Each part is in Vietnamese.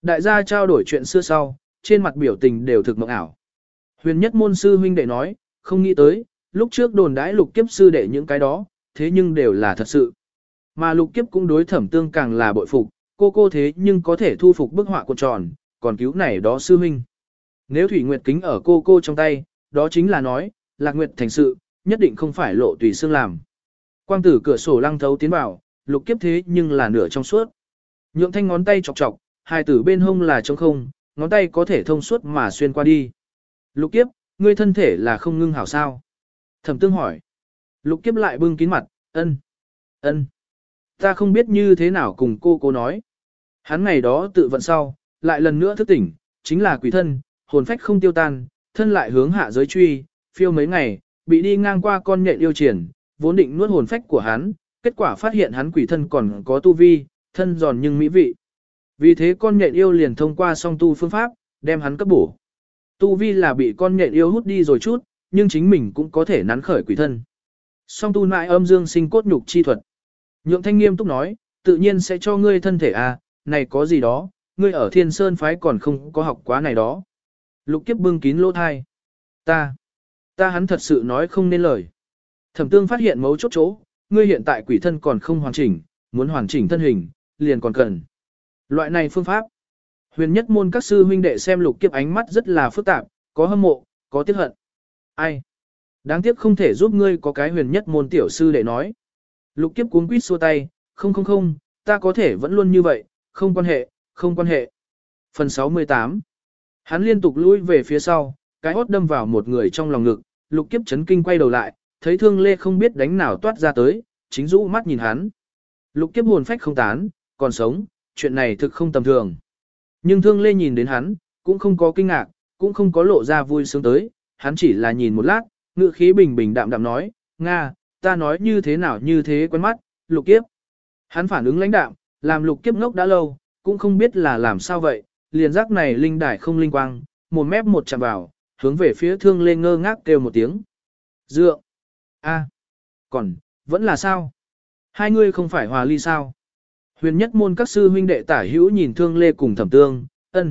Đại gia trao đổi chuyện xưa sau, trên mặt biểu tình đều thực mộng ảo. Huyền nhất môn sư huynh đệ nói, không nghĩ tới, lúc trước đồn đãi lục kiếp sư đệ những cái đó, thế nhưng đều là thật sự. Mà lục kiếp cũng đối Thẩm Tương càng là bội phục, cô thế nhưng có thể thu phục bức họa cuộn tròn, còn cứu này đó sư huynh. Nếu Thủy Nguyệt kính ở cô trong tay, đó chính là nói, Lạc Nguyệt thành sự, nhất định không phải lộ tùy xương làm. Quang tử cửa sổ lăng thấu tiến vào, lục kiếp thế nhưng là nửa trong suốt. Nhượng thanh ngón tay chọc chọc, hai tử bên hông là trống không, ngón tay có thể thông suốt mà xuyên qua đi. Lục kiếp, ngươi thân thể là không ngưng hảo sao? Thẩm Tương hỏi. Lục kiếp lại bưng kín mặt, ân. Ta không biết như thế nào cùng cô nói. Hắn ngày đó tự vận sau, lại lần nữa thức tỉnh, chính là quỷ thân, hồn phách không tiêu tan, thân lại hướng hạ giới truy, phiêu mấy ngày, bị đi ngang qua con nhện yêu triển, vốn định nuốt hồn phách của hắn, kết quả phát hiện hắn quỷ thân còn có tu vi, thân giòn nhưng mỹ vị. Vì thế con nhện yêu liền thông qua song tu phương pháp, đem hắn cấp bổ. Tu vi là bị con nhện yêu hút đi rồi chút, nhưng chính mình cũng có thể nắn khởi quỷ thân. Song tu nại âm dương sinh cốt nhục chi thuật. Nhượng thanh nghiêm túc nói, tự nhiên sẽ cho ngươi thân thể à, này có gì đó, ngươi ở Thiên Sơn phái còn không có học quá này đó. Lục kiếp bưng kín lỗ thai. Ta hắn thật sự nói không nên lời. Thẩm Tương phát hiện mấu chốt chỗ, ngươi hiện tại quỷ thân còn không hoàn chỉnh, muốn hoàn chỉnh thân hình, liền còn cần. Loại này phương pháp. Huyền nhất môn các sư huynh đệ xem lục kiếp ánh mắt rất là phức tạp, có hâm mộ, có tiếc hận. Ai? Đáng tiếc không thể giúp ngươi có cái huyền nhất môn tiểu sư đệ nói. Lục kiếp cuống quýt xua tay, không, ta có thể vẫn luôn như vậy, không quan hệ. Phần 68. Hắn liên tục lui về phía sau, cái hốt đâm vào một người trong lòng ngực, lục kiếp chấn kinh quay đầu lại, thấy Thương Lê không biết đánh nào toát ra tới, chính rũ mắt nhìn hắn. Lục kiếp hồn phách không tán, còn sống, chuyện này thực không tầm thường. Nhưng Thương Lê nhìn đến hắn, cũng không có kinh ngạc, cũng không có lộ ra vui sướng tới, hắn chỉ là nhìn một lát, ngữ khí bình bình đạm đạm nói, Nga, ta nói như thế nào như thế quen mắt, lục kiếp. Hắn phản ứng lãnh đạm, làm lục kiếp ngốc đã lâu, cũng không biết là làm sao vậy, liền giác này linh đài không linh quang, một mép một chạm vào, hướng về phía Thương Lê ngơ ngác kêu một tiếng. Dượng. Còn, vẫn là sao? Hai ngươi không phải hòa ly sao? Huyền nhất môn các sư huynh đệ tả hữu nhìn Thương Lê cùng Thẩm Tương,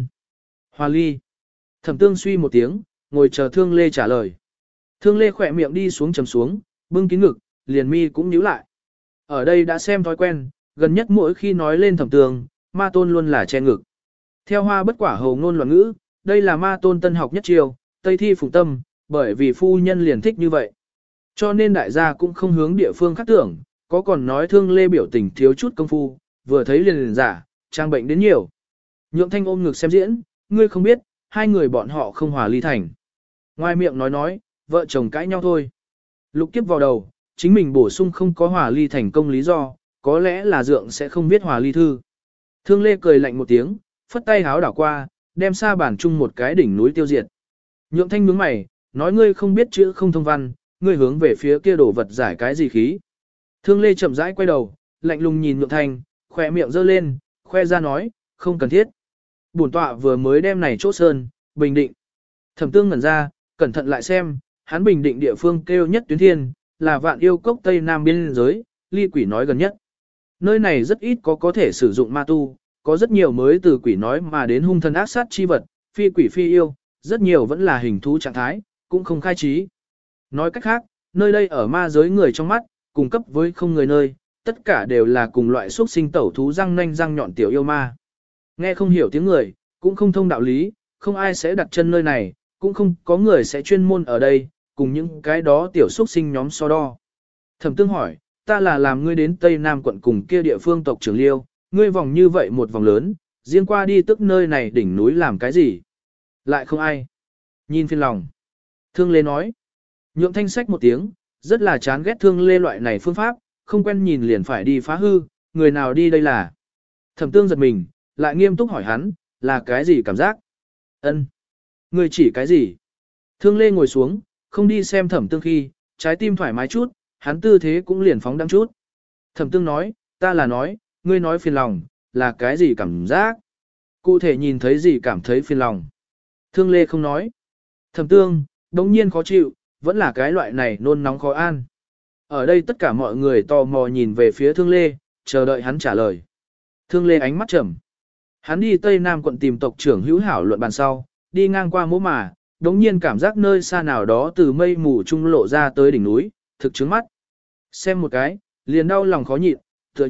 hòa ly. Thẩm Tương suy một tiếng, ngồi chờ Thương Lê trả lời. Thương Lê khỏe miệng đi xuống trầm xuống, bưng kín ngực, liền mi cũng nhíu lại. Ở đây đã xem thói quen, gần nhất mỗi khi nói lên Thẩm Tương, ma tôn luôn là che ngực. Theo hoa bất quả hầu ngôn loạn ngữ, đây là ma tôn tân học nhất chiêu, tây thi phùng tâm, bởi vì phu nhân liền thích như vậy. Cho nên đại gia cũng không hướng địa phương khác tưởng, có còn nói Thương Lê biểu tình thiếu chút công phu, vừa thấy liền giả, trang bệnh đến nhiều. Nhượng thanh ôm ngực xem diễn, ngươi không biết, hai người bọn họ không hòa ly thành. Ngoài miệng nói, vợ chồng cãi nhau thôi. Lục kiếp vào đầu, chính mình bổ sung không có hòa ly thành công lý do, có lẽ là dượng sẽ không biết hòa ly thư. Thương Lê cười lạnh một tiếng, phất tay háo đảo qua, đem xa bản chung một cái đỉnh núi tiêu diệt. Nhượng thanh nhướng mày, nói ngươi không biết chữ không thông văn, ngươi hướng về phía kia đổ vật giải cái gì khí. Thương Lê chậm rãi quay đầu, lạnh lùng nhìn Nhượng thanh, khỏe miệng giơ lên, khoe ra nói, không cần thiết. Bổn tọa vừa mới đem này chỗ sơn, bình định. Thẩm Tương ngẩn ra, cẩn thận lại xem, hắn bình định địa phương kêu nhất tuyến thiên, là vạn yêu cốc tây nam biên giới, ly quỷ nói gần nhất. Nơi này rất ít có thể sử dụng ma tu, có rất nhiều mới từ quỷ nói mà đến hung thần ác sát chi vật, phi quỷ phi yêu, rất nhiều vẫn là hình thú trạng thái, cũng không khai trí. Nói cách khác, nơi đây ở ma giới người trong mắt, cung cấp với không người nơi, tất cả đều là cùng loại xuất sinh tẩu thú răng nanh răng nhọn tiểu yêu ma. Nghe không hiểu tiếng người, cũng không thông đạo lý, không ai sẽ đặt chân nơi này, cũng không có người sẽ chuyên môn ở đây, cùng những cái đó tiểu xuất sinh nhóm so đo. Thẩm Tương hỏi, ta là làm ngươi đến Tây Nam quận cùng kia địa phương tộc trưởng Liêu, ngươi vòng như vậy một vòng lớn, riêng qua đi tức nơi này đỉnh núi làm cái gì? Lại không ai. Nhìn phiền lòng. Thương Lê nói. Nhượng thanh sách một tiếng, rất là chán ghét Thương Lê loại này phương pháp, không quen nhìn liền phải đi phá hư, người nào đi đây là. Thẩm Tương giật mình, lại nghiêm túc hỏi hắn, là cái gì cảm giác? Người chỉ cái gì? Thương Lê ngồi xuống, không đi xem Thẩm Tương khi, trái tim thoải mái chút, hắn tư thế cũng liền phóng đăng chút. Thẩm Tương nói, ta là nói, ngươi nói phiền lòng, là cái gì cảm giác? Cụ thể nhìn thấy gì cảm thấy phiền lòng? Thương Lê không nói. Thẩm Tương, đống nhiên khó chịu, vẫn là cái loại này nôn nóng khó an. Ở đây tất cả mọi người tò mò nhìn về phía Thương Lê, chờ đợi hắn trả lời. Thương Lê ánh mắt trầm. Hắn đi Tây Nam quận tìm tộc trưởng hữu hảo luận bàn sau, đi ngang qua mỗ mà, đống nhiên cảm giác nơi xa nào đó từ mây mù trung lộ ra tới đỉnh núi, thực chứng mắt. Xem một cái, liền đau lòng khó nhịn,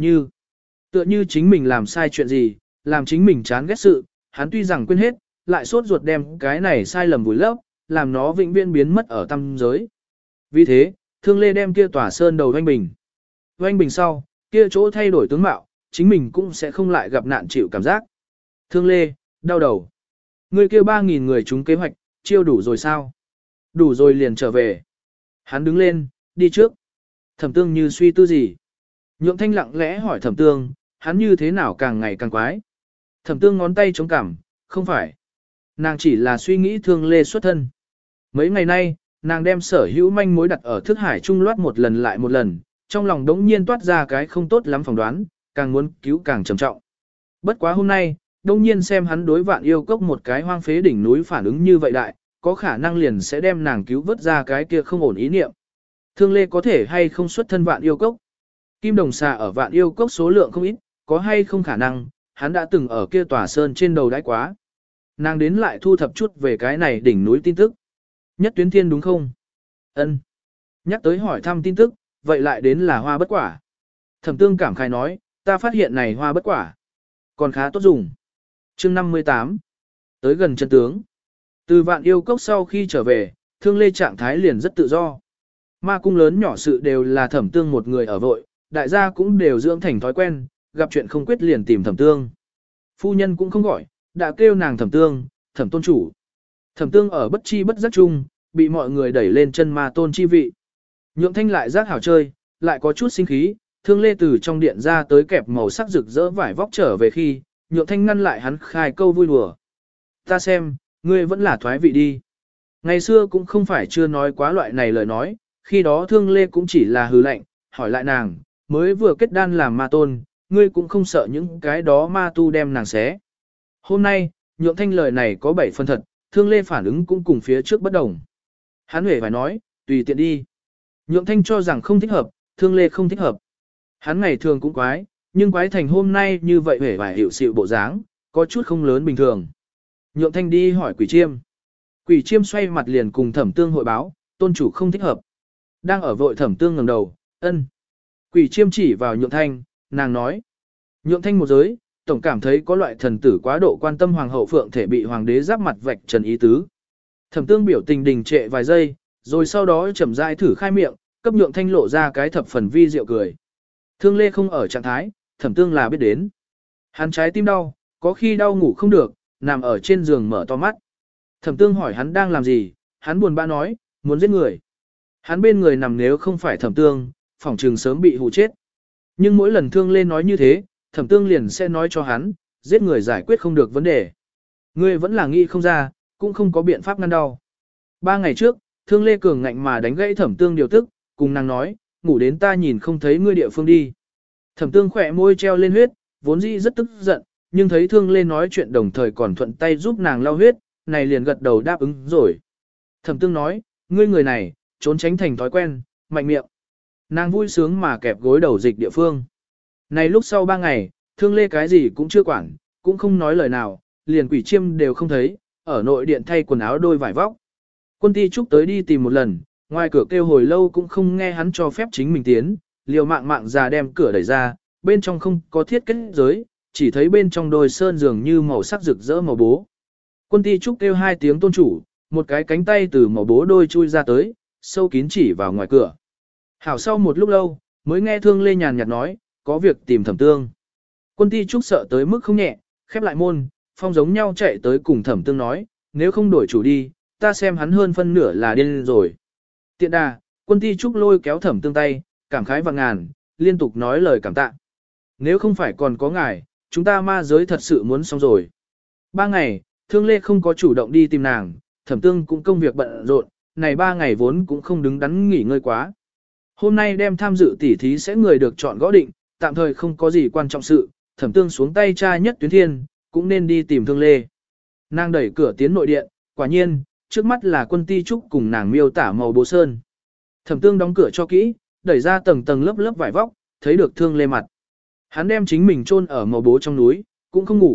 tựa như chính mình làm sai chuyện gì, làm chính mình chán ghét sự, hắn tuy rằng quên hết, lại sốt ruột đem cái này sai lầm vùi lấp, làm nó vĩnh viễn biến mất ở tâm giới. Vì thế, Thương Lê đem kia tòa sơn đầu Oanh Bình. Oanh Bình sau, kia chỗ thay đổi tướng mạo, chính mình cũng sẽ không lại gặp nạn chịu cảm giác. Thương Lê, đau đầu. Người kia 3.000 người trúng kế hoạch, chiêu đủ rồi sao? Đủ rồi liền trở về. Hắn đứng lên, đi trước. Thẩm Tương như suy tư gì? Nhượng Thanh lặng lẽ hỏi Thẩm Tương, hắn như thế nào càng ngày càng quái? Thẩm Tương ngón tay chống cằm, không phải. Nàng chỉ là suy nghĩ Thương Lê xuất thân. Mấy ngày nay, nàng đem sở hữu manh mối đặt ở thức hải trung loát một lần lại một lần, trong lòng đống nhiên toát ra cái không tốt lắm phỏng đoán, càng muốn cứu càng trầm trọng. Bất quá hôm nay, đống nhiên xem hắn đối Vạn Yêu Cốc một cái hoang phế đỉnh núi phản ứng như vậy đại, có khả năng liền sẽ đem nàng cứu vớt ra cái kia không ổn ý niệm. Thương Lê có thể hay không xuất thân Vạn Yêu Cốc? Kim Đồng Xà ở Vạn Yêu Cốc số lượng không ít, có hay không khả năng, hắn đã từng ở kia tòa sơn trên đầu đãi quá. Nàng đến lại thu thập chút về cái này đỉnh núi tin tức. Nhất Tuyến Thiên đúng không? Ân. Nhắc tới hỏi thăm tin tức, vậy lại đến là hoa bất quả. Thẩm Tương cảm khai nói, ta phát hiện này hoa bất quả. Còn khá tốt dùng. Chương 58. Tới gần chân tướng. Từ Vạn Yêu Cốc sau khi trở về, Thương Lê trạng thái liền rất tự do. Ma cung lớn nhỏ sự đều là Thẩm Tương một người ở vội, đại gia cũng đều dưỡng thành thói quen, gặp chuyện không quyết liền tìm Thẩm Tương. Phu nhân cũng không gọi, đã kêu nàng Thẩm Tương, Thẩm tôn chủ. Thẩm Tương ở bất chi bất giác chung, bị mọi người đẩy lên chân ma tôn chi vị. Nhượng Thanh lại giác hảo chơi, lại có chút sinh khí, Thương Lê từ trong điện ra tới kẹp màu sắc rực rỡ vải vóc trở về khi, Nhượng Thanh ngăn lại hắn khai câu vui đùa. Ta xem, ngươi vẫn là thoái vị đi. Ngày xưa cũng không phải chưa nói quá loại này lời nói, khi đó Thương Lê cũng chỉ là hừ lạnh, hỏi lại nàng, mới vừa kết đan làm ma tôn, ngươi cũng không sợ những cái đó ma tu đem nàng xé. Hôm nay, Nhượng Thanh lời này có 7 phần thật, Thương Lê phản ứng cũng cùng phía trước bất đồng. Hắn huệ phải nói, tùy tiện đi. Nhượng Thanh cho rằng không thích hợp, Thương Lê không thích hợp. Hắn ngày thường cũng quái, nhưng quái thành hôm nay như vậy huệ phải hiểu xịu bộ dáng, có chút không lớn bình thường. Nhượng Thanh đi hỏi Quỷ Chiêm. Quỷ Chiêm xoay mặt liền cùng Thẩm Tương hội báo, tôn chủ không thích hợp. Đang ở vội Thẩm Tương ngẩng đầu, ân. Quỷ Chiêm chỉ vào Nhượng Thanh, nàng nói. Nhượng Thanh một giới, tổng cảm thấy có loại thần tử quá độ quan tâm hoàng hậu phượng thể bị hoàng đế giáp mặt vạch trần ý tứ. Thẩm Tương biểu tình đình trệ vài giây, rồi sau đó chậm rãi thử khai miệng, cấp Nhượng Thanh lộ ra cái thập phần vi diệu cười. Thương Lê không ở trạng thái, Thẩm Tương là biết đến. Hắn trái tim đau, có khi đau ngủ không được, nằm ở trên giường mở to mắt. Thẩm Tương hỏi hắn đang làm gì, hắn buồn bã nói, muốn giết người. Hắn bên người nằm nếu không phải Thẩm Tương, phỏng trừng sớm bị hù chết. Nhưng mỗi lần Thương Lê nói như thế, Thẩm Tương liền sẽ nói cho hắn, giết người giải quyết không được vấn đề. Ngươi vẫn là nghĩ không ra, cũng không có biện pháp ngăn đau. 3 ngày trước, Thương Lê cường ngạnh mà đánh gãy Thẩm Tương điều tức, cùng nàng nói, ngủ đến ta nhìn không thấy ngươi địa phương đi. Thẩm Tương khỏe môi treo lên huyết, vốn dĩ rất tức giận, nhưng thấy Thương Lê nói chuyện đồng thời còn thuận tay giúp nàng lau huyết, này liền gật đầu đáp ứng rồi. Thẩm Tương nói, ngươi người này, trốn tránh thành thói quen, mạnh miệng. Nàng vui sướng mà kẹp gối đầu dịch địa phương. Này lúc sau 3 ngày, Thương Lê cái gì cũng chưa quản, cũng không nói lời nào, liền Quỷ Chiêm đều không thấy, ở nội điện thay quần áo đôi vải vóc. Quân Ti Trúc tới đi tìm một lần, ngoài cửa kêu hồi lâu cũng không nghe hắn cho phép chính mình tiến, liều mạng già đem cửa đẩy ra, bên trong không có thiết kết giới, chỉ thấy bên trong đôi sơn dường như màu sắc rực rỡ màu bố. Quân Ti Trúc kêu 2 tiếng tôn chủ, một cái cánh tay từ màu bố đôi chui ra tới, sâu kín chỉ vào ngoài cửa. Hảo sau một lúc lâu, mới nghe Thương Lê nhàn nhạt nói, có việc tìm Thẩm Tương. Quân Ti Trúc sợ tới mức không nhẹ, khép lại môn, phong giống nhau chạy tới cùng Thẩm Tương nói, nếu không đổi chủ đi, ta xem hắn hơn phân nửa là điên rồi. Tiện đà, Quân Ti Trúc lôi kéo Thẩm Tương tay, cảm khái vạn ngàn, liên tục nói lời cảm tạ. Nếu không phải còn có ngài, chúng ta ma giới thật sự muốn xong rồi. 3 ngày, Thương Lê không có chủ động đi tìm nàng, Thẩm Tương cũng công việc bận rộn, này 3 ngày vốn cũng không đứng đắn nghỉ ngơi quá. Hôm nay đem tham dự tỉ thí sẽ người được chọn gõ định, tạm thời không có gì quan trọng sự, Thẩm Tương xuống tay tra Nhất Tuyến Thiên, cũng nên đi tìm Thương Lê. Nàng đẩy cửa tiến nội điện, quả nhiên, trước mắt là Quân Ti Trúc cùng nàng miêu tả màu bố sơn. Thẩm Tương đóng cửa cho kỹ, đẩy ra tầng tầng lớp lớp vải vóc, thấy được Thương Lê mặt. Hắn đem chính mình chôn ở màu bố trong núi, cũng không ngủ,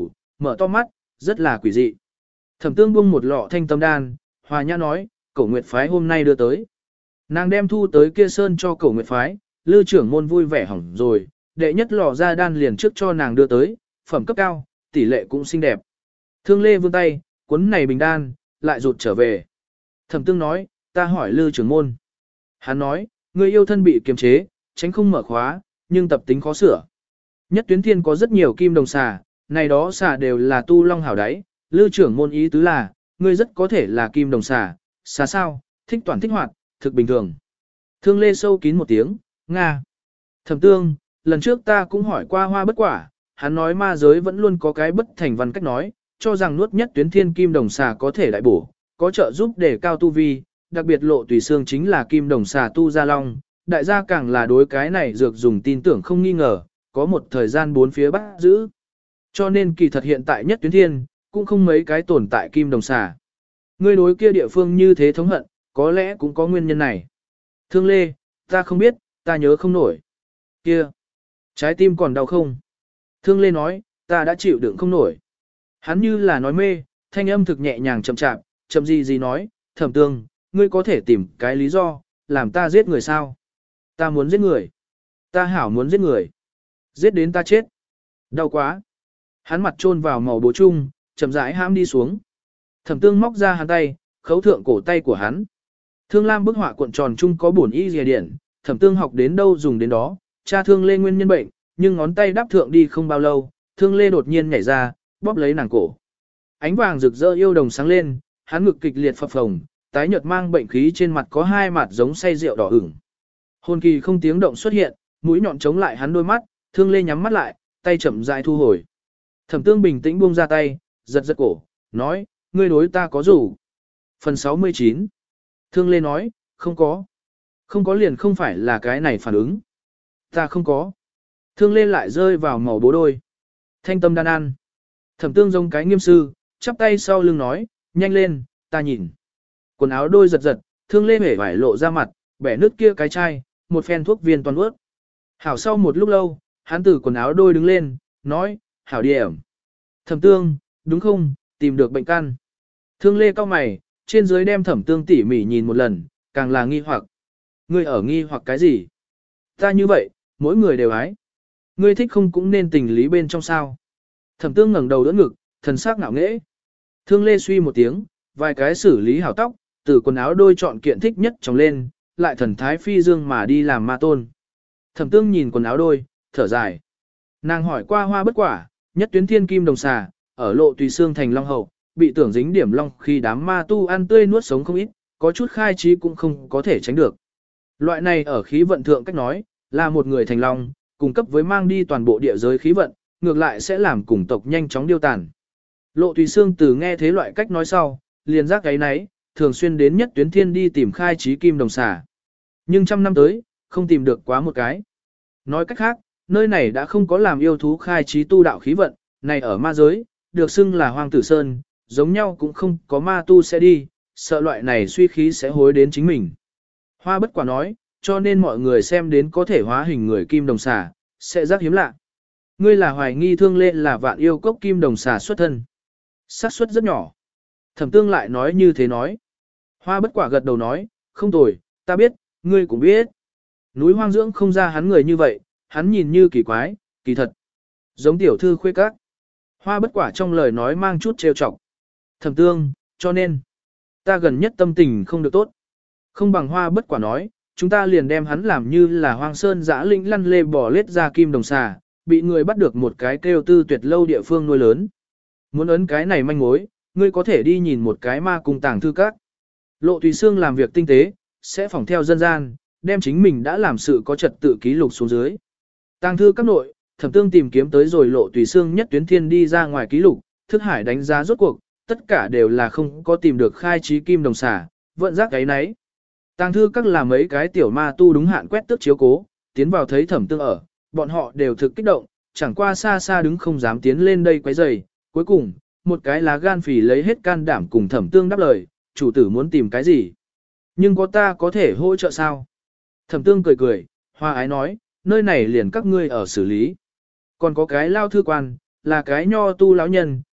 mở to mắt, rất là quỷ dị. Thẩm Tương buông một lọ thanh tâm đan, hòa nhã nói, Cổ Nguyệt phái hôm nay đưa tới. Nàng đem thu tới kia sơn cho Cổ Nguyệt phái, Lư trưởng môn vui vẻ hỏng rồi, đệ nhất lò ra đan liền trước cho nàng đưa tới, phẩm cấp cao, tỷ lệ cũng xinh đẹp. Thương Lê vươn tay, cuốn này bình đan, lại rụt trở về. Thẩm Tương nói, ta hỏi Lư trưởng môn. Hắn nói, người yêu thân bị kiềm chế, tránh không mở khóa, nhưng tập tính khó sửa. Nhất Tuyến Thiên có rất nhiều kim đồng xà, này đó xà đều là tu long hảo đáy. Lư trưởng môn ý tứ là, ngươi rất có thể là kim đồng xà, xà sao, thích toàn thích hoạt, thực bình thường. Thương Lê sâu kín một tiếng, Nga. Thẩm Tương, lần trước ta cũng hỏi qua Hoa Bất Quả, hắn nói ma giới vẫn luôn có cái bất thành văn cách nói, cho rằng nuốt Nhất Tuyến Thiên kim đồng xà có thể đại bổ, có trợ giúp để cao tu vi, đặc biệt Lộ Tùy Xương chính là kim đồng xà tu gia long, đại gia càng là đối cái này dược dùng tin tưởng không nghi ngờ, có một thời gian bốn phía bắt giữ. Cho nên kỳ thật hiện tại Nhất Tuyến Thiên, cũng không mấy cái tồn tại kim đồng xà. Ngươi đối kia địa phương như thế thống hận, có lẽ cũng có nguyên nhân này. Thương Lê, ta không biết, ta nhớ không nổi. Kia, trái tim còn đau không? Thương Lê nói, ta đã chịu đựng không nổi. Hắn như là nói mê, thanh âm thực nhẹ nhàng chậm chạp, chậm gì nói, Thẩm Tương, ngươi có thể tìm cái lý do, làm ta giết người sao? Ta muốn giết người. Ta hảo muốn giết người. Giết đến ta chết. Đau quá. Hắn mặt chôn vào màu bố chung, chậm rãi hãm đi xuống. Thẩm Tương móc ra hắn tay, khấu thượng cổ tay của hắn. Thương Lam bức họa cuộn tròn chung có bổn y dìa điển, Thẩm Tương học đến đâu dùng đến đó, cha Thương Lê nguyên nhân bệnh, nhưng ngón tay đáp thượng đi không bao lâu, Thương Lê đột nhiên nhảy ra, bóp lấy nàng cổ. Ánh vàng rực rỡ yêu đồng sáng lên, hắn ngực kịch liệt phập phồng, tái nhợt mang bệnh khí trên mặt có hai mặt giống say rượu đỏ ửng. Hồn kỳ không tiếng động xuất hiện, mũi nhọn chống lại hắn đôi mắt, Thương Lê nhắm mắt lại, tay chậm rãi thu hồi. Thẩm Tương bình tĩnh buông ra tay, giật giật cổ, nói, ngươi đối ta có rủ. Phần 69. Thương Lê nói, không có. Không có liền không phải là cái này phản ứng. Ta không có. Thương Lê lại rơi vào màu bố đôi. Thanh tâm đan ăn. Thẩm Tương giống cái nghiêm sư, chắp tay sau lưng nói, nhanh lên, ta nhìn. Quần áo đôi giật giật, Thương Lê hể vải lộ ra mặt, bẻ nước kia cái chai, một phen thuốc viên toàn ướt. Hảo sau một lúc lâu, hắn từ quần áo đôi đứng lên, nói, hảo điểm. Thẩm Tương, đúng không, tìm được bệnh căn. Thương Lê cau mày, trên dưới đem Thẩm Tương tỉ mỉ nhìn một lần, càng là nghi hoặc. Ngươi ở nghi hoặc cái gì? Ta như vậy, mỗi người đều ái. Ngươi thích không cũng nên tình lý bên trong sao. Thẩm Tương ngẩng đầu đỡ ngực, thần sắc ngạo nghễ. Thương Lê suy một tiếng, vài cái xử lý hảo tóc, từ quần áo đôi chọn kiện thích nhất trồng lên, lại thần thái phi dương mà đi làm ma tôn. Thẩm Tương nhìn quần áo đôi, thở dài. Nàng hỏi qua Hoa Bất Quả, Nhất Tuyến Thiên kim đồng xà, ở Lộ Tùy Xương thành long hậu, bị tưởng dính điểm long khi đám ma tu ăn tươi nuốt sống không ít, có chút khai trí cũng không có thể tránh được. Loại này ở khí vận thượng cách nói, là một người thành long, cung cấp với mang đi toàn bộ địa giới khí vận, ngược lại sẽ làm cùng tộc nhanh chóng điêu tàn. Lộ Tùy Xương từ nghe thế loại cách nói sau, liền giác cái nấy, thường xuyên đến Nhất Tuyến Thiên đi tìm khai trí kim đồng xà. Nhưng trăm năm tới, không tìm được quá một cái. Nói cách khác, nơi này đã không có làm yêu thú khai trí tu đạo khí vận, này ở ma giới, được xưng là Hoang Tử Sơn, giống nhau cũng không có ma tu sẽ đi, sợ loại này suy khí sẽ hối đến chính mình. Hoa Bất Quả nói, cho nên mọi người xem đến có thể hóa hình người kim đồng xà, sẽ rất hiếm lạ. Ngươi là hoài nghi Thương Lê là vạn yêu cốc kim đồng xà xuất thân. Xác suất rất nhỏ. Thẩm Tương lại nói như thế nói. Hoa Bất Quả gật đầu nói, không tồi, ta biết, ngươi cũng biết. Núi hoang dưỡng không ra hắn người như vậy, hắn nhìn như kỳ quái, kỳ thật. Giống tiểu thư khuê các. Hoa Bất Quả trong lời nói mang chút trêu chọc. Thẩm Tương, cho nên, ta gần nhất tâm tình không được tốt. Không bằng Hoa Bất Quả nói, chúng ta liền đem hắn làm như là hoang sơn dã linh lăn lê bò lết ra kim đồng xà, bị người bắt được một cái kêu tư tuyệt lâu địa phương nuôi lớn. Muốn ấn cái này manh mối, ngươi có thể đi nhìn một cái ma cung tàng thư các. Lộ Tùy Xương làm việc tinh tế, sẽ phỏng theo dân gian, đem chính mình đã làm sự có trật tự ký lục xuống dưới. Tàng thư các nội, Thẩm Tương tìm kiếm tới rồi Lộ Tùy Xương Nhất Tuyến Thiên đi ra ngoài ký lục, thức hải đánh giá rốt cuộc, tất cả đều là không có tìm được khai trí kim đồng xà, vận giác cái nấy. Tàng thư các là mấy cái tiểu ma tu đúng hạn quét tước chiếu cố, tiến vào thấy Thẩm Tương ở, bọn họ đều thực kích động, chẳng qua xa xa đứng không dám tiến lên đây quấy rầy. Cuối cùng, một cái lá gan phì lấy hết can đảm cùng Thẩm Tương đáp lời, chủ tử muốn tìm cái gì? Nhưng có ta có thể hỗ trợ sao? Thẩm Tương cười cười, hoa ái nói, nơi này liền các ngươi ở xử lý. Còn có cái lao thư quan, là cái nho tu lão nhân,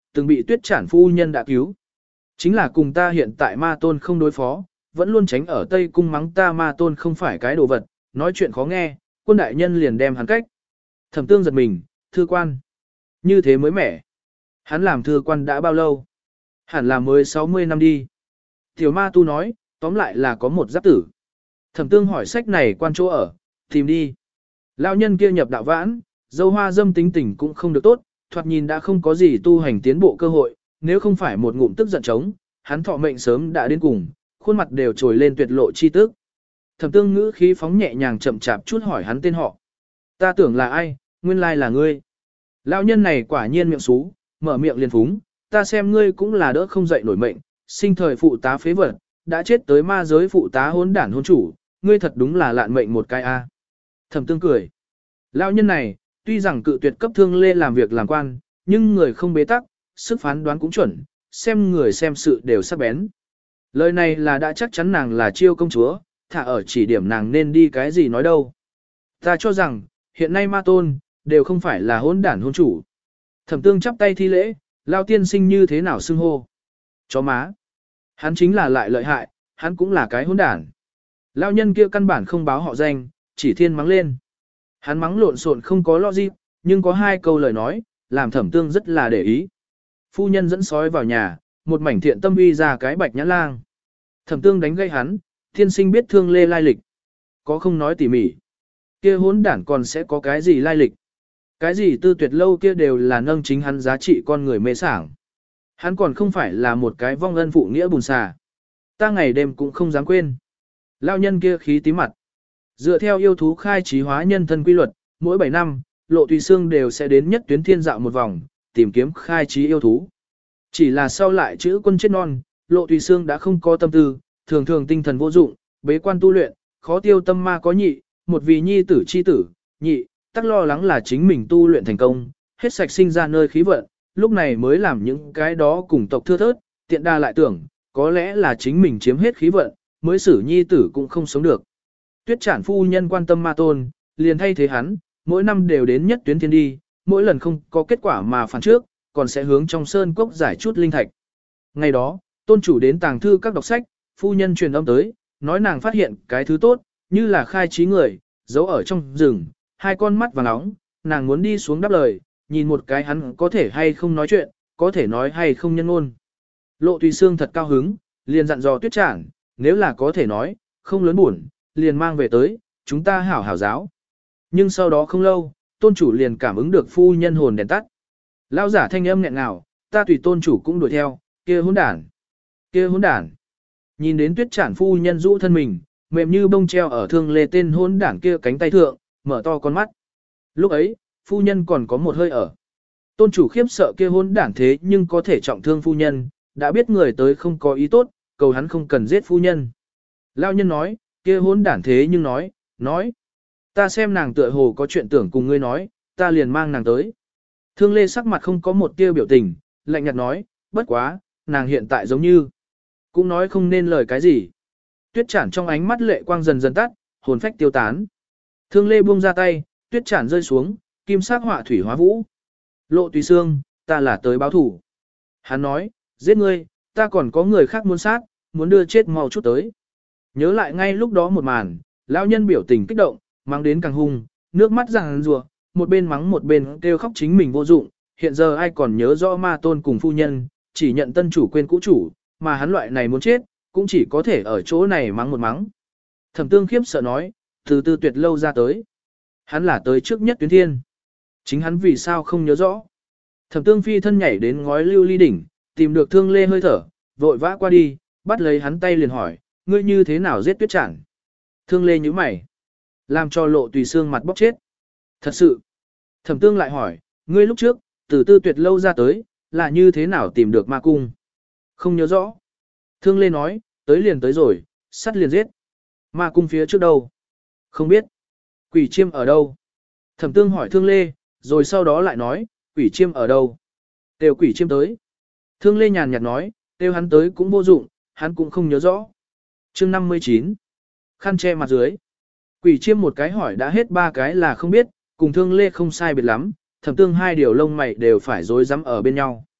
từng bị tuyết trản phu nhân đã cứu. Chính là cùng ta hiện tại ma tôn không đối phó, vẫn luôn tránh ở Tây Cung mắng ta ma tôn không phải cái đồ vật, nói chuyện khó nghe, quân đại nhân liền đem hắn cách. Thẩm Tương giật mình, thư quan. Như thế mới mẻ. Hắn làm thư quan đã bao lâu? Hẳn là mới 60 năm đi. Tiểu ma tu nói, tóm lại là có một giáp tử. Thẩm Tương hỏi sách này quan chỗ ở, tìm đi. Lão nhân kia nhập đạo vãn, dâu hoa dâm tính tình cũng không được tốt, thoạt nhìn đã không có gì tu hành tiến bộ cơ hội, nếu không phải một ngụm tức giận trống, hắn thọ mệnh sớm đã đến cùng, khuôn mặt đều trồi lên tuyệt lộ chi tức. Thẩm Tương ngữ khí phóng nhẹ nhàng chậm chạp chút hỏi hắn tên họ. Ta tưởng là ai, nguyên lai là ngươi. Lão nhân này quả nhiên miệng xú, mở miệng liền phúng, ta xem ngươi cũng là đỡ không dậy nổi mệnh, sinh thời phụ tá phế vật, đã chết tới ma giới phụ tá hỗn đản hôn chủ, ngươi thật đúng là lạn mệnh một cái a. Thẩm Tương cười. Lão nhân này, tuy rằng cự tuyệt cấp Thương Lê làm việc làm quan, nhưng người không bế tắc, sức phán đoán cũng chuẩn, xem người xem sự đều sắc bén. Lời này là đã chắc chắn nàng là chiêu công chúa, thả ở chỉ điểm nàng nên đi cái gì nói đâu. Ta cho rằng, hiện nay ma tôn, đều không phải là hỗn đản hôn chủ. Thẩm Tương chắp tay thi lễ, Lao tiên sinh như thế nào xưng hô. Chó má. Hắn chính là lại lợi hại, hắn cũng là cái hỗn đản. Lao nhân kia căn bản không báo họ danh, chỉ thiên mắng lên. Hắn mắng lộn xộn không có logic, nhưng có hai câu lời nói, làm Thẩm Tương rất là để ý. Phu nhân dẫn sói vào nhà, một mảnh thiện tâm uy ra cái bạch nhã lang. Thẩm Tương đánh gây hắn, thiên sinh biết Thương Lê lai lịch. Có không nói tỉ mỉ. Kia hỗn đản còn sẽ có cái gì lai lịch. Cái gì Tư Tuyệt lâu kia đều là nâng chính hắn giá trị con người mê sảng. Hắn còn không phải là một cái vong ân phụ nghĩa bùn xà. Ta ngày đêm cũng không dám quên. Lao nhân kia khí tí mặt. Dựa theo yêu thú khai trí hóa nhân thân quy luật, mỗi 7 năm, Lộ Tùy Xương đều sẽ đến nhất tuyến thiên dạo một vòng, tìm kiếm khai trí yêu thú. Chỉ là sau lại chữ quân chết non, Lộ Tùy Xương đã không có tâm tư, thường thường tinh thần vô dụng, bế quan tu luyện, khó tiêu tâm ma có nhị, một vì nhi tử chi tử, nhị, tắc lo lắng là chính mình tu luyện thành công, hết sạch sinh ra nơi khí vận, lúc này mới làm những cái đó cùng tộc thưa thớt, tiện đa lại tưởng, có lẽ là chính mình chiếm hết khí vận, mới xử nhi tử cũng không sống được. Tuyết Trản phu nhân quan tâm ma tôn, liền thay thế hắn, mỗi năm đều đến nhất tuyến thiên đi, mỗi lần không có kết quả mà phản trước, còn sẽ hướng trong sơn cốc giải chút linh thạch. Ngày đó, tôn chủ đến tàng thư các đọc sách, phu nhân truyền âm tới, nói nàng phát hiện cái thứ tốt, như là khai trí người, giấu ở trong rừng, hai con mắt vàng nóng, nàng muốn đi xuống đáp lời, nhìn một cái hắn có thể hay không nói chuyện, có thể nói hay không nhân ngôn. Lộ Tùy Xương thật cao hứng, liền dặn dò Tuyết Trản, nếu là có thể nói, không lớn buồn, liền mang về tới, chúng ta hảo hảo giáo. Nhưng sau đó không lâu, tôn chủ liền cảm ứng được phu nhân hồn đèn tắt. Lão giả thanh âm nghẹn ngào, ta tùy tôn chủ cũng đuổi theo, kia hỗn đản, kia hỗn đản. Nhìn đến Tuyết Trản phu nhân rũ thân mình, mềm như bông treo ở Thương Lê tên hỗn đản kia cánh tay thượng, mở to con mắt. Lúc ấy, phu nhân còn có một hơi ở. Tôn chủ khiếp sợ kia hỗn đản thế nhưng có thể trọng thương phu nhân, đã biết người tới không có ý tốt, cầu hắn không cần giết phu nhân. Lão nhân nói, kia hỗn đản thế nhưng nói. Ta xem nàng tựa hồ có chuyện tưởng cùng ngươi nói, ta liền mang nàng tới. Thương Lê sắc mặt không có một tia biểu tình, lạnh nhạt nói, bất quá, nàng hiện tại giống như, cũng nói không nên lời cái gì. Tuyết Trản trong ánh mắt lệ quang dần dần tắt, hồn phách tiêu tán. Thương Lê buông ra tay, Tuyết Trản rơi xuống, kim sắc họa thủy hóa vũ. Lộ Tùy Xương, ta là tới báo thủ. Hắn nói, giết ngươi, ta còn có người khác muốn sát, muốn đưa chết mau chút tới. Nhớ lại ngay lúc đó một màn, lão nhân biểu tình kích động, mang đến càng hung, nước mắt ràng rùa, một bên mắng một bên kêu khóc chính mình vô dụng, hiện giờ ai còn nhớ rõ ma tôn cùng phu nhân, chỉ nhận tân chủ quên cũ chủ, mà hắn loại này muốn chết, cũng chỉ có thể ở chỗ này mắng một mắng. Thẩm Tương khiếp sợ nói, từ Tư Tuyệt lâu ra tới. Hắn là tới trước nhất tuyến thiên. Chính hắn vì sao không nhớ rõ. Thẩm Tương phi thân nhảy đến ngói lưu ly đỉnh, tìm được Thương Lê hơi thở, vội vã qua đi, bắt lấy hắn tay liền hỏi, ngươi như thế nào giết Tuyết Trản? Thương Lê nhíu mày, làm cho Lộ Tùy Xương mặt bóc chết. Thật sự. Thẩm Tương lại hỏi, ngươi lúc trước, từ Tư Tuyệt lâu ra tới, là như thế nào tìm được ma cung? Không nhớ rõ. Thương Lê nói, tới liền tới rồi, sắt liền giết. Ma cung phía trước đâu? Không biết. Quỷ chiêm ở đâu? Thẩm Tương hỏi Thương Lê, rồi sau đó lại nói, quỷ chiêm ở đâu? Tiêu quỷ chiêm tới. Thương Lê nhàn nhạt nói, tiêu hắn tới cũng vô dụng, hắn cũng không nhớ rõ. Chương 59. Khăn che mặt dưới. Quỷ chiêm một cái hỏi đã hết ba cái là không biết, cùng Thương Lê không sai biệt lắm, Thẩm Tương hai điều lông mày đều phải rối rắm ở bên nhau.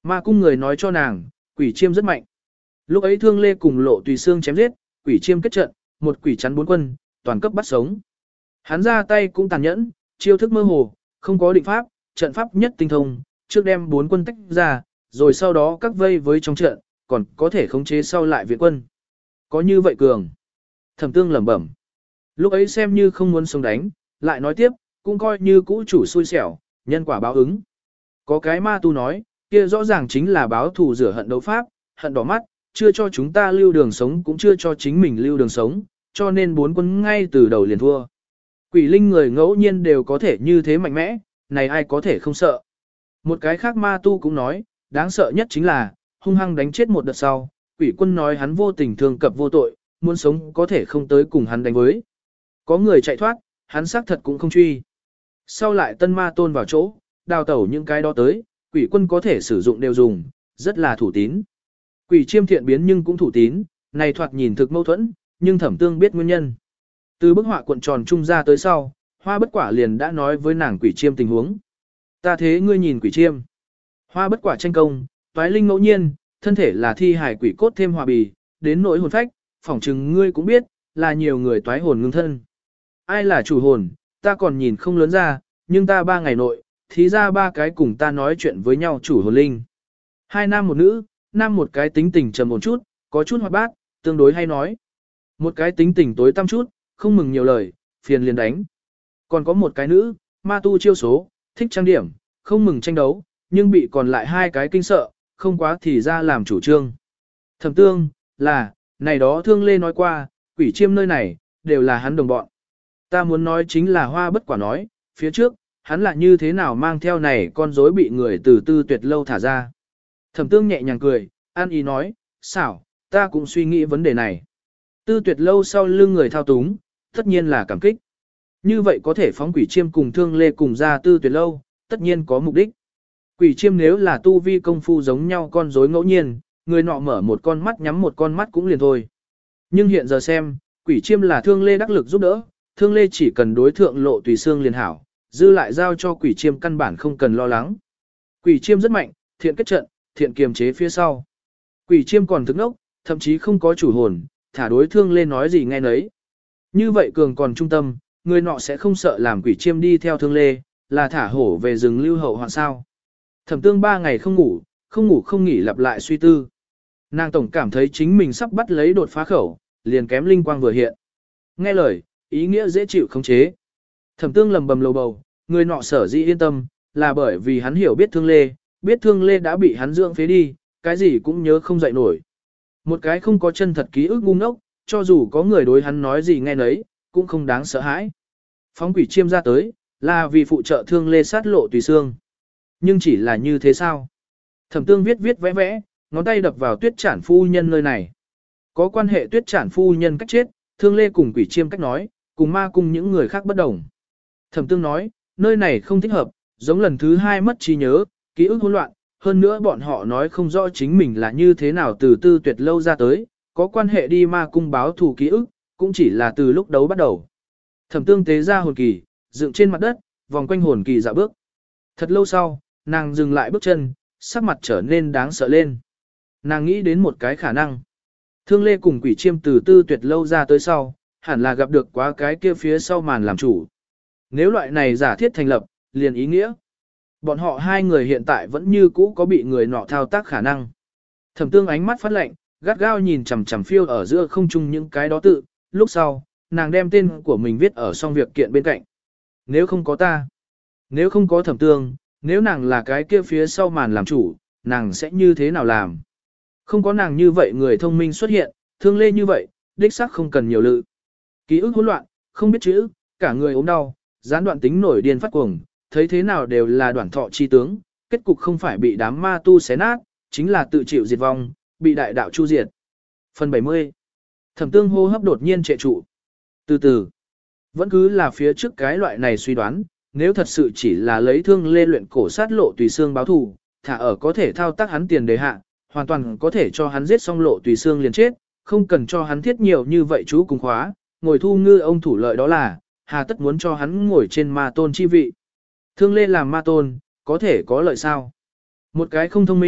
Ma cung người nói cho nàng, quỷ chiêm rất mạnh. Lúc ấy Thương Lê cùng Lộ Tùy Xương chém giết, quỷ chiêm kết trận, một quỷ chắn 4 quân, toàn cấp bắt sống. Hắn ra tay cũng tàn nhẫn, chiêu thức mơ hồ, không có định pháp, trận pháp nhất tinh thông, trước đem 4 quân tách ra, rồi sau đó các vây với trong trận, còn có thể khống chế sau lại viện quân. Có như vậy cường. Thẩm Tương lẩm bẩm. Lúc ấy xem như không muốn sống đánh, lại nói tiếp, cũng coi như cũ chủ xui xẻo, nhân quả báo ứng. Có cái ma tu nói, kia rõ ràng chính là báo thù rửa hận đấu pháp, hận đỏ mắt, chưa cho chúng ta lưu đường sống cũng chưa cho chính mình lưu đường sống, cho nên 4 quân ngay từ đầu liền thua. Quỷ linh người ngẫu nhiên đều có thể như thế mạnh mẽ, này ai có thể không sợ. Một cái khác ma tu cũng nói, đáng sợ nhất chính là, hung hăng đánh chết một đợt sau, quỷ quân nói hắn vô tình thương cập vô tội, muốn sống có thể không tới cùng hắn đánh với. Có người chạy thoát, hắn xác thật cũng không truy. Sau lại tân ma tôn vào chỗ, đào tẩu những cái đó tới, quỷ quân có thể sử dụng đều dùng, rất là thủ tín. Quỷ chiêm thiện biến nhưng cũng thủ tín, này thoạt nhìn thực mâu thuẫn, nhưng Thẩm Tương biết nguyên nhân. Từ bức họa cuộn tròn trung ra tới sau, Hoa Bất Quả liền đã nói với nàng quỷ chiêm tình huống. Ta thế ngươi nhìn quỷ chiêm. Hoa Bất Quả tranh công, toái linh ngẫu nhiên, thân thể là thi hài quỷ cốt thêm hòa bì, đến nỗi hồn phách, phỏng chừng ngươi cũng biết, là nhiều người toái hồn ngưng thân. Ai là chủ hồn, ta còn nhìn không lớn ra, nhưng ta 3 ngày nội, thí ra 3 cái cùng ta nói chuyện với nhau chủ hồn linh. 2 nam một nữ, nam một cái tính tình trầm một chút, có chút hoạt bát, tương đối hay nói. Một cái tính tình tối tăm chút, không mừng nhiều lời, phiền liền đánh. Còn có một cái nữ, ma tu chiêu số, thích trang điểm, không mừng tranh đấu, nhưng bị còn lại 2 cái kinh sợ, không quá thì ra làm chủ trương. Thẩm Tương, là, này đó Thương Lê nói qua, quỷ chiêm nơi này, đều là hắn đồng bọn. Ta muốn nói chính là Hoa Bất Quả nói, phía trước, hắn là như thế nào mang theo này con rối bị người từ Tư Tuyệt lâu thả ra. Thẩm Tương nhẹ nhàng cười, an ý nói, xảo, ta cũng suy nghĩ vấn đề này. Tư Tuyệt lâu sau lưng người thao túng, tất nhiên là cảm kích. Như vậy có thể phóng quỷ chiêm cùng Thương Lê cùng ra Tư Tuyệt lâu, tất nhiên có mục đích. Quỷ chiêm nếu là tu vi công phu giống nhau con rối ngẫu nhiên, người nọ mở một con mắt nhắm một con mắt cũng liền thôi. Nhưng hiện giờ xem, quỷ chiêm là Thương Lê đắc lực giúp đỡ, Thương Lê chỉ cần đối thượng Lộ Tùy Xương liền hảo, dư lại giao cho quỷ chiêm căn bản không cần lo lắng. Quỷ chiêm rất mạnh, thiện kết trận, thiện kiềm chế phía sau. Quỷ chiêm còn thức nốc, thậm chí không có chủ hồn, thả đối Thương Lê nói gì nghe nấy. Như vậy cường còn trung tâm, người nọ sẽ không sợ làm quỷ chiêm đi theo Thương Lê, là thả hổ về rừng lưu hậu hoạn sao. Thẩm Tương 3 ngày không ngủ không nghỉ lặp lại suy tư. Nàng tổng cảm thấy chính mình sắp bắt lấy đột phá khẩu, liền kém linh quang vừa hiện. Nghe lời, ý nghĩa dễ chịu khống chế. Thẩm Tương lầm bầm lầu bầu, người nọ sở dĩ yên tâm, là bởi vì hắn hiểu biết Thương Lê, biết Thương Lê đã bị hắn dưỡng phế đi, cái gì cũng nhớ không dậy nổi. Một cái không có chân thật ký ức ngu ngốc, cho dù có người đối hắn nói gì nghe nấy, cũng không đáng sợ hãi. Phóng quỷ chiêm ra tới, là vì phụ trợ Thương Lê sát Lộ Tùy Xương. Nhưng chỉ là như thế sao? Thẩm Tương viết vẽ vẽ, ngón tay đập vào Tuyết Trản phu nhân nơi này. Có quan hệ Tuyết Trản phu nhân cách chết, Thương Lê cùng quỷ chiêm cách nói, cùng ma cùng những người khác bất đồng. Thẩm Tương nói, nơi này không thích hợp, giống lần thứ 2 mất trí nhớ, ký ức hỗn loạn, hơn nữa bọn họ nói không rõ chính mình là như thế nào từ Tư Tuyệt lâu ra tới, có quan hệ đi ma cung báo thù ký ức, cũng chỉ là từ lúc đấu bắt đầu. Thẩm Tương tế ra hồn kỳ, dựng trên mặt đất, vòng quanh hồn kỳ dạo bước. Thật lâu sau, nàng dừng lại bước chân, sắc mặt trở nên đáng sợ lên. Nàng nghĩ đến một cái khả năng. Thương Lê cùng quỷ chiêm từ Tư Tuyệt lâu ra tới sau, hẳn là gặp được quá cái kia phía sau màn làm chủ. Nếu loại này giả thiết thành lập, liền ý nghĩa. Bọn họ 2 người hiện tại vẫn như cũ có bị người nọ thao tác khả năng. Thẩm Tương ánh mắt phát lạnh, gắt gao nhìn chằm chằm phiêu ở giữa không trung những cái đó tự, lúc sau, nàng đem tên của mình viết ở xong việc kiện bên cạnh. Nếu không có ta, nếu không có Thẩm Tương, nếu nàng là cái kia phía sau màn làm chủ, nàng sẽ như thế nào làm? Không có nàng như vậy người thông minh xuất hiện, Thương Lê như vậy, đích xác không cần nhiều lự. Ký ức hỗn loạn, không biết chữ, cả người ốm đau, gián đoạn tính nổi điên phát cuồng, thấy thế nào đều là đoạn thọ chi tướng, kết cục không phải bị đám ma tu xé nát, chính là tự chịu diệt vong, bị đại đạo chu diệt. Phần 70. Thẩm Tương hô hấp đột nhiên trệ trụ. Từ từ, vẫn cứ là phía trước cái loại này suy đoán, nếu thật sự chỉ là lấy Thương Lê luyện cổ sát Lộ Tùy Xương báo thù, thả ở có thể thao tác hắn tiền đề hạ, hoàn toàn có thể cho hắn giết xong Lộ Tùy Xương liền chết, không cần cho hắn thiết nhiều như vậy chú cùng khóa, ngồi thu ngư ông thủ lợi đó là, hà tất muốn cho hắn ngồi trên ma tôn chi vị. Thương Lê làm ma tôn, có thể có lợi sao? Một cái không thông minh,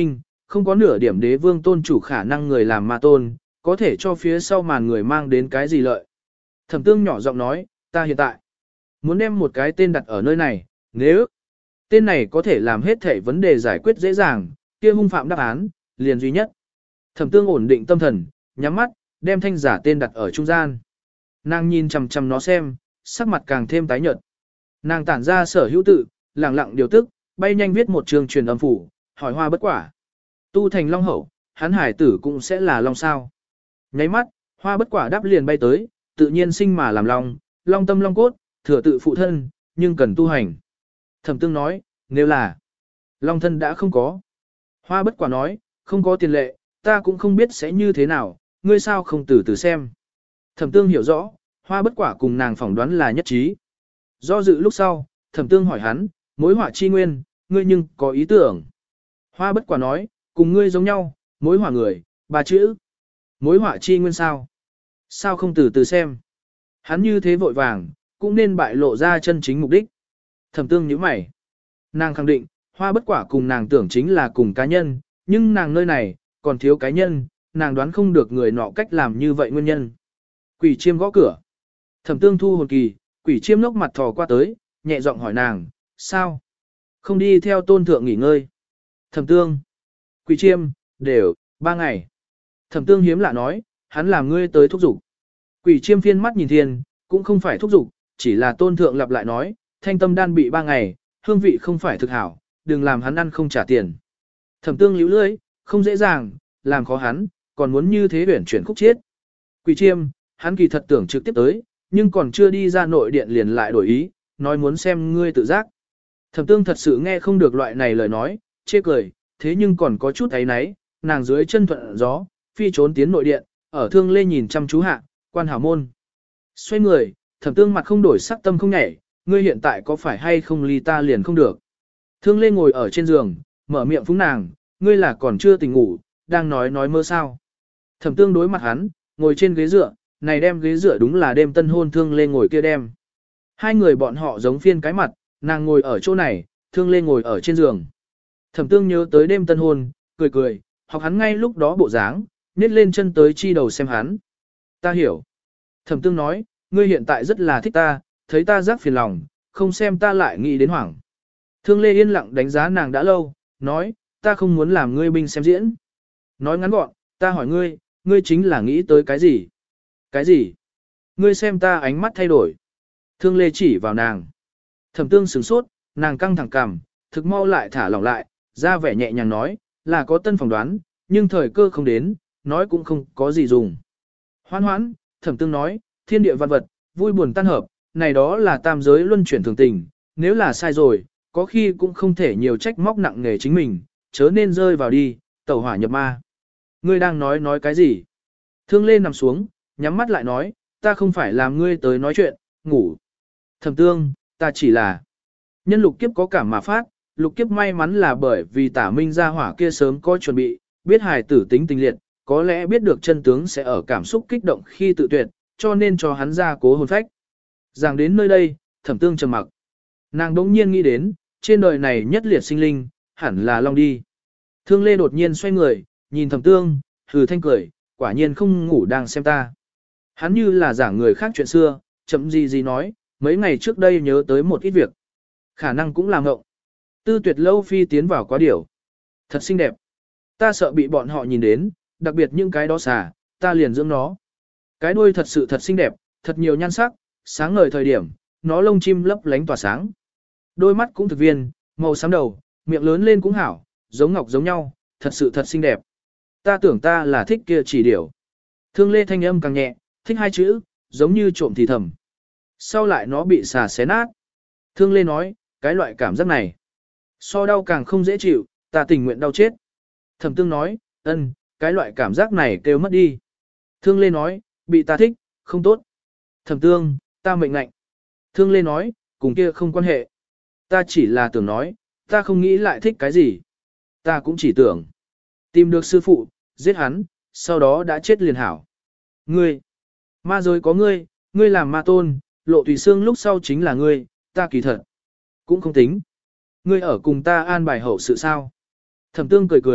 không có nửa điểm đế vương tôn chủ khả năng người làm ma tôn, có thể cho phía sau màn người mang đến cái gì lợi. Thẩm tương nhỏ giọng nói, ta hiện tại muốn đem một cái tên đặt ở nơi này, nếu tên này có thể làm hết thể vấn đề giải quyết dễ dàng, kia hung phạm đáp án, liền duy nhất. Thẩm tương ổn định tâm thần, nhắm mắt, đem thanh giả tên đặt ở trung gian. Nàng nhìn chằm chằm nó xem, sắc mặt càng thêm tái nhợt. Nàng tản ra sở hữu tự, lẳng lặng điều tức, bay nhanh viết một trường truyền âm phủ, hỏi Hoa Bất Quả. Tu thành long hậu, hắn hải tử cũng sẽ là long sao. Nháy mắt, Hoa Bất Quả đáp liền bay tới, tự nhiên sinh mà làm long, long tâm long cốt, thừa tự phụ thân, nhưng cần tu hành. Thẩm tương nói, nếu là long thân đã không có. Hoa Bất Quả nói, không có tiền lệ, ta cũng không biết sẽ như thế nào, ngươi sao không từ từ xem. Thẩm tương hiểu rõ, Hoa Bất Quả cùng nàng phỏng đoán là nhất trí. Do dự lúc sau, Thẩm tương hỏi hắn, mối họa chi nguyên, ngươi nhưng có ý tưởng. Hoa Bất Quả nói, cùng ngươi giống nhau, mối họa người, ba chữ. Mối họa chi nguyên sao? Sao không từ từ xem? Hắn như thế vội vàng, cũng nên bại lộ ra chân chính mục đích. Thẩm tương nhíu mày. Nàng khẳng định, Hoa Bất Quả cùng nàng tưởng chính là cùng cá nhân, nhưng nàng nơi này, còn thiếu cá nhân, nàng đoán không được người nọ cách làm như vậy nguyên nhân. Quỷ chiêm gõ cửa. Thẩm tương thu hồn kỳ, quỷ chiêm lốc mặt thò qua tới, nhẹ giọng hỏi nàng, sao? Không đi theo tôn thượng nghỉ ngơi. Thẩm tương. Quỷ chiêm, đều, 3 ngày. Thẩm tương hiếm lạ nói, hắn làm ngươi tới thúc giục. Quỷ chiêm phiên mắt nhìn thiên, cũng không phải thúc giục, chỉ là tôn thượng lặp lại nói, thanh tâm đan bị 3 ngày, hương vị không phải thực hảo, đừng làm hắn ăn không trả tiền. Thẩm tương líu lưỡi, không dễ dàng, làm khó hắn, còn muốn như thế huyển chuyển khúc chiết. Quỷ chiêm, hắn kỳ thật tưởng trực tiếp tới, nhưng còn chưa đi ra nội điện liền lại đổi ý, nói muốn xem ngươi tự giác. Thẩm tương thật sự nghe không được loại này lời nói, chê cười, thế nhưng còn có chút ấy náy, nàng dưới chân thuận gió, phi trốn tiến nội điện, ở thương lê nhìn chăm chú hạ, quan hảo môn. Xoay người, thẩm tương mặt không đổi sắc tâm không nhảy, ngươi hiện tại có phải hay không ly ta liền không được. Thương lê ngồi ở trên giường, mở miệng phúng nàng, ngươi là còn chưa tỉnh ngủ, đang nói mơ sao. Thẩm tương đối mặt hắn, ngồi trên ghế dựa, này đem ghế dựa đúng là đêm tân hôn thương lê ngồi kia đem. Hai người bọn họ giống phiên cái mặt, nàng ngồi ở chỗ này, thương lê ngồi ở trên giường. Thẩm tương nhớ tới đêm tân hôn, cười cười, học hắn ngay lúc đó bộ dáng, nết lên chân tới chi đầu xem hắn. Ta hiểu. Thẩm tương nói, ngươi hiện tại rất là thích ta, thấy ta rắc phiền lòng, không xem ta lại nghĩ đến hoảng. Thương lê yên lặng đánh giá nàng đã lâu, nói, ta không muốn làm ngươi binh xem diễn. Nói ngắn gọn, ta hỏi ngươi, ngươi chính là nghĩ tới cái gì? Cái gì? Ngươi xem ta ánh mắt thay đổi. Thương lê chỉ vào nàng. Thẩm tương sửng sốt, nàng căng thẳng cằm, thực mau lại thả lỏng lại, ra vẻ nhẹ nhàng nói, là có tân phỏng đoán, nhưng thời cơ không đến, nói cũng không có gì dùng. Hoan hoãn, thẩm tương nói, thiên địa văn vật, vui buồn tan hợp, này đó là tam giới luân chuyển thường tình, nếu là sai rồi, có khi cũng không thể nhiều trách móc nặng nghề chính mình, chớ nên rơi vào đi, tẩu hỏa nhập ma. Ngươi đang nói cái gì? Thương lê nằm xuống, nhắm mắt lại nói, ta không phải làm ngươi tới nói chuyện, ngủ. Thẩm tương, ta chỉ là nhân lục kiếp có cảm mà phát, lục kiếp may mắn là bởi vì tả minh gia hỏa kia sớm có chuẩn bị, biết hài tử tính tình liệt, có lẽ biết được chân tướng sẽ ở cảm xúc kích động khi tự tuyệt, cho nên cho hắn ra cố hồn phách. Giảng đến nơi đây, thẩm tương trầm mặc. Nàng đỗng nhiên nghĩ đến, trên đời này nhất liệt sinh linh, hẳn là long đi. Thương lê đột nhiên xoay người, nhìn thẩm tương, hừ thanh cười, quả nhiên không ngủ đang xem ta. Hắn như là giảng người khác chuyện xưa, chậm gì nói, mấy ngày trước đây nhớ tới một ít việc. Khả năng cũng làm ngộng. Tư Tuyệt lâu phi tiến vào quá điểu. Thật xinh đẹp. Ta sợ bị bọn họ nhìn đến, đặc biệt những cái đó xà, ta liền dưỡng nó. Cái đuôi thật sự thật xinh đẹp, thật nhiều nhan sắc, sáng ngời thời điểm, nó lông chim lấp lánh tỏa sáng. Đôi mắt cũng thực viên, màu xám đầu, miệng lớn lên cũng hảo, giống ngọc giống nhau, thật sự thật xinh đẹp. Ta tưởng ta là thích kia chỉ điểu. Thương lê thanh âm càng nhẹ, thích hai chữ, giống như trộm thì thầm. Sau lại nó bị xà xé nát. Thương lê nói, cái loại cảm giác này. So đau càng không dễ chịu, ta tình nguyện đau chết. Thẩm tương nói, ân, cái loại cảm giác này kêu mất đi. Thương lê nói, bị ta thích, không tốt. Thẩm tương, ta mệnh ngạnh. Thương lê nói, cùng kia không quan hệ. Ta chỉ là tưởng nói, ta không nghĩ lại thích cái gì. Ta cũng chỉ tưởng. Tìm được sư phụ, giết hắn, sau đó đã chết liền hảo. Ngươi, ma giới có ngươi, ngươi làm ma tôn, lộ tùy xương lúc sau chính là ngươi, ta kỳ thật. Cũng không tính. Ngươi ở cùng ta an bài hậu sự sao. Thẩm tương cười cười,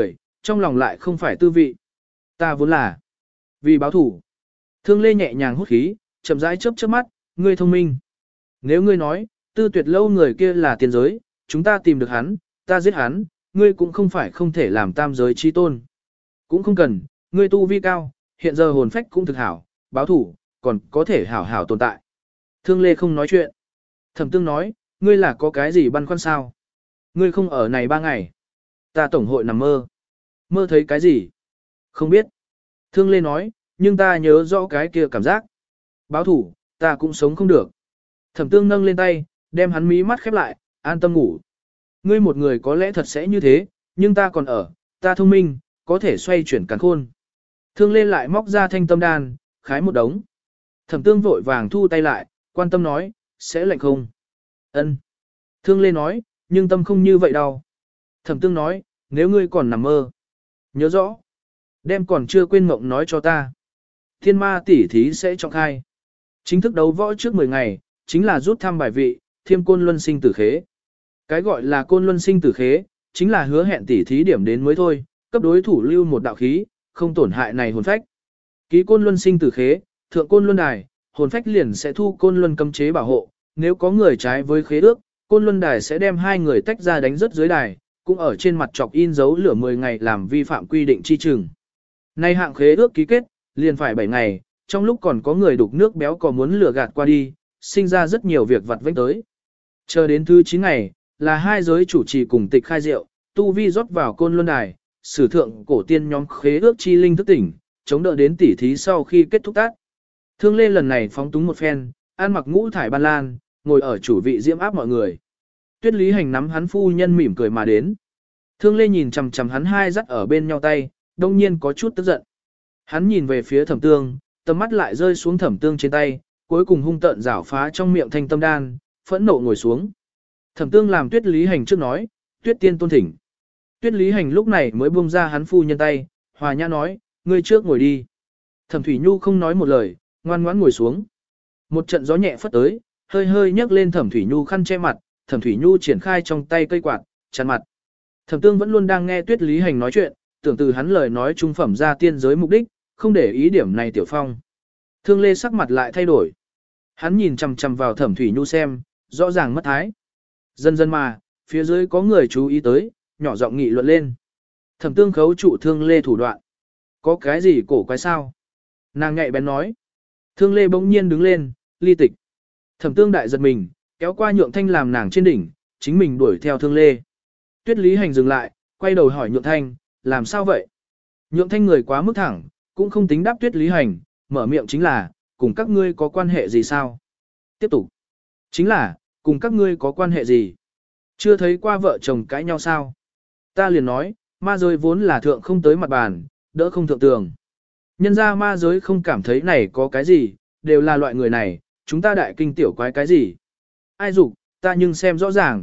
trong lòng lại không phải tư vị. Ta vốn là vì báo thủ. Thương Lê nhẹ nhàng hút khí, chậm rãi chớp chớp mắt, ngươi thông minh. Nếu ngươi nói, Tư Tuyệt Lâu người kia là tiên giới, chúng ta tìm được hắn, ta giết hắn, ngươi cũng không phải không thể làm tam giới chi tôn. Cũng không cần, ngươi tu vi cao, hiện giờ hồn phách cũng thực hảo, báo thủ, còn có thể hảo hảo tồn tại. Thương Lê không nói chuyện. Thẩm Tương nói, ngươi là có cái gì băn khoăn sao? Ngươi không ở này 3 ngày. Ta tổng hội nằm mơ. Mơ thấy cái gì? Không biết. Thương Lê nói, nhưng ta nhớ rõ cái kia cảm giác. Báo thủ, ta cũng sống không được. Thẩm Tương nâng lên tay, đem hắn mí mắt khép lại, an tâm ngủ. Ngươi một người có lẽ thật sẽ như thế, nhưng ta còn ở, ta thông minh, có thể xoay chuyển càn khôn. Thương Lê lại móc ra thanh tâm đan, khái một đống. Thẩm Tương vội vàng thu tay lại, quan tâm nói, sẽ lạnh không? Ân. Thương Lê nói, nhưng tâm không như vậy đâu. Thẩm Tương nói, nếu ngươi còn nằm mơ. Nhớ rõ. Đem còn chưa quên mộng nói cho ta. Thiên ma tỷ thí sẽ trọng khai. Chính thức đấu võ trước 10 ngày, chính là rút thăm bài vị, thiêm côn luân sinh tử khế. Cái gọi là côn luân sinh tử khế, chính là hứa hẹn tỷ thí điểm đến mới thôi, cấp đối thủ lưu một đạo khí, không tổn hại này hồn phách. Ký côn luân sinh tử khế, thượng côn luân đài, hồn phách liền sẽ thu côn luân cấm chế bảo hộ, nếu có người trái với khế ước, côn luân đài sẽ đem hai người tách ra đánh rất dưới đài, cũng ở trên mặt chọc in dấu lửa 10 ngày làm vi phạm quy định chi chừng. Nay hạng khế ước ký kết, liền phải 7 ngày, trong lúc còn có người đục nước béo có muốn lừa gạt qua đi, sinh ra rất nhiều việc vặt vãnh tới. Chờ đến thứ 9 ngày, là hai giới chủ trì cùng tịch khai rượu, tu vi rót vào côn luân đài, sử thượng cổ tiên nhóm khế ước chi linh thức tỉnh, chống đỡ đến tỉ thí sau khi kết thúc tác. Thương Lê lần này phóng túng một phen, ăn mặc ngũ thải ban lan, ngồi ở chủ vị diễm áp mọi người. Tuyết Lý Hành nắm hắn phu nhân mỉm cười mà đến. Thương Lê nhìn chằm chằm hắn hai dắt ở bên nhau tay, đông nhiên có chút tức giận. Hắn nhìn về phía Thẩm Tương, tầm mắt lại rơi xuống Thẩm Tương trên tay, cuối cùng hung tợn rảo phá trong miệng thanh tâm đan, phẫn nộ ngồi xuống. Thẩm Tương làm Tuyết Lý Hành trước nói, Tuyết Tiên tôn thỉnh. Tuyết Lý Hành lúc này mới buông ra hắn phu nhân tay, hòa nhã nói, ngươi trước ngồi đi. Thẩm Thủy Nhu không nói một lời, ngoan ngoãn ngồi xuống. Một trận gió nhẹ phất tới, hơi hơi nhấc lên Thẩm Thủy Nhu khăn che mặt, Thẩm Thủy Nhu triển khai trong tay cây quạt, chắn mặt. Thẩm Tương vẫn luôn đang nghe Tuyết Lý Hành nói chuyện, tưởng từ hắn lời nói trung phẩm ra tiên giới mục đích, không để ý điểm này tiểu phong. Thương Lê sắc mặt lại thay đổi. Hắn nhìn chằm chằm vào Thẩm Thủy Nhu xem, rõ ràng mất thái. Dần dần mà, phía dưới có người chú ý tới, nhỏ giọng nghị luận lên. Thẩm Tương khấu trụ Thương Lê thủ đoạn. Có cái gì cổ quái sao? Nàng nhạy bén nói. Thương Lê bỗng nhiên đứng lên, ly tịch. Thẩm Tương đại giật mình, kéo qua Nhượng Thanh làm nàng trên đỉnh, chính mình đuổi theo Thương Lê. Tuyết Lý Hành dừng lại, quay đầu hỏi Nhượng Thanh, làm sao vậy? Nhượng Thanh người quá mức thẳng, cũng không tính đáp Tuyết Lý Hành, mở miệng chính là, cùng các ngươi có quan hệ gì sao? Tiếp tục. Chính là, cùng các ngươi có quan hệ gì? Chưa thấy qua vợ chồng cãi nhau sao? Ta liền nói, ma giới vốn là thượng không tới mặt bàn, đỡ không thượng tường. Nhân ra ma giới không cảm thấy này có cái gì, đều là loại người này, chúng ta đại kinh tiểu quái cái gì. Ai dục ta nhưng xem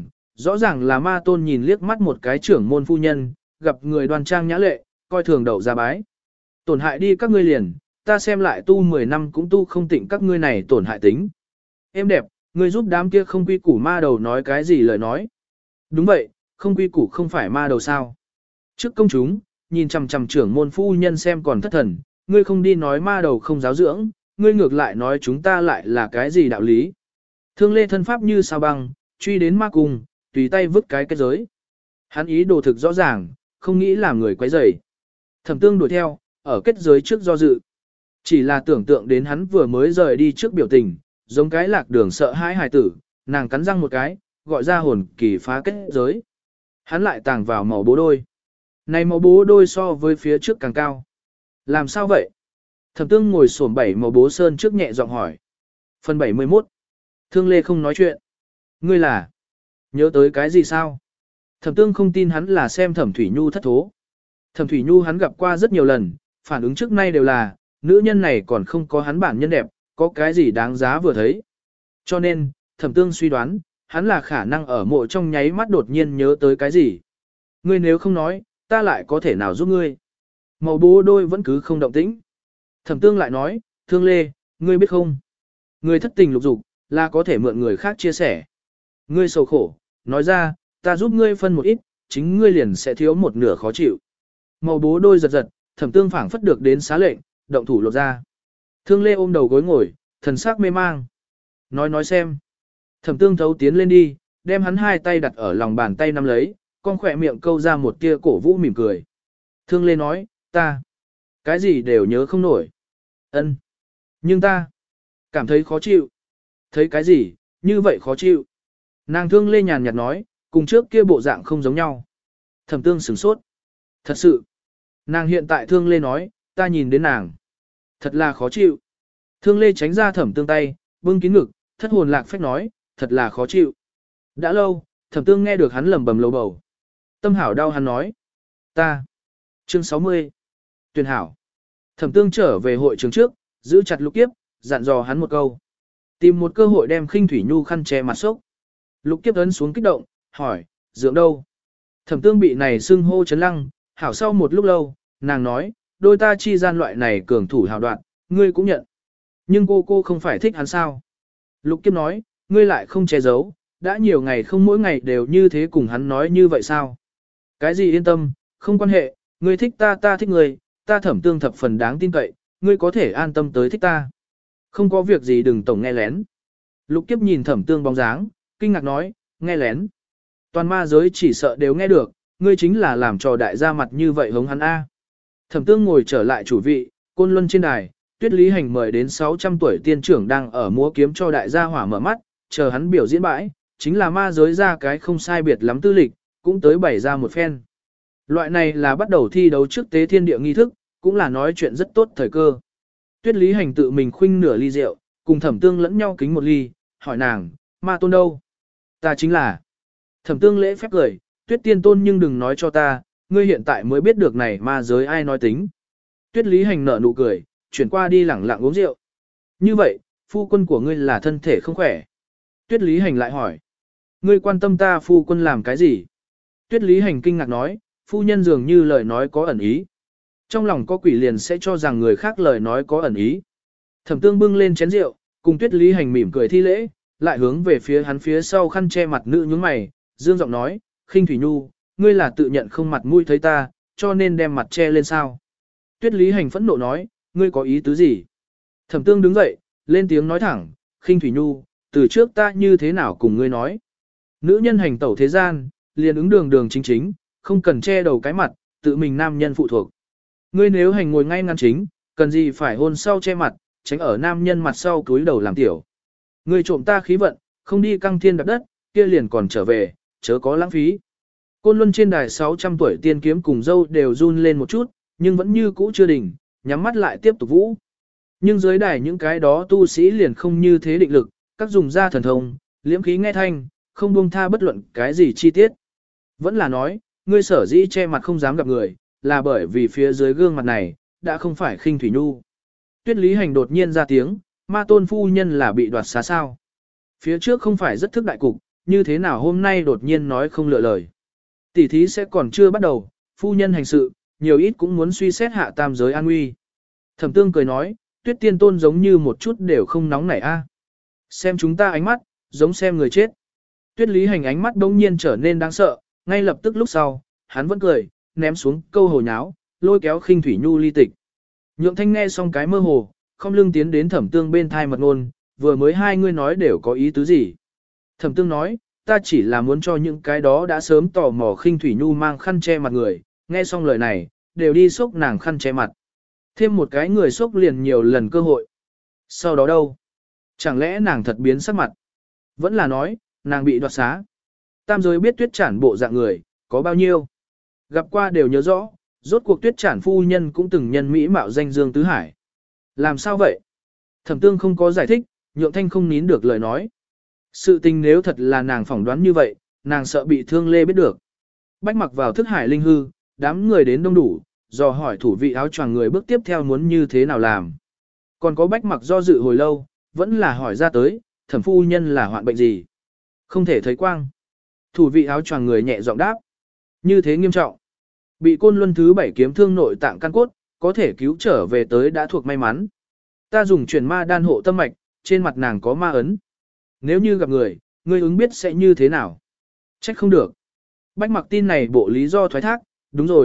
rõ ràng là ma tôn nhìn liếc mắt một cái trưởng môn phu nhân, gặp người đoan trang nhã lệ, coi thường đậu ra bái. Tổn hại đi các ngươi liền, ta xem lại tu 10 năm cũng tu không tịnh các ngươi này tổn hại tính. Em đẹp, ngươi giúp đám kia không quy củ ma đầu nói cái gì lời nói. Đúng vậy, không quy củ không phải ma đầu sao. Trước công chúng, nhìn chằm chằm trưởng môn phu nhân xem còn thất thần, ngươi không đi nói ma đầu không giáo dưỡng, ngươi ngược lại nói chúng ta lại là cái gì đạo lý. Thương Lê thân pháp như sao băng, truy đến ma cung, tùy tay vứt cái kết giới. Hắn ý đồ thực rõ ràng, không nghĩ làm người quấy rầy. Thẩm Tương đuổi theo, ở kết giới trước do dự. Chỉ là tưởng tượng đến hắn vừa mới rời đi trước biểu tình, giống cái lạc đường sợ hãi hài tử, nàng cắn răng một cái, gọi ra hồn kỳ phá kết giới. Hắn lại tàng vào màu bố đôi. Này màu bố đôi so với phía trước càng cao. Làm sao vậy? Thẩm Tương ngồi xổm 7 màu bố sơn trước nhẹ giọng hỏi. Phần 71. Thương Lê không nói chuyện. Ngươi là? Nhớ tới cái gì sao? Thẩm Tương không tin hắn là xem Thẩm Thủy Nhu thất thố. Thẩm Thủy Nhu hắn gặp qua rất nhiều lần, phản ứng trước nay đều là, nữ nhân này còn không có hắn bản nhân đẹp, có cái gì đáng giá vừa thấy. Cho nên, Thẩm Tương suy đoán, hắn là khả năng ở mộ trong nháy mắt đột nhiên nhớ tới cái gì. Ngươi nếu không nói, ta lại có thể nào giúp ngươi. Màu bố đôi vẫn cứ không động tĩnh. Thẩm Tương lại nói, Thương Lê, ngươi biết không? Ngươi thất tình lục dục, là có thể mượn người khác chia sẻ. Ngươi sầu khổ, nói ra, ta giúp ngươi phân một ít, chính ngươi liền sẽ thiếu một nửa khó chịu. màu bố đôi giật giật, Thẩm Tương phảng phất được đến xá lệnh, động thủ lột ra. Thương Lê ôm đầu gối ngồi, thần sắc mê mang. Nói xem. Thẩm Tương thấu tiến lên đi, đem hắn hai tay đặt ở lòng bàn tay nắm lấy, con khỏe miệng câu ra một tia cổ vũ mỉm cười. Thương Lê nói, ta, cái gì đều nhớ không nổi. Ân, nhưng ta, cảm thấy khó chịu. Thấy cái gì, như vậy khó chịu. Nàng Thương Lê nhàn nhạt nói, cùng trước kia bộ dạng không giống nhau. Thẩm Tương sửng sốt. Thật sự, nàng hiện tại Thương Lê nói, ta nhìn đến nàng. Thật là khó chịu. Thương Lê tránh ra Thẩm Tương tay, bưng kín ngực, thất hồn lạc phách nói, thật là khó chịu. Đã lâu, Thẩm Tương nghe được hắn lẩm bẩm lầu bầu. Tâm hảo đau hắn nói. Ta. Chương 60. Tuyển hảo. Thẩm Tương trở về hội trường trước, giữ chặt Lục Kiếp, dặn dò hắn một câu. Tìm một cơ hội đem Khinh Thủy Nhu khăn che mặt sốc. Lục Kiếp ấn xuống kích động, hỏi, dưỡng đâu? Thẩm Tương bị này xưng hô chấn lăng, hảo sau một lúc lâu, nàng nói, đôi ta chi gian loại này cường thủ hào đoạn, ngươi cũng nhận. Nhưng cô không phải thích hắn sao? Lục Kiếp nói, ngươi lại không che giấu, đã nhiều ngày không mỗi ngày đều như thế cùng hắn nói như vậy sao? Cái gì yên tâm, không quan hệ, ngươi thích ta ta thích ngươi, ta Thẩm Tương thập phần đáng tin cậy, ngươi có thể an tâm tới thích ta. Không có việc gì đừng tổng nghe lén. Lục Kiếp nhìn Thẩm Tương bóng dáng, kinh ngạc nói, nghe lén. Toàn ma giới chỉ sợ đều nghe được, ngươi chính là làm trò đại gia mặt như vậy hống hắn A. Thẩm Tương ngồi trở lại chủ vị, Côn Luân trên đài, Tuyết Lý Hành mời đến 600 tuổi tiên trưởng đang ở múa kiếm cho đại gia hỏa mở mắt, chờ hắn biểu diễn bãi, chính là ma giới ra cái không sai biệt lắm tư lịch, cũng tới bày ra một phen. Loại này là bắt đầu thi đấu trước tế thiên địa nghi thức, cũng là nói chuyện rất tốt thời cơ. Tuyết Lý Hành tự mình khuynh nửa ly rượu, cùng Thẩm Tương lẫn nhau kính một ly, hỏi nàng, ma tôn đâu? Ta chính là. Thẩm Tương lễ phép cười, Tuyết tiên tôn nhưng đừng nói cho ta, ngươi hiện tại mới biết được này ma giới ai nói tính. Tuyết Lý Hành nở nụ cười, chuyển qua đi lẳng lặng uống rượu. Như vậy, phu quân của ngươi là thân thể không khỏe. Tuyết Lý Hành lại hỏi, ngươi quan tâm ta phu quân làm cái gì? Tuyết Lý Hành kinh ngạc nói, phu nhân dường như lời nói có ẩn ý. Trong lòng có quỷ liền sẽ cho rằng người khác lời nói có ẩn ý. Thẩm Tương bưng lên chén rượu, cùng Tuyết Lý Hành mỉm cười thi lễ, lại hướng về phía hắn phía sau khăn che mặt nữ nhướng mày, dương giọng nói, Khinh Thủy Nhu, ngươi là tự nhận không mặt mũi thấy ta, cho nên đem mặt che lên sao. Tuyết Lý Hành phẫn nộ nói, ngươi có ý tứ gì? Thẩm Tương đứng dậy, lên tiếng nói thẳng, Khinh Thủy Nhu, từ trước ta như thế nào cùng ngươi nói. Nữ nhân hành tẩu thế gian, liền ứng đường đường chính chính, không cần che đầu cái mặt, tự mình nam nhân phụ thuộc. Ngươi nếu hành ngồi ngay ngăn chính, cần gì phải hôn sau che mặt, tránh ở nam nhân mặt sau cúi đầu làm tiểu. Ngươi trộm ta khí vận, không đi căng thiên đạp đất, kia liền còn trở về, chớ có lãng phí. Côn Luân trên đài 600 tuổi tiên kiếm cùng dâu đều run lên một chút, nhưng vẫn như cũ chưa đỉnh, nhắm mắt lại tiếp tục vũ. Nhưng dưới đài những cái đó tu sĩ liền không như thế định lực, các dùng ra thần thông, liễm khí nghe thanh, không buông tha bất luận cái gì chi tiết. Vẫn là nói, ngươi sở dĩ che mặt không dám gặp người, là bởi vì phía dưới gương mặt này, đã không phải Khinh Thủy Nhu. Tuyết Lý Hành đột nhiên ra tiếng, ma tôn phu nhân là bị đoạt xá sao. Phía trước không phải rất thức đại cục, như thế nào hôm nay đột nhiên nói không lựa lời. Tỷ thí sẽ còn chưa bắt đầu, phu nhân hành sự, nhiều ít cũng muốn suy xét hạ tam giới an nguy. Thẩm Tương cười nói, Tuyết tiên tôn giống như một chút đều không nóng nảy a. Xem chúng ta ánh mắt, giống xem người chết. Tuyết Lý Hành ánh mắt đông nhiên trở nên đáng sợ, ngay lập tức lúc sau, hắn vẫn cười, ném xuống câu hồ nháo, lôi kéo Khinh Thủy Nhu ly tịch. Nhượng Thanh nghe xong cái mơ hồ, không lưng tiến đến Thẩm Tương bên thai mật ngôn, vừa mới hai ngươi nói đều có ý tứ gì. Thẩm Tương nói, ta chỉ là muốn cho những cái đó đã sớm tò mò Khinh Thủy Nhu mang khăn che mặt người, nghe xong lời này, đều đi xốc nàng khăn che mặt. Thêm một cái người xốc liền nhiều lần cơ hội. Sau đó đâu? Chẳng lẽ nàng thật biến sắc mặt? Vẫn là nói, nàng bị đoạt xá. Tam giới biết Tuyết Trản bộ dạng người, có bao nhiêu? Gặp qua đều nhớ rõ, rốt cuộc Tuyết Trản phu nhân cũng từng nhân mỹ mạo danh dương tứ hải. Làm sao vậy? Thẩm Tương không có giải thích, Nhượng Thanh không nín được lời nói. Sự tình nếu thật là nàng phỏng đoán như vậy, nàng sợ bị Thương Lê biết được. Bách Mặc vào thức hải linh hư, đám người đến đông đủ, dò hỏi thủ vị áo choàng người bước tiếp theo muốn như thế nào làm. Còn có Bách Mặc do dự hồi lâu, vẫn là hỏi ra tới, thẩm phu nhân là hoạn bệnh gì? Không thể thấy quang. Thủ vị áo choàng người nhẹ giọng đáp. Như thế nghiêm trọng. Bị Côn Luân thứ 7 kiếm thương nội tạng căn cốt, có thể cứu trở về tới đã thuộc may mắn. Ta dùng truyền ma đan hộ tâm mạch, trên mặt nàng có ma ấn. Nếu như gặp người, ngươi ứng biết sẽ như thế nào? Trách không được. Bách Mặc tin này bộ lý do thoái thác, đúng rồi,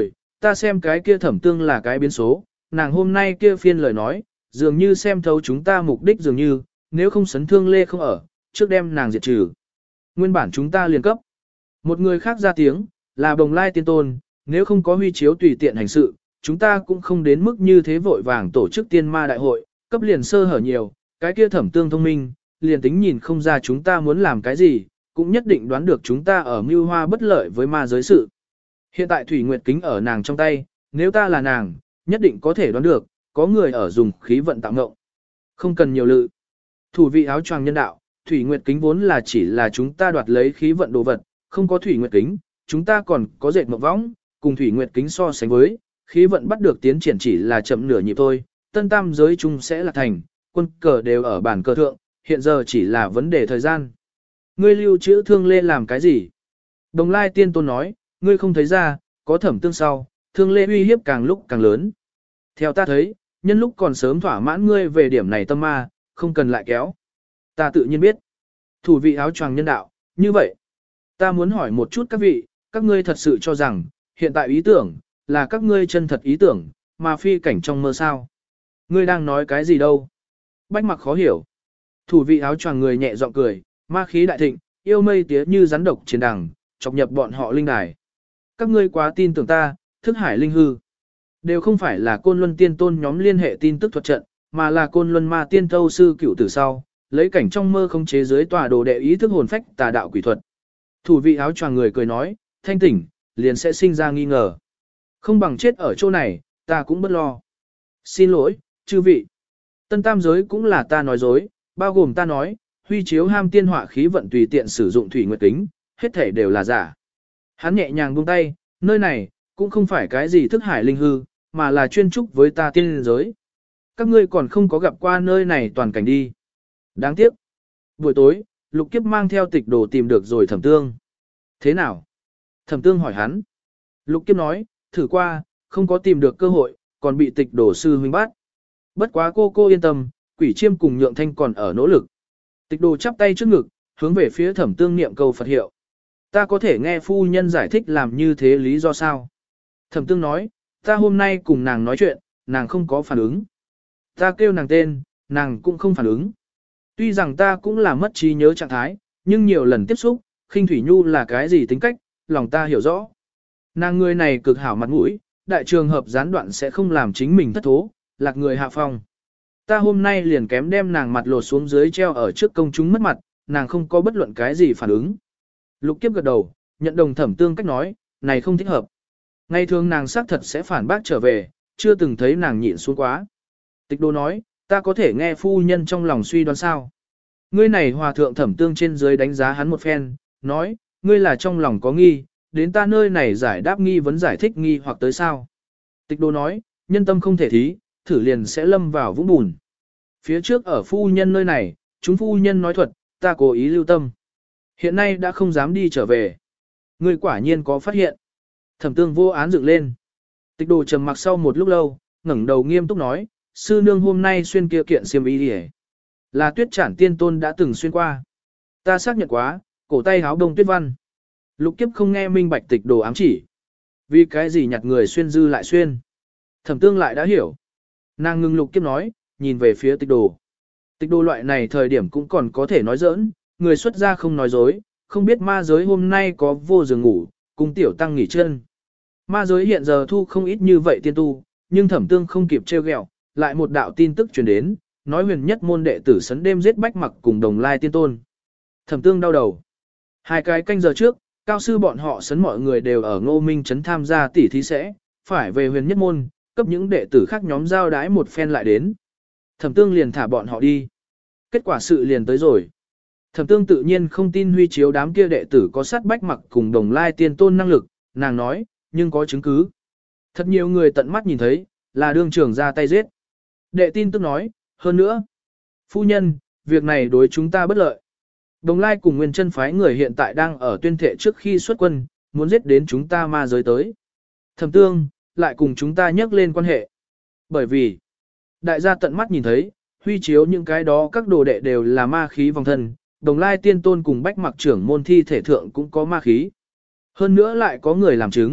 ta xem cái kia thẩm tương là cái biến số, nàng hôm nay kia phiên lời nói, dường như xem thấu chúng ta mục đích dường như, nếu không sấn Thương Lê không ở, trước đem nàng diệt trừ. Nguyên bản chúng ta liền cấp. Một người khác ra tiếng, là Bồng Lai Tiên Tôn, nếu không có huy chiếu tùy tiện hành sự, chúng ta cũng không đến mức như thế vội vàng tổ chức tiên ma đại hội, cấp liền sơ hở nhiều, cái kia thẩm tương thông minh, liền tính nhìn không ra chúng ta muốn làm cái gì, cũng nhất định đoán được chúng ta ở mưu hoa bất lợi với ma giới sự. Hiện tại Thủy Nguyệt Kính ở nàng trong tay, nếu ta là nàng, nhất định có thể đoán được, có người ở dùng khí vận tạo ngộng. Không cần nhiều lự. Thủ vị áo choàng nhân đạo, Thủy Nguyệt Kính vốn là chỉ là chúng ta đoạt lấy khí vận đồ vật, không có Thủy Nguyệt Kính, chúng ta còn có dệt mộng võng, cùng Thủy Nguyệt Kính so sánh với, khí vận bắt được tiến triển chỉ là chậm nửa nhịp thôi, tân tam giới chung sẽ là thành, quân cờ đều ở bản cờ thượng, hiện giờ chỉ là vấn đề thời gian. Ngươi lưu trữ Thương Lê làm cái gì? Đồng Lai Tiên Tôn nói, ngươi không thấy ra, có thẩm tương sau, Thương Lê uy hiếp càng lúc càng lớn. Theo ta thấy, nhân lúc còn sớm thỏa mãn ngươi về điểm này tâm ma, không cần lại kéo. Ta tự nhiên biết. Thủ vị áo choàng nhân đạo, như vậy. Ta muốn hỏi một chút các vị, các ngươi thật sự cho rằng, hiện tại ý tưởng, là các ngươi chân thật ý tưởng, mà phi cảnh trong mơ sao. Ngươi đang nói cái gì đâu? Bách Mặc khó hiểu. Thủ vị áo choàng người nhẹ giọng cười, ma khí đại thịnh, yêu mây tía như rắn độc trên đằng, chọc nhập bọn họ linh đài. Các ngươi quá tin tưởng ta, thức hải linh hư. Đều không phải là Côn Luân Tiên Tôn nhóm liên hệ tin tức thuật trận, mà là Côn Luân Ma Tiên Tâu sư cựu từ sau, lấy cảnh trong mơ không chế dưới tòa đồ đệ ý thức hồn phách tà đạo quỷ thuật. Thủ vị áo choàng người cười nói, thanh tỉnh, liền sẽ sinh ra nghi ngờ. Không bằng chết ở chỗ này, ta cũng bất lo. Xin lỗi, chư vị. Tân tam giới cũng là ta nói dối, bao gồm ta nói, huy chiếu ham tiên họa khí vận tùy tiện sử dụng Thủy Nguyệt Kính, hết thể đều là giả. Hắn nhẹ nhàng buông tay, nơi này, cũng không phải cái gì thức hải linh hư, mà là chuyên trúc với ta tiên giới. Các ngươi còn không có gặp qua nơi này toàn cảnh đi. Đáng tiếc. Buổi tối, Lục Kiếp mang theo tịch đồ tìm được rồi Thẩm Tương. Thế nào? Thẩm Tương hỏi hắn. Lục Kiếp nói, thử qua, không có tìm được cơ hội, còn bị tịch đồ sư huynh bắt. Bất quá cô yên tâm, Quỷ Chiêm cùng Nhượng Thanh còn ở nỗ lực. Tịch đồ chắp tay trước ngực, hướng về phía Thẩm Tương niệm câu Phật hiệu. Ta có thể nghe phu nhân giải thích làm như thế lý do sao? Thẩm Tương nói, ta hôm nay cùng nàng nói chuyện, nàng không có phản ứng. Ta kêu nàng tên, nàng cũng không phản ứng. Tuy rằng ta cũng là mất trí nhớ trạng thái, nhưng nhiều lần tiếp xúc, khinh thủy nhu là cái gì tính cách, lòng ta hiểu rõ. Nàng người này cực hảo mặt mũi, đại trường hợp gián đoạn sẽ không làm chính mình thất thố, lạc người hạ phong. Ta hôm nay liền kém đem nàng mặt lột xuống dưới treo ở trước công chúng mất mặt, nàng không có bất luận cái gì phản ứng. Lục Kiếp gật đầu, nhận đồng Thẩm Tương cách nói, này không thích hợp. Ngày thường nàng xác thật sẽ phản bác trở về, chưa từng thấy nàng nhịn xuống quá. Tịch Đô nói, ta có thể nghe phu nhân trong lòng suy đoán sao. Ngươi này hòa thượng Thẩm Tương trên dưới đánh giá hắn một phen, nói, ngươi là trong lòng có nghi, đến ta nơi này giải đáp nghi vấn giải thích nghi hoặc tới sao. Tịch Đô nói, nhân tâm không thể thí, thử liền sẽ lâm vào vũng bùn. Phía trước ở phu nhân nơi này, chúng phu nhân nói thuật, ta cố ý lưu tâm. Hiện nay đã không dám đi trở về. Ngươi quả nhiên có phát hiện. Thẩm Tương vô án dựng lên. Tịch Đồ trầm mặc sau một lúc lâu, ngẩng đầu nghiêm túc nói, sư nương hôm nay xuyên kia kiện xiêm y đi, là Tuyết Trản Tiên Tôn đã từng xuyên qua. Ta xác nhận quá, cổ tay háo đông tuyết văn. Lục Kiếp không nghe minh bạch Tịch Đồ ám chỉ. Vì cái gì nhặt người xuyên dư lại xuyên. Thẩm Tương lại đã hiểu. Nàng ngưng Lục Kiếp nói, nhìn về phía Tịch Đồ. Tịch Đồ loại này thời điểm cũng còn có thể nói giỡn, người xuất gia không nói dối, không biết ma giới hôm nay có vô giường ngủ, cùng tiểu tăng nghỉ chân. Ma giới hiện giờ thu không ít như vậy tiên tu, nhưng Thẩm Tương không kịp trêu ghẹo, lại một đạo tin tức truyền đến, nói huyền nhất môn đệ tử sấn đêm giết Bách Mặc cùng Đồng Lai Tiên Tôn. Thẩm Tương đau đầu. 2 cái canh giờ trước, cao sư bọn họ sấn mọi người đều ở Ngô Minh trấn tham gia tỉ thí sẽ, phải về huyền nhất môn, cấp những đệ tử khác nhóm giao đái một phen lại đến. Thẩm Tương liền thả bọn họ đi. Kết quả sự liền tới rồi. Thẩm Tương tự nhiên không tin huy chiếu đám kia đệ tử có sát Bách Mặc cùng Đồng Lai Tiên Tôn năng lực, nàng nói, nhưng có chứng cứ. Thật nhiều người tận mắt nhìn thấy, là đương trưởng ra tay giết. Đệ tin tức nói, hơn nữa, phu nhân, việc này đối chúng ta bất lợi. Đồng Lai cùng Nguyên Chân phái người hiện tại đang ở tuyên thệ trước khi xuất quân, muốn giết đến chúng ta ma giới tới. Thẩm Tương, lại cùng chúng ta nhắc lên quan hệ. Bởi vì, đại gia tận mắt nhìn thấy, huy chiếu những cái đó các đồ đệ đều là ma khí vòng thân, Đồng Lai Tiên Tôn cùng Bách Mặc trưởng môn thi thể thượng cũng có ma khí. Hơn nữa lại có người làm chứng,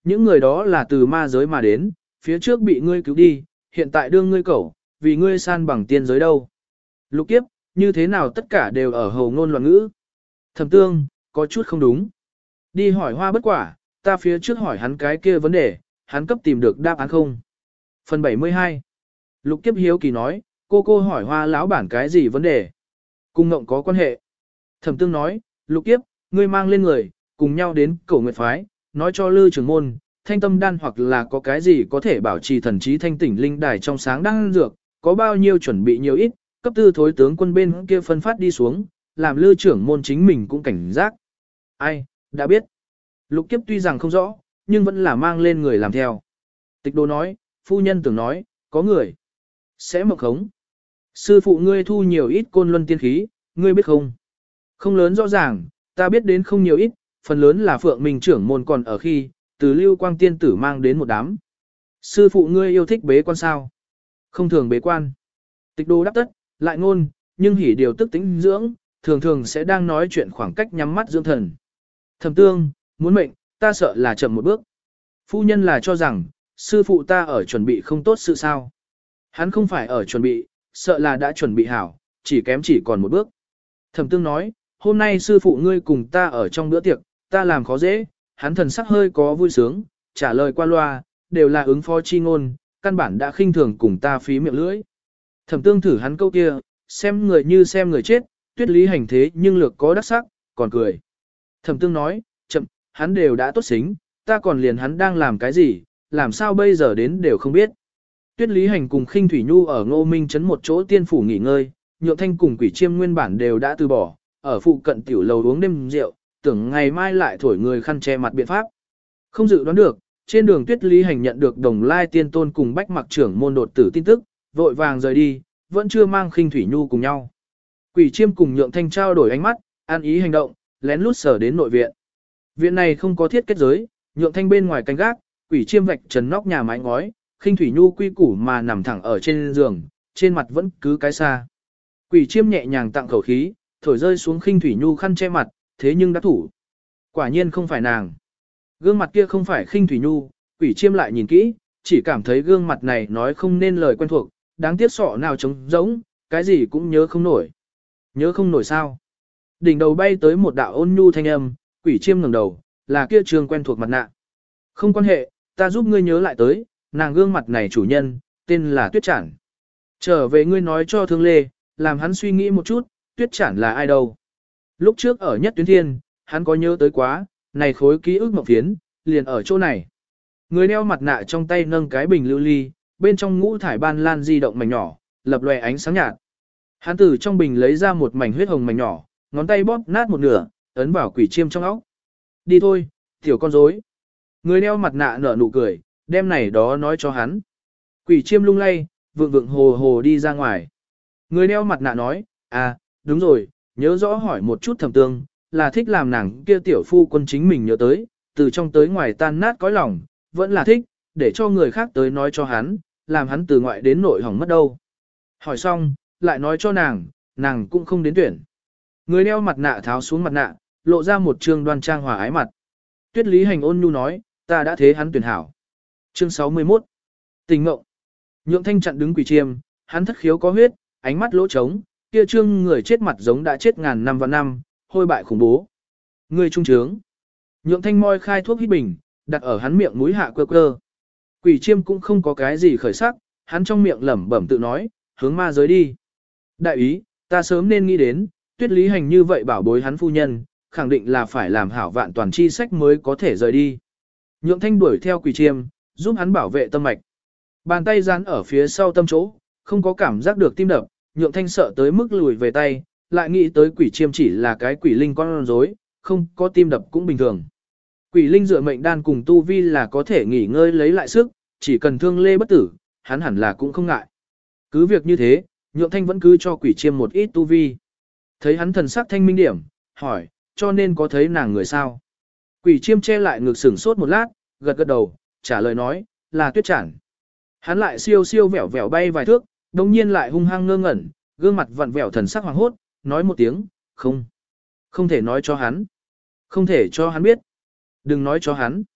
Những người đó là từ ma giới mà đến, phía trước bị ngươi cứu đi, hiện tại đương ngươi cẩu, vì ngươi san bằng tiên giới đâu. Lục kiếp, như thế nào tất cả đều ở hầu ngôn loạn ngữ. Thẩm tương, có chút không đúng. Đi hỏi hoa bất quả, ta phía trước hỏi hắn cái kia vấn đề, hắn cấp tìm được đáp án không. Phần 72. Lục kiếp hiếu kỳ nói, cô hỏi hoa lão bản cái gì vấn đề. Cùng ngộng có quan hệ. Thẩm tương nói, lục kiếp, ngươi mang lên người, cùng nhau đến cổ nguyệt phái, nói cho lư trưởng môn, thanh tâm đan hoặc là có cái gì có thể bảo trì thần trí thanh tỉnh linh đài trong sáng đang dược, có bao nhiêu chuẩn bị nhiều ít, cấp tư thối tướng quân bên kia phân phát đi xuống, làm lư trưởng môn chính mình cũng cảnh giác. Ai, đã biết. Lục kiếp tuy rằng không rõ, nhưng vẫn là mang lên người làm theo. Tịch đô nói, phu nhân tưởng nói, có người sẽ mộng khống. Sư phụ ngươi thu nhiều ít côn luân tiên khí, ngươi biết không? Không lớn rõ ràng, ta biết đến không nhiều ít, phần lớn là Phượng Minh trưởng môn còn ở khi, từ Lưu Quang tiên tử mang đến một đám. Sư phụ ngươi yêu thích bế quan sao? Không thường bế quan. Tịch đô đáp tất, lại ngôn, nhưng hỉ điều tức tĩnh dưỡng, thường thường sẽ đang nói chuyện khoảng cách nhắm mắt dưỡng thần. Thẩm tương, muốn mệnh, ta sợ là chậm một bước. Phu nhân là cho rằng, sư phụ ta ở chuẩn bị không tốt sự sao. Hắn không phải ở chuẩn bị, sợ là đã chuẩn bị hảo, chỉ kém chỉ còn một bước. Thẩm tương nói, hôm nay sư phụ ngươi cùng ta ở trong bữa tiệc, ta làm khó dễ, hắn thần sắc hơi có vui sướng, trả lời qua loa, đều là ứng phó chi ngôn, căn bản đã khinh thường cùng ta phí miệng lưỡi. Thẩm tương thử hắn câu kia, xem người như xem người chết, tuyết lý hành thế nhưng lược có đắc sắc, còn cười. Thẩm tương nói, chậm, hắn đều đã tốt xính, ta còn liền hắn đang làm cái gì, làm sao bây giờ đến đều không biết. Tuyết lý hành cùng khinh thủy nhu ở Ngô Minh trấn một chỗ tiên phủ nghỉ ngơi, Nhượng Thanh cùng Quỷ Chiêm nguyên bản đều đã từ bỏ, ở phụ cận tiểu lầu uống đêm rượu, tưởng ngày mai lại thổi người khăn che mặt biện pháp. Không dự đoán được, trên đường Tuyết lý hành nhận được Đồng Lai Tiên Tôn cùng Bách Mặc trưởng môn đột tử tin tức, vội vàng rời đi, vẫn chưa mang khinh thủy nhu cùng nhau. Quỷ Chiêm cùng Nhượng Thanh trao đổi ánh mắt, an ý hành động, lén lút sở đến nội viện. Viện này không có thiết kết giới, Nhượng Thanh bên ngoài canh gác, Quỷ Chiêm vạch trần nóc nhà mái ngói, khinh thủy nhu quy củ mà nằm thẳng ở trên giường, trên mặt vẫn cứ cái xa. Quỷ Chiêm nhẹ nhàng tặng khẩu khí, thổi rơi xuống khinh thủy nhu khăn che mặt, thế nhưng đã thủ. Quả nhiên không phải nàng. Gương mặt kia không phải khinh thủy nhu, Quỷ Chiêm lại nhìn kỹ, chỉ cảm thấy gương mặt này nói không nên lời quen thuộc, đáng tiếc sọ nào trống rỗng, cái gì cũng nhớ không nổi. Nhớ không nổi sao? Đỉnh đầu bay tới một đạo ôn nhu thanh âm, Quỷ Chiêm ngẩng đầu, là kia trường quen thuộc mặt nạ. Không quan hệ, ta giúp ngươi nhớ lại tới, nàng gương mặt này chủ nhân, tên là Tuyết Trản. Trở về ngươi nói cho Thương Lê, làm hắn suy nghĩ một chút, Tuyết Trản là ai đâu. Lúc trước ở Nhất Tuyến Thiên, hắn có nhớ tới quá, này khối ký ức mộng phiến, liền ở chỗ này. Người đeo mặt nạ trong tay nâng cái bình lưu ly, bên trong ngũ thải ban lan di động mảnh nhỏ, lập lòe ánh sáng nhạt. Hắn từ trong bình lấy ra một mảnh huyết hồng mảnh nhỏ, ngón tay bóp nát một nửa, ấn vào Quỷ Chiêm trong óc. Đi thôi, tiểu con rối. Người đeo mặt nạ nở nụ cười, đem này đó nói cho hắn. Quỷ Chiêm lung lay, vượng vượng hồ hồ đi ra ngoài. Người đeo mặt nạ nói, à, đúng rồi, nhớ rõ hỏi một chút Thẩm tương, là thích làm nàng kia tiểu phu quân chính mình nhớ tới, từ trong tới ngoài tan nát cõi lòng, vẫn là thích, để cho người khác tới nói cho hắn, làm hắn từ ngoại đến nội hỏng mất đâu. Hỏi xong, lại nói cho nàng cũng không đến tuyển. Người đeo mặt nạ tháo xuống mặt nạ, lộ ra một trương đoan trang hòa ái mặt. Tuyết lý hành ôn nhu nói, ta đã thế hắn tuyển hảo. Chương 61. Tình ngộng. Nhượng Thanh chặn đứng Quỷ Chiêm, hắn thất khiếu có huyết, ánh mắt lỗ trống, kia trương người chết mặt giống đã chết ngàn năm và năm, hôi bại khủng bố. Người trung trướng. Nhượng Thanh moi khai thuốc hít bình, đặt ở hắn miệng mũi hạ quơ quơ. Quỷ Chiêm cũng không có cái gì khởi sắc, hắn trong miệng lẩm bẩm tự nói, hướng ma giới đi. Đại ý, ta sớm nên nghĩ đến, Tuyết lý hành như vậy bảo bối hắn phu nhân, khẳng định là phải làm hảo vạn toàn chi sách mới có thể rời đi. Nhượng Thanh đuổi theo Quỷ Chiêm, giúp hắn bảo vệ tâm mạch. Bàn tay dán ở phía sau tâm chỗ, không có cảm giác được tim đập, Nhượng Thanh sợ tới mức lùi về tay, lại nghĩ tới Quỷ Chiêm chỉ là cái quỷ linh con rối, không có tim đập cũng bình thường. Quỷ linh dựa mệnh đan cùng tu vi là có thể nghỉ ngơi lấy lại sức, chỉ cần Thương Lê bất tử, hắn hẳn là cũng không ngại. Cứ việc như thế, Nhượng Thanh vẫn cứ cho Quỷ Chiêm một ít tu vi. Thấy hắn thần sắc thanh minh điểm, hỏi, cho nên có thấy nàng người sao? Quỷ Chiêm che lại ngực sửng sốt một lát, gật gật đầu, trả lời nói, là Tuyết Trản. Hắn lại siêu siêu vẻo vẻo bay vài thước, đồng nhiên lại hung hăng ngơ ngẩn, gương mặt vặn vẹo thần sắc hoàng hốt, nói một tiếng, không thể nói cho hắn. Không thể cho hắn biết. Đừng nói cho hắn.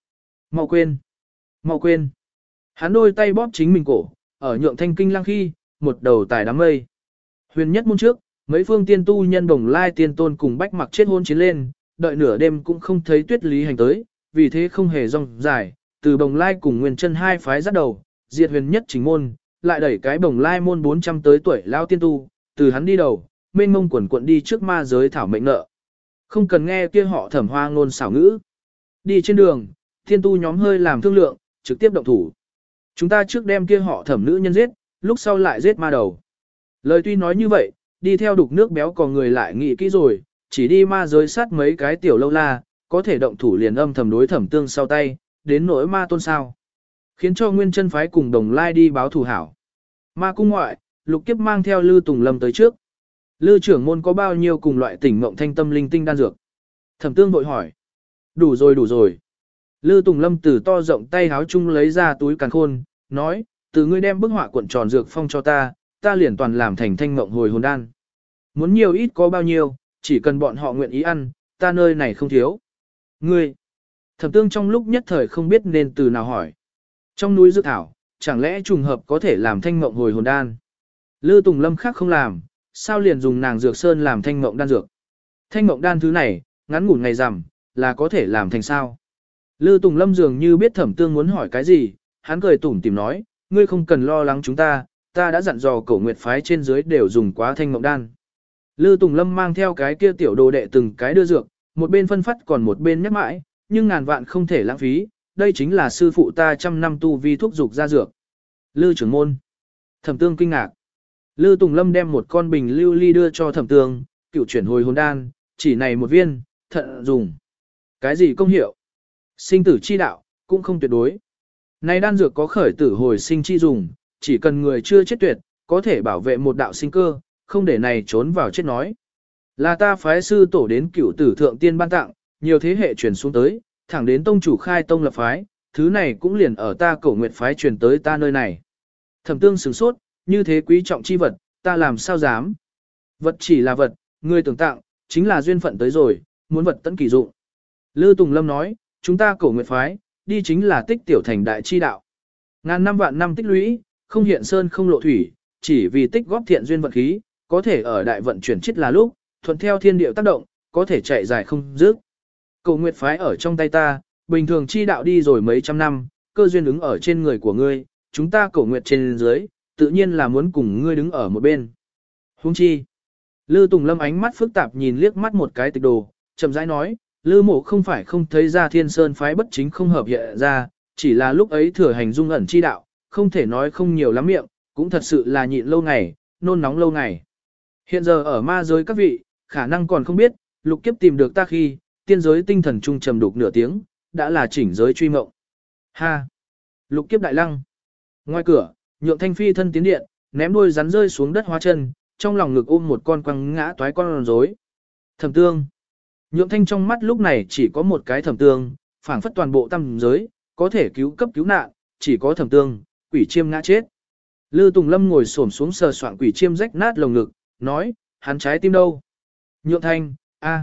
Mau quên, mau quên. Hắn đôi tay bóp chính mình cổ, ở nhượng thanh kinh lăng khi, một đầu tài đám mây. Huyền nhất môn trước, mấy phương tiên tu nhân Bồng Lai tiên tôn cùng bách mặc chết hôn chiến lên, đợi nửa đêm cũng không thấy Tuyết Lý Hành tới, vì thế không hề rong dài, từ Bồng Lai cùng Nguyên Chân hai phái dắt đầu, diệt huyền nhất chính môn, lại đẩy cái Bồng Lai môn 400 tới tuổi lao tiên tu, từ hắn đi đầu, mênh mông quần quận đi trước ma giới thảo mệnh nợ. Không cần nghe kia họ Thẩm Hoa ngôn xảo ngữ. Đi trên đường, tiên tu nhóm hơi làm thương lượng, trực tiếp động thủ. Chúng ta trước đem kia họ Thẩm nữ nhân giết, lúc sau lại giết ma đầu. Lời tuy nói như vậy, đi theo đục nước béo còn người lại nghĩ kỹ rồi, chỉ đi ma giới sát mấy cái tiểu lâu la, có thể động thủ liền âm thầm đối Thẩm Tương sau tay, đến nỗi ma tôn sao. Khiến cho Nguyên Chân phái cùng Đồng Lai đi báo thù hảo. Ma cung ngoại, Lục Kiếp mang theo Lư Tùng Lâm tới trước. Lư trưởng môn có bao nhiêu cùng loại tỉnh mộng thanh tâm linh tinh đan dược? Thẩm Tương vội hỏi. Đủ rồi đủ rồi. Lư Tùng Lâm từ to rộng tay háo chung lấy ra túi càn khôn, nói, từ ngươi đem bức họa cuộn tròn dược phong cho ta, ta liền toàn làm thành thanh mộng hồi hồn đan. Muốn nhiều ít có bao nhiêu, chỉ cần bọn họ nguyện ý ăn, ta nơi này không thiếu. Ngươi, Thẩm Tương trong lúc nhất thời không biết nên từ nào hỏi. Trong núi dược thảo, chẳng lẽ trùng hợp có thể làm thanh mộng hồi hồn đan? Lư Tùng Lâm khác không làm, sao liền dùng nàng dược sơn làm thanh mộng đan dược? Thanh mộng đan thứ này, ngắn ngủn ngày rằm, là có thể làm thành sao? Lư Tùng Lâm dường như biết Thẩm Tương muốn hỏi cái gì, hắn cười tủm tỉm nói, ngươi không cần lo lắng chúng ta đã dặn dò Cổ Nguyệt phái trên dưới đều dùng quá thanh mộng đan. Lư Tùng Lâm mang theo cái kia tiểu đồ đệ từng cái đưa dược, một bên phân phát còn một bên nhắc mãi, nhưng ngàn vạn không thể lãng phí, đây chính là sư phụ ta trăm năm tu vi thúc dục ra dược. Lư trưởng môn. Thẩm Tương kinh ngạc. Lư Tùng Lâm đem một con bình lưu ly đưa cho Thẩm Tương, cựu chuyển hồi hồn đan, chỉ này một viên, thận dùng. Cái gì công hiệu? Sinh tử chi đạo, cũng không tuyệt đối. Này đan dược có khởi tử hồi sinh chi dùng, chỉ cần người chưa chết tuyệt, có thể bảo vệ một đạo sinh cơ, không để này trốn vào chết nói. Là ta phái sư tổ đến cựu tử thượng tiên ban tặng, nhiều thế hệ truyền xuống tới, thẳng đến tông chủ khai tông lập phái, thứ này cũng liền ở ta Cổ Nguyệt phái truyền tới ta nơi này. Thẩm Tương sửng sốt, như thế quý trọng chi vật, ta làm sao dám. Vật chỉ là vật, người tưởng tặng, chính là duyên phận tới rồi, muốn vật tận kỳ dụng. Lư Tùng Lâm nói, chúng ta Cổ Nguyệt phái, đi chính là tích tiểu thành đại chi đạo. Ngàn năm vạn năm tích lũy, không hiện sơn không lộ thủy, chỉ vì tích góp thiện duyên vận khí, có thể ở đại vận chuyển chết là lúc, thuận theo thiên điệu tác động, có thể chạy dài không dứt. Cổ Nguyệt phái ở trong tay ta, bình thường chi đạo đi rồi mấy trăm năm, cơ duyên đứng ở trên người của ngươi, chúng ta Cổ Nguyệt trên dưới, tự nhiên là muốn cùng ngươi đứng ở một bên. Huống chi. Lư Tùng Lâm ánh mắt phức tạp nhìn liếc mắt một cái tịch đồ, chậm rãi nói, Lư Mộ không phải không thấy ra Thiên Sơn phái bất chính không hợp hiện ra, chỉ là lúc ấy thừa hành dung ẩn chi đạo, không thể nói không nhiều lắm miệng, cũng thật sự là nhịn lâu ngày, nôn nóng lâu ngày. Hiện giờ ở ma giới các vị, khả năng còn không biết, Lục Kiếp tìm được ta khi, tiên giới tinh thần trung trầm đục nửa tiếng, đã là chỉnh giới truy mộng. Ha! Lục Kiếp đại lăng. Ngoài cửa, Nhượng Thanh phi thân tiến điện, ném đuôi rắn rơi xuống đất hóa chân, trong lòng ngực ôm một con quăng ngã toái con rối. Thẩm Tương. Nhượng Thanh trong mắt lúc này chỉ có một cái Thẩm Tương, phảng phất toàn bộ tam giới, có thể cứu cấp cứu nạn, chỉ có Thẩm Tương, quỷ chiêm ngã chết. Lư Tùng Lâm ngồi xổm xuống sờ soạng quỷ chiêm rách nát lồng ngực, nói, hắn trái tim đâu? Nhượng Thanh,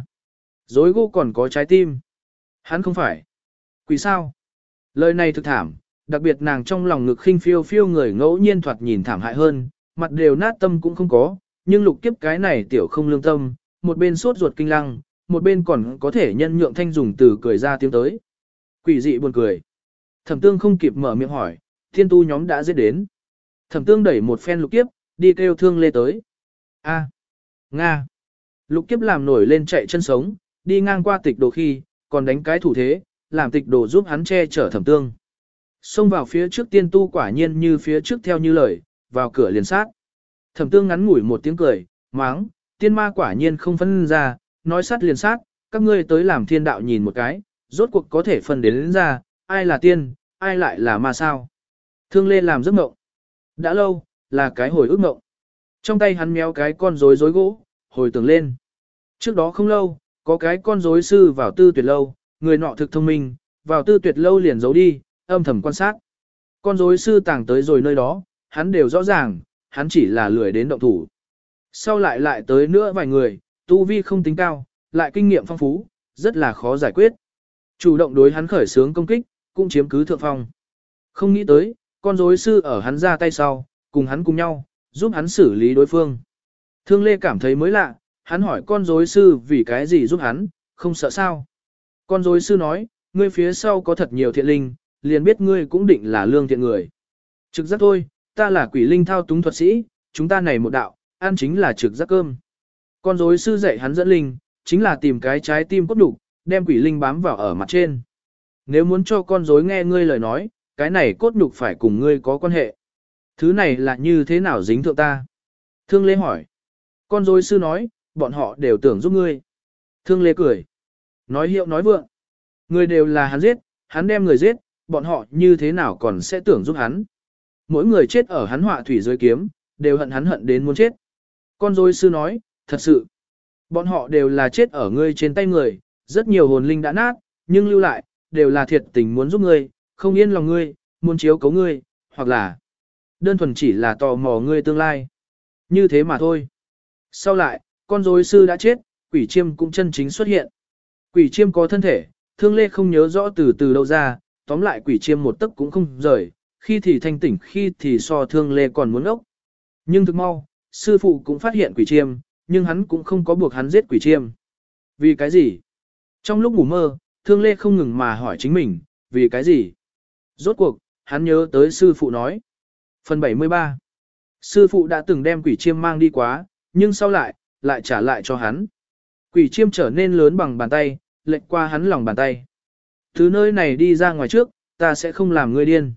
rối gỗ còn có trái tim. Hắn không phải. Quỷ sao? Lời này thực thảm, đặc biệt nàng trong lòng ngực khinh phiêu phiêu người ngẫu nhiên thoạt nhìn thảm hại hơn, mặt đều nát tâm cũng không có, nhưng Lục Kiếp cái này tiểu không lương tâm, một bên sốt ruột kinh lăng, một bên còn có thể nhân Nhượng Thanh dùng từ cười ra tiếng tới. Quỷ dị buồn cười. Thẩm Tương không kịp mở miệng hỏi, thiên tu nhóm đã giết đến. Thẩm Tương đẩy một phen Lục Kiếp, đi kêu Thương Lê tới. Nga. Lục Kiếp làm nổi lên chạy chân sống, đi ngang qua Tịch Đồ khi, còn đánh cái thủ thế, làm Tịch Đồ giúp hắn che chở Thẩm Tương. Xông vào phía trước tiên tu quả nhiên như phía trước theo như lời, vào cửa liền sát. Thẩm Tương ngắn ngủi một tiếng cười, máng, tiên ma quả nhiên không phân ra, nói sát liền sát, các ngươi tới làm thiên đạo nhìn một cái, rốt cuộc có thể phân đến ra, ai là tiên, ai lại là ma sao. Thương Lê làm giấc mộng. Đã lâu, là cái hồi ức mộng. Trong tay hắn méo cái con rối gỗ, hồi tưởng lên. Trước đó không lâu, có cái con rối sư vào Tư Tuyệt lâu, người nọ thực thông minh, vào Tư Tuyệt lâu liền giấu đi, âm thầm quan sát. Con rối sư tàng tới rồi nơi đó, hắn đều rõ ràng, hắn chỉ là lười đến động thủ. Sau lại tới nữa vài người, tu vi không tính cao, lại kinh nghiệm phong phú, rất là khó giải quyết. Chủ động đối hắn khởi xướng công kích, cũng chiếm cứ thượng phong. Không nghĩ tới, con rối sư ở hắn ra tay sau, cùng hắn cùng nhau, giúp hắn xử lý đối phương. Thương Lê cảm thấy mới lạ, hắn hỏi con rối sư vì cái gì giúp hắn, không sợ sao. Con rối sư nói, ngươi phía sau có thật nhiều thiện linh, liền biết ngươi cũng định là lương thiện người. Trực giác thôi, ta là quỷ linh thao túng thuật sĩ, chúng ta này một đạo, ăn chính là trực giác cơm. Con rối sư dạy hắn dẫn linh, chính là tìm cái trái tim cốt đục, đem quỷ linh bám vào ở mặt trên. Nếu muốn cho con rối nghe ngươi lời nói, cái này cốt đục phải cùng ngươi có quan hệ. Thứ này là như thế nào dính thượng ta? Thương Lê hỏi. Con rối sư nói, bọn họ đều tưởng giúp ngươi. Thương Lê cười. Nói hiệu nói vượng. Người đều là hắn giết, hắn đem người giết, bọn họ như thế nào còn sẽ tưởng giúp hắn. Mỗi người chết ở hắn họa thủy dưới kiếm, đều hận hắn hận đến muốn chết. Con rối sư nói, thật sự. Bọn họ đều là chết ở ngươi trên tay người, rất nhiều hồn linh đã nát, nhưng lưu lại, đều là thiệt tình muốn giúp ngươi, không yên lòng ngươi, muốn chiếu cấu ngươi, hoặc là đơn thuần chỉ là tò mò ngươi tương lai. Như thế mà thôi. Sau lại, con rối sư đã chết, quỷ chiêm cũng chân chính xuất hiện. Quỷ chiêm có thân thể, Thương Lê không nhớ rõ từ đâu ra, tóm lại quỷ chiêm một tấc cũng không rời, khi thì thanh tỉnh khi thì so Thương Lê còn muốn ốc. Nhưng thực mau, sư phụ cũng phát hiện quỷ chiêm, nhưng hắn cũng không có buộc hắn giết quỷ chiêm. Vì cái gì? Trong lúc ngủ mơ, Thương Lê không ngừng mà hỏi chính mình, vì cái gì? Rốt cuộc, hắn nhớ tới sư phụ nói. Phần 73. Sư phụ đã từng đem quỷ chiêm mang đi quá, nhưng sau lại trả lại cho hắn. Quỷ chiêm trở nên lớn bằng bàn tay, lệch qua hắn lòng bàn tay. Từ nơi này đi ra ngoài trước, ta sẽ không làm ngươi điên.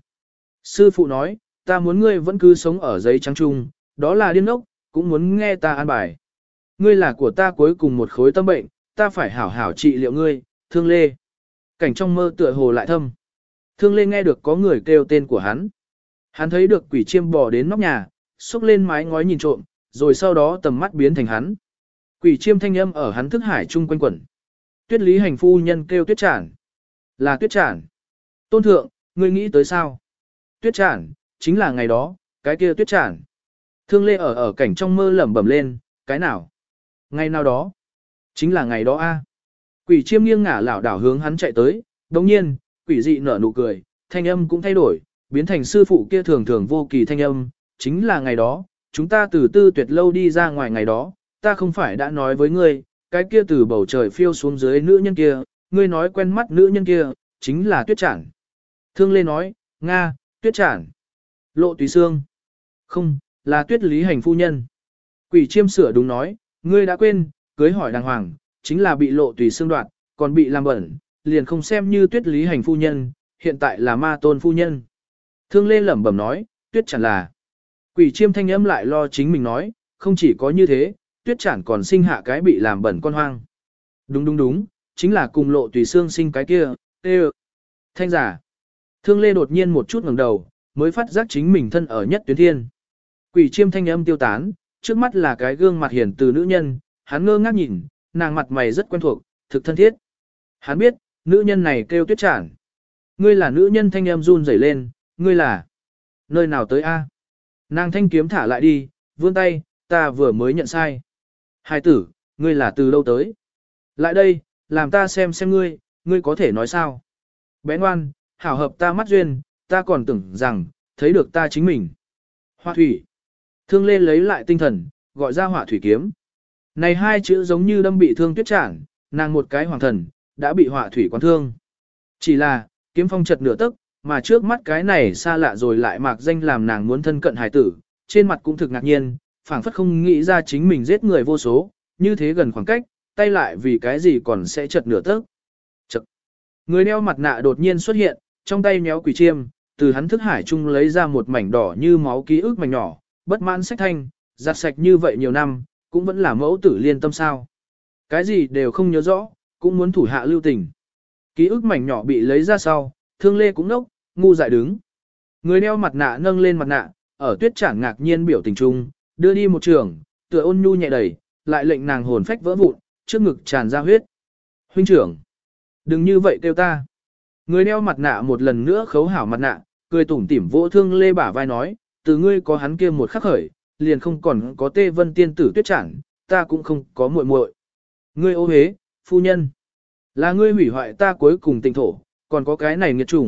Sư phụ nói, ta muốn ngươi vẫn cứ sống ở giấy trắng trung, đó là điên ốc, cũng muốn nghe ta an bài. Ngươi là của ta cuối cùng một khối tâm bệnh, ta phải hảo hảo trị liệu ngươi, Thương Lê. Cảnh trong mơ tựa hồ lại thâm. Thương Lê nghe được có người kêu tên của hắn. Hắn thấy được quỷ chiêm bò đến nóc nhà, xúc lên mái ngói nhìn trộm, rồi sau đó tầm mắt biến thành hắn. Quỷ chiêm thanh âm ở hắn thức hải trung quanh quẩn. Tuyết Lý Hành phu nhân kêu Tuyết Trản. Là Tuyết Trản. Tôn thượng, ngươi nghĩ tới sao? Tuyết Trản, chính là ngày đó, cái kia Tuyết Trản. Thương Lê ở cảnh trong mơ lẩm bẩm lên, cái nào? Ngày nào đó? Chính là ngày đó a. Quỷ chiêm nghiêng ngả lảo đảo hướng hắn chạy tới, đồng nhiên, quỷ dị nở nụ cười, thanh âm cũng thay đổi, biến thành sư phụ kia thường thường vô kỳ thanh âm, chính là ngày đó, chúng ta từ Tư Tuyệt lâu đi ra ngoài ngày đó, ta không phải đã nói với ngươi, cái kia từ bầu trời phiêu xuống dưới nữ nhân kia, ngươi nói quen mắt nữ nhân kia, chính là Tuyết Trản. Thương Lê nói, Nga, Tuyết Trản. Lộ Tùy Sương. Không, là Tuyết Lý Hành phu nhân. Quỷ chiêm sửa đúng nói, ngươi đã quên, cưới hỏi đàng hoàng, chính là bị Lộ Tùy Sương đoạt, còn bị làm bẩn, liền không xem như Tuyết Lý Hành phu nhân, hiện tại là Ma Tôn phu nhân. Thương Lê lẩm bẩm nói, Tuyết Trản là. Quỷ chiêm thanh âm lại lo chính mình nói, không chỉ có như thế, Tuyết Trản còn sinh hạ cái bị làm bẩn con hoang. Đúng, chính là cùng Lộ Tùy Sương sinh cái kia, thanh giả. Thương Lê đột nhiên một chút ngẩng đầu, mới phát giác chính mình thân ở nhất tuyến thiên. Quỷ chiêm thanh âm tiêu tán, trước mắt là cái gương mặt hiền từ nữ nhân, hắn ngơ ngác nhìn, nàng mặt mày rất quen thuộc, thực thân thiết. Hắn biết, nữ nhân này kêu Tuyết Trản. Ngươi là nữ nhân thanh âm run rẩy lên, ngươi là nơi nào tới a? Nàng thanh kiếm thả lại đi, vươn tay, ta vừa mới nhận sai. Hai tử, ngươi là từ đâu tới? Lại đây, làm ta xem ngươi có thể nói sao? Bé ngoan, hảo hợp ta mắt duyên, ta còn tưởng rằng, thấy được ta chính mình. Họa thủy. Thương Lê lấy lại tinh thần, gọi ra họa thủy kiếm. Này hai chữ giống như đâm bị thương Tuyết Trản, nàng một cái hoàng thần, đã bị họa thủy quán thương. Chỉ là, kiếm phong chật nửa tấc, mà trước mắt cái này xa lạ rồi lại mạc danh làm nàng muốn thân cận hài tử, trên mặt cũng thực ngạc nhiên, phảng phất không nghĩ ra chính mình giết người vô số, như thế gần khoảng cách, tay lại vì cái gì còn sẽ chật nửa tấc. Chật. Người đeo mặt nạ đột nhiên xuất hiện, trong tay méo quỷ chiêm, từ hắn thức hải trung lấy ra một mảnh đỏ như máu ký ức mảnh nhỏ, bất mãn sách thanh, giặt sạch như vậy nhiều năm, cũng vẫn là mẫu tử liên tâm sao. Cái gì đều không nhớ rõ, cũng muốn thủ hạ lưu tình. Ký ức mảnh nhỏ bị lấy ra sau, Thương Lê cũng nốc, ngu dại đứng. Người đeo mặt nạ nâng lên mặt nạ, ở Tuyết Trản ngạc nhiên biểu tình trung, đưa đi một trường, tựa ôn nhu nhẹ đẩy, lại lệnh nàng hồn phách vỡ vụn, trước ngực tràn ra huyết. Huynh trưởng, đừng như vậy kêu ta. Người đeo mặt nạ một lần nữa khấu hảo mặt nạ, cười tủm tỉm vỗ Thương Lê bả vai nói, từ ngươi có hắn kia một khắc khởi, liền không còn có Tê Vân tiên tử Tuyết Trản, ta cũng không có muội muội. Ngươi ô hế, phu nhân, là ngươi hủy hoại ta cuối cùng tình thổ, còn có cái này nghiệt chủng,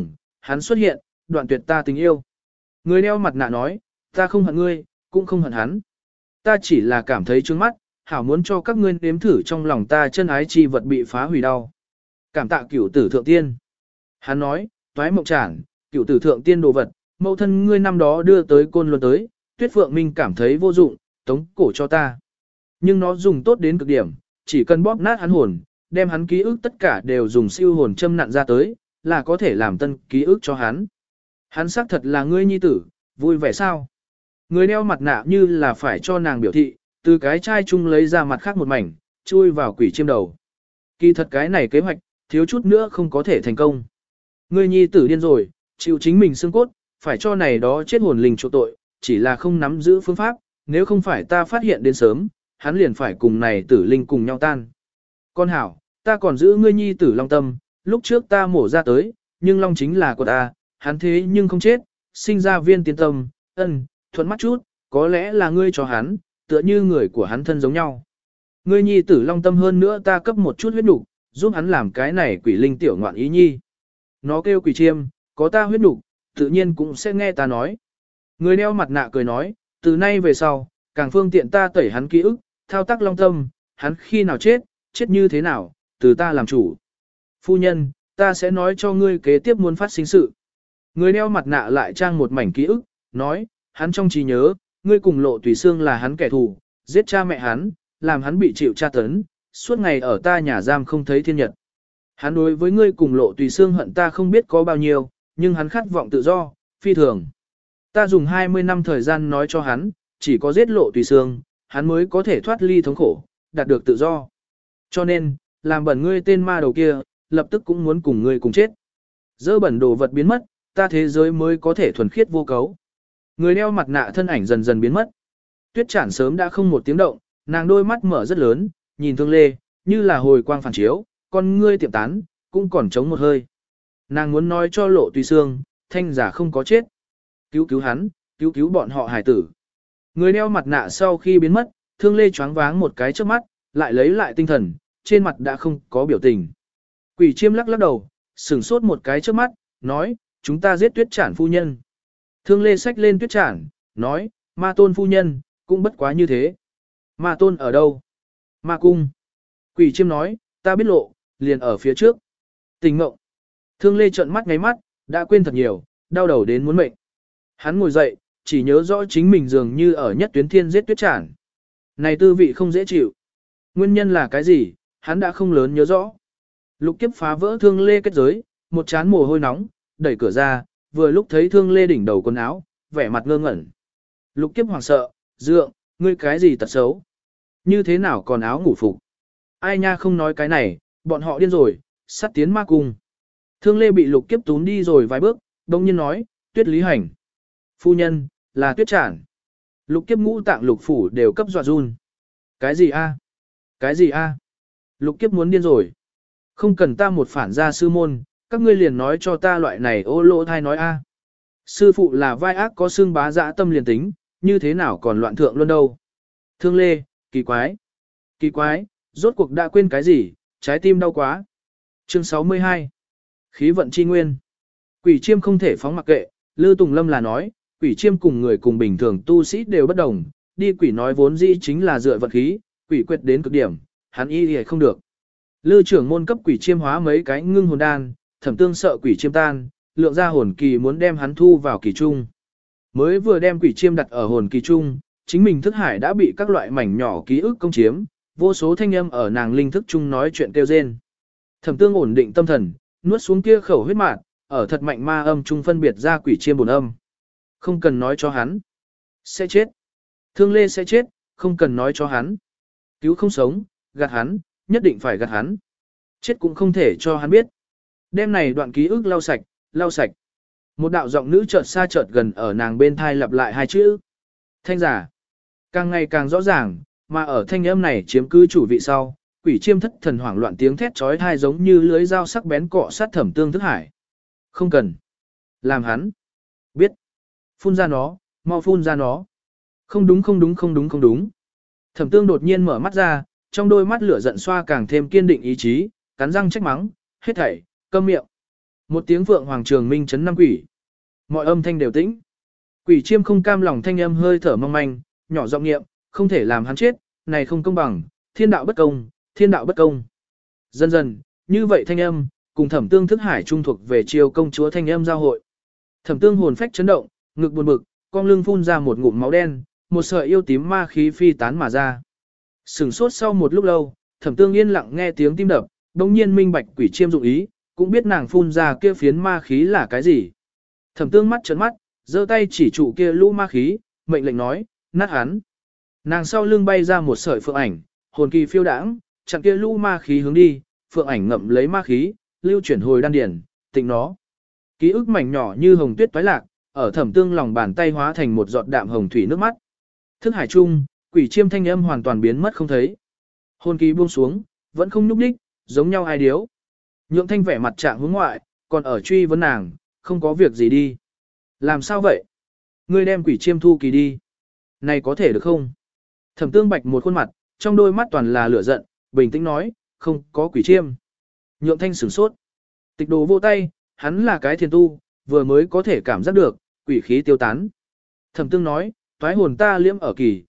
hắn xuất hiện, đoạn tuyệt ta tình yêu. Người đeo mặt nạ nói, ta không hận ngươi, cũng không hận hắn. Ta chỉ là cảm thấy trướng mắt, hảo muốn cho các ngươi nếm thử trong lòng ta chân ái chi vật bị phá hủy đau. Cảm tạ cửu tử thượng tiên. Hắn nói, toái mộng trản, cửu tử thượng tiên đồ vật, mẫu thân ngươi năm đó đưa tới Côn Luân tới, Tuyết Phượng Minh cảm thấy vô dụng, tống cổ cho ta. Nhưng nó dùng tốt đến cực điểm, chỉ cần bóp nát hắn hồn, đem hắn ký ức tất cả đều dùng siêu hồn châm nặn ra tới, là có thể làm tân ký ức cho hắn. Hắn xác thật là ngươi nhi tử, vui vẻ sao? Người đeo mặt nạ như là phải cho nàng biểu thị, từ cái chai chung lấy ra mặt khác một mảnh, chui vào quỷ chiêm đầu. Kỳ thật cái này kế hoạch, thiếu chút nữa không có thể thành công. Ngươi nhi tử điên rồi, chịu chính mình xương cốt, phải cho này đó chết hồn linh chỗ tội, chỉ là không nắm giữ phương pháp, nếu không phải ta phát hiện đến sớm, hắn liền phải cùng này tử linh cùng nhau tan. Con hảo, ta còn giữ ngươi nhi tử long tâm, lúc trước ta mổ ra tới, nhưng long chính là của ta, hắn thế nhưng không chết, sinh ra viên tiến tâm, thuận mắt chút, có lẽ là ngươi cho hắn, tựa như người của hắn thân giống nhau. Ngươi nhi tử long tâm hơn nữa ta cấp một chút huyết nục, giúp hắn làm cái này quỷ linh tiểu ngoạn ý nhi. Nó kêu quỷ chiêm, có ta huyết nục, tự nhiên cũng sẽ nghe ta nói. Người đeo mặt nạ cười nói, từ nay về sau, càng phương tiện ta tẩy hắn ký ức, thao tác long tâm, hắn khi nào chết, chết như thế nào, từ ta làm chủ. Phu nhân, ta sẽ nói cho ngươi kế tiếp muốn phát sinh sự. Người đeo mặt nạ lại trang một mảnh ký ức, nói, hắn trong trí nhớ, ngươi cùng Lộ Tùy Xương là hắn kẻ thù, giết cha mẹ hắn, làm hắn bị chịu tra tấn, suốt ngày ở ta nhà giam không thấy thiên nhật. Hắn đối với ngươi cùng Lộ Tùy Xương hận ta không biết có bao nhiêu, nhưng hắn khát vọng tự do, phi thường. Ta dùng 20 năm thời gian nói cho hắn, chỉ có giết Lộ Tùy Xương, hắn mới có thể thoát ly thống khổ, đạt được tự do. Cho nên, làm bẩn ngươi tên ma đầu kia, lập tức cũng muốn cùng ngươi cùng chết. Dỡ bẩn đồ vật biến mất, ta thế giới mới có thể thuần khiết vô cấu. Người đeo mặt nạ thân ảnh dần dần biến mất. Tuyết Trản sớm đã không một tiếng động, nàng đôi mắt mở rất lớn, nhìn Thương Lê, như là hồi quang phản chiếu, con ngươi tiệm tán, cũng còn chống một hơi. Nàng muốn nói cho Lộ Tùy Xương, thanh giả không có chết. Cứu cứu hắn, cứu bọn họ hải tử. Người đeo mặt nạ sau khi biến mất, Thương Lê choáng váng một cái trước mắt, lại lấy lại tinh thần, trên mặt đã không có biểu tình. Quỷ chiêm lắc lắc đầu, sửng sốt một cái trước mắt, nói, chúng ta giết Tuyết Trản phu nhân. Thương Lê xách lên Tuyết Trản, nói, ma tôn phu nhân, cũng bất quá như thế. Ma tôn ở đâu? Ma cung. Quỷ chiêm nói, ta biết lộ, liền ở phía trước. Tình ngộng. Thương Lê trợn mắt ngáy mắt, đã quên thật nhiều, đau đầu đến muốn mệnh. Hắn ngồi dậy, chỉ nhớ rõ chính mình dường như ở nhất tuyến thiên giết Tuyết Trản. Này tư vị không dễ chịu. Nguyên nhân là cái gì, hắn đã không lớn nhớ rõ. Lục Kiếp phá vỡ Thương Lê kết giới, một chán mồ hôi nóng, đẩy cửa ra, vừa lúc thấy Thương Lê đỉnh đầu quần áo, vẻ mặt ngơ ngẩn. Lục Kiếp hoảng sợ, dượng, ngươi cái gì tật xấu? Như thế nào còn áo ngủ phục? Ai nha không nói cái này, bọn họ điên rồi, sát tiến ma cung. Thương Lê bị Lục Kiếp tún đi rồi vài bước, đông nhiên nói, Tuyết Lý Hành. Phu nhân, là Tuyết Trản. Lục Kiếp ngũ tạng lục phủ đều cấp dọa run. Cái gì a? Cái gì a? Lục Kiếp muốn điên rồi. Không cần ta một phản gia sư môn, các ngươi liền nói cho ta loại này ô lỗ thai nói a. Sư phụ là vai ác có xương bá dã tâm liền tính, như thế nào còn loạn thượng luôn đâu. Thương Lê, kỳ quái. Kỳ quái, rốt cuộc đã quên cái gì, trái tim đau quá. Chương 62. Khí vận chi nguyên. Quỷ chiêm không thể phóng mặc kệ, Lư Tùng Lâm là nói, quỷ chiêm cùng người cùng bình thường tu sĩ đều bất đồng, đi quỷ nói vốn dĩ chính là dựa vật khí, quỷ quyệt đến cực điểm, hắn y thì không được. Lư trưởng môn cấp quỷ chiêm hóa mấy cái ngưng hồn đan, Thẩm Tương sợ quỷ chiêm tan, lượng ra hồn kỳ muốn đem hắn thu vào kỳ trung. Mới vừa đem quỷ chiêm đặt ở hồn kỳ trung, chính mình thức hải đã bị các loại mảnh nhỏ ký ức công chiếm, vô số thanh âm ở nàng linh thức trung nói chuyện kêu rên. Thẩm Tương ổn định tâm thần, nuốt xuống kia khẩu huyết mạt, ở thật mạnh ma âm trung phân biệt ra quỷ chiêm bổn âm. Không cần nói cho hắn. Sẽ chết. Thương Lê sẽ chết, không cần nói cho hắn. Cứu không sống, gạt hắn, nhất định phải gạt hắn. Chết cũng không thể cho hắn biết. Đêm này đoạn ký ức lau sạch, lau sạch. Một đạo giọng nữ chợt xa chợt gần ở nàng bên thai lặp lại hai chữ. Thanh giả. Càng ngày càng rõ ràng, mà ở thanh âm này chiếm cứ chủ vị sau, quỷ chiêm thất thần hoảng loạn tiếng thét chói tai giống như lưới dao sắc bén cọ sát Thẩm Tương thức hải. Không cần. Làm hắn. Biết. Phun ra nó, mau phun ra nó. Không đúng không đúng không đúng không đúng. Thẩm Tương đột nhiên mở mắt ra, trong đôi mắt lửa giận xoa càng thêm kiên định ý chí, cắn răng trách mắng, hết thảy, câm miệng. Một tiếng vượng hoàng trường minh chấn năm quỷ. Mọi âm thanh đều tĩnh. Quỷ chiêm không cam lòng thanh âm hơi thở mong manh, nhỏ giọng niệm, không thể làm hắn chết, này không công bằng, thiên đạo bất công, thiên đạo bất công. Dần dần, như vậy thanh âm, cùng thẩm tương thức hải trung thuộc về chiêu công chúa thanh âm giao hội. Thẩm tương hồn phách chấn động, ngực buồn bực, con lưng phun ra một ngụm máu đen, một sợi yêu tím ma khí phi tán mà ra. Sừng sốt sau một lúc lâu, thẩm tương yên lặng nghe tiếng tim đập, đồng nhiên minh bạch quỷ chiêm dụng ý, cũng biết nàng phun ra kia phiến ma khí là cái gì. Thẩm tương mắt trợn mắt, giơ tay chỉ trụ kia lũ ma khí, mệnh lệnh nói, nát hắn. Nàng sau lưng bay ra một sợi phượng ảnh, hồn kỳ phiêu đãng, chặn kia lũ ma khí hướng đi, phượng ảnh ngậm lấy ma khí, lưu chuyển hồi đan điển, tịnh nó. Ký ức mảnh nhỏ như hồng tuyết toái lạc, ở thẩm tương lòng bàn tay hóa thành một giọt đạm hồng thủy nước mắt. Thức hải trung, quỷ chiêm thanh âm hoàn toàn biến mất không thấy. Hồn kỳ buông xuống, vẫn không nhúc nhích, giống nhau ai điếu. Nhượng thanh vẻ mặt trạng hướng ngoại, còn ở truy vấn nàng, không có việc gì đi. Làm sao vậy? Ngươi đem quỷ chiêm thu kỳ đi. Này có thể được không? Thẩm tương bạch một khuôn mặt, trong đôi mắt toàn là lửa giận, bình tĩnh nói, không có quỷ chiêm. Nhượng thanh sửng sốt. Tịch đồ vô tay, hắn là cái thiền tu, vừa mới có thể cảm giác được, quỷ khí tiêu tán. Thẩm tương nói, toái hồn ta liễm ở kỳ,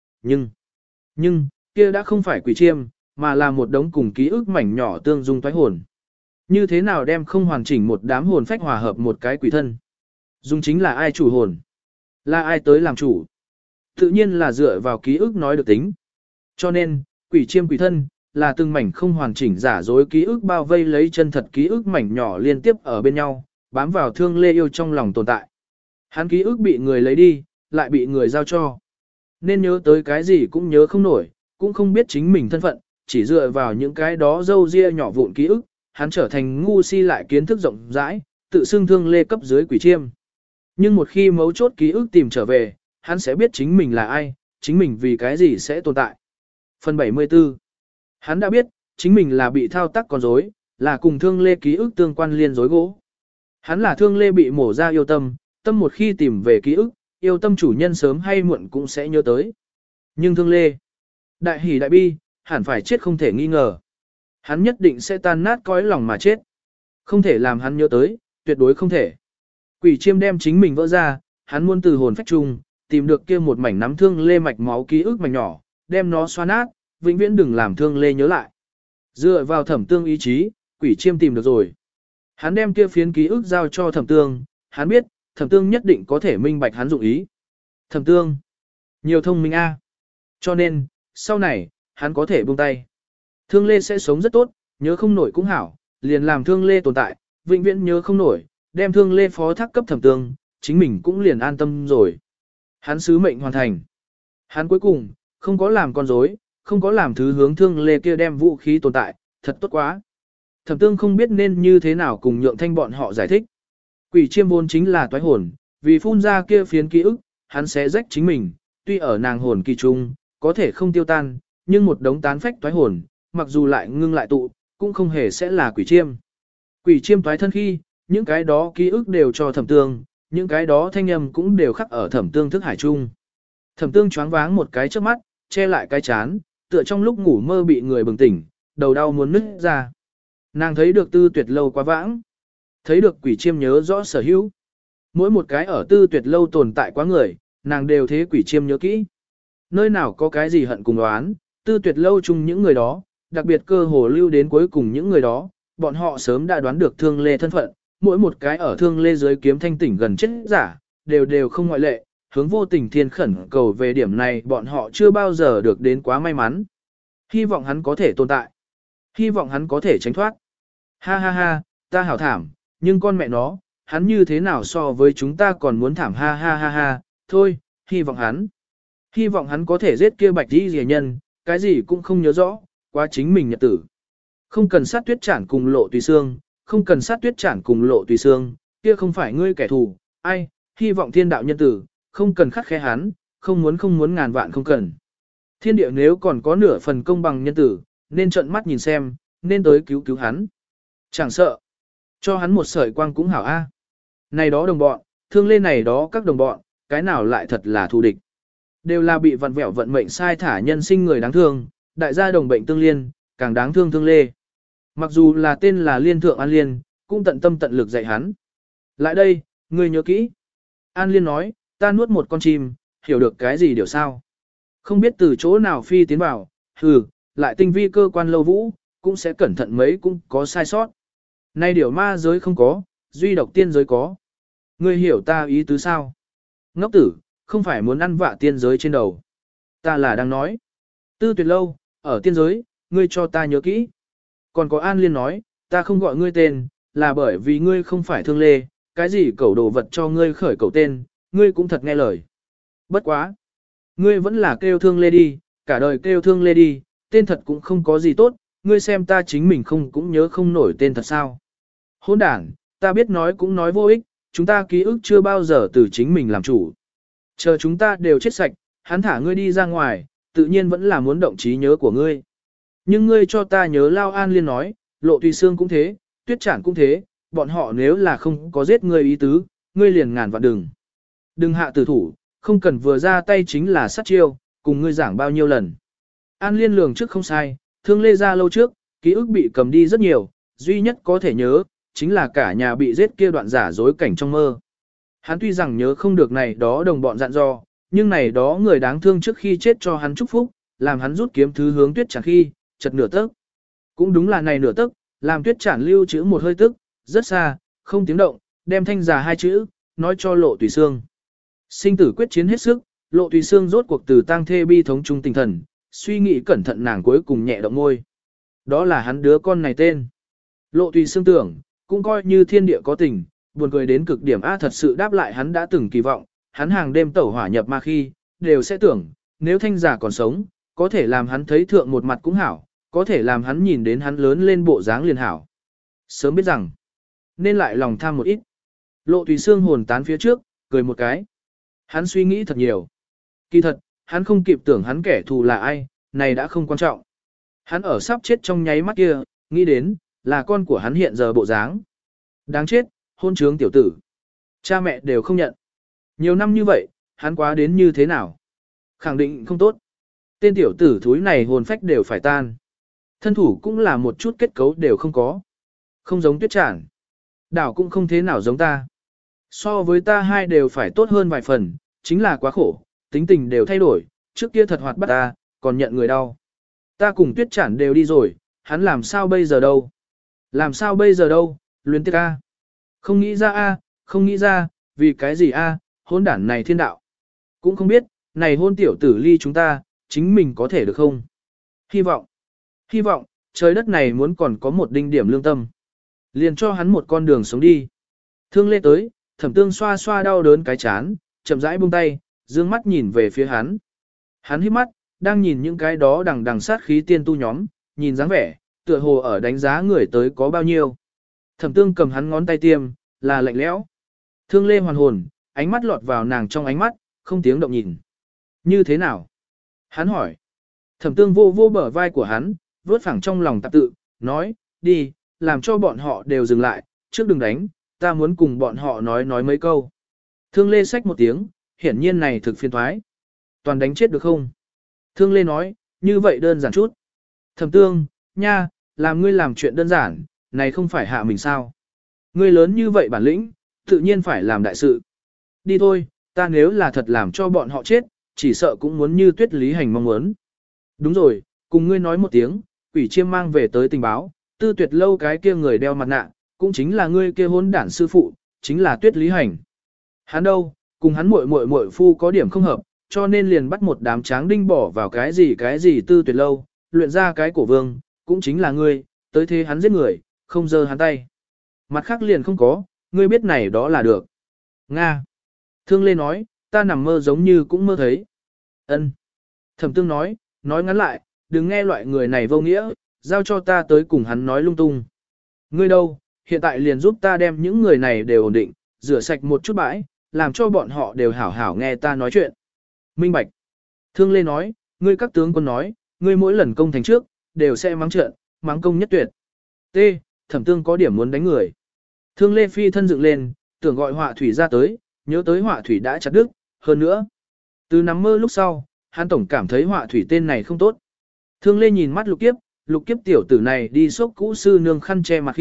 nhưng, kia đã không phải quỷ chiêm, mà là một đống cùng ký ức mảnh nhỏ tương dung toái hồn. Như thế nào đem không hoàn chỉnh một đám hồn phách hòa hợp một cái quỷ thân? Dung chính là ai chủ hồn? Là ai tới làm chủ? Tự nhiên là dựa vào ký ức nói được tính. Cho nên, quỷ chiêm quỷ thân, là từng mảnh không hoàn chỉnh giả dối ký ức bao vây lấy chân thật ký ức mảnh nhỏ liên tiếp ở bên nhau, bám vào thương lê yêu trong lòng tồn tại. Hắn ký ức bị người lấy đi, lại bị người giao cho. Nên nhớ tới cái gì cũng nhớ không nổi, cũng không biết chính mình thân phận, chỉ dựa vào những cái đó dâu ria nhỏ vụn ký ức, hắn trở thành ngu si lại kiến thức rộng rãi, tự xưng thương lê cấp dưới quỷ chiêm. Nhưng một khi mấu chốt ký ức tìm trở về, hắn sẽ biết chính mình là ai, chính mình vì cái gì sẽ tồn tại. Phần 74. Hắn đã biết, chính mình là bị thao tác con rối, là cùng thương lê ký ức tương quan liên rối gỗ. Hắn là thương lê bị mổ ra yêu tâm, tâm một khi tìm về ký ức, yêu tâm chủ nhân sớm hay muộn cũng sẽ nhớ tới. Nhưng thương lê, đại hỷ đại bi, hẳn phải chết không thể nghi ngờ. Hắn nhất định sẽ tan nát cõi lòng mà chết. Không thể làm hắn nhớ tới, tuyệt đối không thể. Quỷ chiêm đem chính mình vỡ ra, hắn muốn từ hồn phách chung, tìm được kia một mảnh nắm thương lê mạch máu ký ức mảnh nhỏ, đem nó xoa nát, vĩnh viễn đừng làm thương lê nhớ lại. Dựa vào thẩm tương ý chí, quỷ chiêm tìm được rồi. Hắn đem kia phiến ký ức giao cho thẩm tương, hắn biết, thẩm tương nhất định có thể minh bạch hắn dụng ý. Thẩm tương, nhiều thông minh a. Cho nên, sau này, hắn có thể buông tay. Thương lê sẽ sống rất tốt, nhớ không nổi cũng hảo, liền làm thương lê tồn tại, vĩnh viễn nhớ không nổi, đem thương lê phó thác cấp thẩm tương, chính mình cũng liền an tâm rồi. Hắn sứ mệnh hoàn thành. Hắn cuối cùng, không có làm con rối, không có làm thứ hướng thương lê kia đem vũ khí tồn tại, thật tốt quá. Thẩm tương không biết nên như thế nào cùng nhượng thanh bọn họ giải thích. Quỷ chiêm vốn chính là toái hồn, vì phun ra kia phiến ký ức, hắn sẽ rách chính mình, tuy ở nàng hồn kỳ trung, có thể không tiêu tan, nhưng một đống tán phách toái hồn, mặc dù lại ngưng lại tụ, cũng không hề sẽ là quỷ chiêm. Quỷ chiêm toái thân khi, những cái đó ký ức đều cho thẩm tương, những cái đó thanh âm cũng đều khắc ở thẩm tương thức hải trung. Thẩm tương choáng váng một cái trước mắt, che lại cái chán, tựa trong lúc ngủ mơ bị người bừng tỉnh, đầu đau muốn nứt ra. Nàng thấy được Tư Tuyệt lâu quá vãng, thấy được quỷ chiêm nhớ rõ sở hữu. Mỗi một cái ở Tư Tuyệt lâu tồn tại quá người, nàng đều thế quỷ chiêm nhớ kỹ. Nơi nào có cái gì hận cùng đoán, Tư Tuyệt lâu chung những người đó, đặc biệt cơ hồ lưu đến cuối cùng những người đó, bọn họ sớm đã đoán được Thương Lê thân phận, mỗi một cái ở Thương Lê dưới kiếm thanh tỉnh gần chết giả, đều không ngoại lệ, hướng vô tình thiên khẩn cầu về điểm này bọn họ chưa bao giờ được đến quá may mắn. Hy vọng hắn có thể tồn tại. Hy vọng hắn có thể tránh thoát. Ha ha ha, ta hảo thảm, nhưng con mẹ nó, hắn như thế nào so với chúng ta còn muốn thảm ha ha ha ha, thôi, hy vọng hắn có thể giết kia bạch đi rìa nhân, cái gì cũng không nhớ rõ, quá chính mình nhật tử. Không cần sát tuyết chản cùng lộ tùy xương, không cần sát tuyết chản cùng lộ tùy xương, kia không phải ngươi kẻ thù, ai, hy vọng thiên đạo nhân tử, không cần khắt khe hắn, không muốn ngàn vạn không cần. Thiên địa nếu còn có nửa phần công bằng nhân tử, nên trợn mắt nhìn xem, nên tới cứu hắn. Chẳng sợ, cho hắn một sợi quang cũng hảo a. Này đó đồng bọn, Thương Lê này đó các đồng bọn, cái nào lại thật là thù địch. Đều là bị vặn vẹo vận mệnh sai thả nhân sinh người đáng thương, đại gia đồng bệnh tương liên, càng đáng thương Thương Lê. Mặc dù là tên là Liên Thượng An Liên, cũng tận tâm tận lực dạy hắn. Lại đây, ngươi nhớ kỹ. An Liên nói, ta nuốt một con chim, hiểu được cái gì điều sao. Không biết từ chỗ nào phi tiến vào, lại tinh vi cơ quan lâu vũ, cũng sẽ cẩn thận mấy cũng có sai sót. Nay điều ma giới không có, duy độc tiên giới có. Ngươi hiểu ta ý tứ sao? Ngốc tử, không phải muốn ăn vạ tiên giới trên đầu. Ta là đang nói. Tư Tuyệt Lâu, ở tiên giới, ngươi cho ta nhớ kỹ. Còn có An Liên nói, ta không gọi ngươi tên, là bởi vì ngươi không phải Thương Lê, cái gì cẩu đồ vật cho ngươi khởi cẩu tên, ngươi cũng thật nghe lời. Bất quá. Ngươi vẫn là kêu Thương Lê đi, cả đời kêu Thương Lê đi, tên thật cũng không có gì tốt, ngươi xem ta chính mình không cũng nhớ không nổi tên thật sao. Hôn đảng, ta biết nói cũng nói vô ích, chúng ta ký ức chưa bao giờ từ chính mình làm chủ. Chờ chúng ta đều chết sạch, hắn thả ngươi đi ra ngoài, tự nhiên vẫn là muốn động trí nhớ của ngươi. Nhưng ngươi cho ta nhớ Lao An Liên nói, Lộ Tùy Sương cũng thế, Tuyết Trản cũng thế, bọn họ nếu là không có giết ngươi ý tứ, ngươi liền ngàn vạn đừng. Đừng hạ tử thủ, không cần vừa ra tay chính là sát chiêu, cùng ngươi giảng bao nhiêu lần. An Liên lường trước không sai, Thương Lê ra lâu trước, ký ức bị cầm đi rất nhiều, duy nhất có thể nhớ, chính là cả nhà bị giết kia đoạn giả dối cảnh trong mơ. Hắn tuy rằng nhớ không được này đó đồng bọn dặn dò, nhưng này đó người đáng thương trước khi chết cho hắn chúc phúc, làm hắn rút kiếm thứ hướng Tuyết Trản khi, chật nửa tấc. Cũng đúng là này nửa tấc, làm Tuyết Trản lưu trữ một hơi tức, rất xa, không tiếng động, đem thanh giả hai chữ, nói cho Lộ Tùy Sương. Sinh tử quyết chiến hết sức, Lộ Tùy Sương rốt cuộc từ tang thê bi thống trung tinh thần, suy nghĩ cẩn thận nàng cuối cùng nhẹ động môi. Đó là hắn đứa con này tên. Lộ Tùy Sương tưởng, cũng coi như thiên địa có tình, buồn cười đến cực điểm thật sự đáp lại hắn đã từng kỳ vọng, hắn hàng đêm tẩu hỏa nhập ma khi, đều sẽ tưởng, nếu thanh giả còn sống, có thể làm hắn thấy thượng một mặt cũng hảo, có thể làm hắn nhìn đến hắn lớn lên bộ dáng liền hảo. Sớm biết rằng, nên lại lòng tham một ít. Lộ Tùy Sương hồn tán phía trước, cười một cái. Hắn suy nghĩ thật nhiều. Kỳ thật, hắn không kịp tưởng hắn kẻ thù là ai, này đã không quan trọng. Hắn ở sắp chết trong nháy mắt kia, nghĩ đến, là con của hắn hiện giờ bộ dáng. Đáng chết, hôn trướng tiểu tử. Cha mẹ đều không nhận. Nhiều năm như vậy, hắn quá đến như thế nào? Khẳng định không tốt. Tên tiểu tử thúi này hồn phách đều phải tan. Thân thủ cũng là một chút kết cấu đều không có. Không giống Tuyết Trản. Đảo cũng không thế nào giống ta. So với ta hai đều phải tốt hơn vài phần, chính là quá khổ, tính tình đều thay đổi, trước kia thật hoạt bắt ta, còn nhận người đau. Ta cùng Tuyết Trản đều đi rồi, hắn làm sao bây giờ đâu? Làm sao bây giờ đâu, luyến tiếc a. Không nghĩ ra a, không nghĩ ra, vì cái gì a, hôn đản này thiên đạo. Cũng không biết, này hôn tiểu tử ly chúng ta, chính mình có thể được không? Hy vọng, trời đất này muốn còn có một đinh điểm lương tâm. Liền cho hắn một con đường sống đi. Thương Lê tới, Thẩm Tương xoa xoa đau đớn cái chán, chậm rãi buông tay, dương mắt nhìn về phía hắn. Hắn híp mắt, đang nhìn những cái đó đằng sát khí tiên tu nhóm, nhìn dáng vẻ, tựa hồ ở đánh giá người tới có bao nhiêu. Thẩm Tương cầm hắn ngón tay tiêm, là lạnh lẽo. Thương Lê hoàn hồn, ánh mắt lọt vào nàng trong ánh mắt, không tiếng động nhìn. Như thế nào? Hắn hỏi. Thẩm Tương vô vô bờ vai của hắn, vớt phẳng trong lòng tạp tự, nói, đi, làm cho bọn họ đều dừng lại, trước đừng đánh, ta muốn cùng bọn họ nói mấy câu. Thương Lê xách một tiếng, hiển nhiên này thực phiền thoái. Toàn đánh chết được không? Thương Lê nói, như vậy đơn giản chút. Thẩm Tương, nha, làm ngươi làm chuyện đơn giản, này không phải hạ mình sao? Ngươi lớn như vậy bản lĩnh, tự nhiên phải làm đại sự. Đi thôi, ta nếu là thật làm cho bọn họ chết, chỉ sợ cũng muốn như Tuyết Lý Hành mong muốn. Đúng rồi, cùng ngươi nói một tiếng, Quỷ Chiêm mang về tới tình báo, Tư Tuyệt Lâu cái kia người đeo mặt nạ, cũng chính là ngươi kia hôn đản sư phụ, chính là Tuyết Lý Hành. Hắn đâu, cùng hắn muội phu có điểm không hợp, cho nên liền bắt một đám tráng đinh bỏ vào cái gì Tư Tuyệt Lâu, luyện ra cái cổ vương, cũng chính là ngươi, tới thế hắn giết người, không giơ hắn tay. Mặt khác liền không có, ngươi biết này đó là được. Nga. Thương Lê nói, ta nằm mơ giống như cũng mơ thấy. Ân. Thẩm Tương nói ngắn lại, đừng nghe loại người này vô nghĩa, giao cho ta tới cùng hắn nói lung tung. Ngươi đâu, hiện tại liền giúp ta đem những người này đều ổn định, rửa sạch một chút bãi, làm cho bọn họ đều hảo hảo nghe ta nói chuyện. Minh bạch. Thương Lê nói, ngươi các tướng quân nói, ngươi mỗi lần công thành trước, đều sẽ mắng trận, mắng công nhất tuyệt. T. Thẩm Tương có điểm muốn đánh người. Thương Lê phi thân dựng lên, tưởng gọi Họa Thủy ra tới, nhớ tới Họa Thủy đã chặt đứt, hơn nữa. Từ nằm mơ lúc sau, hắn tổng cảm thấy Họa Thủy tên này không tốt. Thương Lê nhìn mắt Lục Kiếp tiểu tử này đi xốc cũ sư nương khăn che mặt khi,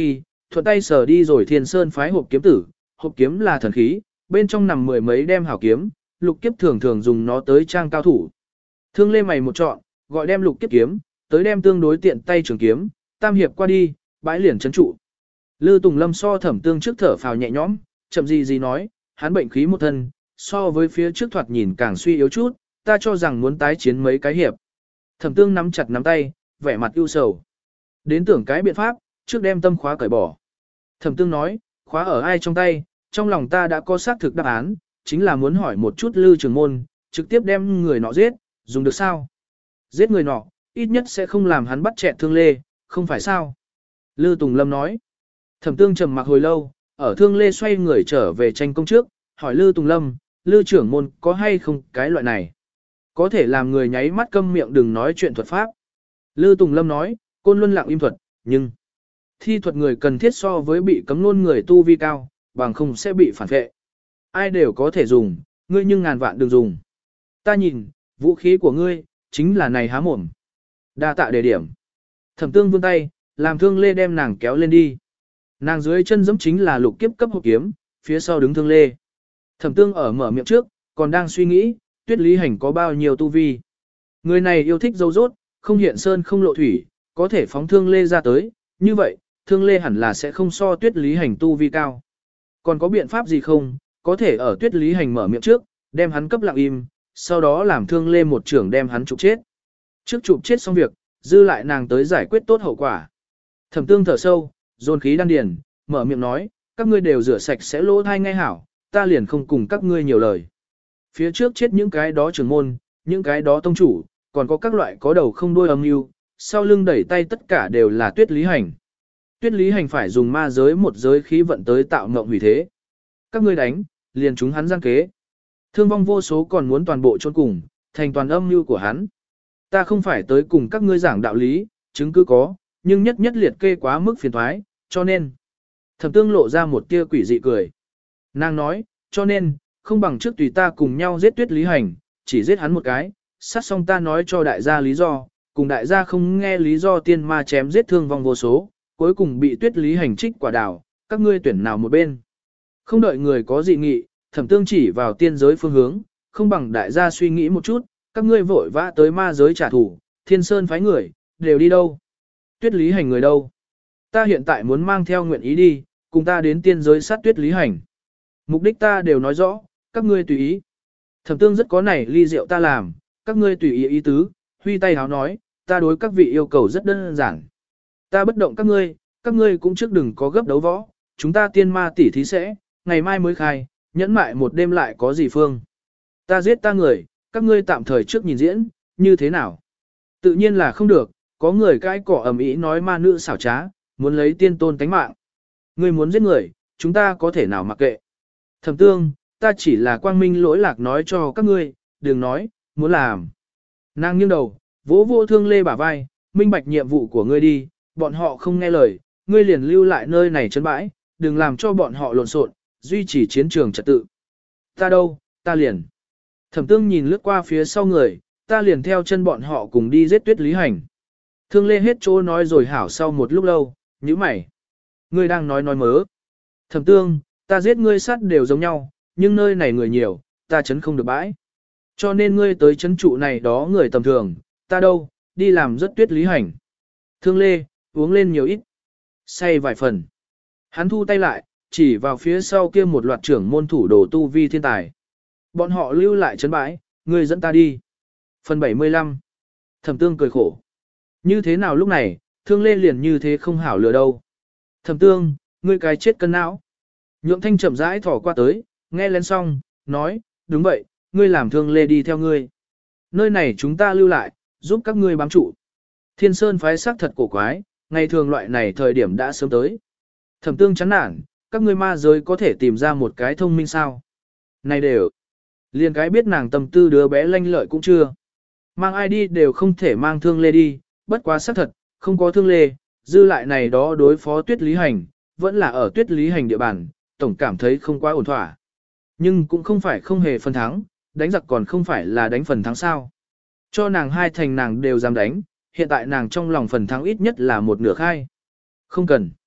thuận tay sờ đi rồi Thiên Sơn phái hộp kiếm tử, hộp kiếm là thần khí, bên trong nằm mười mấy đem hảo kiếm, lục kiếp thường thường dùng nó tới trang cao thủ. Thương Lê mày một chọn, gọi đem lục kiếp kiếm, tới đem tương đối tiện tay trường kiếm, tam hiệp qua đi, bãi liền chấn trụ. Lư Tùng Lâm so Thẩm Tương trước thở phào nhẹ nhõm, chậm gì nói, hắn bệnh khí một thân, so với phía trước thoạt nhìn càng suy yếu chút, ta cho rằng muốn tái chiến mấy cái hiệp. Thẩm Tương nắm chặt nắm tay, vẻ mặt ưu sầu. Đến tưởng cái biện pháp, trước đem tâm khóa cởi bỏ. Thẩm Tương nói, khóa ở ai trong tay, trong lòng ta đã có xác thực đáp án, chính là muốn hỏi một chút Lư Trường Môn, trực tiếp đem người nọ giết, dùng được sao? Giết người nọ, ít nhất sẽ không làm hắn bắt chẹt Thương Lê, không phải sao? Lư Tùng Lâm nói. Thẩm Tương trầm mặc hồi lâu, ở Thương Lê xoay người trở về tranh công trước, hỏi Lư Tùng Lâm, Lư trưởng môn có hay không cái loại này? Có thể làm người nháy mắt câm miệng đừng nói chuyện thuật pháp. Lư Tùng Lâm nói, Côn Luân Lặng Im thuật, nhưng thi thuật người cần thiết so với bị cấm luôn người tu vi cao, bằng không sẽ bị phản vệ. Ai đều có thể dùng, ngươi nhưng ngàn vạn đừng dùng. Ta nhìn, vũ khí của ngươi, chính là này há mồm. Đa tạ đề điểm. Thẩm Tương vươn tay, làm Thương Lê đem nàng kéo lên đi. Nàng dưới chân giẫm chính là lục kiếp cấp hộp kiếm, phía sau đứng Thương Lê. Thẩm Tương ở mở miệng trước, còn đang suy nghĩ, Tuyết Lý Hành có bao nhiêu tu vi. Người này yêu thích dấu rốt, không hiện sơn không lộ thủy, có thể phóng Thương Lê ra tới, như vậy, Thương Lê hẳn là sẽ không so Tuyết Lý Hành tu vi cao. Còn có biện pháp gì không, có thể ở Tuyết Lý Hành mở miệng trước, đem hắn cấp lặng im, sau đó làm Thương Lê một trưởng đem hắn chụp chết. Trước chụp chết xong việc, dư lại nàng tới giải quyết tốt hậu quả. Thẩm Tương thở sâu, dồn khí đan điền, mở miệng nói, các ngươi đều rửa sạch sẽ lỗ thai ngay hảo, ta liền không cùng các ngươi nhiều lời. Phía trước chết những cái đó trưởng môn, những cái đó tông chủ, còn có các loại có đầu không đuôi âm mưu, sau lưng đẩy tay tất cả đều là Tuyết Lý Hành. Tuyết Lý Hành phải dùng ma giới một giới khí vận tới tạo ngộng hủy thế. Các ngươi đánh, liền chúng hắn gian kế. Thương vong vô số còn muốn toàn bộ chôn cùng, thành toàn âm mưu của hắn. Ta không phải tới cùng các ngươi giảng đạo lý, chứng cứ có, nhưng nhất nhất liệt kê quá mức phiền thoái, cho nên. Thẩm Tương lộ ra một tia quỷ dị cười. Nàng nói, cho nên, không bằng trước tùy ta cùng nhau giết Tuyết Lý Hành, chỉ giết hắn một cái, sát xong ta nói cho đại gia lý do, cùng đại gia không nghe lý do tiên ma chém giết thương vong vô số, cuối cùng bị Tuyết Lý Hành trích quả đào, các ngươi tuyển nào một bên. Không đợi người có dị nghị, Thẩm Tương chỉ vào tiên giới phương hướng, không bằng đại gia suy nghĩ một chút, các ngươi vội vã tới ma giới trả thù, Thiên Sơn phái người, đều đi đâu? Tuyết Lý Hành người đâu? Ta hiện tại muốn mang theo nguyện ý đi, cùng ta đến tiên giới sát Tuyết Lý Hành. Mục đích ta đều nói rõ, các ngươi tùy ý. Thẩm Tương rất có nảy ly rượu ta làm, các ngươi tùy ý ý tứ, huy tay háo nói, ta đối các vị yêu cầu rất đơn giản. Ta bất động các ngươi cũng trước đừng có gấp đấu võ, chúng ta tiên ma tỉ thí sẽ, ngày mai mới khai, nhẫn mại một đêm lại có gì phương. Ta giết ta người, các ngươi tạm thời trước nhìn diễn, như thế nào? Tự nhiên là không được, có người cãi cỏ ầm ĩ nói ma nữ xảo trá, muốn lấy tiên tôn tánh mạng. Ngươi muốn giết người, chúng ta có thể nào mặc kệ. Thẩm Tương, ta chỉ là quang minh lỗi lạc nói cho các ngươi, đừng nói, muốn làm. Nàng nghiêng đầu, vỗ vỗ Thương Lê bả vai, minh bạch nhiệm vụ của ngươi đi, bọn họ không nghe lời, ngươi liền lưu lại nơi này trấn bãi, đừng làm cho bọn họ lộn xộn, duy trì chiến trường trật tự. Ta đâu, ta liền. Thẩm Tương nhìn lướt qua phía sau người, ta liền theo chân bọn họ cùng đi giết Tuyết Lý Hành. Thương Lê hết chỗ nói rồi hảo sau một lúc lâu, nhíu mày. Ngươi đang nói mớ. Thẩm Tương, ta giết ngươi sát đều giống nhau, nhưng nơi này người nhiều, ta chấn không được bãi. Cho nên ngươi tới chấn trụ này đó người tầm thường, ta đâu, đi làm rất Tuyết Lý Hành. Thương Lê, uống lên nhiều ít. Say vài phần. Hắn thu tay lại, chỉ vào phía sau kia một loạt trưởng môn thủ đồ tu vi thiên tài. Bọn họ lưu lại chấn bãi, ngươi dẫn ta đi. Phần 75. Thẩm Tương cười khổ. Như thế nào lúc này, Thương Lê liền như thế không hảo lừa đâu. Thẩm Tương, ngươi cái chết cân não. Nhượng Thanh chậm rãi thỏ qua tới, nghe lên xong, nói, đúng vậy, ngươi làm Thương Lê đi theo ngươi. Nơi này chúng ta lưu lại, giúp các ngươi bám trụ. Thiên Sơn phái sắc thật cổ quái, ngày thường loại này thời điểm đã sớm tới. Thẩm Tương chán nản, các ngươi ma giới có thể tìm ra một cái thông minh sao. Này đều, liền cái biết nàng tâm tư đứa bé lanh lợi cũng chưa. Mang ai đi đều không thể mang Thương Lê đi, bất quá xác thật, không có Thương Lê, dư lại này đó đối phó Tuyết Lý Hành, vẫn là ở Tuyết Lý Hành địa bàn, tổng cảm thấy không quá ổn thỏa. Nhưng cũng không phải không hề phần thắng, đánh giặc còn không phải là đánh phần thắng sao. Cho nàng hai thành nàng đều dám đánh, hiện tại nàng trong lòng phần thắng ít nhất là một nửa khai. Không cần.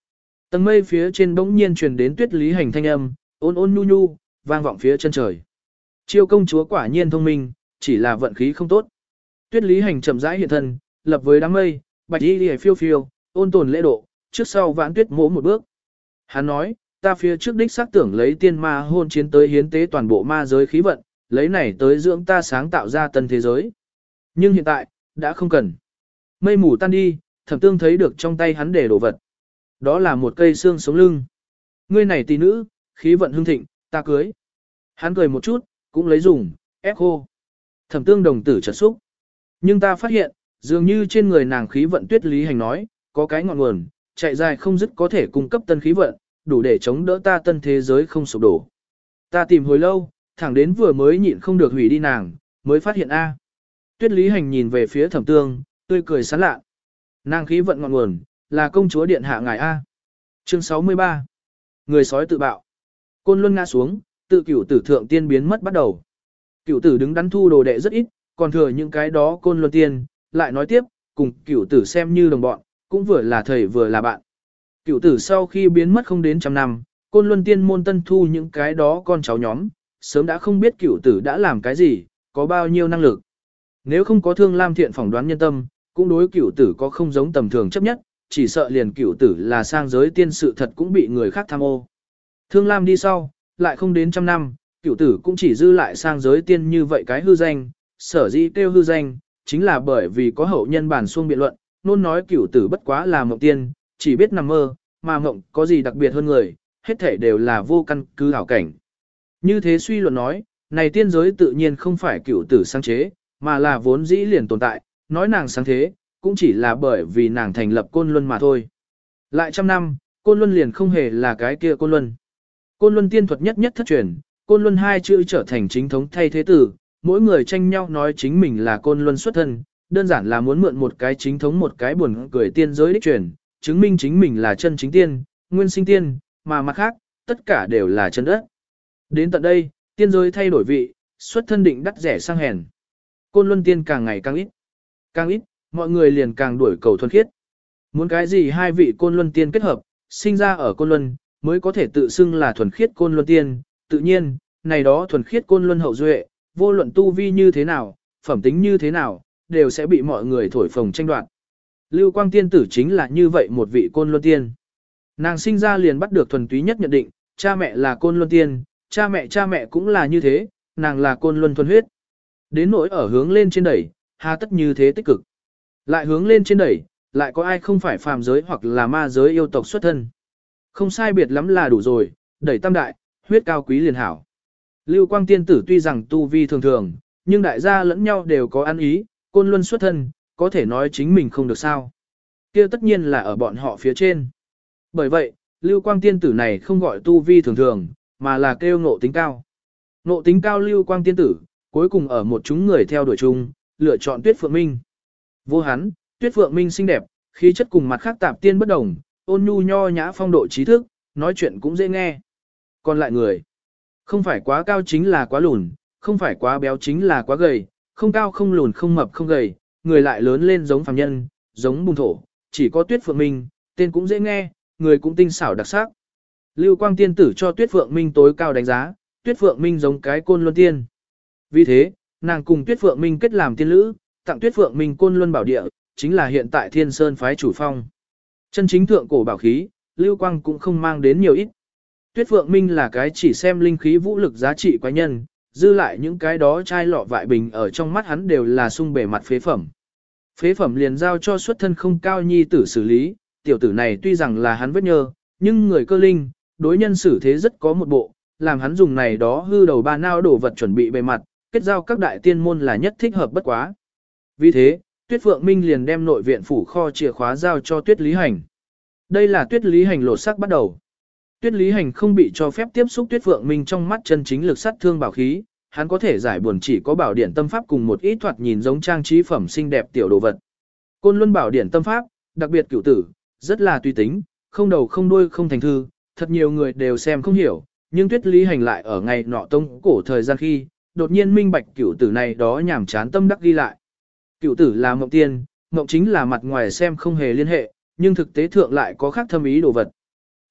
Tầng mây phía trên bỗng nhiên truyền đến Tuyết Lý Hành thanh âm, ôn ôn nhu nhu, vang vọng phía chân trời. Chiêu công chúa quả nhiên thông minh, chỉ là vận khí không tốt. Tuyết Lý Hành chậm rãi hiện thân, lập với đám mây, bạch y liễu phiêu phiêu, ôn tồn lễ độ, trước sau vãn tuyết mỗ một bước. Hắn nói, ta phía trước đích xác tưởng lấy tiên ma hôn chiến tới hiến tế toàn bộ ma giới khí vận, lấy này tới dưỡng ta sáng tạo ra tân thế giới. Nhưng hiện tại, đã không cần. Mây mù tan đi, Thẩm Tương thấy được trong tay hắn để đồ vật. Đó là một cây xương sống lưng. Ngươi này tỷ nữ, khí vận hưng thịnh, ta cưới. Hắn cười một chút, cũng lấy dùng, ép khô. Thẩm Tương đồng tử chợt xúc. Nhưng ta phát hiện, dường như trên người nàng khí vận Tuyết Lý Hành nói, có cái ngọn nguồn, chạy dài không dứt có thể cung cấp tân khí vận, đủ để chống đỡ ta tân thế giới không sụp đổ. Ta tìm hồi lâu, thẳng đến vừa mới nhịn không được hủy đi nàng, mới phát hiện A. Tuyết Lý Hành nhìn về phía Thẩm Tương, tươi cười sán lạ. Nàng khí vận ngọn nguồn, là công chúa điện hạ ngài A. Chương 63. Người sói tự bạo. Côn Luân ngã xuống, tự cửu tử thượng tiên biến mất bắt đầu. Cửu tử đứng đắn thu đồ đệ rất ít, còn thừa những cái đó Côn Luân tiên, lại nói tiếp, cùng cửu tử xem như đồng bọn, cũng vừa là thầy vừa là bạn. Cửu tử sau khi biến mất không đến trăm năm, Côn Luân tiên môn tân thu những cái đó con cháu nhóm, sớm đã không biết cửu tử đã làm cái gì, có bao nhiêu năng lực. Nếu không có Thương Lam Thiện phỏng đoán nhân tâm, cũng đối cửu tử có không giống tầm thường chấp nhất, chỉ sợ liền cửu tử là sang giới tiên sự thật cũng bị người khác tham ô. Thương Lam đi sau, lại không đến trăm năm, cửu tử cũng chỉ dư lại sang giới tiên như vậy cái hư danh, sở dĩ kêu hư danh, chính là bởi vì có hậu nhân bản xuông biện luận, nôn nói cửu tử bất quá là mộng tiên, chỉ biết nằm mơ, mà mộng có gì đặc biệt hơn người, hết thể đều là vô căn cứ ảo cảnh. Như thế suy luận nói, này tiên giới tự nhiên không phải cửu tử sáng chế, mà là vốn dĩ liền tồn tại, nói nàng sáng thế, cũng chỉ là bởi vì nàng thành lập Côn Luân mà thôi. Lại trăm năm, Côn Luân liền không hề là cái kia Côn Luân. Côn Luân tiên thuật nhất nhất thất truyền, Côn Luân hai chữ trở thành chính thống thay thế tử, mỗi người tranh nhau nói chính mình là Côn Luân xuất thân, đơn giản là muốn mượn một cái chính thống một cái buồn cười tiên giới đích truyền, chứng minh chính mình là chân chính tiên, nguyên sinh tiên, mà mặt khác, tất cả đều là chân đất. Đến tận đây, tiên giới thay đổi vị, xuất thân định đắt rẻ sang hèn. Côn Luân tiên càng ngày càng ít. Càng ít, mọi người liền càng đuổi cầu thuần khiết. Muốn cái gì hai vị Côn Luân tiên kết hợp, sinh ra ở Côn Luân, mới có thể tự xưng là thuần khiết Côn Luân tiên. Tự nhiên, này đó thuần khiết Côn Luân hậu duệ, vô luận tu vi như thế nào, phẩm tính như thế nào, đều sẽ bị mọi người thổi phồng tranh đoạt. Lưu Quang tiên tử chính là như vậy một vị Côn Luân tiên. Nàng sinh ra liền bắt được thuần túy nhất nhận định, cha mẹ là Côn Luân tiên, cha mẹ cũng là như thế, nàng là Côn Luân thuần huyết. Đến nỗi ở hướng lên trên đẩy, hà tất như thế tích cực. Lại hướng lên trên đẩy, lại có ai không phải phàm giới hoặc là ma giới yêu tộc xuất thân. Không sai biệt lắm là đủ rồi, đẩy tam đại, huyết cao quý liền hảo. Lưu Quang tiên tử tuy rằng tu vi thường thường, nhưng đại gia lẫn nhau đều có ăn ý, Côn Luân xuất thân, có thể nói chính mình không được sao. Kia tất nhiên là ở bọn họ phía trên. Bởi vậy, Lưu Quang tiên tử này không gọi tu vi thường thường, mà là kêu ngộ tính cao. Ngộ tính cao Lưu Quang tiên tử, cuối cùng ở một chúng người theo đuổi chung, lựa chọn Tuyết Phượng Minh. Vô hắn, Tuyết Phượng Minh xinh đẹp, khí chất cùng mặt khác tạp tiên bất đồng, ôn nhu nho nhã phong độ trí thức, nói chuyện cũng dễ nghe. Còn lại người, không phải quá cao chính là quá lùn, không phải quá béo chính là quá gầy, không cao không lùn không mập không gầy, người lại lớn lên giống phàm nhân, giống bùn thổ, chỉ có Tuyết Phượng Minh, tên cũng dễ nghe, người cũng tinh xảo đặc sắc. Lưu Quang tiên tử cho Tuyết Phượng Minh tối cao đánh giá, Tuyết Phượng Minh giống cái Côn Luân tiên. Vì thế, nàng cùng Tuyết Phượng Minh kết làm tiên lữ, tặng Tuyết Phượng Minh Côn Luân bảo địa, chính là hiện tại Thiên Sơn phái chủ phong. Chân chính thượng cổ bảo khí, Lưu Quang cũng không mang đến nhiều ít. Tuyết Phượng Minh là cái chỉ xem linh khí vũ lực giá trị quái nhân, dư lại những cái đó chai lọ vại bình ở trong mắt hắn đều là sung bề mặt phế phẩm. Phế phẩm liền giao cho xuất thân không cao nhi tử xử lý, tiểu tử này tuy rằng là hắn vết nhơ, nhưng người cơ linh, đối nhân xử thế rất có một bộ, làm hắn dùng này đó hư đầu ba nao đổ vật chuẩn bị bề mặt, kết giao các đại tiên môn là nhất thích hợp bất quá. Vì thế, Tuyết Phượng Minh liền đem nội viện phủ kho chìa khóa giao cho Tuyết Lý Hành. Đây là Tuyết Lý Hành lột xác bắt đầu. Tuyết Lý Hành không bị cho phép tiếp xúc Tuyết Phượng Minh trong mắt chân chính lực sát thương bảo khí, hắn có thể giải buồn chỉ có bảo điển tâm pháp cùng một ít thoạt nhìn giống trang trí phẩm xinh đẹp tiểu đồ vật. Côn Luân bảo điển tâm pháp, đặc biệt cửu tử, rất là tùy tính, không đầu không đuôi không thành thư, thật nhiều người đều xem không hiểu, nhưng Tuyết Lý Hành lại ở ngày nọ tông cổ thời gian khi, đột nhiên minh bạch cửu tử này đó nhảm chán tâm đắc ghi lại. Cửu tử là mộng tiên, mộng chính là mặt ngoài xem không hề liên hệ, nhưng thực tế thượng lại có khác thâm ý đồ vật.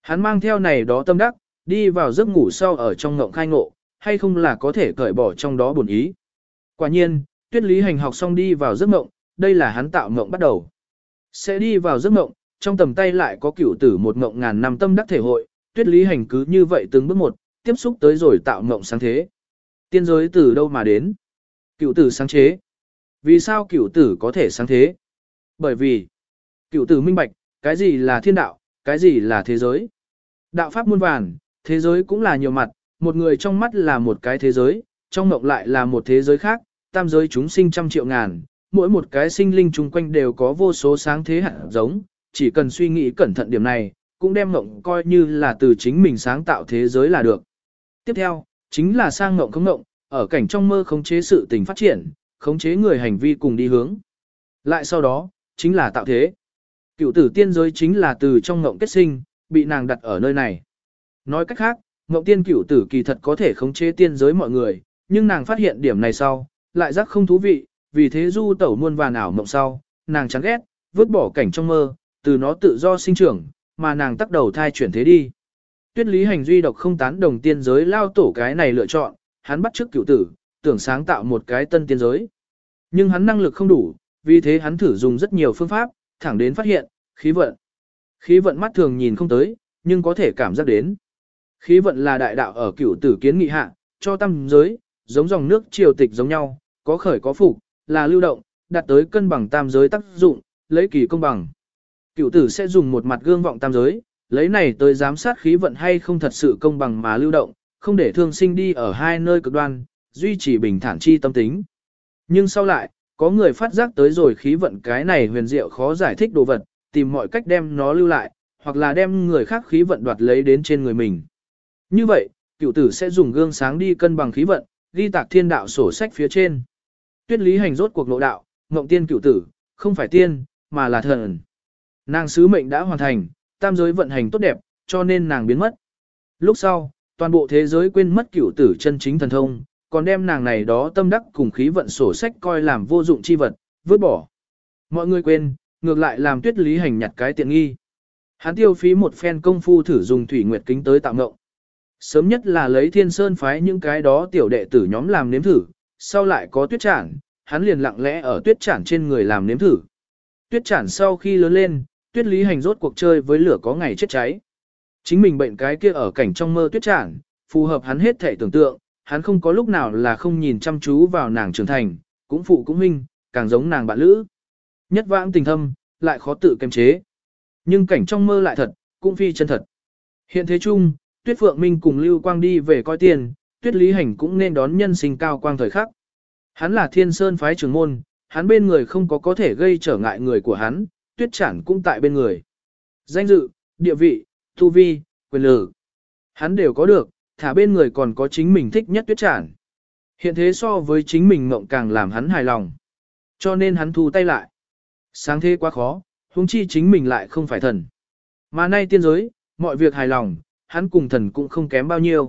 Hắn mang theo này đó tâm đắc, đi vào giấc ngủ sau ở trong ngộng khai ngộ, hay không là có thể cởi bỏ trong đó buồn ý. Quả nhiên, Tuyết Lý Hành học xong đi vào giấc ngộng, đây là hắn tạo ngộng bắt đầu. Sẽ đi vào giấc ngộng, trong tầm tay lại có cửu tử một ngộng ngàn năm tâm đắc thể hội, Tuyết Lý Hành cứ như vậy từng bước một, tiếp xúc tới rồi tạo ngộng sáng thế. Tiên giới từ đâu mà đến? Cửu tử sáng chế. Vì sao cửu tử có thể sáng thế? Bởi vì cửu tử minh bạch, cái gì là thiên đạo, cái gì là thế giới. Đạo pháp muôn vàn, thế giới cũng là nhiều mặt, một người trong mắt là một cái thế giới, trong mộng lại là một thế giới khác, tam giới chúng sinh trăm triệu ngàn, mỗi một cái sinh linh chung quanh đều có vô số sáng thế hạt giống, chỉ cần suy nghĩ cẩn thận điểm này, cũng đem mộng coi như là từ chính mình sáng tạo thế giới là được. Tiếp theo, chính là sang mộng không mộng, ở cảnh trong mơ khống chế sự tình phát triển, khống chế người hành vi cùng đi hướng. Lại sau đó, chính là tạo thế. Cựu tử tiên giới chính là từ trong mộng kết sinh, bị nàng đặt ở nơi này. Nói cách khác, mộng tiên cựu tử kỳ thật có thể khống chế tiên giới mọi người, nhưng nàng phát hiện điểm này sau, lại giác không thú vị, vì thế du tẩu muôn vàn ảo mộng sau, nàng chán ghét, vứt bỏ cảnh trong mơ, từ nó tự do sinh trưởng, mà nàng tắc đầu thai chuyển thế đi. Tuyết Lý Hành duy độc không tán đồng tiên giới lao tổ cái này lựa chọn, hắn bắt chước cựu tử, tưởng sáng tạo một cái tân tiên giới. Nhưng hắn năng lực không đủ, vì thế hắn thử dùng rất nhiều phương pháp, thẳng đến phát hiện, khí vận. Khí vận mắt thường nhìn không tới, nhưng có thể cảm giác đến. Khí vận là đại đạo ở cựu tử kiến nghị hạ, cho tam giới, giống dòng nước triều tịch giống nhau, có khởi có phục, là lưu động, đạt tới cân bằng tam giới tác dụng, lấy kỳ công bằng. Cựu tử sẽ dùng một mặt gương vọng tam giới, lấy này tới giám sát khí vận hay không thật sự công bằng mà lưu động, không để thương sinh đi ở hai nơi cực đoan, duy trì bình thản chi tâm tính. Nhưng sau lại, có người phát giác tới rồi khí vận cái này huyền diệu khó giải thích đồ vật, tìm mọi cách đem nó lưu lại, hoặc là đem người khác khí vận đoạt lấy đến trên người mình. Như vậy, cựu tử sẽ dùng gương sáng đi cân bằng khí vận, ghi tạc thiên đạo sổ sách phía trên. Tuyết Lý Hành rốt cuộc nội đạo, ngộng tiên cựu tử, không phải tiên, mà là thần. Nàng sứ mệnh đã hoàn thành, tam giới vận hành tốt đẹp, cho nên nàng biến mất. Lúc sau, toàn bộ thế giới quên mất cựu tử chân chính thần thông, còn đem nàng này đó tâm đắc cùng khí vận sổ sách coi làm vô dụng chi vật, vứt bỏ. Mọi người quên, ngược lại làm Tuyết Lý Hành nhặt cái tiện nghi. Hắn tiêu phí một phen công phu thử dùng thủy nguyệt kính tới tạo ngộng. Sớm nhất là lấy Thiên Sơn phái những cái đó tiểu đệ tử nhóm làm nếm thử, sau lại có Tuyết Trản, hắn liền lặng lẽ ở Tuyết Trản trên người làm nếm thử. Tuyết Trản sau khi lớn lên, Tuyết Lý Hành rốt cuộc chơi với lửa có ngày chết cháy. Chính mình bệnh cái kia ở cảnh trong mơ Tuyết Trản, phù hợp hắn hết thể tưởng tượng, hắn không có lúc nào là không nhìn chăm chú vào nàng trưởng thành, cũng phụ cũng huynh, càng giống nàng bạn lữ. Nhất vãng tình thâm, lại khó tự kiềm chế. Nhưng cảnh trong mơ lại thật, cũng phi chân thật. Hiện thế chung, Tuyết Phượng Minh cùng Lưu Quang đi về coi tiền, Tuyết Lý Hành cũng nên đón nhân sinh cao quang thời khắc. Hắn là Thiên Sơn phái trưởng môn, hắn bên người không có thể gây trở ngại người của hắn, Tuyết Trản cũng tại bên người. Danh dự, địa vị, tu vi, quyền lực, hắn đều có được, thả bên người còn có chính mình thích nhất Tuyết Trản. Hiện thế so với chính mình mộng càng làm hắn hài lòng. Cho nên hắn thu tay lại. Sáng thế quá khó, huống chi chính mình lại không phải thần. Mà nay tiên giới, mọi việc hài lòng, hắn cùng thần cũng không kém bao nhiêu.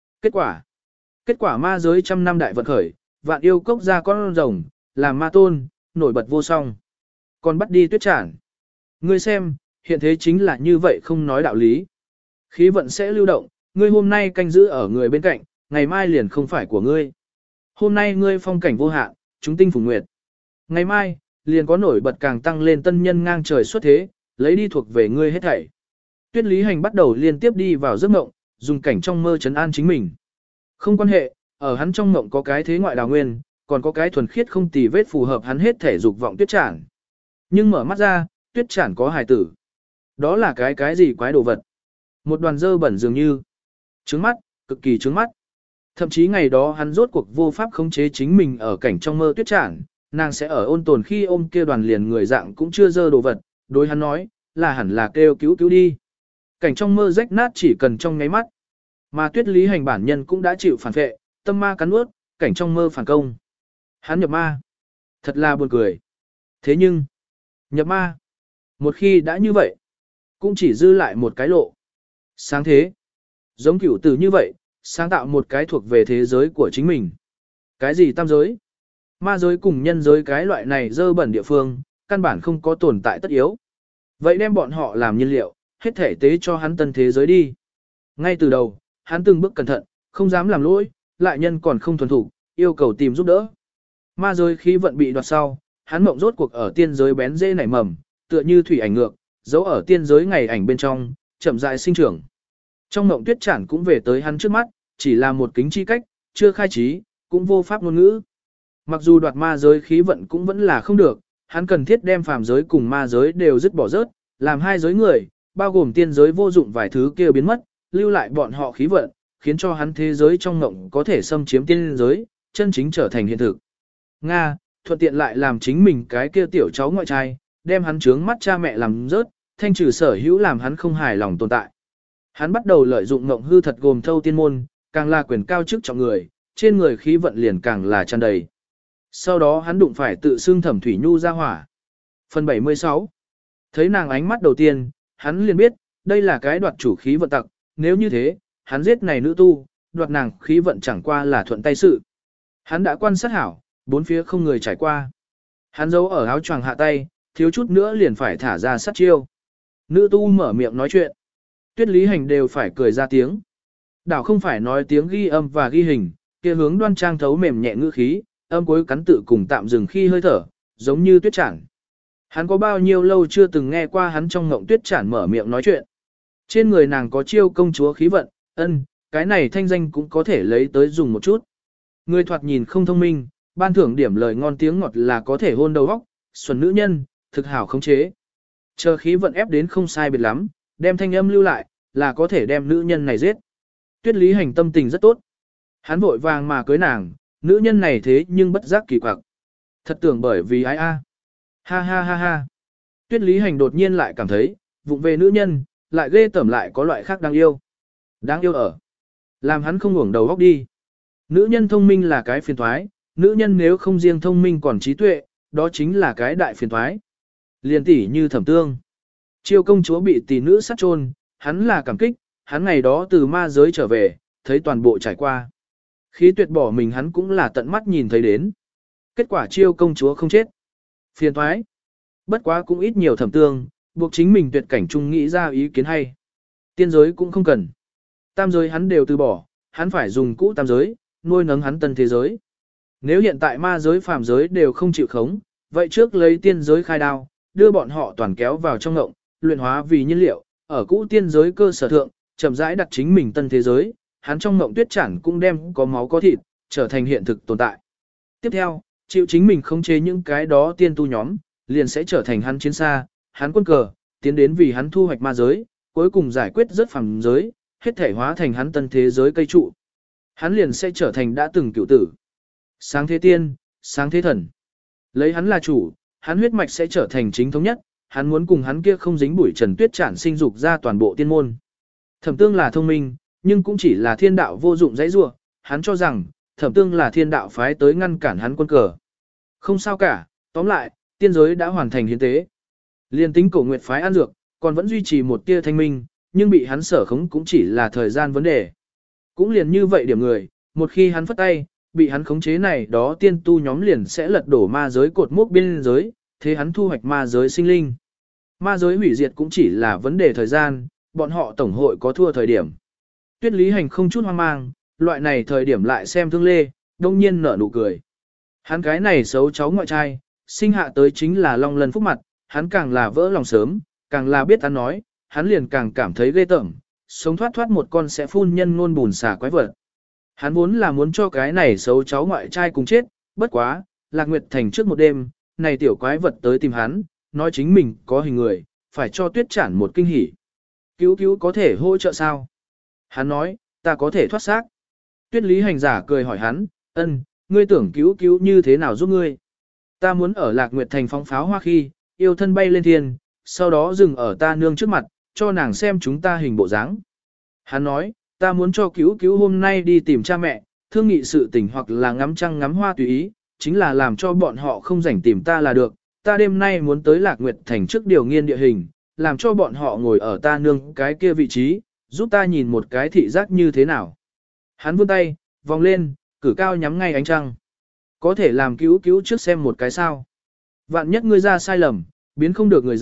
Kết quả ma giới trăm năm đại vận khởi, vạn yêu cốc ra con rồng, làm ma tôn, nổi bật vô song. Còn bắt đi Tuyết Trản. Ngươi xem, hiện thế chính là như vậy không nói đạo lý. Khí vận sẽ lưu động, ngươi hôm nay canh giữ ở người bên cạnh, ngày mai liền không phải của ngươi. Hôm nay ngươi phong cảnh vô hạn, chúng tinh phùng nguyệt. Ngày mai, liền có nổi bật càng tăng lên tân nhân ngang trời xuất thế, lấy đi thuộc về ngươi hết thảy. Tuyết Lý Hành bắt đầu liên tiếp đi vào giấc mộng, dùng cảnh trong mơ trấn an chính mình. Không quan hệ, ở hắn trong mộng có cái thế ngoại đào nguyên, còn có cái thuần khiết không tì vết phù hợp hắn hết thể dục vọng Tuyết Trản. Nhưng mở mắt ra, Tuyết Trản có hài tử. Đó là cái gì quái đồ vật? Một đoàn dơ bẩn dường như. Trướng mắt, cực kỳ trướng mắt. Thậm chí ngày đó hắn rốt cuộc vô pháp khống chế chính mình ở cảnh trong mơ Tuyết Trản, nàng sẽ ở ôn tồn khi ôm kia đoàn liền người dạng cũng chưa dơ đồ vật, đối hắn nói, là hẳn là kêu cứu cứu đi. Cảnh trong mơ rách nát chỉ cần trong ngáy mắt. Mà Tuyết Lý Hành bản nhân cũng đã chịu phản phệ, tâm ma cắn nuốt, cảnh trong mơ phản công. Hắn nhập ma. Thật là buồn cười. Thế nhưng, nhập ma. Một khi đã như vậy, cũng chỉ dư lại một cái lộ. Sáng thế. Giống cửu tử như vậy, sáng tạo một cái thuộc về thế giới của chính mình. Cái gì tam giới? Ma giới cùng nhân giới cái loại này dơ bẩn địa phương, căn bản không có tồn tại tất yếu. Vậy đem bọn họ làm nhiên liệu, hết thể tế cho hắn tân thế giới đi. Ngay từ đầu, hắn từng bước cẩn thận, không dám làm lỗi, lại nhân còn không thuần thủ, yêu cầu tìm giúp đỡ. Ma giới khí vận bị đoạt sau, hắn mộng rốt cuộc ở tiên giới bén rễ nảy mầm, tựa như thủy ảnh ngược, giấu ở tiên giới ngày ảnh bên trong, chậm rãi sinh trưởng. Trong mộng Tuyết Trản cũng về tới hắn trước mắt, chỉ là một kính chi cách, chưa khai trí, cũng vô pháp ngôn ngữ. Mặc dù đoạt ma giới khí vận cũng vẫn là không được, hắn cần thiết đem phàm giới cùng ma giới đều dứt bỏ rớt, làm hai giới người, bao gồm tiên giới vô dụng vài thứ kia biến mất, lưu lại bọn họ khí vận, khiến cho hắn thế giới trong ngộng có thể xâm chiếm tiên giới, chân chính trở thành hiện thực. Nga, thuận tiện lại làm chính mình cái kia tiểu cháu ngoại trai, đem hắn trướng mắt cha mẹ làm rớt, thanh trừ sở hữu làm hắn không hài lòng tồn tại. Hắn bắt đầu lợi dụng ngộng hư thật gồm thâu tiên môn, càng là quyền cao chức trọng người, trên người khí vận liền càng là tràn đầy. Sau đó hắn đụng phải tự xưng Thẩm Thủy Nhu ra hỏa. Phần 76. Thấy nàng ánh mắt đầu tiên, hắn liền biết, đây là cái đoạt chủ khí vận tặc, nếu như thế, hắn giết này nữ tu, đoạt nàng khí vận chẳng qua là thuận tay sự. Hắn đã quan sát hảo, bốn phía không người trải qua. Hắn giấu ở áo choàng hạ tay, thiếu chút nữa liền phải thả ra sát chiêu. Nữ tu mở miệng nói chuyện. Tuyết Lý Hành đều phải cười ra tiếng. Đảo không phải nói tiếng ghi âm và ghi hình, kia hướng đoan trang thấu mềm nhẹ ngữ khí, âm cuối cắn tự cùng tạm dừng khi hơi thở, giống như Tuyết Trản. Hắn có bao nhiêu lâu chưa từng nghe qua hắn trong ngộng Tuyết Trản mở miệng nói chuyện. Trên người nàng có chiêu công chúa khí vận, cái này thanh danh cũng có thể lấy tới dùng một chút. Người thoạt nhìn không thông minh, ban thưởng điểm lời ngon tiếng ngọt là có thể hôn đầu óc, xuẩn nữ nhân, thực hảo khống chế. Chờ khí vận ép đến không sai biệt lắm, đem thanh âm lưu lại, là có thể đem nữ nhân này giết. Tuyết Lý Hành tâm tình rất tốt. Hắn vội vàng mà cưới nàng, nữ nhân này thế nhưng bất giác kỳ quặc. Thật tưởng bởi vì ai a. Ha ha ha ha. Tuyết Lý Hành đột nhiên lại cảm thấy, vụng về nữ nhân, lại ghê tởm lại có loại khác đáng yêu. Đáng yêu ở. Làm hắn không ngủng đầu góc đi. Nữ nhân thông minh là cái phiền toái, nữ nhân nếu không riêng thông minh còn trí tuệ, đó chính là cái đại phiền toái. Liên tỷ như Thẩm Tương. Chiêu công chúa bị tỷ nữ sát chôn, hắn là cảm kích, hắn ngày đó từ ma giới trở về, thấy toàn bộ trải qua. Khí tuyệt bỏ mình hắn cũng là tận mắt nhìn thấy đến. Kết quả chiêu công chúa không chết. Phiền toái. Bất quá cũng ít nhiều Thẩm Tương, buộc chính mình tuyệt cảnh chung nghĩ ra ý kiến hay. Tiên giới cũng không cần. Tam giới hắn đều từ bỏ, hắn phải dùng cũ tam giới, nuôi nấng hắn tân thế giới. Nếu hiện tại ma giới phàm giới đều không chịu khống, vậy trước lấy tiên giới khai đao, đưa bọn họ toàn kéo vào trong ngộng, luyện hóa vì nhiên liệu, ở cũ tiên giới cơ sở thượng, chậm rãi đặt chính mình tân thế giới, hắn trong ngộng Tuyết Trản cũng đem có máu có thịt, trở thành hiện thực tồn tại. Tiếp theo, chịu chính mình khống chế những cái đó tiên tu nhóm, liền sẽ trở thành hắn chiến xa, hắn quân cờ, tiến đến vì hắn thu hoạch ma giới, cuối cùng giải quyết rất phàm giới, hết thể hóa thành hắn tân thế giới cây trụ. Hắn liền sẽ trở thành đã từng cựu tử. Sáng thế tiên, sáng thế thần. Lấy hắn là chủ, hắn huyết mạch sẽ trở thành chính thống nhất, hắn muốn cùng hắn kia không dính bụi Trần Tuyết Trản sinh dục ra toàn bộ tiên môn. Thẩm Tương là thông minh, nhưng cũng chỉ là thiên đạo vô dụng dãy rủa, hắn cho rằng Thẩm Tương là thiên đạo phái tới ngăn cản hắn quân cờ. Không sao cả, tóm lại, tiên giới đã hoàn thành hiến tế. Liên tính Cổ Nguyệt phái ăn dược, còn vẫn duy trì một tia thanh minh, nhưng bị hắn sở khống cũng chỉ là thời gian vấn đề. Cũng liền như vậy điểm người, một khi hắn phất tay, bị hắn khống chế này đó tiên tu nhóm liền sẽ lật đổ ma giới cột mốc biên giới, thế hắn thu hoạch ma giới sinh linh. Ma giới hủy diệt cũng chỉ là vấn đề thời gian, bọn họ tổng hội có thua thời điểm. Tuyết Lý Hành không chút hoang mang, loại này thời điểm lại xem Thương Lê, đông nhiên nở nụ cười. Hắn cái này xấu cháu ngoại trai, sinh hạ tới chính là long lân phúc mặt, hắn càng là vỡ lòng sớm, càng là biết hắn nói, hắn liền càng cảm thấy ghê tởm, sống thoát thoát một con sẽ phun nhân ngôn bùn xả quái vật. Hắn vốn là muốn cho cái này xấu cháu ngoại trai cùng chết, bất quá, Lạc Nguyệt Thành trước một đêm, này tiểu quái vật tới tìm hắn, nói chính mình có hình người, phải cho Tuyết Trản một kinh hỉ. Cứu cứu có thể hỗ trợ sao? Hắn nói, ta có thể thoát xác. Tuyết Lý Hành giả cười hỏi hắn, ngươi tưởng cứu cứu như thế nào giúp ngươi? Ta muốn ở Lạc Nguyệt Thành phóng pháo hoa khi, yêu thân bay lên thiên, sau đó dừng ở ta nương trước mặt, cho nàng xem chúng ta hình bộ dáng. Hắn nói, ta muốn cho cứu cứu hôm nay đi tìm cha mẹ, thương nghị sự tình hoặc là ngắm trăng ngắm hoa tùy ý, chính là làm cho bọn họ không rảnh tìm ta là được. Ta đêm nay muốn tới Lạc Nguyệt Thành trước điều nghiên địa hình, làm cho bọn họ ngồi ở ta nương cái kia vị trí, giúp ta nhìn một cái thị giác như thế nào. Hắn vươn tay, vòng lên, cử cao nhắm ngay ánh trăng. Có thể làm cứu cứu trước xem một cái sao. Vạn nhất ngươi ra sai lầm, biến không được người dạng,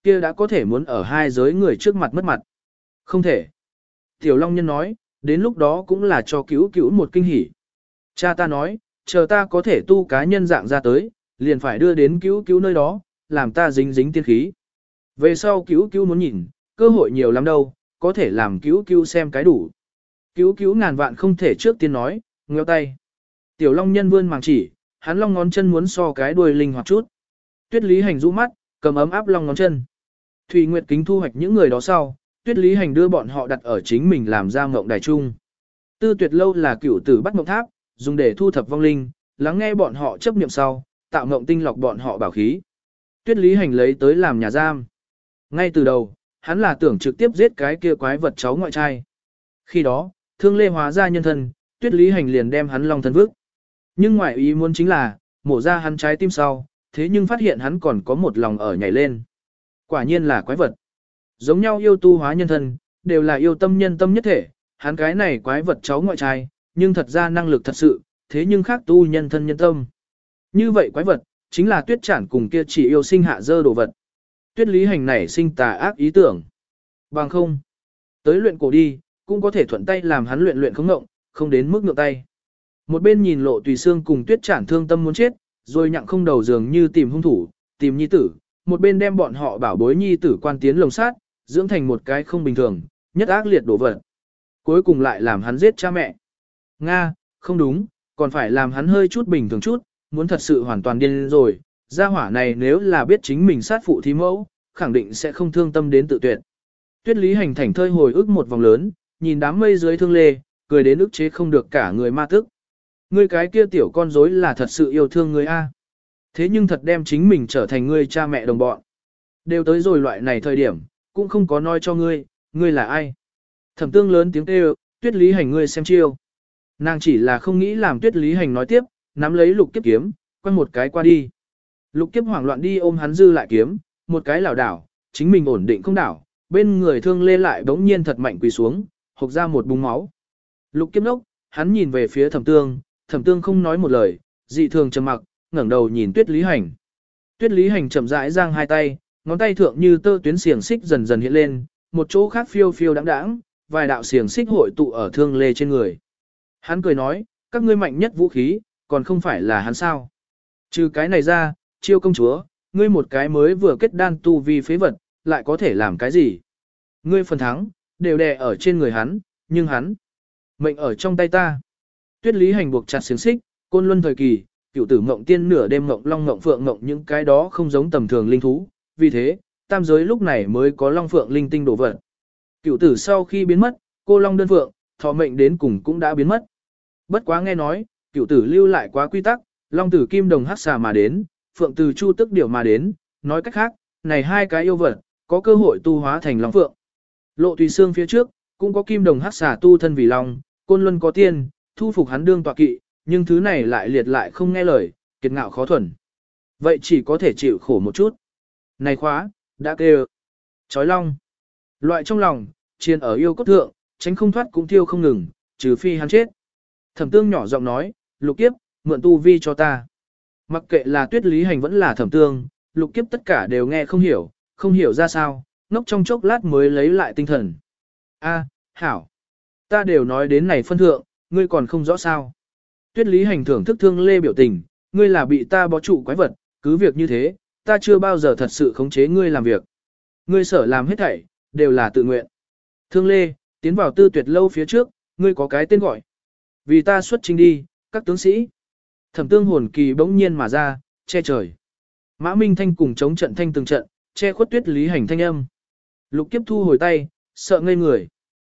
kia đã có thể muốn ở hai giới người trước mặt mất mặt. Không thể. Tiểu Long Nhân nói, đến lúc đó cũng là cho cứu cứu một kinh hỉ. Cha ta nói, chờ ta có thể tu cá nhân dạng ra tới, liền phải đưa đến cứu cứu nơi đó, làm ta dính dính tiên khí. Về sau cứu cứu muốn nhìn, cơ hội nhiều lắm đâu, có thể làm cứu cứu xem cái đủ. Cứu cứu ngàn vạn không thể trước tiên nói, ngheo tay. Tiểu Long Nhân vươn màng chỉ, hắn long ngón chân muốn so cái đuôi linh hoạt chút. Tuyết Lý Hành rũ mắt, cầm ấm áp long ngón chân. Thủy Nguyệt Kính thu hoạch những người đó sau, Tuyết Lý Hành đưa bọn họ đặt ở chính mình làm ra ngộng đài chung. Tư Tuyệt Lâu là cửu tử bắt mộng tháp, dùng để thu thập vong linh, lắng nghe bọn họ chấp niệm sau, tạo ngộng tinh lọc bọn họ bảo khí. Tuyết Lý Hành lấy tới làm nhà giam. Ngay từ đầu, hắn là tưởng trực tiếp giết cái kia quái vật cháu ngoại trai. Khi đó, Thương Lê hóa ra nhân thân, Tuyết Lý Hành liền đem hắn long thân vước. Nhưng ngoại ý muốn chính là, mổ ra hắn trái tim sau, thế nhưng phát hiện hắn còn có một lòng ở nhảy lên. Quả nhiên là quái vật. Giống nhau yêu tu hóa nhân thân, đều là yêu tâm nhân tâm nhất thể, hắn cái này quái vật cháu ngoại trai, nhưng thật ra năng lực thật sự, thế nhưng khác tu nhân thân nhân tâm. Như vậy quái vật, chính là Tuyết Trản cùng kia chỉ yêu sinh hạ dơ đồ vật. Tuyết Lý Hành nảy sinh tà ác ý tưởng. Bằng không, tới luyện cổ đi, cũng có thể thuận tay làm hắn luyện luyện không ngộng, không đến mức ngượng tay. Một bên nhìn Lộ Tùy Xương cùng Tuyết Trản thương tâm muốn chết, rồi nhặng không đầu dường như tìm hung thủ, tìm nhi tử, một bên đem bọn họ bảo bối nhi tử quan tiến lồng sát, dưỡng thành một cái không bình thường, nhất ác liệt đổ vật. Cuối cùng lại làm hắn giết cha mẹ. Nga, không đúng, còn phải làm hắn hơi chút bình thường chút, muốn thật sự hoàn toàn điên rồi, gia hỏa này nếu là biết chính mình sát phụ thí mẫu, khẳng định sẽ không thương tâm đến tự tuyệt. Tuyết Lý Hành thảnh thơi hồi ức một vòng lớn, nhìn đám mây dưới Thương Lê, cười đến ức chế không được cả người ma tức. Ngươi cái kia tiểu con rối là thật sự yêu thương ngươi a. Thế nhưng thật đem chính mình trở thành ngươi cha mẹ đồng bọn. Đều tới rồi loại này thời điểm, cũng không có nói cho ngươi, ngươi là ai. Thẩm Tương lớn tiếng kêu, Tuyết Lý Hành ngươi xem chiêu. Nàng chỉ là không nghĩ làm Tuyết Lý Hành nói tiếp, nắm lấy Lục Kiếp kiếm, quăng một cái qua đi. Lục Kiếp hoảng loạn đi ôm hắn dư lại kiếm, một cái lảo đảo, chính mình ổn định không đảo, bên người Thương Lê lại bỗng nhiên thật mạnh quỳ xuống, hộc ra một búng máu. Lục Kiếp nốc, hắn nhìn về phía Thẩm Tương không nói một lời, dị thường trầm mặc, ngẩng đầu nhìn Tuyết Lý Hành. Tuyết Lý Hành chậm rãi giang hai tay, ngón tay thượng như tơ tuyến xiềng xích dần dần hiện lên, một chỗ khác phiêu phiêu đáng đáng, vài đạo xiềng xích hội tụ ở Thương Lê trên người. Hắn cười nói, các ngươi mạnh nhất vũ khí, còn không phải là hắn sao? Trừ cái này ra, Chiêu công chúa, ngươi một cái mới vừa kết đan tu vi phế vật, lại có thể làm cái gì? Ngươi phần thắng, đều đè ở trên người hắn, nhưng hắn, mệnh ở trong tay ta. Tuyết Lý Hành buộc chặt xiềng xích, Côn Luân thời kỳ, cửu tử mộng tiên nửa đêm mộng long mộng phượng mộng những cái đó không giống tầm thường linh thú, vì thế, tam giới lúc này mới có long phượng linh tinh đổ vật. Cửu tử sau khi biến mất, cô long đơn phượng, thọ mệnh đến cùng cũng đã biến mất. Bất quá nghe nói, cửu tử lưu lại quá quy tắc, long tử kim đồng hắc xà mà đến, phượng từ chu tức điểu mà đến, nói cách khác, này hai cái yêu vật, có cơ hội tu hóa thành long phượng. Lộ Tùy Xương phía trước, cũng có kim đồng hắc xà tu thân vì long, Côn Luân có tiên, thu phục hắn đương tọa kỵ, nhưng thứ này lại liệt lại không nghe lời, kiệt ngạo khó thuần. Vậy chỉ có thể chịu khổ một chút. Này khóa, đã kêu. Chói long. Loại trong lòng, chiên ở yêu cốt thượng, tránh không thoát cũng thiêu không ngừng, trừ phi hắn chết. Thẩm Tương nhỏ giọng nói, Lục Kiếp, mượn tu vi cho ta. Mặc kệ là Tuyết Lý Hành vẫn là Thẩm Tương, Lục Kiếp tất cả đều nghe không hiểu ra sao, ngốc trong chốc lát mới lấy lại tinh thần. A, hảo. Ta đều nói đến này phân thượng, ngươi còn không rõ sao. Tuyết Lý Hành thưởng thức Thương Lê biểu tình, ngươi là bị ta bó trụ quái vật, cứ việc như thế, ta chưa bao giờ thật sự khống chế ngươi làm việc. Ngươi sở làm hết thảy, đều là tự nguyện. Thương Lê, tiến vào Tư Tuyệt Lâu phía trước, ngươi có cái tên gọi. Vì ta xuất trình đi, các tướng sĩ. Thẩm Tương hồn kỳ bỗng nhiên mà ra, che trời. Mã Minh Thanh cùng chống trận thanh từng trận, che khuất Tuyết Lý Hành thanh âm. Lục Kiếp thu hồi tay, sợ ngây người.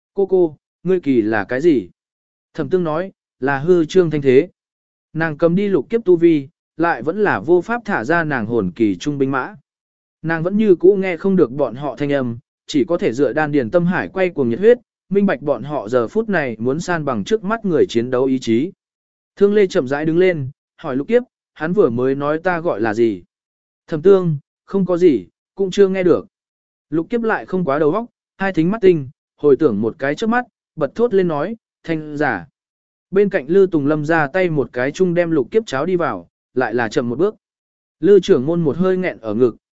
Cô, ngươi kỳ là cái gì? Thẩm Tương nói, là hư trương thanh thế. Nàng cầm đi Lục Kiếp tu vi, lại vẫn là vô pháp thả ra nàng hồn kỳ trung binh mã. Nàng vẫn như cũ nghe không được bọn họ thanh âm, chỉ có thể dựa đan điền tâm hải quay cuồng nhiệt huyết, minh bạch bọn họ giờ phút này muốn san bằng trước mắt người chiến đấu ý chí. Thương Lê chậm rãi đứng lên, hỏi Lục Kiếp, hắn vừa mới nói ta gọi là gì? Thẩm Tương, không có gì, cũng chưa nghe được. Lục Kiếp lại không quá đầu óc, hai thính mắt tinh, hồi tưởng một cái trước mắt, bật thốt lên nói, thanh giả. Bên cạnh Lư Tùng Lâm ra tay một cái chung đem Lục Kiếp cháo đi vào, lại là chậm một bước. Lư trưởng môn một hơi nghẹn ở ngực,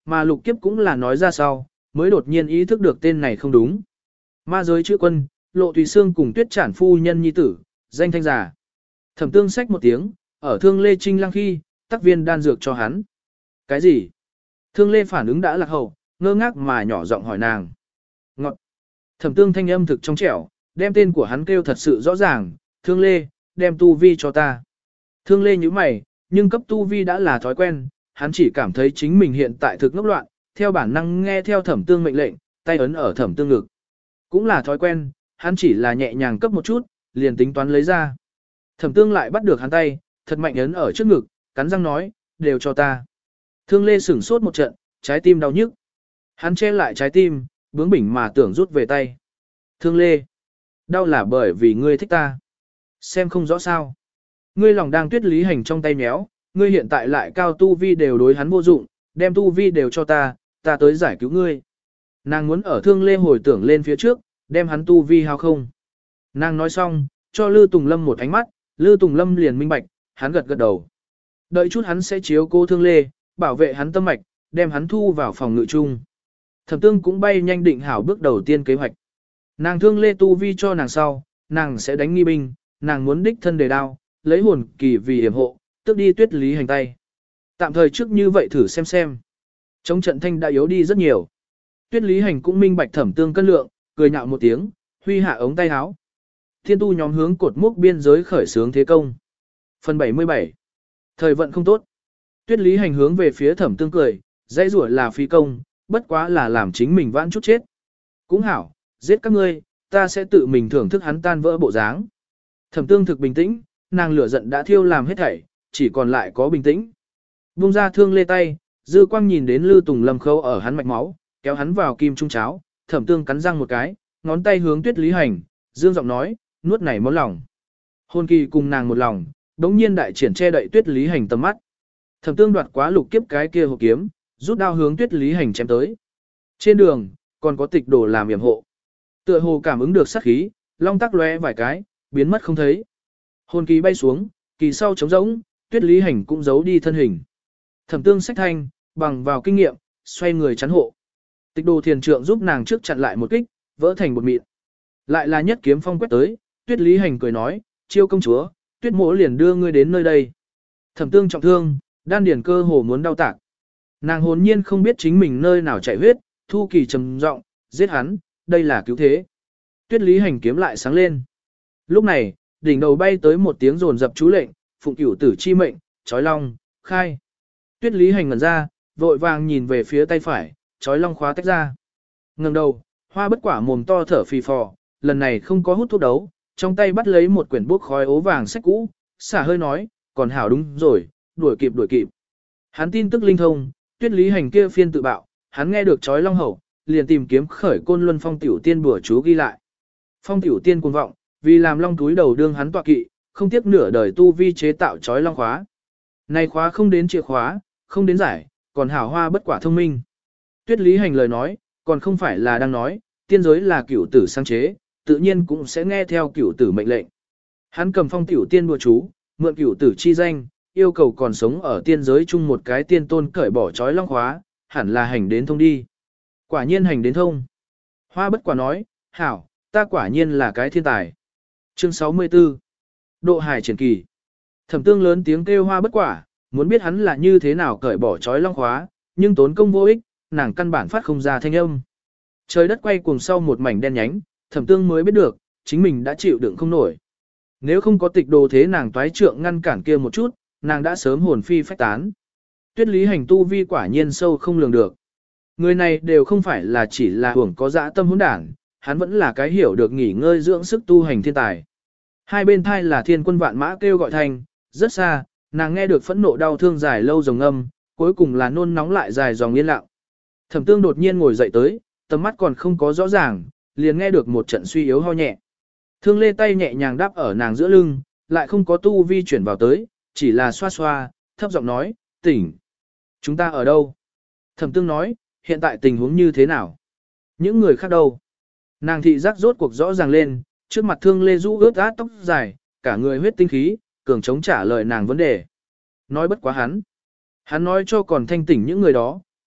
Mà lục kiếp cũng là nói ra sau, mới đột nhiên ý thức được tên này không đúng. Ma giới chữ quân, Lộ Tùy Sương cùng Tuyết Trản phu nhân nhi tử, danh thanh giả. Thẩm Tương xách một tiếng, ở Thương Lê Trinh lăng khi, tác viên đan dược cho hắn. Cái gì? Thương Lê phản ứng đã lạc hậu, ngơ ngác mà nhỏ giọng hỏi nàng. Ngọt. Thẩm Tương thanh âm thực trong trẻo, đem tên của hắn kêu thật sự rõ ràng, Thương Lê, đem tu vi cho ta. Thương Lê nhíu mày, nhưng cấp tu vi đã là thói quen, hắn chỉ cảm thấy chính mình hiện tại thực ngốc loạn, theo bản năng nghe theo Thẩm Tương mệnh lệnh, tay ấn ở Thẩm Tương ngực. Cũng là thói quen, hắn chỉ là nhẹ nhàng cấp một chút, liền tính toán lấy ra. Thẩm Tương lại bắt được hắn tay, thật mạnh ấn ở trước ngực, cắn răng nói, đều cho ta. Thương Lê sửng sốt một trận, trái tim đau nhức. Hắn che lại trái tim, bướng bỉnh mà tưởng rút về tay. Thương Lê, đau là bởi vì ngươi thích ta. Xem không rõ sao. Ngươi lòng đang Tuyết Lý Hành trong tay méo, ngươi hiện tại lại cao tu vi đều đối hắn vô dụng, đem tu vi đều cho ta, ta tới giải cứu ngươi. Nàng muốn ở Thương Lê hồi tưởng lên phía trước, đem hắn tu vi hao không. Nàng nói xong, cho Lư Tùng Lâm một ánh mắt, Lư Tùng Lâm liền minh bạch, hắn gật gật đầu. Đợi chút hắn sẽ chiếu cố Thương Lê, bảo vệ hắn tâm mạch, đem hắn thu vào phòng ngự chung. Thẩm Tương cũng bay nhanh định hảo bước đầu tiên kế hoạch. Nàng Thương Lê tu vi cho nàng sau, nàng sẽ đánh nghi binh, nàng muốn đích thân đề đao, lấy hồn kỳ vì yểm hộ, tước đi Tuyết Lý Hành tay. Tạm thời trước như vậy thử xem. Chống trận thanh đã yếu đi rất nhiều. Tuyết Lý Hành cũng minh bạch Thẩm Tương cân lượng, cười nhạo một tiếng, huy hạ ống tay áo. Thiên tu nhóm hướng cột mốc biên giới khởi xướng thế công. Phần 77. Thời vận không tốt. Tuyết Lý Hành hướng về phía Thẩm Tương cười, dãy rủa là phí công, bất quá là làm chính mình vãn chút chết. Cũng hảo, giết các ngươi, ta sẽ tự mình thưởng thức hắn tan vỡ bộ dáng. Thẩm Tương thực bình tĩnh, nàng lửa giận đã thiêu làm hết thảy, chỉ còn lại có bình tĩnh. Bung ra Thương Lê tay, dư quang nhìn đến Lư Tùng Lâm khâu ở hắn mạch máu, kéo hắn vào kim trung cháo, Thẩm Tương cắn răng một cái, ngón tay hướng Tuyết Lý Hành, dương giọng nói, nuốt này món lòng. Hôn kỳ cùng nàng một lòng, đống nhiên đại triển che đậy Tuyết Lý Hành tầm mắt. Thẩm Tương đoạt quá lục kiếp cái kia hộp kiếm, rút đao hướng Tuyết Lý Hành chém tới. Trên đường, còn có tịch đồ làm yểm hộ. Tựa hồ cảm ứng được sát khí, long tắc lóe vài cái, biến mất không thấy. Hồn kỳ bay xuống, kỳ sau trống rỗng, Tuyết Lý Hành cũng giấu đi thân hình. Thẩm Tương sách thanh, bằng vào kinh nghiệm, xoay người chắn hộ. Tịch đồ thiền trượng giúp nàng trước chặn lại một kích, vỡ thành bột mịn. Lại là nhất kiếm phong quét tới, Tuyết Lý Hành cười nói, chiêu công chúa, Tuyết mỗ liền đưa ngươi đến nơi đây. Thẩm Tương trọng thương, đan điền cơ hồ muốn đau tạc. Nàng hồn nhiên không biết chính mình nơi nào chảy huyết, thu kỳ trầm giọng, giết hắn, đây là cứu thế. Tuyết Lý Hành kiếm lại sáng lên. Lúc này, đỉnh đầu bay tới một tiếng rồn dập chú lệnh, phụng cửu tử chi mệnh, chói long, khai. Tuyết Lý Hành ngẩn ra, vội vàng nhìn về phía tay phải, chói long khóa tách ra. Ngẩng đầu, Hoa Bất Quả mồm to thở phì phò, lần này không có hút thuốc đấu, trong tay bắt lấy một quyển bút khói ố vàng sách cũ, xả hơi nói, còn hảo đúng rồi, đuổi kịp. Hắn tin tức linh thông, Tuyết Lý Hành kia phiên tự bạo, hắn nghe được chói long hậu, liền tìm kiếm khởi Côn Luân Phong tiểu tiên bùa chú ghi lại. Phong tiểu tiên cuồng vọng, vì làm long túi đầu đương hắn tọa kỵ, không tiếc nửa đời tu vi chế tạo chói long khóa. Này khóa không đến chìa khóa, không đến giải, còn hảo Hoa Bất Quả thông minh. Tuyết Lý Hành lời nói, còn không phải là đang nói, tiên giới là cửu tử sáng chế, tự nhiên cũng sẽ nghe theo cửu tử mệnh lệnh. Hắn cầm phong tiểu tiên bùa chú, mượn cửu tử chi danh, yêu cầu còn sống ở tiên giới chung một cái tiên tôn cởi bỏ chói long khóa, hẳn là hành đến thông đi. Quả nhiên hành đến thông. Hoa Bất Quả nói, hảo, ta quả nhiên là cái thiên tài. Chương 64. Độ hải triển kỳ. Thẩm Tương lớn tiếng kêu Hoa Bất Quả, muốn biết hắn là như thế nào cởi bỏ chói long khóa, nhưng tốn công vô ích, nàng căn bản phát không ra thanh âm. Trời đất quay cuồng sau một mảnh đen nhánh, Thẩm Tương mới biết được, chính mình đã chịu đựng không nổi. Nếu không có tịch đồ thế nàng toái trượng ngăn cản kia một chút, nàng đã sớm hồn phi phách tán. Tuyết Lý Hành tu vi quả nhiên sâu không lường được. Người này đều không phải là chỉ là hưởng có dã tâm hỗn đảng, hắn vẫn là cái hiểu được nghỉ ngơi dưỡng sức tu hành thiên tài. Hai bên thai là thiên quân vạn mã kêu gọi thành, rất xa, nàng nghe được phẫn nộ đau thương dài lâu rồng âm, cuối cùng là nôn nóng lại dài dòng yên lặng. Thẩm Tương đột nhiên ngồi dậy tới, tầm mắt còn không có rõ ràng, liền nghe được một trận suy yếu ho nhẹ. Thương Lê tay nhẹ nhàng đáp ở nàng giữa lưng, lại không có tu vi chuyển vào tới, chỉ là xoa xoa, thấp giọng nói, tỉnh. Chúng ta ở đâu? Thẩm Tương nói, hiện tại tình huống như thế nào? Những người khác đâu? Nàng thị giác rốt cuộc rõ ràng lên, trước mặt Thương Lê rũ ướt át tóc dài, cả người huyết tinh khí, cường chống trả lời nàng vấn đề. Nói bất quá hắn. Hắn nói cho còn thanh tỉnh những người đó,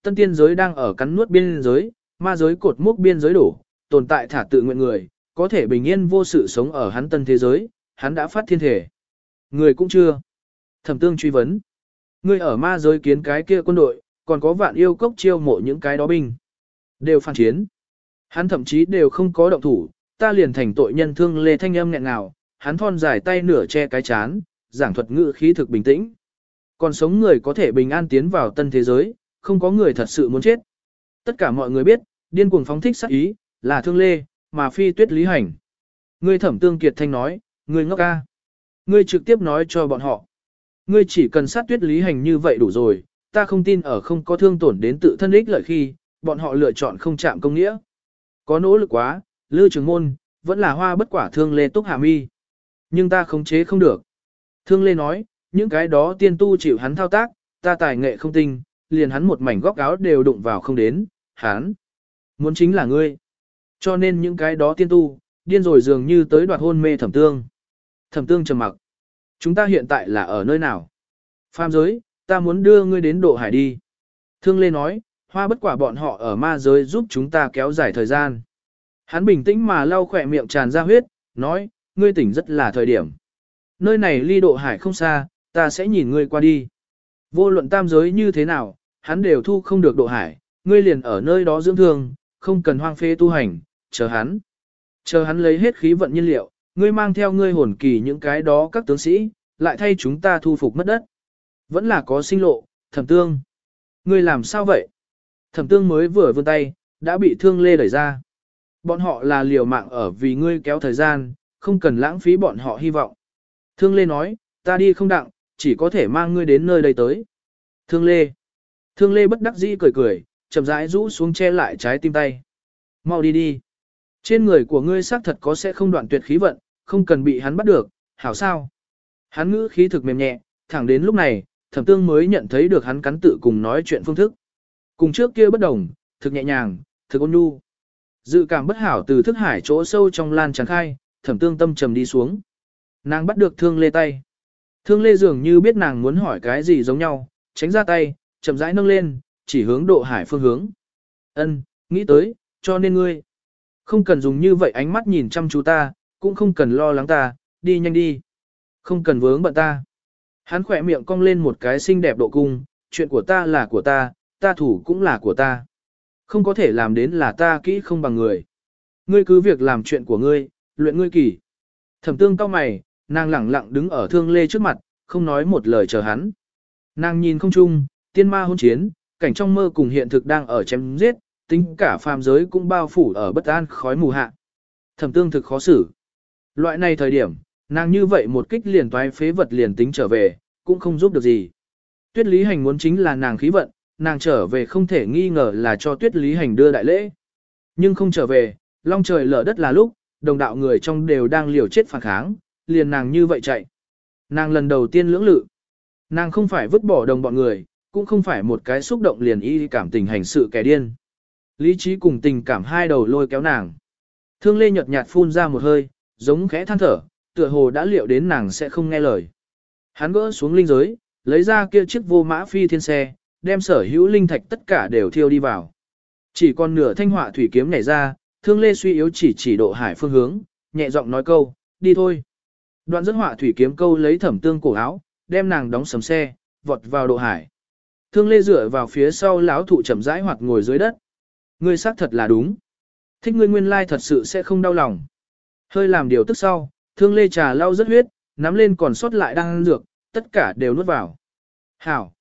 tân tiên giới đang ở cắn nuốt biên giới, ma giới cột mốc biên giới đổ, tồn tại thả tự nguyện người, có thể bình yên vô sự sống ở hắn tân thế giới, hắn đã phát thiên thể. Người cũng chưa. Thẩm Tương truy vấn. Ngươi ở ma giới kiến cái kia quân đội, còn có vạn yêu cốc chiêu mộ những cái đó binh. Đều phản chiến. Hắn thậm chí đều không có động thủ, ta liền thành tội nhân Thương Lê thanh âm nghẹn ngào, hắn thon dài tay nửa che cái chán, giảng thuật ngữ khí thực bình tĩnh. Còn sống người có thể bình an tiến vào tân thế giới, không có người thật sự muốn chết. Tất cả mọi người biết, điên cuồng phóng thích sát ý, là Thương Lê, mà phi Tuyết Lý Hành. Ngươi Thẩm Tương Kiệt thanh nói, ngươi ngốc ca. Ngươi trực tiếp nói cho bọn họ. Ngươi chỉ cần sát Tuyết Lý Hành như vậy đủ rồi, ta không tin ở không có thương tổn đến tự thân ích lợi khi, bọn họ lựa chọn không chạm công nghĩa. Có nỗ lực quá, Lư Trường Môn, vẫn là hoa bất quả Thương Lê túc hạ mi. Nhưng ta khống chế không được. Thương Lê nói, những cái đó tiên tu chịu hắn thao tác, ta tài nghệ không tinh, liền hắn một mảnh góc áo đều đụng vào không đến, hắn. Muốn chính là ngươi. Cho nên những cái đó tiên tu, điên rồi dường như tới đoạt hôn mê Thẩm Tương. Thẩm Tương trầm mặc. Chúng ta hiện tại là ở nơi nào? Phàm giới, ta muốn đưa ngươi đến độ hải đi. Thương Lê nói, hoa bất quả bọn họ ở ma giới giúp chúng ta kéo dài thời gian. Hắn bình tĩnh mà lau khỏe miệng tràn ra huyết, nói, ngươi tỉnh rất là thời điểm. Nơi này ly độ hải không xa, ta sẽ nhìn ngươi qua đi. Vô luận tam giới như thế nào, hắn đều thu không được độ hải, ngươi liền ở nơi đó dưỡng thương, không cần hoang phê tu hành, chờ hắn. Chờ hắn lấy hết khí vận nhiên liệu, ngươi mang theo ngươi hồn kỳ những cái đó các tướng sĩ, lại thay chúng ta thu phục mất đất. Vẫn là có sinh lộ, Thẩm Tương. Ngươi làm sao vậy? Thẩm Tương mới vừa vươn tay, đã bị Thương Lê đẩy ra. Bọn họ là liều mạng ở vì ngươi kéo thời gian, không cần lãng phí bọn họ hy vọng. Thương Lê nói, ta đi không đặng, chỉ có thể mang ngươi đến nơi đây tới. Thương Lê. Thương Lê bất đắc dĩ cười cười, chậm rãi rũ xuống che lại trái tim tay. Mau đi đi. Trên người của ngươi xác thật có sẽ không đoạn tuyệt khí vận, không cần bị hắn bắt được, hảo sao? Hắn ngữ khí thực mềm nhẹ, thẳng đến lúc này, Thẩm Tương mới nhận thấy được hắn cắn tự cùng nói chuyện phương thức. Cùng trước kia bất đồng, thực nhẹ nhàng, thực ôn nhu. Dự cảm bất hảo từ thức hải chỗ sâu trong lan tràn khai, Thẩm Tương tâm trầm đi xuống. Nàng bắt được Thương Lê tay. Thương Lê dường như biết nàng muốn hỏi cái gì giống nhau, tránh ra tay, chậm rãi nâng lên, chỉ hướng độ hải phương hướng. Ân, nghĩ tới, cho nên ngươi không cần dùng như vậy ánh mắt nhìn chăm chú ta, cũng không cần lo lắng ta, đi nhanh đi. Không cần vướng bận ta. Hắn khỏe miệng cong lên một cái xinh đẹp độ cung, chuyện của ta là của ta thủ cũng là của ta. Không có thể làm đến là ta kỹ không bằng người. Ngươi cứ việc làm chuyện của ngươi, luyện ngươi kỳ. Thẩm Tương cau mày, nàng lẳng lặng đứng ở Thương Lê trước mặt, không nói một lời chờ hắn. Nàng nhìn không chung, tiên ma hôn chiến, cảnh trong mơ cùng hiện thực đang ở chém giết, tính cả phàm giới cũng bao phủ ở bất an khói mù hạ. Thẩm Tương thực khó xử. Loại này thời điểm, nàng như vậy một kích liền toái phế vật liền tính trở về, cũng không giúp được gì. Tuyết Lý Hành muốn chính là nàng khí vận, nàng trở về không thể nghi ngờ là cho Tuyết Lý Hành đưa đại lễ. Nhưng không trở về, long trời lở đất là lúc, đồng đạo người trong đều đang liều chết phản kháng, liền nàng như vậy chạy. Nàng lần đầu tiên lưỡng lự. Nàng không phải vứt bỏ đồng bọn người, cũng không phải một cái xúc động liền y cảm tình hành sự kẻ điên. Lý trí cùng tình cảm hai đầu lôi kéo nàng. Thương Lê nhợt nhạt phun ra một hơi, giống khẽ than thở, tựa hồ đã liệu đến nàng sẽ không nghe lời. Hắn gỡ xuống linh giới, lấy ra kia chiếc vô mã phi thiên xe, đem sở hữu linh thạch tất cả đều thiêu đi vào. Chỉ còn nửa thanh họa thủy kiếm nhảy ra, Thương Lê suy yếu chỉ độ hải phương hướng, nhẹ giọng nói câu, đi thôi. Đoạn dẫn họa thủy kiếm câu lấy Thẩm Tương cổ áo, đem nàng đóng sầm xe, vọt vào độ hải. Thương Lê dựa vào phía sau lão thụ chậm rãi hoặc ngồi dưới đất. Ngươi xác thật là đúng. Thích ngươi nguyên lai thật sự sẽ không đau lòng. Hơi làm điều tức sau, Thương Lê trà lau rất huyết, nắm lên còn sót lại đang ăn dược, tất cả đều nuốt vào. Hảo,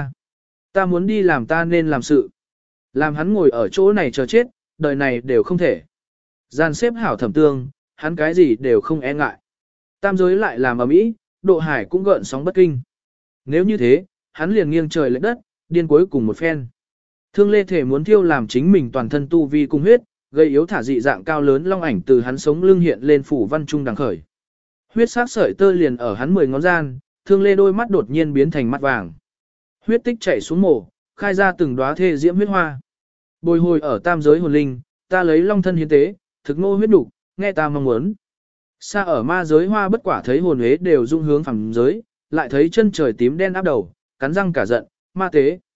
ta muốn đi làm ta nên làm sự. Làm hắn ngồi ở chỗ này chờ chết, đời này đều không thể. Gian xếp hảo Thẩm Tương, hắn cái gì đều không e ngại. Tam giới lại làm ầm ĩ, độ hải cũng gợn sóng bất kinh. Nếu như thế, hắn liền nghiêng trời lệch đất, điên cuối cùng một phen. Thương Lê thể muốn thiêu làm chính mình toàn thân tu vi cung huyết, gây yếu thả dị dạng cao lớn long ảnh từ hắn sống lưng hiện lên phủ văn trung đằng khởi. Huyết sắc sợi tơ liền ở hắn 10 ngón gian, Thương Lê đôi mắt đột nhiên biến thành mắt vàng. Huyết tích chảy xuống mổ, khai ra từng đóa thê diễm huyết hoa. Bồi hồi ở tam giới hồn linh, ta lấy long thân hiến tế, thực ngô huyết đủ, nghe ta mong muốn. Xa ở ma giới hoa bất quả thấy hồn hế đều dung hướng phẳng giới, lại thấy chân trời tím đen áp đầu, cắn răng cả giận, ma tế.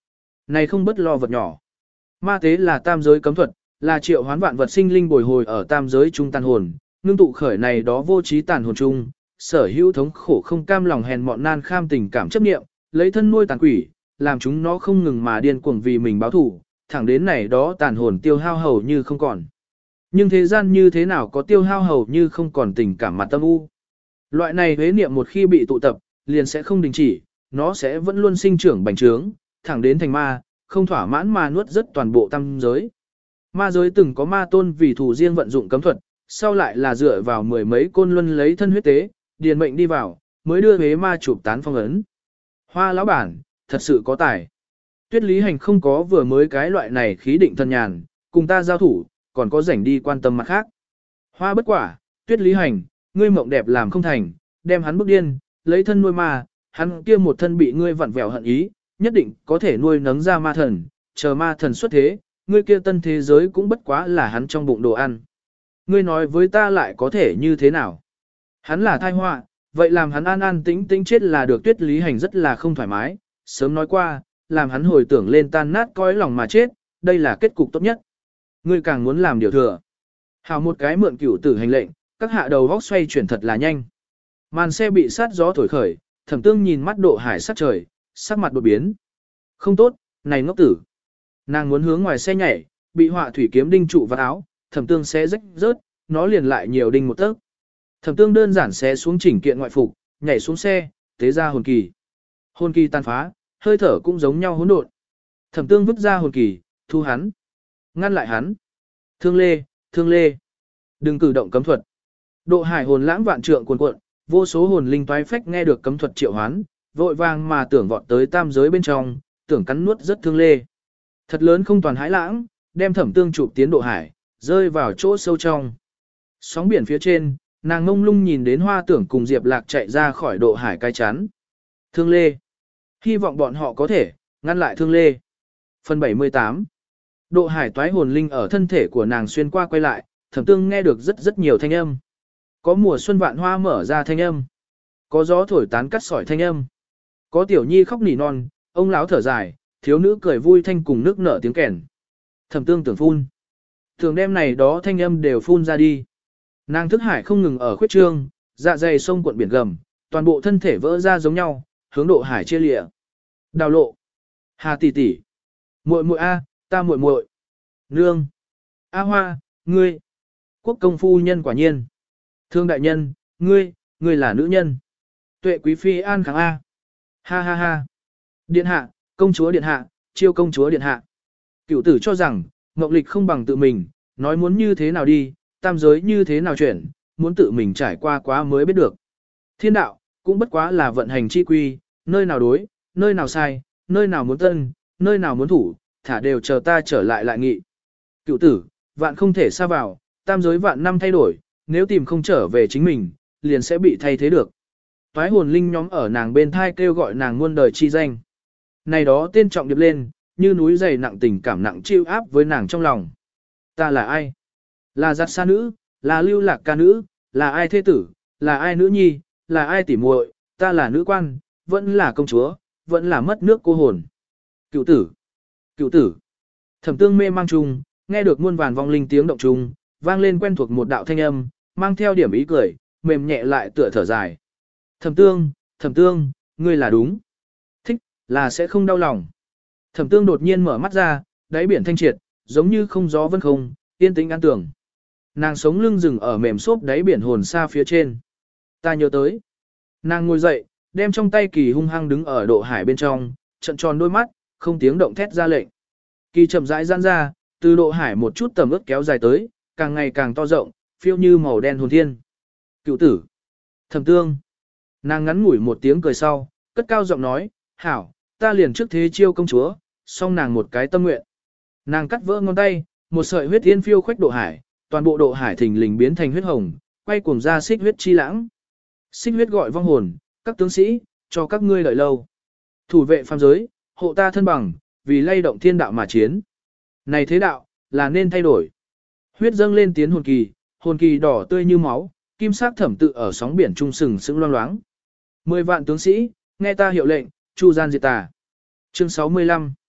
Này không bất lo vật nhỏ. Ma tế là tam giới cấm thuật, là triệu hoán vạn vật sinh linh bồi hồi ở tam giới trung tàn hồn, ngưng tụ khởi này đó vô trí tàn hồn chung, sở hữu thống khổ không cam lòng hèn mọn nan kham tình cảm chấp niệm, lấy thân nuôi tàn quỷ, làm chúng nó không ngừng mà điên cuồng vì mình báo thù, thẳng đến này đó tàn hồn tiêu hao hầu như không còn. Nhưng thế gian như thế nào có tiêu hao hầu như không còn tình cảm mặt tâm u. Loại này huế niệm một khi bị tụ tập, liền sẽ không đình chỉ, nó sẽ vẫn luôn sinh trưởng bành trướng, thẳng đến thành ma, không thỏa mãn mà nuốt rất toàn bộ tam giới. Ma giới từng có ma tôn vì thủ riêng vận dụng cấm thuật, sau lại là dựa vào mười mấy côn luân lấy thân huyết tế, điền mệnh đi vào, mới đưa huế ma chụp tán phong ấn. Hoa lão bản, thật sự có tài. Tuyết Lý Hành không có vừa mới cái loại này khí định thần nhàn, cùng ta giao thủ, còn có rảnh đi quan tâm mặt khác. Hoa bất quả, Tuyết Lý Hành, ngươi mộng đẹp làm không thành, đem hắn bức điên, lấy thân nuôi ma, hắn kia một thân bị ngươi vặn vẹo hận ý, nhất định có thể nuôi nấng ra ma thần, chờ ma thần xuất thế, ngươi kia tân thế giới cũng bất quá là hắn trong bụng đồ ăn. Ngươi nói với ta lại có thể như thế nào? Hắn là thai họa, vậy làm hắn an an tĩnh tĩnh chết là được. Tuyết Lý Hành rất là không thoải mái, sớm nói qua, làm hắn hồi tưởng lên tan nát cõi lòng mà chết, đây là kết cục tốt nhất. Ngươi càng muốn làm điều thừa. Hào một cái mượn cửu tử hành lệnh, các hạ đầu vóc xoay chuyển thật là nhanh. Màn xe bị sát gió thổi khởi, Thẩm Tương nhìn mắt Độ Hải sắc trời, sắc mặt đột biến. Không tốt, này ngốc tử. Nàng muốn hướng ngoài xe nhảy, bị họa thủy kiếm đinh trụ vào áo, Thẩm Tương xé rách rớt, nó liền lại nhiều đinh một tấc. Thẩm Tương đơn giản xé xuống chỉnh kiện ngoại phục, nhảy xuống xe, tế ra hồn kỳ. Hồn kỳ tan phá, hơi thở cũng giống nhau hỗn độn. Thẩm Tương vứt ra hồn kỳ, thu hắn, ngăn lại hắn. Thương Lê, Thương Lê, đừng cử động cấm thuật. Độ Hải hồn lãng vạn trượng cuồn cuộn, vô số hồn linh toái phách nghe được cấm thuật triệu hoán, vội vàng mà tưởng vọt tới tam giới bên trong, tưởng cắn nuốt rất Thương Lê. Thật lớn không toàn hãi lãng, đem Thẩm Tương chụp tiến Độ Hải, rơi vào chỗ sâu trong. Sóng biển phía trên, nàng ngông lung nhìn đến Hoa Tưởng cùng Diệp Lạc chạy ra khỏi Độ Hải cái chắn. Thương Lê. Hy vọng bọn họ có thể ngăn lại Thương Lê. Phần 78. Độ Hải toái hồn linh ở thân thể của nàng xuyên qua quay lại, Thẩm Tương nghe được rất nhiều thanh âm. Có mùa xuân vạn hoa mở ra thanh âm, có gió thổi tán cắt sỏi thanh âm, có tiểu nhi khóc nỉ non, ông lão thở dài, thiếu nữ cười vui thanh cùng nước nở tiếng kèn. Thẩm Tương tưởng phun, tưởng đem này đó thanh âm đều phun ra đi. Nàng thức hải không ngừng ở khuyết trương, dạ dày sông cuộn biển gầm, toàn bộ thân thể vỡ ra giống nhau, hướng Độ Hải chia lịa. Đào Lộ, Hà tỷ tỷ, muội muội a, ta muội muội. Nương, A Hoa, ngươi, quốc công phu nhân quả nhiên. Thương đại nhân, ngươi là nữ nhân. Tuệ quý phi an kháng A. Ha ha ha. Điện hạ, công chúa điện hạ, chiêu công chúa điện hạ. Cửu tử cho rằng, Ngọc Lịch không bằng tự mình, nói muốn như thế nào đi, tam giới như thế nào chuyển, muốn tự mình trải qua quá mới biết được. Thiên đạo, cũng bất quá là vận hành chi quy, nơi nào đối, nơi nào sai, nơi nào muốn tân, nơi nào muốn thủ, thả đều chờ ta trở lại lại nghị. Cửu tử, vạn không thể xa vào, tam giới vạn năm thay đổi, nếu tìm không trở về chính mình, liền sẽ bị thay thế được. Toái hồn linh nhóm ở nàng bên thai kêu gọi nàng muôn đời chi danh. Này đó tên trọng điệp lên, như núi dày nặng tình cảm nặng chiêu áp với nàng trong lòng. Ta là ai? Là giặt xa nữ, là lưu lạc ca nữ, là ai thế tử, là ai nữ nhi, là ai tỉ muội, ta là nữ quan, vẫn là công chúa, vẫn là mất nước cô hồn. Cựu tử, cựu tử. Thẩm Tương mê mang trùng, nghe được muôn vàn vong linh tiếng động trùng, vang lên quen thuộc một đạo thanh âm, mang theo điểm ý cười, mềm nhẹ lại tựa thở dài. Thẩm Tương, ngươi là đúng. Thích, là sẽ không đau lòng. Thẩm Tương đột nhiên mở mắt ra, đáy biển thanh triệt, giống như không gió vân không, yên tĩnh an tưởng. Nàng sống lưng rừng ở mềm xốp đáy biển hồn xa phía trên. Ta nhớ tới. Nàng ngồi dậy, đem trong tay kỳ hung hăng đứng ở Độ Hải bên trong, trận tròn đôi mắt, không tiếng động thét ra lệnh. Kỳ chậm rãi giãn ra, từ Độ Hải một chút tầm ướt kéo dài tới, càng ngày càng to rộng, phiêu như màu đen hồn thiên. Cựu tử. Thẩm Tương. Nàng ngắn ngủi một tiếng cười sau, cất cao giọng nói, hảo, ta liền trước thế chiêu công chúa, xong nàng một cái tâm nguyện. Nàng cắt vỡ ngón tay, một sợi huyết tiên phiêu khuếch Độ Hải, toàn bộ Độ Hải thình lình biến thành huyết hồng, quay cuồng ra xích huyết chi lãng. Xích huyết gọi vong hồn, các tướng sĩ, cho các ngươi đợi lâu. Thủ vệ phàm giới, hộ ta thân bằng, vì lay động thiên đạo mà chiến. Này thế đạo, là nên thay đổi. Huyết dâng lên tiến hồn kỳ đỏ tươi như máu, kim sắc thẩm tự ở sóng biển trung sừng sững loang loáng. 10 vạn tướng sĩ, nghe ta hiệu lệnh, chu gian diệt tà. Chương 65.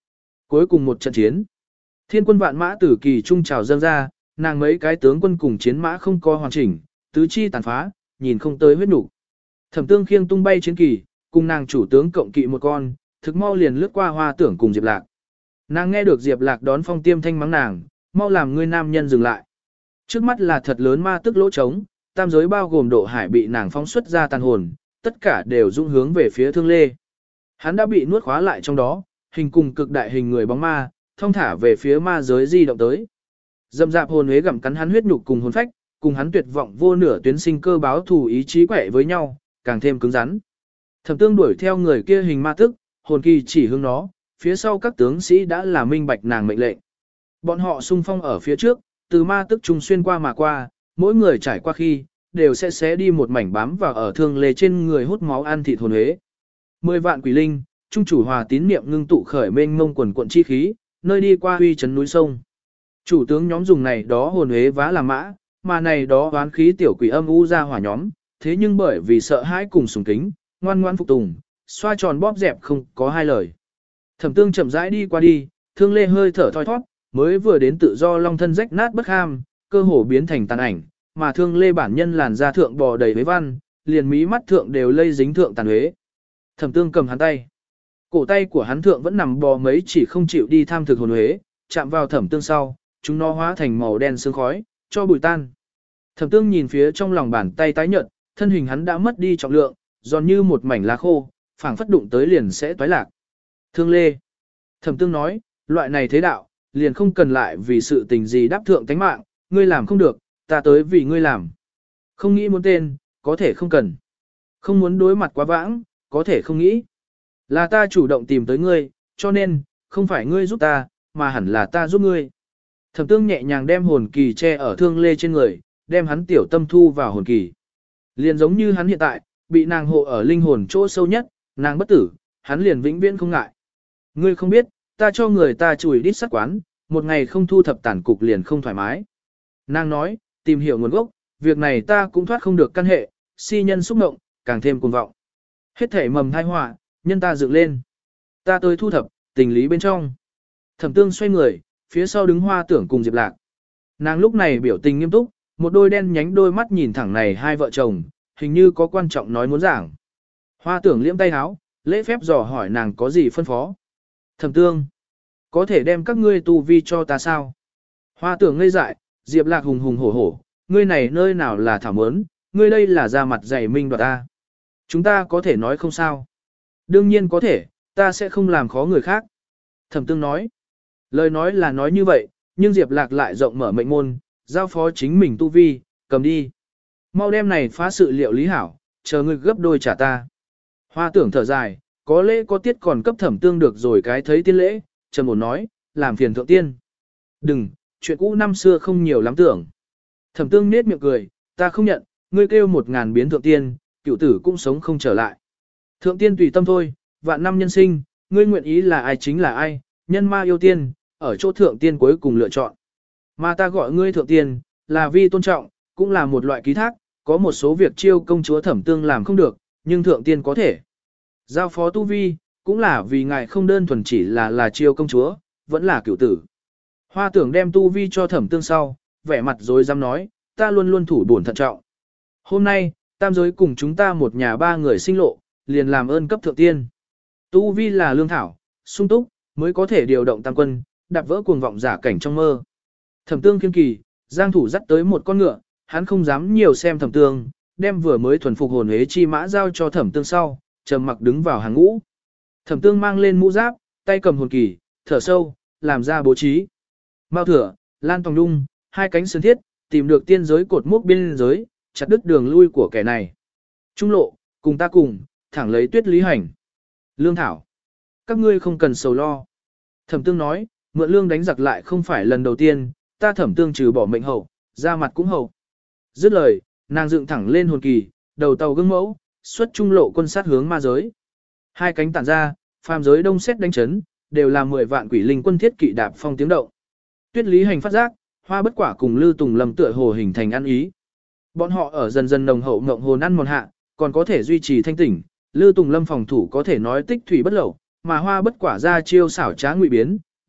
Cuối cùng một trận chiến. Thiên quân vạn mã tử kỳ trung trào dâng ra, nàng mấy cái tướng quân cùng chiến mã không có hoàn chỉnh, tứ chi tàn phá, nhìn không tới huyết nục. Thẩm Tương khiêng tung bay chiến kỳ, cùng nàng chủ tướng cộng kỵ một con, thực mau liền lướt qua Hoa Tưởng cùng Diệp Lạc. Nàng nghe được Diệp Lạc đón phong tiêm thanh mắng nàng, mau làm ngươi nam nhân dừng lại. Trước mắt là thật lớn ma tức lỗ trống, tam giới bao gồm độ hải bị nàng phóng xuất ra tàn hồn, tất cả đều dung hướng về phía Thương Lê. Hắn đã bị nuốt khóa lại trong đó, hình cùng cực đại hình người bóng ma, thông thả về phía ma giới di động tới. Dầm dạp hồn hế gặm cắn hắn huyết nhục cùng hồn phách, cùng hắn tuyệt vọng vô nửa tuyến sinh cơ báo thù ý chí quẻ với nhau, càng thêm cứng rắn. Thẩm Tương đuổi theo người kia hình ma tức, hồn kỳ chỉ hướng nó, phía sau các tướng sĩ đã là minh bạch nàng mệnh lệnh. Bọn họ xung phong ở phía trước, từ ma tức trung xuyên qua mà qua, mỗi người trải qua khi, đều sẽ xé đi một mảnh bám vào ở Thương Lê trên người hút máu ăn thịt hồn hế. 10 vạn quỷ linh, trung chủ hòa tín niệm ngưng tụ khởi mênh mông quần quận chi khí, nơi đi qua uy trấn núi sông. Chủ tướng nhóm dùng này đó hồn hế vá làm mã, mà này đó oán khí tiểu quỷ âm u ra hỏa nhóm, thế nhưng bởi vì sợ hãi cùng sùng kính, ngoan ngoan phục tùng, xoa tròn bóp dẹp không có hai lời. Thẩm Tương chậm rãi đi qua đi, Thương Lê hơi thở thoi thoát, mới vừa đến tự do long thân rách nát bất ham, cơ hồ biến thành tàn ảnh, mà Thương Lê bản nhân làn da thượng bò đầy vết văn, liền mí mắt thượng đều lây dính thượng tàn huế. Thẩm Tương cầm hắn tay, cổ tay của hắn thượng vẫn nằm bò mấy chỉ không chịu đi tham thực hồn huế, chạm vào Thẩm Tương sau, chúng nó hóa thành màu đen sương khói, cho bụi tan. Thẩm Tương nhìn phía trong lòng bàn tay tái nhợt, thân hình hắn đã mất đi trọng lượng, giòn như một mảnh lá khô, phảng phất đụng tới liền sẽ toái lạc. Thương Lê. Thẩm Tương nói, loại này thế đạo, liền không cần lại vì sự tình gì đáp thượng tánh mạng, ngươi làm không được, ta tới vì ngươi làm. Không nghĩ muốn tên, có thể không cần. Không muốn đối mặt quá vãng, có thể không nghĩ. Là ta chủ động tìm tới ngươi, cho nên, không phải ngươi giúp ta, mà hẳn là ta giúp ngươi. Thẩm Tương nhẹ nhàng đem hồn kỳ che ở Thương Lê trên người, đem hắn tiểu tâm thu vào hồn kỳ. Liền giống như hắn hiện tại, bị nàng hộ ở linh hồn chỗ sâu nhất, nàng bất tử, hắn liền vĩnh viễn không ngại. Ngươi không biết, ta cho người ta chùi đít sát quán, một ngày không thu thập tàn cục liền không thoải mái. Nàng nói, tìm hiểu nguồn gốc, việc này ta cũng thoát không được căn hệ, si nhân xúc động, càng thêm cuồng vọng. Hết thể mầm thai họa, nhân ta dựng lên. Ta tới thu thập, tình lý bên trong. Thẩm Tương xoay người, phía sau đứng Hoa Tưởng cùng Diệp Lạc. Nàng lúc này biểu tình nghiêm túc, một đôi đen nhánh đôi mắt nhìn thẳng này hai vợ chồng, hình như có quan trọng nói muốn giảng. Hoa Tưởng liễm tay háo, lễ phép dò hỏi nàng có gì phân phó. Thẩm Tương, có thể đem các ngươi tu vi cho ta sao? Hoa Tưởng ngây dại, Diệp Lạc hùng hùng hổ hổ, ngươi này nơi nào là thảo mớn, ngươi đây là ra mặt dày minh đoạt ta. Chúng ta có thể nói không sao? Đương nhiên có thể, ta sẽ không làm khó người khác. Thẩm Tương nói, lời nói là nói như vậy, nhưng Diệp Lạc lại rộng mở mệnh môn, giao phó chính mình tu vi, cầm đi. Mau đem này phá sự liệu lý hảo, chờ ngươi gấp đôi trả ta. Hoa Tưởng thở dài, có lễ có tiết còn cấp Thẩm Tương được rồi cái thấy tiên lễ, trầm ổn nói, làm phiền thượng tiên. Đừng, chuyện cũ năm xưa không nhiều lắm tưởng. Thẩm Tương nết miệng cười, ta không nhận, ngươi kêu 1000 biến thượng tiên, cựu tử cũng sống không trở lại. Thượng tiên tùy tâm thôi, vạn năm nhân sinh, ngươi nguyện ý là ai chính là ai, nhân ma yêu tiên, ở chỗ thượng tiên cuối cùng lựa chọn. Mà ta gọi ngươi thượng tiên, là vì tôn trọng, cũng là một loại ký thác, có một số việc chiêu công chúa Thẩm Tương làm không được, nhưng thượng tiên có thể. Giao phó tu vi, cũng là vì ngài không đơn thuần chỉ là chiêu công chúa, vẫn là cựu tử. Hoa Tưởng đem tu vi cho Thẩm Tương sau, vẻ mặt rồi dám nói, ta luôn luôn thủ bổn thận trọng. Hôm nay, tam giới cùng chúng ta một nhà ba người sinh lộ, liền làm ơn cấp thượng tiên. Tu vi là lương thảo, sung túc, mới có thể điều động tam quân, đạp vỡ cuồng vọng giả cảnh trong mơ. Thẩm Tương kiên kỳ, giang thủ dắt tới một con ngựa, hắn không dám nhiều xem Thẩm Tương, đem vừa mới thuần phục hồn hế chi mã giao cho Thẩm Tương sau, trầm mặc đứng vào hàng ngũ. Thẩm Tương mang lên mũ giáp, tay cầm hồn kỳ, thở sâu, làm ra bố trí. Mao Thừa, Lan Tòng Đung, hai cánh sơn thiết, tìm được tiên giới cột mốc biên giới, chặt đứt đường lui của kẻ này. Trung lộ, cùng ta cùng, thẳng lấy Tuyết Lý Hành. Lương thảo, các ngươi không cần sầu lo. Thẩm Tương nói, mượn lương đánh giặc lại không phải lần đầu tiên, ta Thẩm Tương trừ bỏ mệnh hậu, ra mặt cũng hậu. Dứt lời, nàng dựng thẳng lên hồn kỳ, đầu tàu gương mẫu, xuất trung lộ quân sát hướng ma giới. Hai cánh tản ra, phàm giới đông xét đánh chấn, đều là 10 vạn quỷ linh quân thiết kỵ đạp phong tiếng động. Tuyết Lý Hành phát giác, Hoa Bất Quả cùng Lư Tùng Lâm tựa hồ hình thành ăn ý. Bọn họ ở dần dần nồng hậu ngộng hồn ăn mòn hạ, còn có thể duy trì thanh tỉnh, Lư Tùng Lâm phòng thủ có thể nói tích thủy bất lậu, mà Hoa Bất Quả ra chiêu xảo trá ngụy biến,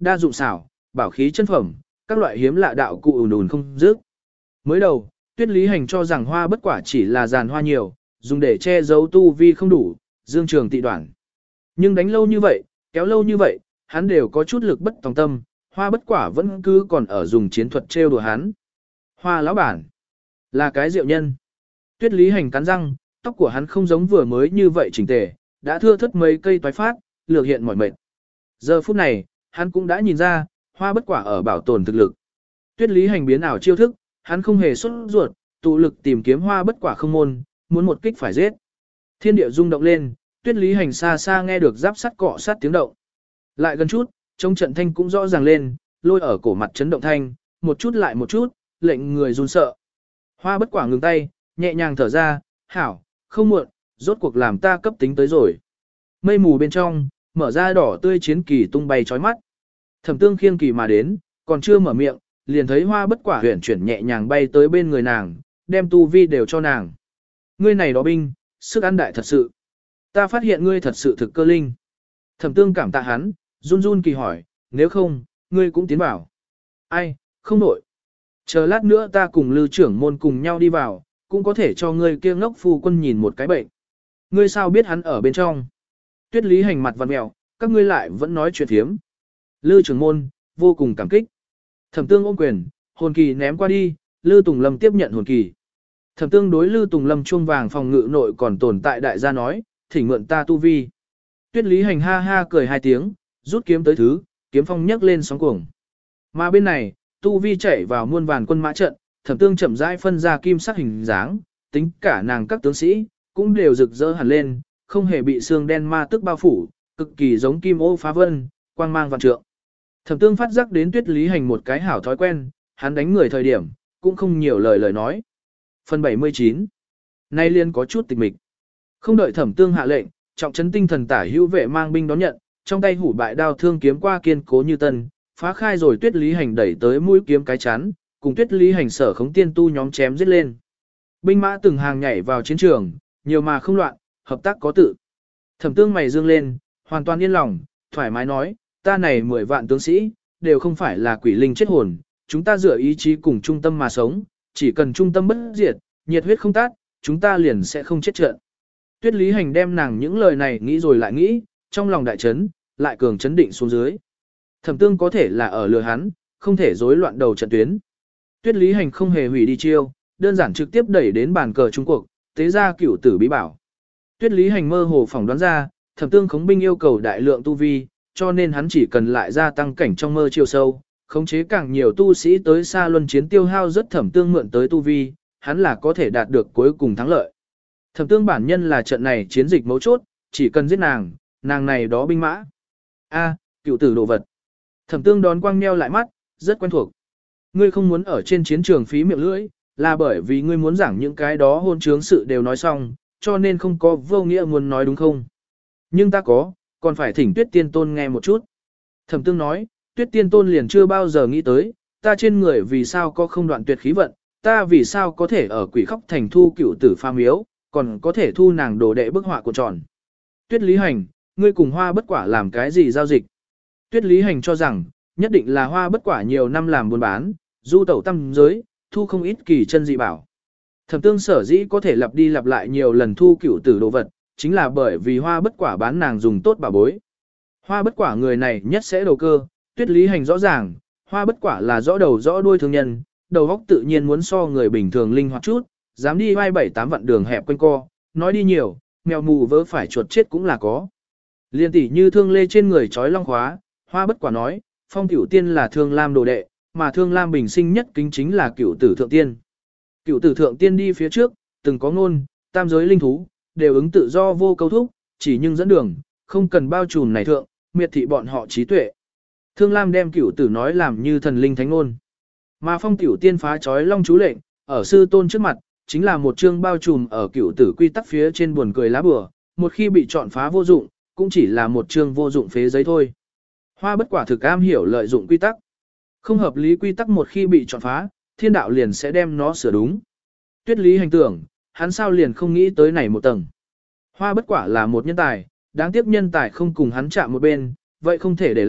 đa dụng xảo, bảo khí chân phẩm, các loại hiếm lạ đạo cụ ùn ùn không dứt. Mới đầu, Tuyết Lý Hành cho rằng hoa bất quả chỉ là giàn hoa nhiều, dùng để che giấu tu vi không đủ, dương trường tị đoạn. Nhưng đánh lâu như vậy, kéo lâu như vậy, hắn đều có chút lực bất tòng tâm, hoa bất quả vẫn cứ còn ở dùng chiến thuật trêu đùa hắn. Hoa lão bản, là cái diệu nhân. Tuyết Lý Hành cắn răng, tóc của hắn không giống vừa mới như vậy chỉnh tề, đã thưa thớt mấy cây toái phát, lược hiện mỏi mệt. Giờ phút này, hắn cũng đã nhìn ra, hoa bất quả ở bảo tồn thực lực. Tuyết Lý Hành biến ảo chiêu thức, hắn không hề xuất ruột, tụ lực tìm kiếm hoa bất quả không môn, muốn một kích phải giết. Thiên địa rung động lên, Tuyết Lý Hành xa xa nghe được giáp sắt cọ sát tiếng động. Lại gần chút, trong trận thanh cũng rõ ràng lên, lôi ở cổ mặt chấn động thanh, một chút lại một chút, lệnh người run sợ. Hoa bất quả ngừng tay, nhẹ nhàng thở ra, hảo, không muộn, rốt cuộc làm ta cấp tính tới rồi. Mây mù bên trong, mở ra đỏ tươi chiến kỳ tung bay chói mắt. Thẩm Tương khiêng kỳ mà đến, còn chưa mở miệng, liền thấy hoa bất quả huyển chuyển nhẹ nhàng bay tới bên người nàng, đem tu vi đều cho nàng. Ngươi này đó binh, sức ăn đại thật sự. Ta phát hiện ngươi thật sự thực cơ linh. Thẩm Tương cảm tạ hắn, run run kỳ hỏi, nếu không, ngươi cũng tiến vào. Ai, không nổi. Chờ lát nữa ta cùng Lư trưởng môn cùng nhau đi vào, cũng có thể cho ngươi kia ngốc phu quân nhìn một cái bệnh. Ngươi sao biết hắn ở bên trong? Tuyết Lý Hành mặt vặn mèo, các ngươi lại vẫn nói chuyện thiếm. Lư trưởng môn, vô cùng cảm kích. Thẩm Tương ôm quyền, hồn kỳ ném qua đi, Lư Tùng Lâm tiếp nhận hồn kỳ. Thẩm Tương đối Lư Tùng Lâm chuông vàng phòng ngự nội còn tồn tại đại gia nói, thỉnh mượn ta tu vi. Tuyết Lý Hành ha ha cười hai tiếng, rút kiếm tới thứ, kiếm phong nhấc lên sóng cuồng. Mà bên này, tu vi chạy vào muôn vàn quân mã trận, Thẩm Tương chậm rãi phân ra kim sắc hình dáng, tính cả nàng các tướng sĩ, cũng đều rực rỡ hẳn lên, không hề bị xương đen ma tức bao phủ, cực kỳ giống kim ô phá vân, quang mang vạn trượng. Thẩm Tương phát giác đến Tuyết Lý Hành một cái hảo thói quen, hắn đánh người thời điểm, cũng không nhiều lời nói. Phần 79. Nay liên có chút tịch mịch. Không đợi Thẩm Tương hạ lệnh, trọng trấn tinh thần tả hữu vệ mang binh đón nhận, trong tay hủ bại đao thương kiếm qua kiên cố như tân, phá khai rồi Tuyết Lý Hành đẩy tới mũi kiếm cái chắn, cùng Tuyết Lý Hành sở khống tiên tu nhóm chém giết lên. Binh mã từng hàng nhảy vào chiến trường, nhiều mà không loạn, hợp tác có tự. Thẩm Tương mày dương lên, hoàn toàn yên lòng, thoải mái nói, ta này 10 vạn tướng sĩ, đều không phải là quỷ linh chết hồn, chúng ta dựa ý chí cùng trung tâm mà sống, chỉ cần trung tâm bất diệt, nhiệt huyết không tát, chúng ta liền sẽ không chết trận. Tuyết Lý Hành đem nàng những lời này nghĩ rồi lại nghĩ, trong lòng đại chấn, lại cường chấn định xuống dưới. Thẩm Tương có thể là ở lừa hắn, không thể rối loạn đầu trận tuyến. Tuyết Lý Hành không hề hủy đi chiêu, đơn giản trực tiếp đẩy đến bàn cờ Trung Quốc, tế ra cửu tử bí bảo. Tuyết Lý Hành mơ hồ phỏng đoán ra, Thẩm Tương khống binh yêu cầu đại lượng tu vi, cho nên hắn chỉ cần lại gia tăng cảnh trong mơ chiều sâu, khống chế càng nhiều tu sĩ tới xa luân chiến tiêu hao rất Thẩm Tương mượn tới tu vi, hắn là có thể đạt được cuối cùng thắng lợi. Thẩm Tương bản nhân là trận này chiến dịch mấu chốt, chỉ cần giết nàng, nàng này đó binh mã. A, cựu tử đồ vật. Thẩm Tương đón quang meo lại mắt, rất quen thuộc. Ngươi không muốn ở trên chiến trường phí miệng lưỡi, là bởi vì ngươi muốn giảng những cái đó hôn trướng sự đều nói xong, cho nên không có vô nghĩa muốn nói đúng không? Nhưng ta có, còn phải thỉnh Tuyết Tiên Tôn nghe một chút. Thẩm Tương nói, Tuyết Tiên Tôn liền chưa bao giờ nghĩ tới, ta trên người vì sao có không đoạn tuyệt khí vận, ta vì sao có thể ở Quỷ Khóc Thành thu cựu tử pha miếu, còn có thể thu nàng đồ đệ bức họa của tròn. Tuyết Lý Hành, ngươi cùng Hoa Bất Quả làm cái gì giao dịch? Tuyết Lý Hành cho rằng, nhất định là Hoa Bất Quả nhiều năm làm buôn bán, du tẩu tâm giới, thu không ít kỳ chân dị bảo. Thẩm Tương sở dĩ có thể lặp đi lặp lại nhiều lần thu cựu tử đồ vật, chính là bởi vì Hoa Bất Quả bán nàng dùng tốt bảo bối. Hoa Bất Quả người này nhất sẽ đầu cơ, Tuyết Lý Hành rõ ràng, Hoa Bất Quả là rõ đầu rõ đuôi thương nhân, đầu óc tự nhiên muốn so người bình thường linh hoạt chút, dám đi vai 7-8 vạn đường hẹp quanh co, nói đi nhiều, mèo mù vớ phải chuột chết cũng là có. Liên tỷ như thương lê trên người trói long khóa, Hoa Bất Quả nói, Phong Cửu Tiên là Thương Lam đồ đệ, mà Thương Lam bình sinh nhất kính chính là Cửu Tử Thượng Tiên. Cửu Tử Thượng Tiên đi phía trước, từng có ngôn, tam giới linh thú, đều ứng tự do vô câu thúc, chỉ nhưng dẫn đường, không cần bao trùm này thượng, miệt thị bọn họ trí tuệ. Thương Lam đem Cửu Tử nói làm như thần linh thánh ngôn. Mà Phong Cửu Tiên phá trói long chú lệnh, ở sư tôn trước mặt, chính là một chương bao trùm ở Cửu Tử quy tắc phía trên buồn cười lá bừa, một khi bị chọn phá vô dụng, cũng chỉ là một chương vô dụng phế giấy thôi. Hoa Bất Quả thực am hiểu lợi dụng quy tắc. Không hợp lý quy tắc một khi bị chọn phá, thiên đạo liền sẽ đem nó sửa đúng. Tuyết Lý Hành tưởng, hắn sao liền không nghĩ tới này một tầng. Hoa Bất Quả là một nhân tài, đáng tiếc nhân tài không cùng hắn chạm một bên, vậy không thể để lại,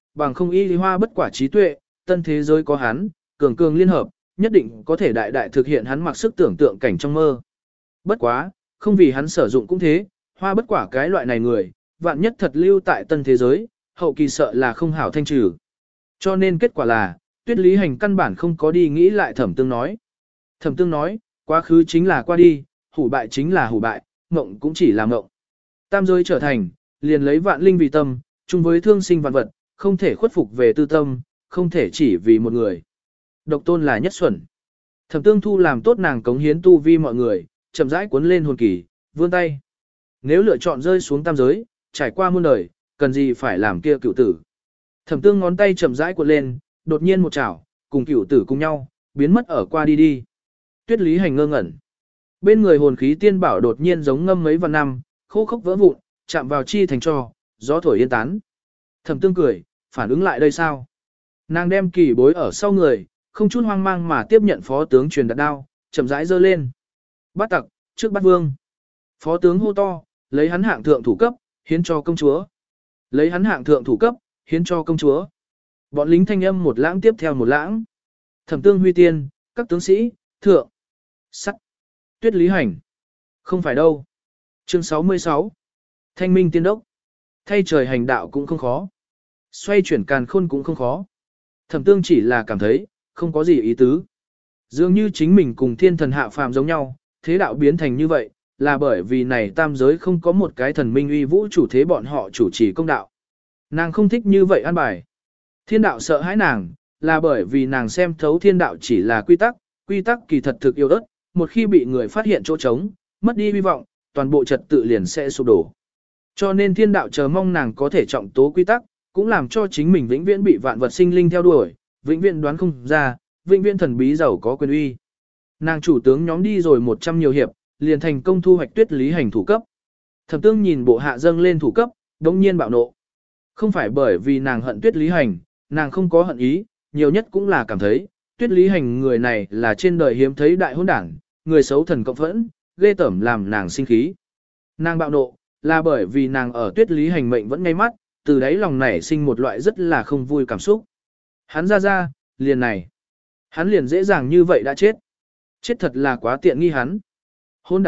bằng không y hoa bất quả trí tuệ, tân thế giới có hắn, cường cường liên hợp, nhất định có thể đại đại thực hiện hắn mặc sức tưởng tượng cảnh trong mơ. Bất quá, không vì hắn sử dụng cũng thế, hoa bất quả cái loại này người, vạn nhất thật lưu tại tân thế giới, hậu kỳ sợ là không hảo thanh trừ. Cho nên kết quả là, Tuyết Lý Hành căn bản không có đi nghĩ lại Thẩm Tương nói. Thẩm Tương nói, quá khứ chính là qua đi, hủ bại chính là hủ bại, mộng cũng chỉ là mộng. Tam giới trở thành, liền lấy vạn linh vì tâm, chung với thương sinh vạn vật, không thể khuất phục về tư tâm, không thể chỉ vì một người. Độc tôn là nhất xuẩn. Thẩm Tương Thu làm tốt nàng cống hiến tu vi mọi người, chậm rãi cuốn lên hồn kỳ, vươn tay. Nếu lựa chọn rơi xuống tam giới, trải qua muôn đời, cần gì phải làm kia cửu tử. Thẩm Tương ngón tay chậm rãi cuộn lên, đột nhiên một chảo, cùng cửu tử cùng nhau, biến mất ở qua đi đi. Tuyết Lý Hành ngơ ngẩn. Bên người hồn khí tiên bảo đột nhiên giống ngâm mấy vạn năm, khô khốc vỡ vụn, chạm vào chi thành tro, gió thổi yên tán. Thẩm Tương cười, phản ứng lại đây sao? Nàng đem kỳ bối ở sau người, không chút hoang mang mà tiếp nhận phó tướng truyền đặt đao, chậm rãi giơ lên. Bắt tặc, trước bắt vương. Phó tướng hô to, lấy hắn hạng thượng thủ cấp, hiến cho công chúa. Lấy hắn hạng thượng thủ cấp, hiến cho công chúa. Bọn lính thanh âm một lãng tiếp theo một lãng. Thẩm Tương huy tiên, các tướng sĩ, thượng, sắt, Tuyết Lý Hành. Không phải đâu. Chương 66. Thanh minh tiên đốc. Thay trời hành đạo cũng không khó. Xoay chuyển càn khôn cũng không khó. Thẩm Tương chỉ là cảm thấy, không có gì ý tứ. Dường như chính mình cùng thiên thần hạ phàm giống nhau, thế đạo biến thành như vậy, là bởi vì này tam giới không có một cái thần minh uy vũ chủ thế bọn họ chủ trì công đạo. Nàng không thích như vậy an bài. Thiên đạo sợ hãi nàng, là bởi vì nàng xem thấu thiên đạo chỉ là quy tắc kỳ thật thực yêu ớt, một khi bị người phát hiện chỗ trống, mất đi hy vọng, toàn bộ trật tự liền sẽ sụp đổ. Cho nên thiên đạo chờ mong nàng có thể trọng tố quy tắc, cũng làm cho chính mình vĩnh viễn bị vạn vật sinh linh theo đuổi, vĩnh viễn đoán không ra, vĩnh viễn thần bí giàu có quyền uy. Nàng chủ tướng nhóm đi rồi 100 nhiều hiệp, liền thành công thu hoạch Tuyết Lý Hành thủ cấp. Thẩm Tương nhìn bộ hạ dâng lên thủ cấp, đống nhiên bạo nộ. Không phải bởi vì nàng hận Tuyết Lý Hành, nàng không có hận ý, nhiều nhất cũng là cảm thấy, Tuyết Lý Hành người này là trên đời hiếm thấy đại hôn đảng, người xấu thần cộng phẫn, ghê tởm làm nàng sinh khí. Nàng bạo nộ, là bởi vì nàng ở Tuyết Lý Hành mệnh vẫn ngay mắt, từ đấy lòng nảy sinh một loại rất là không vui cảm xúc. Hắn ra, liền này. Hắn liền dễ dàng như vậy đã chết. Chết thật là quá tiện nghi hắn. Hôn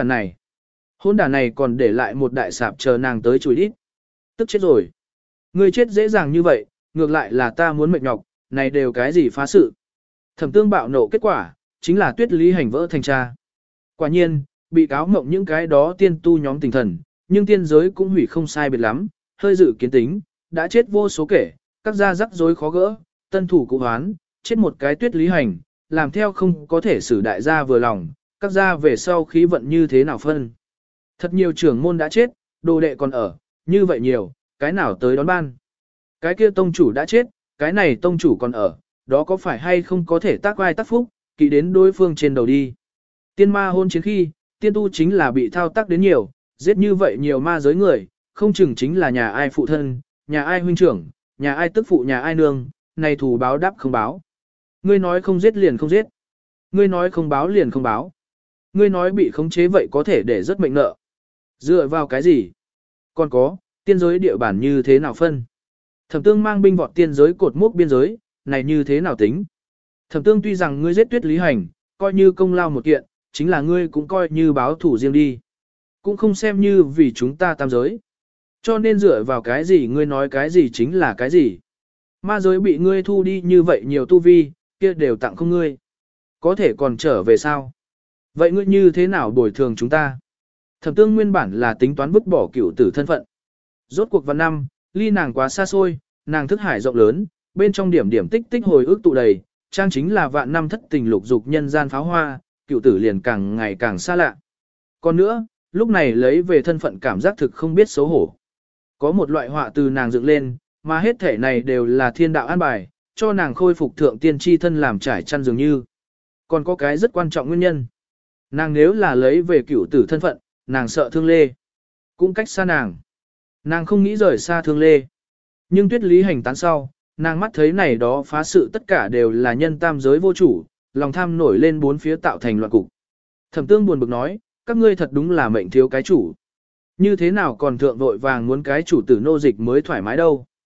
đàn này còn để lại một đại sạp chờ nàng tới chùi đít. Tức chết rồi. Ngươi chết dễ dàng như vậy, ngược lại là ta muốn mệt nhọc, này đều cái gì phá sự. Thẩm Tương bạo nộ kết quả, chính là Tuyết Lý Hành vỡ thành cha. Quả nhiên, bị cáo mộng những cái đó tiên tu nhóm tinh thần, nhưng tiên giới cũng hủy không sai biệt lắm, hơi dự kiến tính, đã chết vô số kể, các gia rắc rối khó gỡ, tân thủ cụ hoán, chết một cái Tuyết Lý Hành, làm theo không có thể xử đại gia vừa lòng, các gia về sau khí vận như thế nào phân. Thật nhiều trưởng môn đã chết, đồ đệ còn ở, như vậy nhiều, cái nào tới đón ban. Cái kia tông chủ đã chết, cái này tông chủ còn ở, đó có phải hay không có thể tác vai tác phúc, kỵ đến đối phương trên đầu đi. Tiên ma hôn chiến khi, tiên tu chính là bị thao tác đến nhiều, giết như vậy nhiều ma giới người, không chừng chính là nhà ai phụ thân, nhà ai huynh trưởng, nhà ai tức phụ nhà ai nương, này thù báo đáp không báo. Ngươi nói không giết liền không giết. Ngươi nói không báo liền không báo. Ngươi nói bị khống chế vậy có thể để rất mệnh nợ. Dựa vào cái gì? Còn có, tiên giới địa bản như thế nào phân? Thẩm Tương mang binh vọt tiên giới cột mốc biên giới, này như thế nào tính? Thẩm Tương tuy rằng ngươi giết Tuyết Lý Hành, coi như công lao một kiện, chính là ngươi cũng coi như báo thủ riêng đi. Cũng không xem như vì chúng ta tam giới. Cho nên dựa vào cái gì ngươi nói cái gì chính là cái gì. Ma giới bị ngươi thu đi như vậy nhiều tu vi, kia đều tặng không ngươi. Có thể còn trở về sao? Vậy ngươi như thế nào bồi thường chúng ta? Thẩm Tương nguyên bản là tính toán vứt bỏ cửu tử thân phận. Rốt cuộc vào năm, ly nàng quá xa xôi, nàng thức hải rộng lớn, bên trong điểm điểm tích tích hồi ức tụ đầy, trang chính là vạn năm thất tình lục dục nhân gian pháo hoa, cửu tử liền càng ngày càng xa lạ. Còn nữa, lúc này lấy về thân phận cảm giác thực không biết xấu hổ. Có một loại họa từ nàng dựng lên, mà hết thể này đều là thiên đạo an bài, cho nàng khôi phục thượng tiên tri thân làm trải chăn dường như. Còn có cái rất quan trọng nguyên nhân. Nàng nếu là lấy về cửu tử thân phận, nàng sợ Thương Lê. Cũng cách xa nàng. Nàng không nghĩ rời xa Thương Lê. Nhưng Tuyết Lý Hành tán sau, nàng mắt thấy này đó phá sự tất cả đều là nhân tam giới vô chủ, lòng tham nổi lên bốn phía tạo thành loạn cục. Thẩm Tương buồn bực nói, các ngươi thật đúng là mệnh thiếu cái chủ. Như thế nào còn thượng vội vàng muốn cái chủ tử nô dịch mới thoải mái đâu.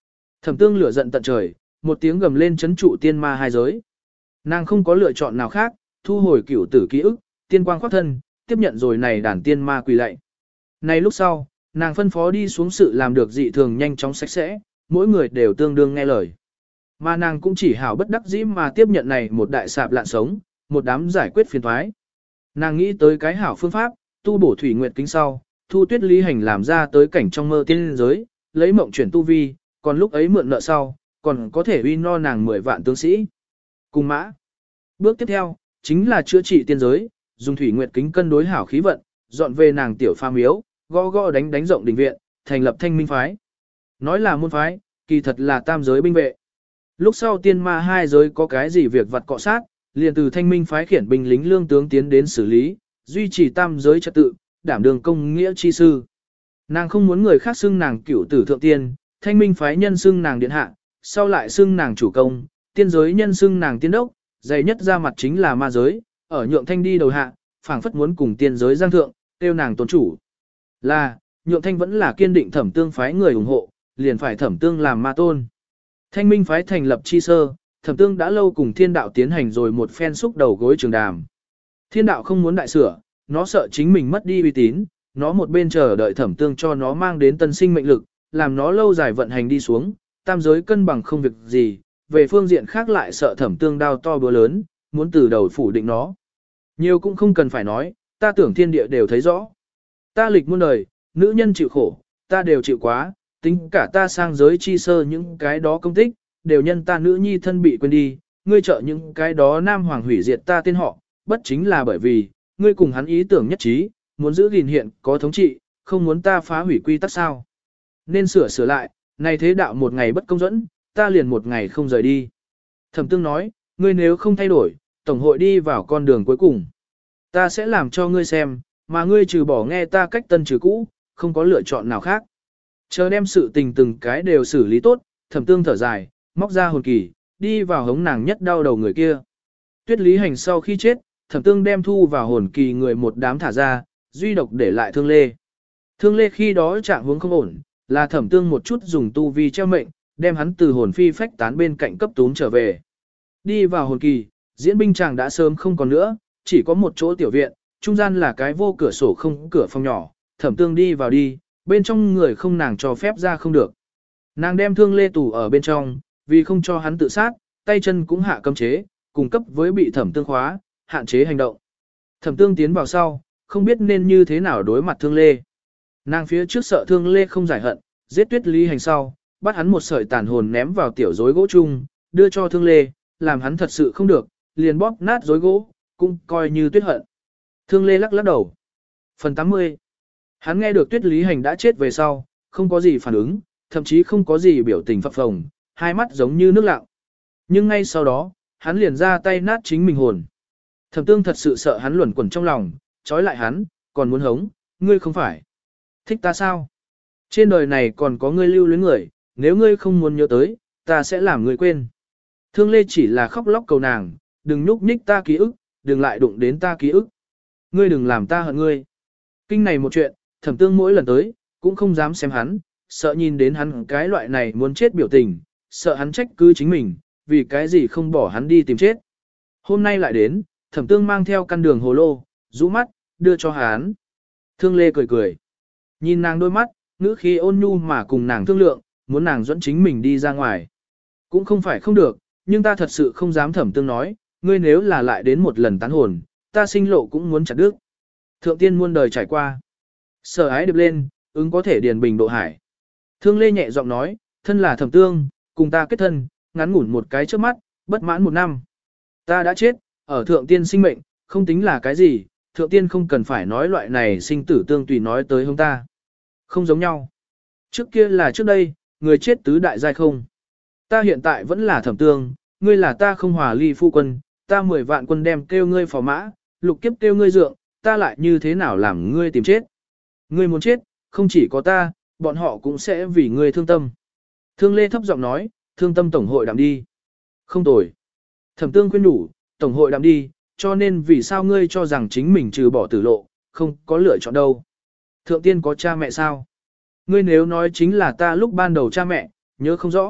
Thẩm Tương lửa giận tận trời, một tiếng gầm lên chấn trụ tiên ma hai giới. Nàng không có lựa chọn nào khác, thu hồi cửu tử ký ức, tiên quang khoác thân, tiếp nhận rồi này đàn tiên ma quỳ lạy. Này lúc sau, nàng phân phó đi xuống sự làm được dị thường nhanh chóng sạch sẽ, mỗi người đều tương đương nghe lời. Mà nàng cũng chỉ hảo bất đắc dĩ mà tiếp nhận này một đại sạp lạn sống, một đám giải quyết phiền toái. Nàng nghĩ tới cái hảo phương pháp, tu bổ thủy nguyệt kính sau, thu tuyết lý hành làm ra tới cảnh trong mơ tiên giới, lấy mộng chuyển tu vi, còn lúc ấy mượn nợ sau, còn có thể uy no nàng 10 vạn tướng sĩ. Cùng mã. Bước tiếp theo, chính là chữa trị tiên giới, dùng thủy nguyệt kính cân đối hảo khí vận, dọn về nàng tiểu pha miếu, gõ gõ đánh đánh rộng đình viện, thành lập thanh minh phái. Nói là môn phái, kỳ thật là tam giới binh vệ. Lúc sau tiên ma hai giới có cái gì việc vặt cọ sát, liền từ thanh minh phái khiển binh lính lương tướng tiến đến xử lý, duy trì tam giới trật tự, đảm đường công nghĩa chi sư. Nàng không muốn người khác xưng nàng cửu tử thượng tiên, thanh minh phái nhân xưng nàng điện hạ, sau lại xưng nàng chủ công, tiên giới nhân xưng nàng tiên đốc, dày nhất ra mặt chính là ma giới, ở nhượng thanh đi đầu hạ, phảng phất muốn cùng tiên giới giang thượng, tiêu nàng tôn chủ. Là, nhượng thanh vẫn là kiên định Thẩm Tương phái người ủng hộ, liền phải Thẩm Tương làm ma tôn. Thanh minh phái thành lập chi sơ, Thẩm Tương đã lâu cùng thiên đạo tiến hành rồi một phen xúc đầu gối trường đàm. Thiên đạo không muốn đại sửa, nó sợ chính mình mất đi uy tín, nó một bên chờ đợi Thẩm Tương cho nó mang đến tân sinh mệnh lực, làm nó lâu dài vận hành đi xuống, tam giới cân bằng không việc gì, về phương diện khác lại sợ Thẩm Tương đao to búa lớn, muốn từ đầu phủ định nó. Nhiều cũng không cần phải nói, ta tưởng thiên địa đều thấy rõ. Ta lịch muôn đời, nữ nhân chịu khổ, ta đều chịu quá, tính cả ta sang giới chi sơ những cái đó công tích, đều nhân ta nữ nhi thân bị quên đi, ngươi trợ những cái đó nam hoàng hủy diệt ta tên họ, bất chính là bởi vì, ngươi cùng hắn ý tưởng nhất trí, muốn giữ gìn hiện có thống trị, không muốn ta phá hủy quy tắc sao. Nên sửa lại, này thế đạo một ngày bất công dẫn, ta liền một ngày không rời đi. Thẩm Tương nói, ngươi nếu không thay đổi, Tổng hội đi vào con đường cuối cùng. Ta sẽ làm cho ngươi xem, mà ngươi trừ bỏ nghe ta cách tân trừ cũ, không có lựa chọn nào khác. Chờ đem sự tình từng cái đều xử lý tốt, Thẩm Tương thở dài, móc ra hồn kỳ, đi vào hống nàng nhất đau đầu người kia. Tuyết Lý Hành sau khi chết, Thẩm Tương đem thu vào hồn kỳ người một đám thả ra, duy độc để lại Thương Lê. Thương Lê khi đó trạng huống không ổn, là Thẩm Tương một chút dùng tu vi treo mệnh, đem hắn từ hồn phi phách tán bên cạnh cấp tún trở về. Đi vào hồn kỳ, diễn binh chàng đã sớm không còn nữa, chỉ có một chỗ tiểu viện, trung gian là cái vô cửa sổ không cửa phòng nhỏ, Thẩm Tương đi vào đi, bên trong người không nàng cho phép ra không được. Nàng đem Thương Lê tù ở bên trong, vì không cho hắn tự sát, tay chân cũng hạ cấm chế, cùng cấp với bị Thẩm Tương khóa, hạn chế hành động. Thẩm Tương tiến vào sau, không biết nên như thế nào đối mặt Thương Lê. Nàng phía trước sợ Thương Lê không giải hận, giết Tuyết Lý Hành sau, bắt hắn một sợi tàn hồn ném vào tiểu rối gỗ chung, đưa cho Thương Lê, làm hắn thật sự không được, liền bóp nát rối gỗ, cũng coi như tuyết hận. Thương Lê lắc lắc đầu. Phần 80. Hắn nghe được Tuyết Lý Hành đã chết về sau, không có gì phản ứng, thậm chí không có gì biểu tình phập phồng, hai mắt giống như nước lặng. Nhưng ngay sau đó, hắn liền ra tay nát chính mình hồn. Thẩm Tương thật sự sợ hắn luẩn quẩn trong lòng, trói lại hắn, còn muốn hống, ngươi không phải thích ta sao? Trên đời này còn có ngươi lưu luyến người, nếu ngươi không muốn nhớ tới, ta sẽ làm ngươi quên. Thương Lê chỉ là khóc lóc cầu nàng, đừng nhúc nhích ta ký ức, đừng lại đụng đến ta ký ức. Ngươi đừng làm ta hận ngươi. Kinh này một chuyện, Thẩm Tương mỗi lần tới, cũng không dám xem hắn, sợ nhìn đến hắn cái loại này muốn chết biểu tình, sợ hắn trách cứ chính mình, vì cái gì không bỏ hắn đi tìm chết. Hôm nay lại đến, Thẩm Tương mang theo căn đường hồ lô, rũ mắt, đưa cho hắn. Thương Lê cười cười. Nhìn nàng đôi mắt, ngữ khí ôn nhu mà cùng nàng thương lượng, muốn nàng dẫn chính mình đi ra ngoài. Cũng không phải không được, nhưng ta thật sự không dám. Thẩm Tương nói, ngươi nếu là lại đến một lần tán hồn, ta sinh lộ cũng muốn chặt đứt. Thượng tiên muôn đời trải qua. Sở ái điệp lên, ứng có thể điền bình độ hải. Thương Lê nhẹ giọng nói, thân là Thẩm Tương, cùng ta kết thân, ngắn ngủn một cái trước mắt, bất mãn một năm. Ta đã chết, ở thượng tiên sinh mệnh, không tính là cái gì, thượng tiên không cần phải nói loại này sinh tử tương tùy nói tới hông ta. Không giống nhau. Trước kia là trước đây, người chết tứ đại giai không. Ta hiện tại vẫn là Thẩm Tương, ngươi là ta không hòa ly phu quân, ta 10 vạn quân đem kêu ngươi phò mã, lục kiếp kêu ngươi dượng, ta lại như thế nào làm ngươi tìm chết. Ngươi muốn chết, không chỉ có ta, bọn họ cũng sẽ vì ngươi thương tâm. Thương Lê thấp giọng nói, thương tâm tổng hội đạm đi. Không tồi. Thẩm Tương khuyên đủ, tổng hội đạm đi, cho nên vì sao ngươi cho rằng chính mình trừ bỏ tử lộ, không có lựa chọn đâu. Thượng tiên có cha mẹ sao? Ngươi nếu nói chính là ta lúc ban đầu cha mẹ, nhớ không rõ,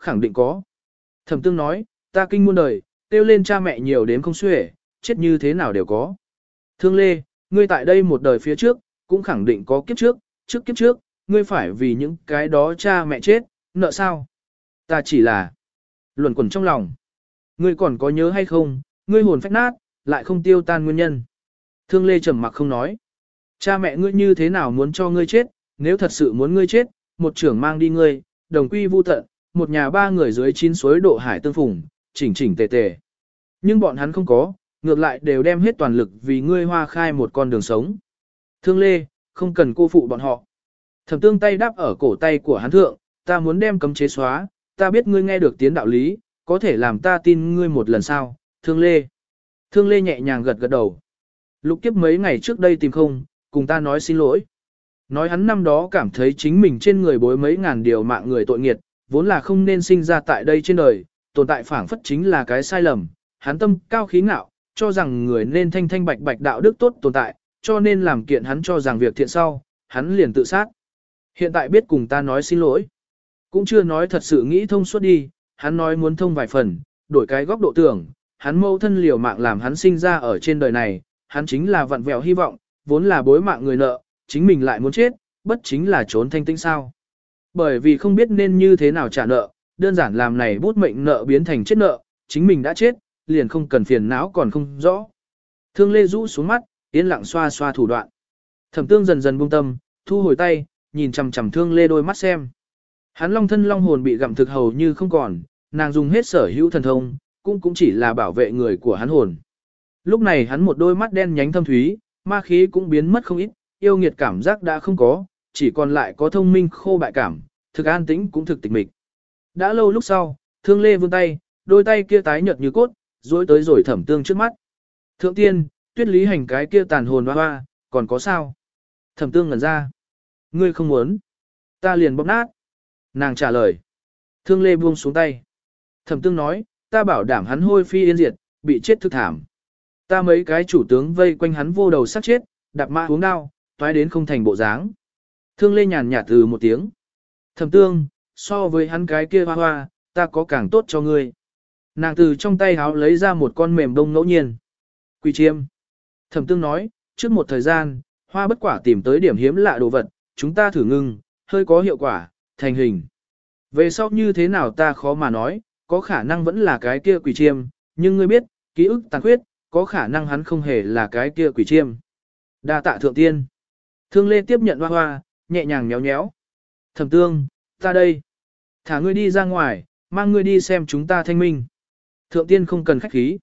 khẳng định có. Thẩm Tương nói, ta kinh muôn đời, tiêu lên cha mẹ nhiều đến không xuể, chết như thế nào đều có. Thương Lê, ngươi tại đây một đời phía trước, cũng khẳng định có kiếp trước, kiếp trước, ngươi phải vì những cái đó cha mẹ chết, nợ sao? Ta chỉ là luẩn quẩn trong lòng. Ngươi còn có nhớ hay không, ngươi hồn phách nát, lại không tiêu tan nguyên nhân. Thương Lê trầm mặc không nói. Cha mẹ ngươi như thế nào muốn cho ngươi chết, nếu thật sự muốn ngươi chết, một trưởng mang đi ngươi, đồng quy vu tận, một nhà ba người dưới chín suối độ hải tương phùng, chỉnh chỉnh tề tề. Nhưng bọn hắn không có, ngược lại đều đem hết toàn lực vì ngươi hoa khai một con đường sống. Thương Lê, không cần cô phụ bọn họ. Thẩm Tương tay đáp ở cổ tay của hắn thượng, ta muốn đem cấm chế xóa, ta biết ngươi nghe được tiếng đạo lý, có thể làm ta tin ngươi một lần sao, Thương Lê. Thương Lê nhẹ nhàng gật gật đầu. Lục Kiếp mấy ngày trước đây tìm không, cùng ta nói xin lỗi. Nói hắn năm đó cảm thấy chính mình trên người bối mấy ngàn điều mạng người tội nghiệt, vốn là không nên sinh ra tại đây trên đời, tồn tại phảng phất chính là cái sai lầm. Hắn tâm cao khí ngạo, cho rằng người nên thanh thanh bạch bạch đạo đức tốt tồn tại, cho nên làm kiện hắn cho rằng việc thiện sau, hắn liền tự sát. Hiện tại biết cùng ta nói xin lỗi. Cũng chưa nói thật sự nghĩ thông suốt đi, hắn nói muốn thông vài phần, đổi cái góc độ tưởng, hắn mâu thân liều mạng làm hắn sinh ra ở trên đời này, hắn chính là vặn vẹo hy vọng, vốn là bối mạng người nợ, chính mình lại muốn chết, bất chính là trốn thanh tĩnh sao. Bởi vì không biết nên như thế nào trả nợ, đơn giản làm này bút mệnh nợ biến thành chết nợ, chính mình đã chết, liền không cần phiền não còn không rõ. Thương Lê rũ xuống mắt, yên lặng xoa xoa thủ đoạn. Thẩm Tương dần dần buông tâm, thu hồi tay, nhìn chằm chằm Thương Lê đôi mắt xem. Hắn long thân long hồn bị gặm thực hầu như không còn, nàng dùng hết sở hữu thần thông, cũng chỉ là bảo vệ người của hắn hồn. Lúc này hắn một đôi mắt đen nhánh thâm thúy, ma khí cũng biến mất không ít, yêu nghiệt cảm giác đã không có, chỉ còn lại có thông minh khô bại cảm, thực an tĩnh cũng thực tịch mịch. Đã lâu lúc sau, Thương Lê vươn tay, đôi tay kia tái nhợt như cốt, dối tới rồi Thẩm Tương trước mắt. Thượng tiên, Tuyết Lý Hành cái kia tàn hồn hoa hoa, còn có sao? Thẩm Tương ngẩn ra. Ngươi không muốn. Ta liền bóp nát. Nàng trả lời. Thương Lê buông xuống tay. Thẩm Tương nói, ta bảo đảm hắn hôi phi yên diệt, bị chết thực thảm. Ta mấy cái chủ tướng vây quanh hắn vô đầu sát chết, đạp mã uống đao, toái đến không thành bộ dáng. Thương Lê nhàn nhạt từ một tiếng. Thẩm Tương, so với hắn cái kia hoa hoa, ta có càng tốt cho ngươi. Nàng từ trong tay háo lấy ra một con mềm đông ngẫu nhiên. Quỷ chiêm. Thẩm Tương nói, trước một thời gian, Hoa Bất Quả tìm tới điểm hiếm lạ đồ vật, chúng ta thử ngưng, hơi có hiệu quả, thành hình. Về sau như thế nào ta khó mà nói, có khả năng vẫn là cái kia quỷ chiêm, nhưng ngươi biết, ký ức tàn khuyết, có khả năng hắn không hề là cái kia quỷ chiêm. Đa tạ thượng tiên. Thương Lê tiếp nhận hoa hoa, nhẹ nhàng nhéo nhéo. Thẩm Tương, ta đây. Thả ngươi đi ra ngoài, mang ngươi đi xem chúng ta thanh minh. Thượng tiên không cần khách khí.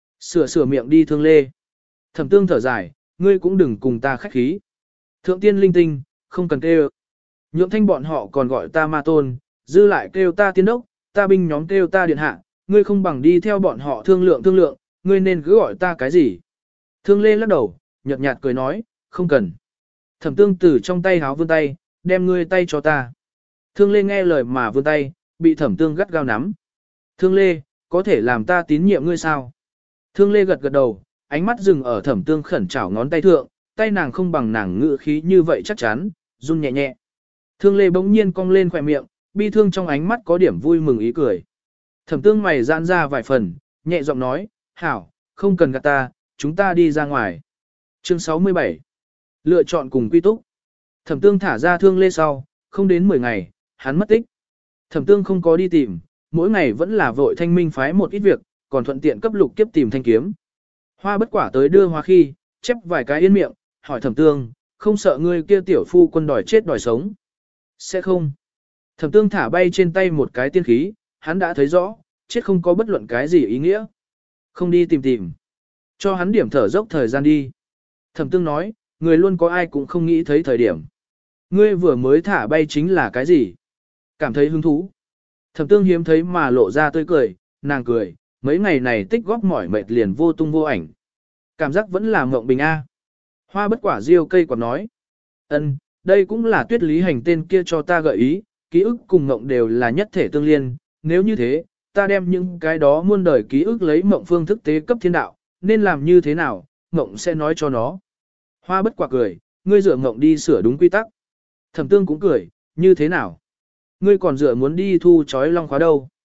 Sửa miệng đi Thương Lê. Thẩm Tương thở dài, ngươi cũng đừng cùng ta khách khí. Thượng tiên linh tinh, không cần kêu. Nhượng thanh bọn họ còn gọi ta ma tôn, dư lại kêu ta tiên đốc, ta binh nhóm kêu ta điện hạ, ngươi không bằng đi theo bọn họ thương lượng, ngươi nên cứ gọi ta cái gì. Thương Lê lắc đầu, nhợt nhạt cười nói, không cần. Thẩm Tương từ trong tay háo vươn tay, đem ngươi tay cho ta. Thương Lê nghe lời mà vươn tay, bị Thẩm Tương gắt gao nắm. Thương Lê, có thể làm ta tín nhiệm ngươi sao? Thương Lê gật gật đầu, ánh mắt dừng ở Thẩm Tương khẩn chảo ngón tay thượng, tay nàng không bằng nàng ngự khí như vậy chắc chắn, run nhẹ nhẹ. Thương Lê bỗng nhiên cong lên khỏe miệng, bi thương trong ánh mắt có điểm vui mừng ý cười. Thẩm Tương mày giãn ra vài phần, nhẹ giọng nói, hảo, không cần gạt ta, chúng ta đi ra ngoài. Chương 67. Lựa chọn cùng quy túc. Thẩm Tương thả ra Thương Lê sau, không đến 10 ngày, hắn mất tích. Thẩm Tương không có đi tìm, mỗi ngày vẫn là vội thanh minh phái một ít việc, còn thuận tiện cấp Lục Kiếp tìm thanh kiếm. Hoa Bất Quả tới đưa hoa khi, chép vài cái yên miệng, hỏi Thẩm Tương, không sợ ngươi kia tiểu phu quân đòi chết đòi sống. Sẽ không. Thẩm Tương thả bay trên tay một cái tiên khí, hắn đã thấy rõ, chết không có bất luận cái gì ý nghĩa. Không đi tìm. Cho hắn điểm thở dốc thời gian đi. Thẩm Tương nói, người luôn có ai cũng không nghĩ thấy thời điểm. Ngươi vừa mới thả bay chính là cái gì? Cảm thấy hứng thú. Thẩm Tương hiếm thấy mà lộ ra tươi cười, nàng cười, mấy ngày này tích góp mỏi mệt liền vô tung vô ảnh. Cảm giác vẫn là mộng bình a. Hoa Bất Quả riêu cây quạt nói. Ân, đây cũng là Tuyết Lý Hành tên kia cho ta gợi ý, ký ức cùng mộng đều là nhất thể tương liên, nếu như thế, ta đem những cái đó muôn đời ký ức lấy mộng phương thức tế cấp thiên đạo, nên làm như thế nào, mộng sẽ nói cho nó. Hoa Bất Quả cười, ngươi dựa mộng đi sửa đúng quy tắc. Thẩm Tương cũng cười, như thế nào? Ngươi còn dựa muốn đi thu chói long khóa đâu?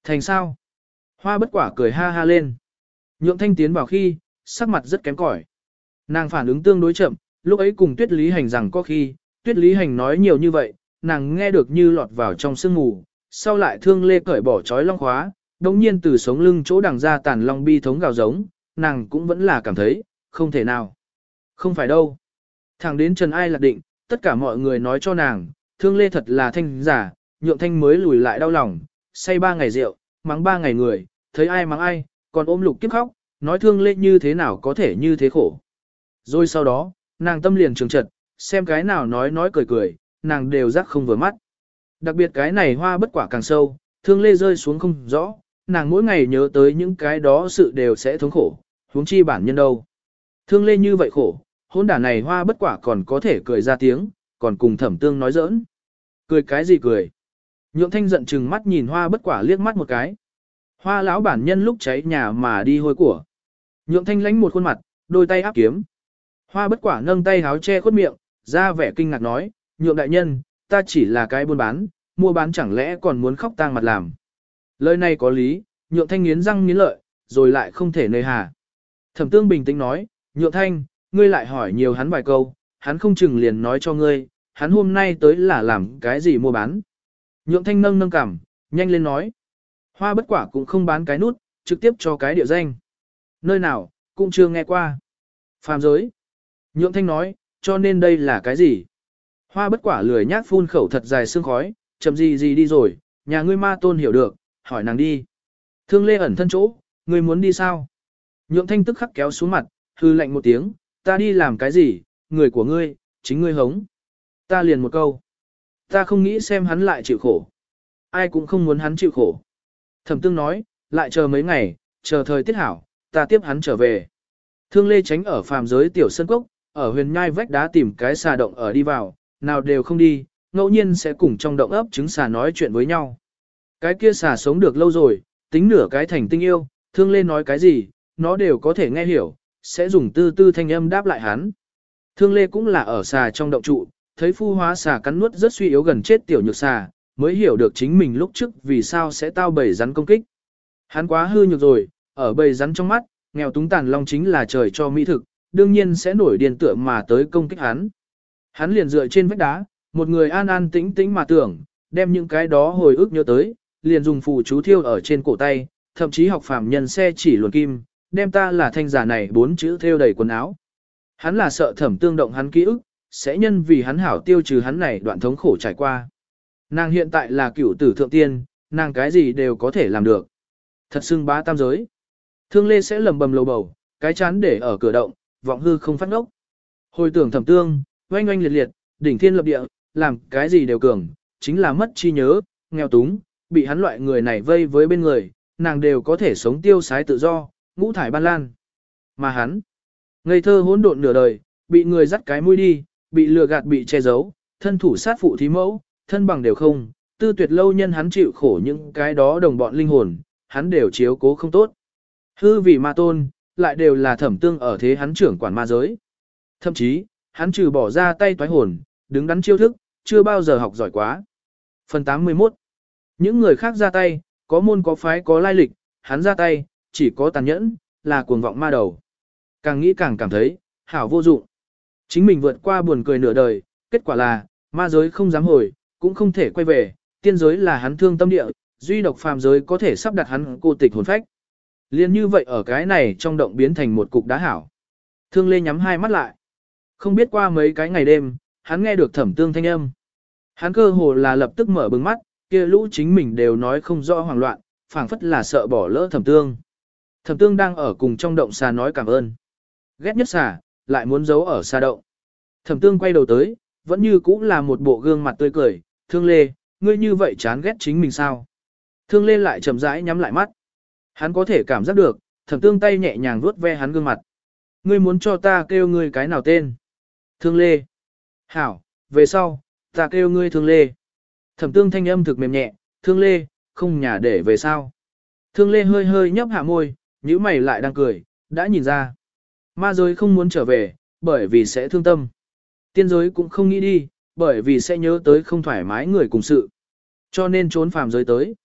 Thành sao? Hoa bất quả cười ha ha lên. Nhượng thanh tiến vào khi, sắc mặt rất kém cỏi. Nàng phản ứng tương đối chậm, lúc ấy cùng tuyết lý hành rằng có khi, tuyết lý hành nói nhiều như vậy, nàng nghe được như lọt vào trong sương mù, sau lại thương lê cởi bỏ trói long khóa, đồng nhiên từ sống lưng chỗ đằng ra tàn long bi thống gào giống, nàng cũng vẫn là cảm thấy, không thể nào. Không phải đâu. Thẳng đến Trần Ai lạc định, tất cả mọi người nói cho nàng, thương lê thật là thanh giả, nhượng thanh mới lùi lại đau lòng, say 3 ngày rượu, mắng 3 ngày người, thấy ai mắng ai, còn ôm lục kiếp khóc, nói thương lê như thế nào có thể như thế khổ. Rồi sau đó, nàng tâm liền trường trật, xem cái nào nói cười cười, nàng đều rắc không vừa mắt. Đặc biệt cái này hoa bất quả càng sâu, thương lê rơi xuống không rõ, nàng mỗi ngày nhớ tới những cái đó sự đều sẽ thống khổ, huống chi bản nhân đâu. Thương lê như vậy khổ, hôn đả này hoa bất quả còn có thể cười ra tiếng, còn cùng thẩm tương nói giỡn. Cười cái gì cười? Nhượng thanh giận chừng mắt nhìn hoa bất quả liếc mắt một cái. Hoa lão bản nhân lúc cháy nhà mà đi hôi của. Nhượng thanh lánh một khuôn mặt, đôi tay áp kiếm. Hoa bất quả nâng tay háo che khuất miệng, ra vẻ kinh ngạc nói, nhượng đại nhân, ta chỉ là cái buôn bán, mua bán chẳng lẽ còn muốn khóc tang mặt làm. Lời này có lý, nhượng thanh nghiến răng nghiến lợi, rồi lại không thể nơi hà. Thẩm tương bình tĩnh nói, nhượng thanh, ngươi lại hỏi nhiều hắn vài câu, hắn không chừng liền nói cho ngươi, hắn hôm nay tới là làm cái gì mua bán. Nhượng thanh nâng cằm, nhanh lên nói. Hoa bất quả cũng không bán cái nút, trực tiếp cho cái địa danh. Nơi nào, cũng chưa nghe qua. Phàm giới. Nhượng thanh nói, cho nên đây là cái gì? Hoa bất quả lười nhác phun khẩu thật dài sương khói, chậm gì đi rồi, nhà ngươi ma tôn hiểu được, hỏi nàng đi. Thương lê ẩn thân chỗ, ngươi muốn đi sao? Nhượng thanh tức khắc kéo xuống mặt, hư lạnh một tiếng, ta đi làm cái gì, người của ngươi, chính ngươi hống. Ta liền một câu. Ta không nghĩ xem hắn lại chịu khổ. Ai cũng không muốn hắn chịu khổ. Thẩm tương nói, lại chờ mấy ngày, chờ thời tiết hảo, ta tiếp hắn trở về. Thương lê tránh ở phàm giới tiểu sân cốc, ở huyền nhai vách đá tìm cái xà động ở đi vào, nào đều không đi, ngẫu nhiên sẽ cùng trong động ấp trứng xà nói chuyện với nhau. Cái kia xà sống được lâu rồi, tính nửa cái thành tinh yêu, thương lê nói cái gì, nó đều có thể nghe hiểu, sẽ dùng tư tư thanh âm đáp lại hắn. Thương lê cũng là ở xà trong động trụ, thấy phu hóa xà cắn nuốt rất suy yếu gần chết tiểu nhược xà, mới hiểu được chính mình lúc trước vì sao sẽ tao bầy rắn công kích. Hắn quá hư nhược rồi, ở bầy rắn trong mắt, nghèo túng tàn long chính là trời cho mỹ thực, đương nhiên sẽ nổi điên tựa mà tới công kích hắn. Hắn liền dựa trên vách đá, một người an an tĩnh tĩnh mà tưởng, đem những cái đó hồi ức nhớ tới, liền dùng phù chú thiêu ở trên cổ tay, thậm chí học phạm nhân xe chỉ luồn kim, đem ta là thanh giả này 4 chữ thiêu đầy quần áo. Hắn là sợ thẩm tương động hắn ký ức, sẽ nhân vì hắn hảo tiêu trừ hắn này đoạn thống khổ trải qua. Nàng hiện tại là cửu tử thượng tiên, nàng cái gì đều có thể làm được. Thật xưng bá tam giới. Thương lê sẽ lầm bầm lầu bầu, cái chán để ở cửa động, vọng hư không phát ngốc. Hồi tưởng thẩm tương, oanh oanh liệt liệt, đỉnh thiên lập địa, làm cái gì đều cường, chính là mất trí nhớ, nghèo túng, bị hắn loại người này vây với bên người, nàng đều có thể sống tiêu sái tự do, ngũ thải ban lan. Mà hắn, ngây thơ hỗn độn nửa đời, bị người dắt cái mũi đi, bị lừa gạt bị che giấu, thân thủ sát phụ thí mẫu, thân bằng đều không, tư tuyệt lâu nhân hắn chịu khổ những cái đó đồng bọn linh hồn, hắn đều chiếu cố không tốt. Hư vì ma tôn, lại đều là thẩm tương ở thế hắn trưởng quản ma giới. Thậm chí, hắn trừ bỏ ra tay toái hồn, đứng đắn chiêu thức, chưa bao giờ học giỏi quá. Phần 81. Những người khác ra tay, có môn có phái có lai lịch, hắn ra tay, chỉ có tàn nhẫn, là cuồng vọng ma đầu. Càng nghĩ càng cảm thấy, hảo vô dụng. Chính mình vượt qua buồn cười nửa đời, kết quả là, ma giới không dám hồi, cũng không thể quay về, tiên giới là hắn thương tâm địa, duy độc phàm giới có thể sắp đặt hắn cô tịch hồn phách. Liên như vậy ở cái này trong động biến thành một cục đá hảo. Thương lê nhắm hai mắt lại. Không biết qua mấy cái ngày đêm, hắn nghe được thẩm tương thanh âm. Hắn cơ hồ là lập tức mở bừng mắt, kia lũ chính mình đều nói không rõ hoảng loạn, phảng phất là sợ bỏ lỡ thẩm tương. Thẩm tương đang ở cùng trong động xà nói cảm ơn. Ghét nhất xà, lại muốn giấu ở xà động. Thẩm tương quay đầu tới, vẫn như cũ là một bộ gương mặt tươi cười, thương lê, ngươi như vậy chán ghét chính mình sao? Thương lê lại chậm rãi nhắm lại mắt. Hắn có thể cảm giác được, thẩm tương tay nhẹ nhàng vuốt ve hắn gương mặt. Ngươi muốn cho ta kêu ngươi cái nào tên? Thương lê. Hảo, về sau, ta kêu ngươi thương lê. Thẩm tương thanh âm thực mềm nhẹ, thương lê, không nhà để về sao? Thương lê hơi hơi nhấp hạ môi, nhíu mày lại đang cười, đã nhìn ra. Ma giới không muốn trở về, bởi vì sẽ thương tâm. Tiên giới cũng không nghĩ đi, bởi vì sẽ nhớ tới không thoải mái người cùng sự. Cho nên trốn phàm giới tới.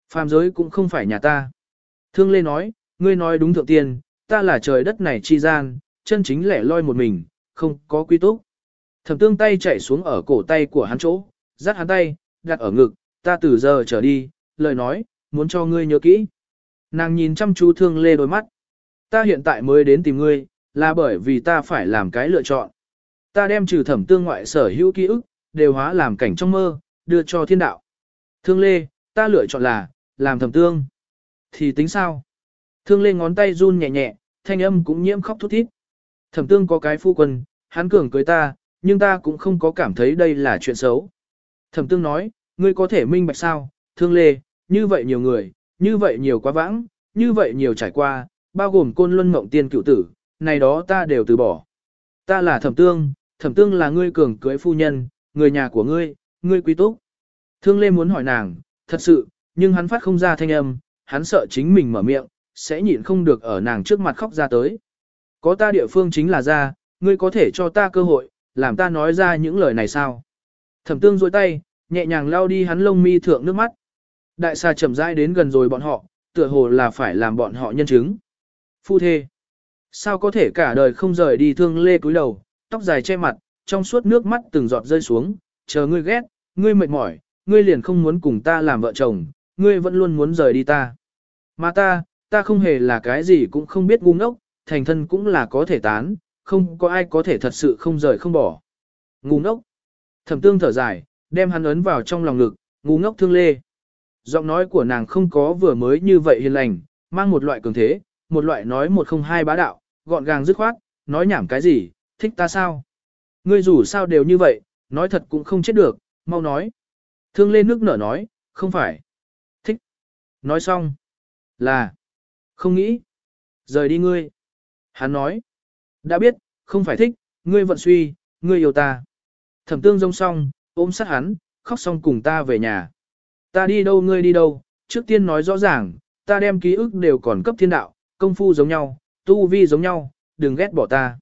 Phàm giới cũng không phải nhà ta. Thương Lê nói, ngươi nói đúng thượng tiên, ta là trời đất này chi gian, chân chính lẻ loi một mình, không có quy túc. Thẩm Tương tay chạy xuống ở cổ tay của hắn chỗ, dắt hắn tay, đặt ở ngực, ta từ giờ trở đi, lời nói, muốn cho ngươi nhớ kỹ. Nàng nhìn chăm chú Thương Lê đôi mắt. Ta hiện tại mới đến tìm ngươi, là bởi vì ta phải làm cái lựa chọn. Ta đem trừ Thẩm Tương ngoại sở hữu ký ức, đều hóa làm cảnh trong mơ, đưa cho thiên đạo. Thương Lê, ta lựa chọn là, làm Thẩm Tương. Thì tính sao? Thương Lê ngón tay run nhẹ nhẹ, thanh âm cũng nhiễm khóc thút thít. Thẩm Tương có cái phu quân, hắn cường cưới ta, nhưng ta cũng không có cảm thấy đây là chuyện xấu. Thẩm Tương nói, ngươi có thể minh bạch sao? Thương Lê, như vậy nhiều người, như vậy nhiều quá vãng, như vậy nhiều trải qua, bao gồm Côn Luân Mộng Tiên cựu tử, này đó ta đều từ bỏ. Ta là Thẩm Tương, Thẩm Tương là ngươi cường cưới phu nhân, người nhà của ngươi, ngươi quý túc. Thương Lê muốn hỏi nàng, thật sự, nhưng hắn phát không ra thanh âm, hắn sợ chính mình mở miệng, sẽ nhịn không được ở nàng trước mặt khóc ra tới. Có ta địa phương chính là ra, ngươi có thể cho ta cơ hội, làm ta nói ra những lời này sao? Thẩm Tương duỗi tay, nhẹ nhàng lau đi hắn lông mi thượng nước mắt. Đại xà chậm rãi đến gần rồi bọn họ, tựa hồ là phải làm bọn họ nhân chứng. Phu thê. Sao có thể cả đời không rời đi? Thương Lê cúi đầu, tóc dài che mặt, trong suốt nước mắt từng giọt rơi xuống, chờ ngươi ghét, ngươi mệt mỏi, ngươi liền không muốn cùng ta làm vợ chồng, ngươi vẫn luôn muốn rời đi ta. Mà ta không hề là cái gì cũng không biết ngu ngốc, thành thân cũng là có thể tán, không có ai có thể thật sự không rời không bỏ. Ngu ngốc. Thẩm Tương thở dài, đem hắn ấn vào trong lòng ngực, ngu ngốc Thương Lê. Giọng nói của nàng không có vừa mới như vậy hiền lành, mang một loại cường thế, một loại nói một không hai bá đạo, gọn gàng dứt khoát, nói nhảm cái gì, thích ta sao? Ngươi dù sao đều như vậy, nói thật cũng không chết được, mau nói. Thương Lê nước nở nói, không phải. Thích. Nói xong. Là. Không nghĩ. Rời đi ngươi. Hắn nói. Đã biết, không phải thích, ngươi vận suy, ngươi yêu ta. Thẩm Tương rông xong, ôm sát hắn, khóc xong cùng ta về nhà. Ta đi đâu ngươi đi đâu, trước tiên nói rõ ràng, ta đem ký ức đều còn cấp thiên đạo, công phu giống nhau, tu vi giống nhau, đừng ghét bỏ ta.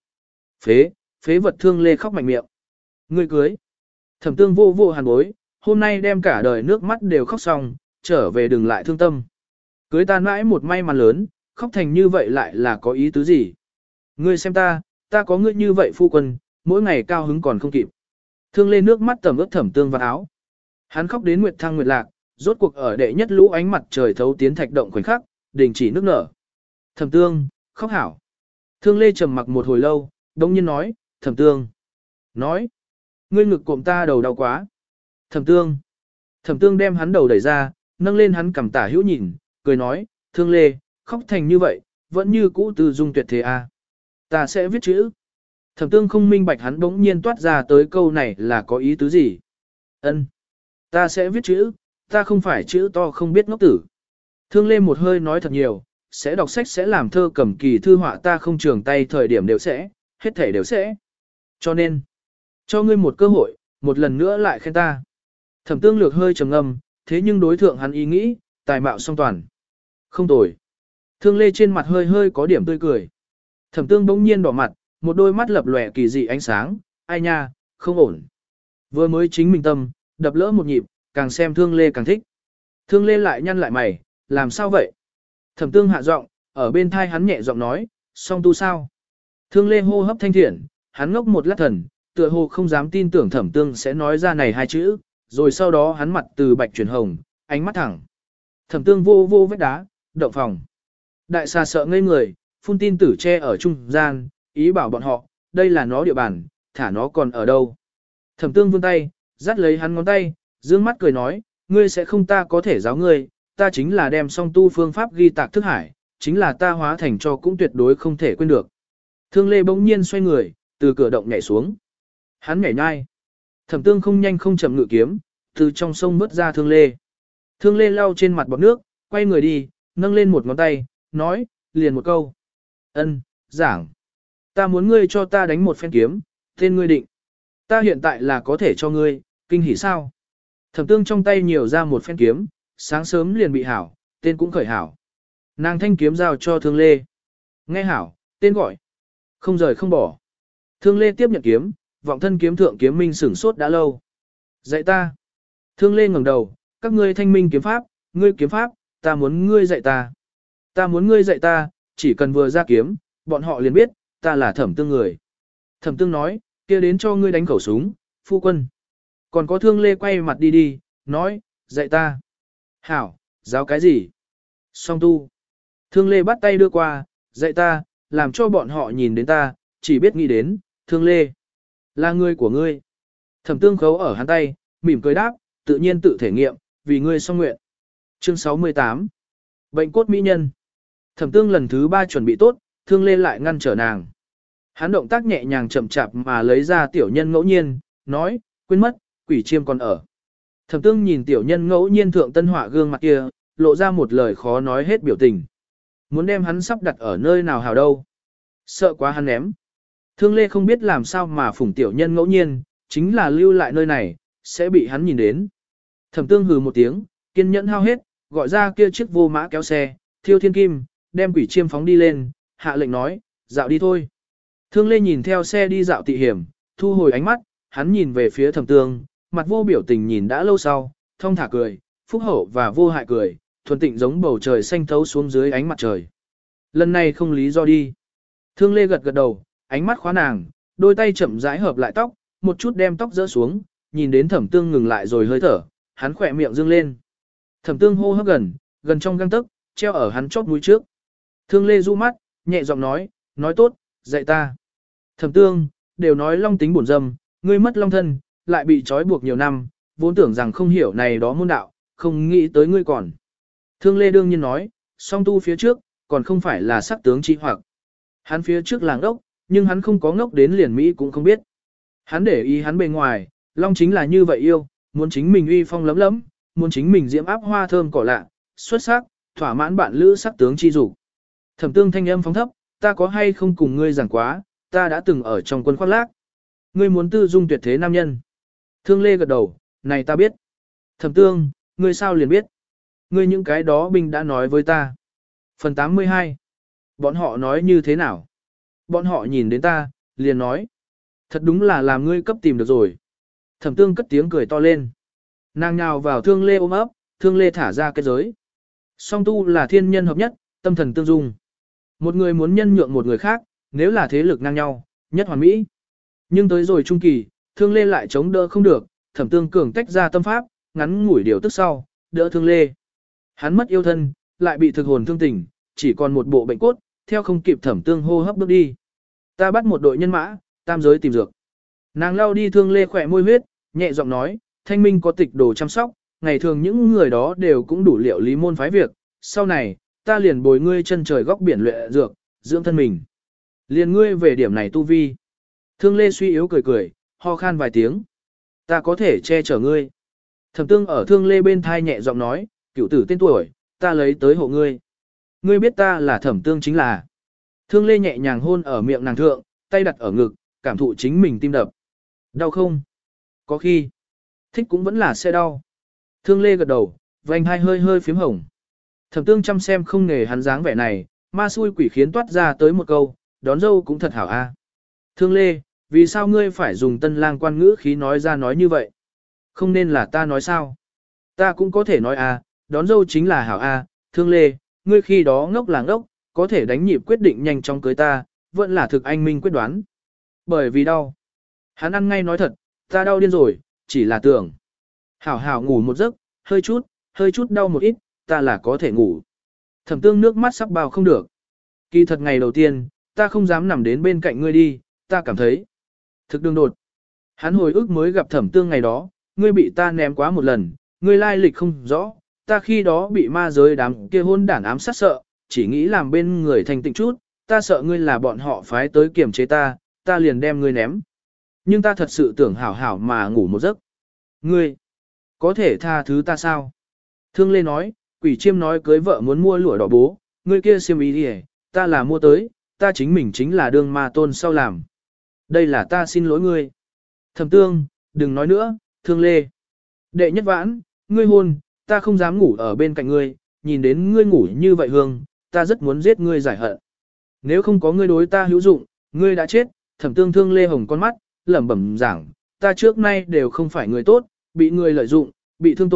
Phế vật. Thương Lê khóc mạnh miệng. Ngươi cưới. Thẩm Tương vô vô hàn bối, hôm nay đem cả đời nước mắt đều khóc xong, trở về đừng lại thương tâm. Cưới ta mãi một may mắn lớn, khóc thành như vậy lại là có ý tứ gì? Ngươi xem ta có ngươi như vậy phu quân, mỗi ngày cao hứng còn không kịp. Thương Lê nước mắt tẩm ướt Thẩm Tương vào áo. Hắn khóc đến nguyệt thăng nguyệt lạc, rốt cuộc ở đệ nhất lũ ánh mặt trời thấu tiến thạch động khoảnh khắc, đình chỉ nước nở. Thẩm Tương, khóc hảo. Thương Lê trầm mặc một hồi lâu, đống nhiên nói, Thẩm Tương. Nói, ngươi ngực cộm ta đầu đau quá. Thẩm Tương đem hắn đầu đẩy ra, nâng lên hắn cằm tả hữu nhìn, cười nói, Thương Lê, khóc thành như vậy, vẫn như cũ từ dung tuyệt thế à. Ta sẽ viết chữ. Thẩm Tương không minh bạch hắn đống nhiên toát ra tới câu này là có ý tứ gì. Ân, ta sẽ viết chữ, ta không phải chữ to không biết ngốc tử. Thương Lê một hơi nói thật nhiều, sẽ đọc sách sẽ làm thơ cầm kỳ thư họa ta không trường tay thời điểm đều sẽ, hết thể đều sẽ. Cho nên, cho ngươi một cơ hội, một lần nữa lại khen ta. Thẩm Tương lược hơi trầm ngâm, thế nhưng đối thượng hắn ý nghĩ, tài mạo song toàn. Không tồi. Thương Lê trên mặt hơi hơi có điểm tươi cười. Thẩm Tương bỗng nhiên đỏ mặt, một đôi mắt lập lòe kỳ dị ánh sáng, ai nha, không ổn. Vừa mới chính mình tâm, đập lỡ một nhịp, càng xem Thương Lê càng thích. Thương Lê lại nhăn lại mày, làm sao vậy? Thẩm Tương hạ giọng, ở bên thai hắn nhẹ giọng nói, song tu sao? Thương Lê hô hấp thanh thiện, hắn ngốc một lát thần, tựa hồ không dám tin tưởng Thẩm Tương sẽ nói ra này hai chữ, rồi sau đó hắn mặt từ bạch chuyển hồng, ánh mắt thẳng. Thẩm Tương vô vô vết đá, động phòng. Đại xà sợ ngây người, phun tin tử che ở trung gian, ý bảo bọn họ, đây là nó địa bàn, thả nó còn ở đâu. Thẩm Tương vươn tay, dắt lấy hắn ngón tay, dương mắt cười nói, ngươi sẽ không ta có thể giáo ngươi, ta chính là đem song tu phương pháp ghi tạc thức hải, chính là ta hóa thành cho cũng tuyệt đối không thể quên được. Thương Lê bỗng nhiên xoay người, từ cửa động nhảy xuống. Hắn nhảy nhai. Thẩm Tương không nhanh không chậm ngự kiếm, từ trong sông vớt ra Thương Lê. Thương Lê lau trên mặt bọt nước, quay người đi, nâng lên một ngón tay, nói, liền một câu. Ân, giảng. Ta muốn ngươi cho ta đánh một phen kiếm, tên ngươi định. Ta hiện tại là có thể cho ngươi, kinh hỉ sao? Thẩm Tương trong tay nhiều ra một phen kiếm, sáng sớm liền bị hảo, tên cũng khởi hảo. Nàng thanh kiếm giao cho Thương Lê. Nghe hảo, tên gọi. Không rời không bỏ. Thương Lê tiếp nhận kiếm, vọng thân kiếm thượng kiếm minh sửng sốt đã lâu. Dạy ta. Thương Lê ngẩng đầu, các ngươi thanh minh kiếm pháp, ngươi kiếm pháp, ta muốn ngươi dạy ta. Ta muốn ngươi dạy ta, chỉ cần vừa ra kiếm, bọn họ liền biết, ta là Thẩm Tương người. Thẩm Tương nói, kia đến cho ngươi đánh khẩu súng, phu quân. Còn có Thương Lê quay mặt đi đi, nói, dạy ta. Hảo, giáo cái gì? Song tu. Thương Lê bắt tay đưa qua, dạy ta, làm cho bọn họ nhìn đến ta, chỉ biết nghĩ đến, Thương Lê. Là người của ngươi. Thẩm Tương khấu ở hắn tay, mỉm cười đáp, tự nhiên tự thể nghiệm, vì ngươi song nguyện. Chương 68. Bệnh cốt mỹ nhân. Thẩm Tương lần thứ 3 chuẩn bị tốt, Thương Lê lại ngăn trở nàng. Hắn động tác nhẹ nhàng chậm chạp mà lấy ra tiểu nhân ngẫu nhiên, nói, quên mất, quỷ chiêm còn ở. Thẩm Tương nhìn tiểu nhân ngẫu nhiên thượng tân họa gương mặt kia, lộ ra một lời khó nói hết biểu tình. Muốn đem hắn sắp đặt ở nơi nào hào đâu. Sợ quá hắn ném. Thương Lê không biết làm sao mà phủng tiểu nhân ngẫu nhiên, chính là lưu lại nơi này, sẽ bị hắn nhìn đến. Thẩm Tương hừ một tiếng, kiên nhẫn hao hết, gọi ra kia chiếc vô mã kéo xe, thiêu thiên kim, đem quỷ chiêm phóng đi lên, hạ lệnh nói, dạo đi thôi. Thương Lê nhìn theo xe đi dạo tị hiểm, thu hồi ánh mắt, hắn nhìn về phía Thẩm Tương, mặt vô biểu tình nhìn đã lâu sau, thông thả cười, phúc hậu và vô hại cười, thuần tịnh giống bầu trời xanh thấu xuống dưới ánh mặt trời. Lần này không lý do đi. Thương Lê gật gật đầu, ánh mắt khóa nàng, đôi tay chậm rãi hợp lại tóc, một chút đem tóc rỡ xuống, nhìn đến Thẩm Tương ngừng lại rồi hơi thở, hắn khỏe miệng dương lên. Thẩm Tương hô hấp gần trong gang tấc, treo ở hắn chóp mũi trước. Thương Lê du mắt, nhẹ giọng nói tốt, dạy ta. Thẩm Tương, đều nói long tính bổn dâm, ngươi mất long thân, lại bị trói buộc nhiều năm, vốn tưởng rằng không hiểu này đó môn đạo, không nghĩ tới ngươi còn. Thương Lê đương nhiên nói, song tu phía trước, còn không phải là sắc tướng chi hoặc. Hắn phía trước làng đốc, nhưng hắn không có ngốc đến liền Mỹ cũng không biết. Hắn để ý hắn bề ngoài, long chính là như vậy yêu, muốn chính mình uy phong lấm lấm, muốn chính mình diễm áp hoa thơm cỏ lạ, xuất sắc, thỏa mãn bạn lữ sắc tướng chi dục. Thẩm Tương thanh âm phóng thấp, ta có hay không cùng ngươi giảng quá, ta đã từng ở trong quân khoác lác. Ngươi muốn tư dung tuyệt thế nam nhân. Thương Lê gật đầu, này ta biết. Thẩm Tương, ngươi sao liền biết? Ngươi những cái đó binh đã nói với ta. Phần 82. Bọn họ nói như thế nào? Bọn họ nhìn đến ta, liền nói. Thật đúng là làm ngươi cấp tìm được rồi. Thẩm Tương cất tiếng cười to lên. Nàng nhào vào Thương Lê ôm ấp, Thương Lê thả ra cái giới. Song tu là thiên nhân hợp nhất, tâm thần tương dung. Một người muốn nhân nhượng một người khác, nếu là thế lực ngang nhau, nhất hoàn mỹ. Nhưng tới rồi trung kỳ, Thương Lê lại chống đỡ không được, Thẩm Tương cường tách ra tâm pháp, ngắn ngủi điều tức sau, đỡ Thương Lê. Hắn mất yêu thân, lại bị thực hồn thương tình, chỉ còn một bộ bệnh cốt, theo không kịp Thẩm Tương hô hấp bước đi. Ta bắt một đội nhân mã, tam giới tìm dược. Nàng lau đi Thương Lê khỏe môi huyết, nhẹ giọng nói, Thanh Minh có tịch đồ chăm sóc, ngày thường những người đó đều cũng đủ liệu lý môn phái việc, sau này, ta liền bồi ngươi chân trời góc biển luyện dược, dưỡng thân mình. Liền ngươi về điểm này tu vi. Thương Lê suy yếu cười cười, ho khan vài tiếng. Ta có thể che chở ngươi. Thẩm Tương ở Thương Lê bên thai nhẹ giọng nói, cửu tử tên tuổi, ta lấy tới hộ ngươi. Ngươi biết ta là Thẩm Tương chính là. Thương Lê nhẹ nhàng hôn ở miệng nàng thượng, tay đặt ở ngực, cảm thụ chính mình tim đập. Đau không? Có khi. Thích cũng vẫn là sẽ đau. Thương Lê gật đầu, vành hai hơi hơi phím hồng. Thẩm Tương chăm xem không nghề hắn dáng vẻ này, ma xui quỷ khiến toát ra tới một câu, đón dâu cũng thật hảo a. Thương Lê, vì sao ngươi phải dùng tân lang quan ngữ khí nói ra nói như vậy? Không nên là ta nói sao? Ta cũng có thể nói a, đón dâu chính là hảo a. Thương Lê, ngươi khi đó ngốc là ngốc, có thể đánh nhịp quyết định nhanh chóng cưới ta, vẫn là thực anh minh quyết đoán. Bởi vì đau. Hắn ăn ngay nói thật, ta đau điên rồi, chỉ là tưởng. Hảo hảo ngủ một giấc, hơi chút đau một ít, ta là có thể ngủ. Thẩm Tương nước mắt sắp bao không được. Kỳ thật ngày đầu tiên, ta không dám nằm đến bên cạnh ngươi đi, ta cảm thấy thực đương đột. Hắn hồi ức mới gặp Thẩm Tương ngày đó, ngươi bị ta ném quá một lần, ngươi lai lịch không rõ, ta khi đó bị ma giới đám kia hôn đản ám sát sợ, chỉ nghĩ làm bên người thành tịnh chút, ta sợ ngươi là bọn họ phái tới kiểm chế ta, ta liền đem ngươi ném. Nhưng ta thật sự tưởng hảo hảo mà ngủ một giấc. Ngươi, có thể tha thứ ta sao? Thương Lê nói, quỷ chiêm nói cưới vợ muốn mua lụa đỏ bố, ngươi kia xiêm ý đi, ta là mua tới, ta chính mình chính là đương ma tôn sau làm. Đây là ta xin lỗi ngươi. Thẩm Tương, đừng nói nữa, Thương Lê. Đệ nhất vãn, ngươi hôn, ta không dám ngủ ở bên cạnh ngươi, nhìn đến ngươi ngủ như vậy hương, ta rất muốn giết ngươi giải hận. Nếu không có ngươi đối ta hữu dụng, ngươi đã chết. Thẩm Tương Thương Lê hồng con mắt, lẩm bẩm giảng, ta trước nay đều không phải người tốt, bị người lợi dụng, bị thương tổn,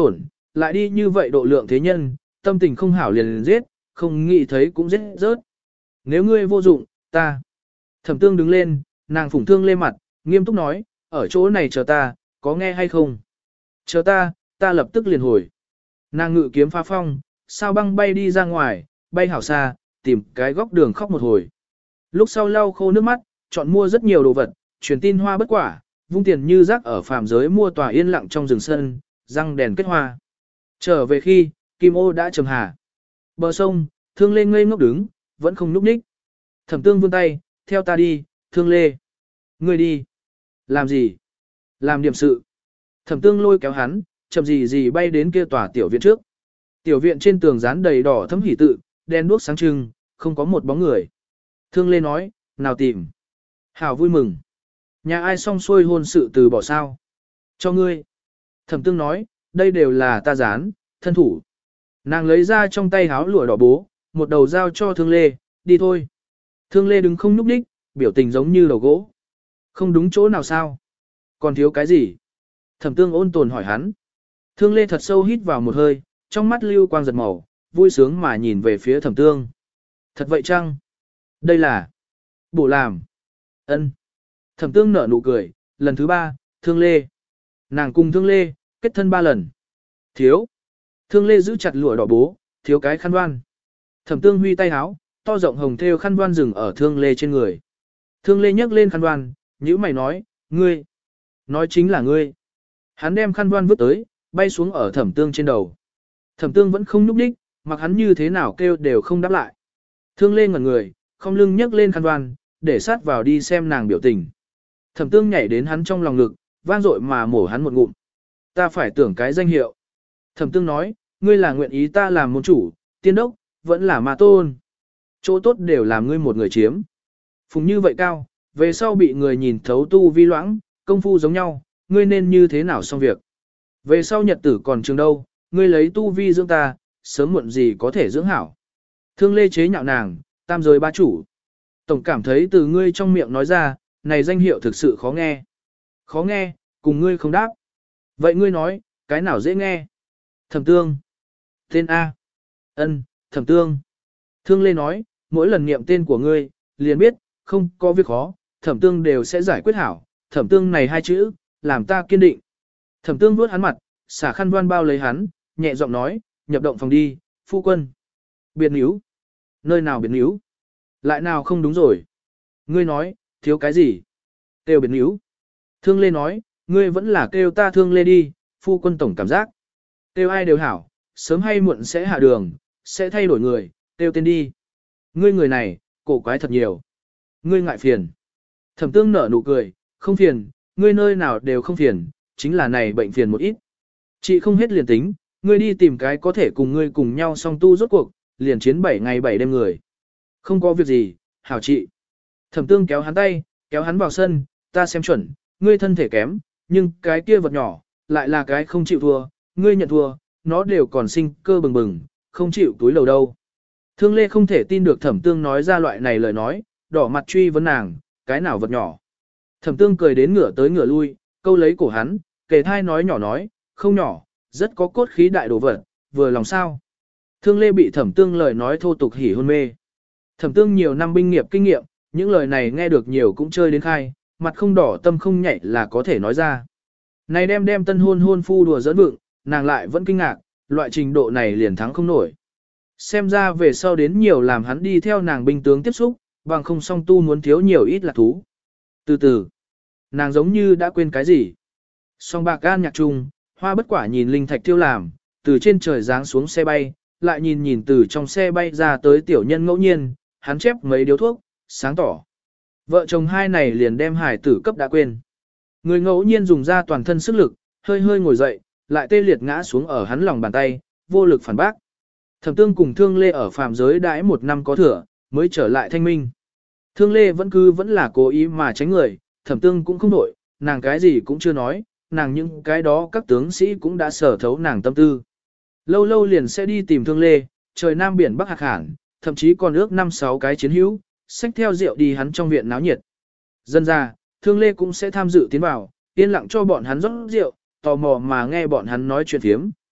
lại đi như vậy độ lượng thế nhân, tâm tình không hảo liền giết, không nghĩ thấy cũng giết rớt. Nếu ngươi vô dụng, ta. Thẩm tương đứng lên, nàng phủng Thương Lê mặt, nghiêm túc nói, ở chỗ này chờ ta, có nghe hay không? Chờ ta lập tức liền hồi. Nàng ngự kiếm phá phong, sao băng bay đi ra ngoài, bay hảo xa, tìm cái góc đường khóc một hồi. Lúc sau lau khô nước mắt, chọn mua rất nhiều đồ vật, truyền tin hoa bất quả, vung tiền như rác ở phàm giới mua tòa yên lặng trong rừng sân, răng đèn kết hoa. Trở về khi, Kim Ô đã trầm hà. Bờ sông, Thương Lê ngây ngốc đứng, vẫn không núp ních. Thẩm tương vươn tay, theo ta đi, Thương Lê. Ngươi đi. Làm gì? Làm điểm sự. Thẩm tương lôi kéo hắn, chậm gì bay đến kia tòa tiểu viện trước. Tiểu viện trên tường dán đầy đỏ thấm hỉ tự, đèn đuốc sáng trưng, không có một bóng người. Thương Lê nói, nào tìm. Hảo vui mừng. Nhà ai xong xuôi hôn sự từ bỏ sao? Cho ngươi. Thẩm tương nói, đây đều là ta dán, thân thủ. Nàng lấy ra trong tay háo lụa đỏ bố, một đầu giao cho Thương Lê, đi thôi. Thương Lê đứng không nhúc đích, biểu tình giống như đầu gỗ. Không đúng chỗ nào sao? Còn thiếu cái gì? Thẩm tương ôn tồn hỏi hắn. Thương Lê thật sâu hít vào một hơi, trong mắt lưu quang giật màu, vui sướng mà nhìn về phía thẩm tương. Thật vậy chăng? Đây là bổ làm. Ân. Thẩm tương nở nụ cười, lần thứ 3, Thương Lê. Nàng cùng Thương Lê, kết thân 3 lần. Thiếu. Thương Lê giữ chặt lụa đỏ bố, thiếu cái khăn đoan. Thẩm tương huy tay háo, to rộng hồng thêu khăn đoan dừng ở Thương Lê trên người. Thương Lê nhấc lên khăn đoan, nhữ mày nói, ngươi. Nói chính là ngươi. Hắn đem khăn đoan vứt tới, bay xuống ở thẩm tương trên đầu. Thẩm tương vẫn không nhúc đích, mặc hắn như thế nào kêu đều không đáp lại. Thương Lê ngẩn người, không lưng nhấc lên khăn đoan, để sát vào đi xem nàng biểu tình. Thẩm tương nhảy đến hắn trong lòng ngực, vang dội mà mổ hắn một ngụm. Ta phải tưởng cái danh hiệu. Thẩm tương nói, ngươi là nguyện ý ta làm môn chủ, tiên đốc, vẫn là ma tôn. Chỗ tốt đều làm ngươi một người chiếm. Phùng như vậy cao, về sau bị người nhìn thấu tu vi loãng, công phu giống nhau, ngươi nên như thế nào xong việc. Về sau nhật tử còn trường đâu, ngươi lấy tu vi dưỡng ta, sớm muộn gì có thể dưỡng hảo. Thương Lê chế nhạo nàng, tam giới ba chủ. Tổng cảm thấy từ ngươi trong miệng nói ra, này danh hiệu thực sự khó nghe. Khó nghe, cùng ngươi không đáp. Vậy ngươi nói, cái nào dễ nghe? Thẩm tương. Tên A. Ân, Thẩm tương. Thương Lê nói, mỗi lần niệm tên của ngươi, liền biết, không có việc khó, Thẩm tương đều sẽ giải quyết hảo. Thẩm tương này 2 chữ, làm ta kiên định. Thẩm tương vuốt hắn mặt, xả khăn voan bao lấy hắn, nhẹ giọng nói, nhập động phòng đi, phu quân. Biệt níu. Nơi nào biệt níu? Lại nào không đúng rồi? Ngươi nói, thiếu cái gì? Kêu biệt níu. Thương Lê nói, ngươi vẫn là kêu ta Thương Lê đi, phu quân tổng cảm giác. Kêu ai đều hảo, sớm hay muộn sẽ hạ đường, sẽ thay đổi người, kêu tên đi. Ngươi người này, cổ quái thật nhiều. Ngươi ngại phiền. Thẩm tương nở nụ cười, không phiền, ngươi nơi nào đều không phiền, chính là này bệnh phiền một ít. Chị không hết liền tính, ngươi đi tìm cái có thể cùng ngươi cùng nhau song tu rốt cuộc, liền chiến 7 ngày 7 đêm người. Không có việc gì, hảo chị. Thẩm tương kéo hắn tay, kéo hắn vào sân, ta xem chuẩn, ngươi thân thể kém, nhưng cái kia vật nhỏ, lại là cái không chịu thua, ngươi nhận thua, nó đều còn sinh cơ bừng bừng, không chịu túi lầu đâu. Thương Lê không thể tin được thẩm tương nói ra loại này lời nói, đỏ mặt truy vấn nàng, cái nào vật nhỏ. Thẩm tương cười đến ngửa tới ngửa lui, câu lấy cổ hắn, kề thai nói, không nhỏ, rất có cốt khí đại đồ vật, vừa lòng sao. Thương Lê bị thẩm tương lời nói thô tục hỉ hôn mê. Thẩm tương nhiều năm binh nghiệp kinh nghiệm, những lời này nghe được nhiều cũng chơi đến khai, mặt không đỏ tâm không nhảy là có thể nói ra. Này đem tân hôn phu đùa giỡn vựng, nàng lại vẫn kinh ngạc, loại trình độ này liền thắng không nổi. Xem ra về sau đến nhiều làm hắn đi theo nàng binh tướng tiếp xúc, bằng không song tu muốn thiếu nhiều ít là thú. Từ từ, nàng giống như đã quên cái gì. Song bạc gan nhạc trung, hoa bất quả nhìn linh thạch tiêu làm, từ trên trời giáng xuống xe bay, lại nhìn từ trong xe bay ra tới tiểu nhân ngẫu nhiên, hắn chép mấy điếu thuốc, sáng tỏ. Vợ chồng hai này liền đem hải tử cấp đã quên. Người ngẫu nhiên dùng ra toàn thân sức lực, hơi hơi ngồi dậy, lại tê liệt ngã xuống ở hắn lòng bàn tay, vô lực phản bác. Thẩm tương cùng Thương Lê ở phàm giới đãi 1 năm có thừa, mới trở lại thanh minh. Thương Lê vẫn là cố ý mà tránh người, thẩm tương cũng không nổi, nàng cái gì cũng chưa nói, nàng những cái đó các tướng sĩ cũng đã sở thấu nàng tâm tư. Lâu lâu liền sẽ đi tìm Thương Lê, trời Nam biển Bắc hạc hẳn, thậm chí còn ước 5-6 cái chiến hữu, xách theo rượu đi hắn trong viện náo nhiệt. Dân ra, Thương Lê cũng sẽ tham dự tiến vào, yên lặng cho bọn hắn rót rượu, tò mò mà nghe bọn hắn nói chuyện phiếm.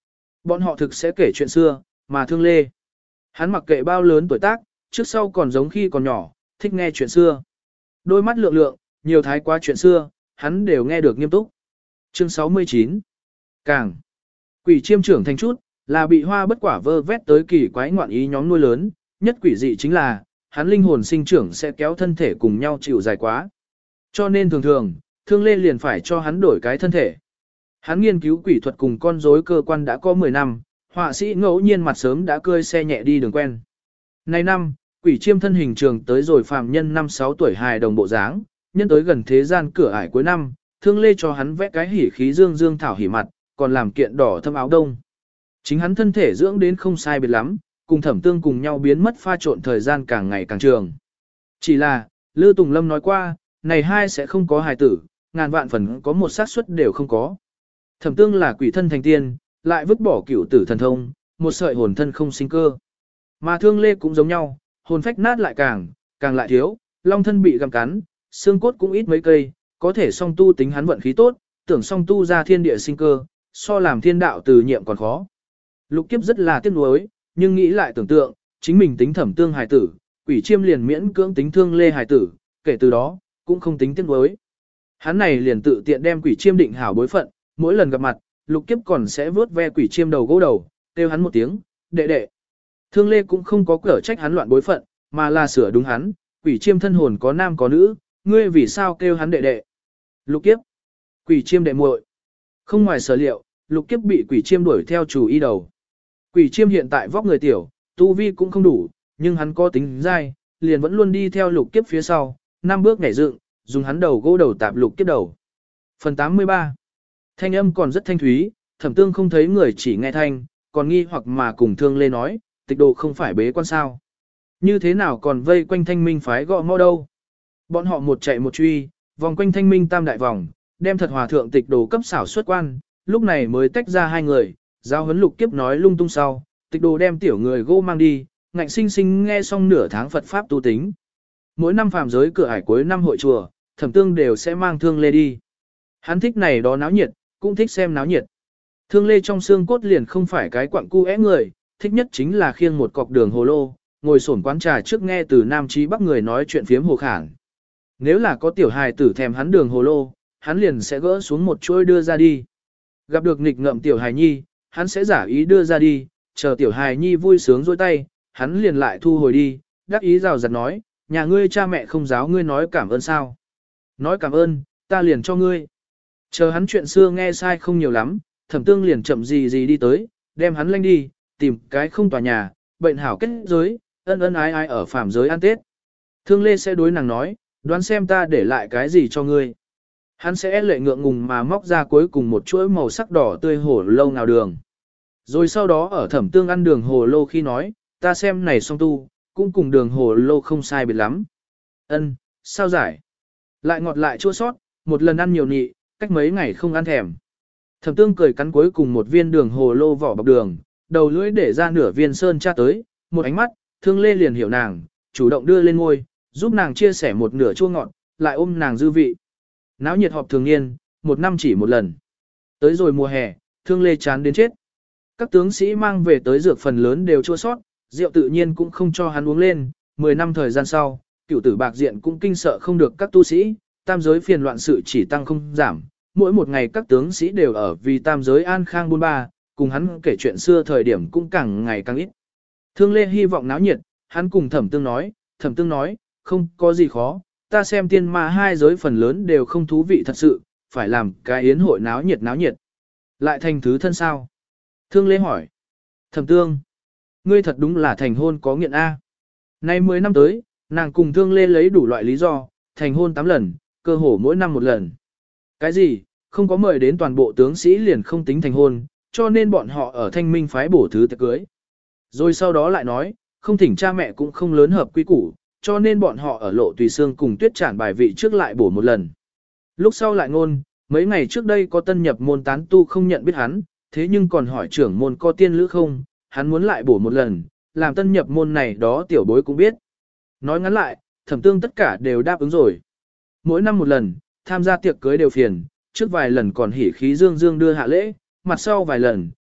Bọn họ thực sẽ kể chuyện xưa, mà Thương Lê. Hắn mặc kệ bao lớn tuổi tác, trước sau còn giống khi còn nhỏ, thích nghe chuyện xưa. Đôi mắt lượng lượng, nhiều thái quá chuyện xưa, hắn đều nghe được nghiêm túc. Chương 69 Càng Quỷ chiêm trưởng thành chút, là bị hoa bất quả vơ vét tới kỳ quái ngoạn ý nhóm nuôi lớn, nhất quỷ dị chính là, hắn linh hồn sinh trưởng sẽ kéo thân thể cùng nhau chịu dài quá. Cho nên thường thường, Thương Lê liền phải cho hắn đổi cái thân thể. Hắn nghiên cứu quỷ thuật cùng con rối cơ quan đã có 10 năm, họa sĩ ngẫu nhiên mặt sớm đã cơi xe nhẹ đi đường quen. Nay năm, quỷ chiêm thân hình trường tới rồi phàm nhân 5-6 tuổi hài đồng bộ dáng, nhân tới gần thế gian cửa ải cuối năm, Thương Lê cho hắn vẽ cái hỉ khí dương dương thảo hỉ mặt, còn làm kiện đỏ thâm áo đông. Chính hắn thân thể dưỡng đến không sai biệt lắm, cùng Thẩm Tương cùng nhau biến mất pha trộn thời gian càng ngày càng trường. Chỉ là, Lư Tùng Lâm nói qua, này hai sẽ không có hài tử, ngàn vạn phần có một xác suất đều không có. Thẩm Tương là quỷ thân thành tiên, lại vứt bỏ cửu tử thần thông, một sợi hồn thân không sinh cơ. Mà Thương Lê cũng giống nhau, hồn phách nát lại càng lại thiếu, long thân bị gặm cắn, xương cốt cũng ít mấy cây, có thể song tu tính hắn vận khí tốt, tưởng song tu ra thiên địa sinh cơ, so làm thiên đạo từ nhiệm còn khó. Lục Kiếp rất là tiếc nuối, nhưng nghĩ lại tưởng tượng, chính mình tính Thẩm Tương hài tử, quỷ chiêm liền miễn cưỡng tính Thương Lê hài tử, kể từ đó, cũng không tính tiếc nuối. Hắn này liền tự tiện đem quỷ chiêm định hảo bối phận, mỗi lần gặp mặt, Lục Kiếp còn sẽ vớt ve quỷ chiêm đầu gỗ đầu, kêu hắn một tiếng, đệ đệ. Thương Lê cũng không có cở trách hắn loạn bối phận, mà là sửa đúng hắn, quỷ chiêm thân hồn có nam có nữ, ngươi vì sao kêu hắn đệ đệ. Lục Kiếp, quỷ chiêm đệ muội. Không ngoài sở liệu, Lục Kiếp bị quỷ chiêm đuổi theo chủ y đầu. Quỷ chiêm hiện tại vóc người tiểu, tu vi cũng không đủ, nhưng hắn có tính dai, liền vẫn luôn đi theo Lục Kiếp phía sau, 5 bước nhảy dựng, dùng hắn đầu gỗ đầu tạp Lục Kiếp đầu. Phần 83 Thanh âm còn rất thanh thúy, Thẩm Tương không thấy người chỉ nghe thanh, còn nghi hoặc mà cùng Thương Lê nói, tịch đồ không phải bế quan sao. Như thế nào còn vây quanh thanh minh phái gõ mõ đâu. Bọn họ một chạy một truy, vòng quanh thanh minh tam đại vòng, đem thật hòa thượng tịch đồ cấp xảo xuất quan, lúc này mới tách ra hai người, giao huấn Lục Kiếp nói lung tung sau, tịch đồ đem tiểu người gỗ mang đi, ngạnh sinh sinh nghe xong nửa tháng Phật Pháp tu tính. Mỗi năm phàm giới cửa ải cuối năm hội chùa, Thẩm Tương đều sẽ mang Thương Lê đi. Hắn thích này đó náo nhiệt, cũng thích xem náo nhiệt. Thương Lê trong xương cốt liền không phải cái quặng cu é người, thích nhất chính là khiêng một cọc đường hồ lô, ngồi xổm quán trà trước nghe từ Nam Chí Bắc người nói chuyện phiếm hồ khảng. Nếu là có tiểu hài tử thèm hắn đường hồ lô, hắn liền sẽ gỡ xuống một chuôi đưa ra đi. Gặp được nghịch ngợm tiểu hài nhi, hắn sẽ giả ý đưa ra đi, chờ tiểu hài nhi vui sướng dôi tay, hắn liền lại thu hồi đi, đắc ý rào rạt nói, nhà ngươi cha mẹ không giáo ngươi nói cảm ơn sao. Nói cảm ơn, ta liền cho ngươi. Chờ hắn chuyện xưa nghe sai không nhiều lắm, Thẩm Tương liền chậm gì đi tới, đem hắn lanh đi, tìm cái không tòa nhà, bệnh hảo kết giới, ân ân ái ái ở phàm giới ăn Tết. Thương Lê sẽ đối nàng nói, đoán xem ta để lại cái gì cho ngươi. Hắn sẽ lệ ngượng ngùng mà móc ra cuối cùng một chuỗi màu sắc đỏ tươi hổ lâu nào đường. Rồi sau đó ở Thẩm Tương ăn đường hồ lô khi nói, ta xem này song tu, cũng cùng đường hồ lô không sai biệt lắm. Ân, sao giải? Lại ngọt lại chua sót, một lần ăn nhiều nị, cách mấy ngày không ăn thèm. Thẩm Tương cười cắn cuối cùng một viên đường hồ lô vỏ bọc đường, đầu lưỡi để ra nửa viên sơn tra tới, một ánh mắt, Thương Lê liền hiểu nàng, chủ động đưa lên ngôi, giúp nàng chia sẻ một nửa chua ngọt, lại ôm nàng dư vị. Náo nhiệt họp thường niên, một năm chỉ một lần. Tới rồi mùa hè, Thương Lê chán đến chết. Các tướng sĩ mang về tới dược phần lớn đều chua sót, rượu tự nhiên cũng không cho hắn uống lên. 10 năm thời gian sau, cửu tử bạc diện cũng kinh sợ không được các tu sĩ, tam giới phiền loạn sự chỉ tăng không giảm. Mỗi một ngày các tướng sĩ đều ở vì tam giới an khang buôn ba, cùng hắn kể chuyện xưa thời điểm cũng càng ngày càng ít. Thương Lê hy vọng náo nhiệt, hắn cùng Thẩm Tương nói, không có gì khó, ta xem tiên ma hai giới phần lớn đều không thú vị thật sự, phải làm cái yến hội náo nhiệt. Lại thành thứ thân sao? Thương Lê hỏi. Thẩm Tương, ngươi thật đúng là thành hôn có nghiện A. Nay 10 năm tới, nàng cùng Thương Lê lấy đủ loại lý do, thành hôn 8 lần, cơ hồ mỗi năm một lần. Cái gì, không có mời đến toàn bộ tướng sĩ liền không tính thành hôn, cho nên bọn họ ở thanh minh phái bổ thứ tiệc cưới. Rồi sau đó lại nói, không thỉnh cha mẹ cũng không lớn hợp quy củ, cho nên bọn họ ở lộ tùy xương cùng tuyết trản bài vị trước lại bổ một lần. Lúc sau lại ngôn, mấy ngày trước đây có tân nhập môn tán tu không nhận biết hắn, thế nhưng còn hỏi trưởng môn có tiên lữ không, hắn muốn lại bổ một lần, làm tân nhập môn này đó tiểu bối cũng biết. Nói ngắn lại, Thẩm Tương tất cả đều đáp ứng rồi. Mỗi năm một lần, tham gia tiệc cưới đều phiền, trước vài lần còn hỉ khí dương dương đưa hạ lễ, mặt sau vài lần,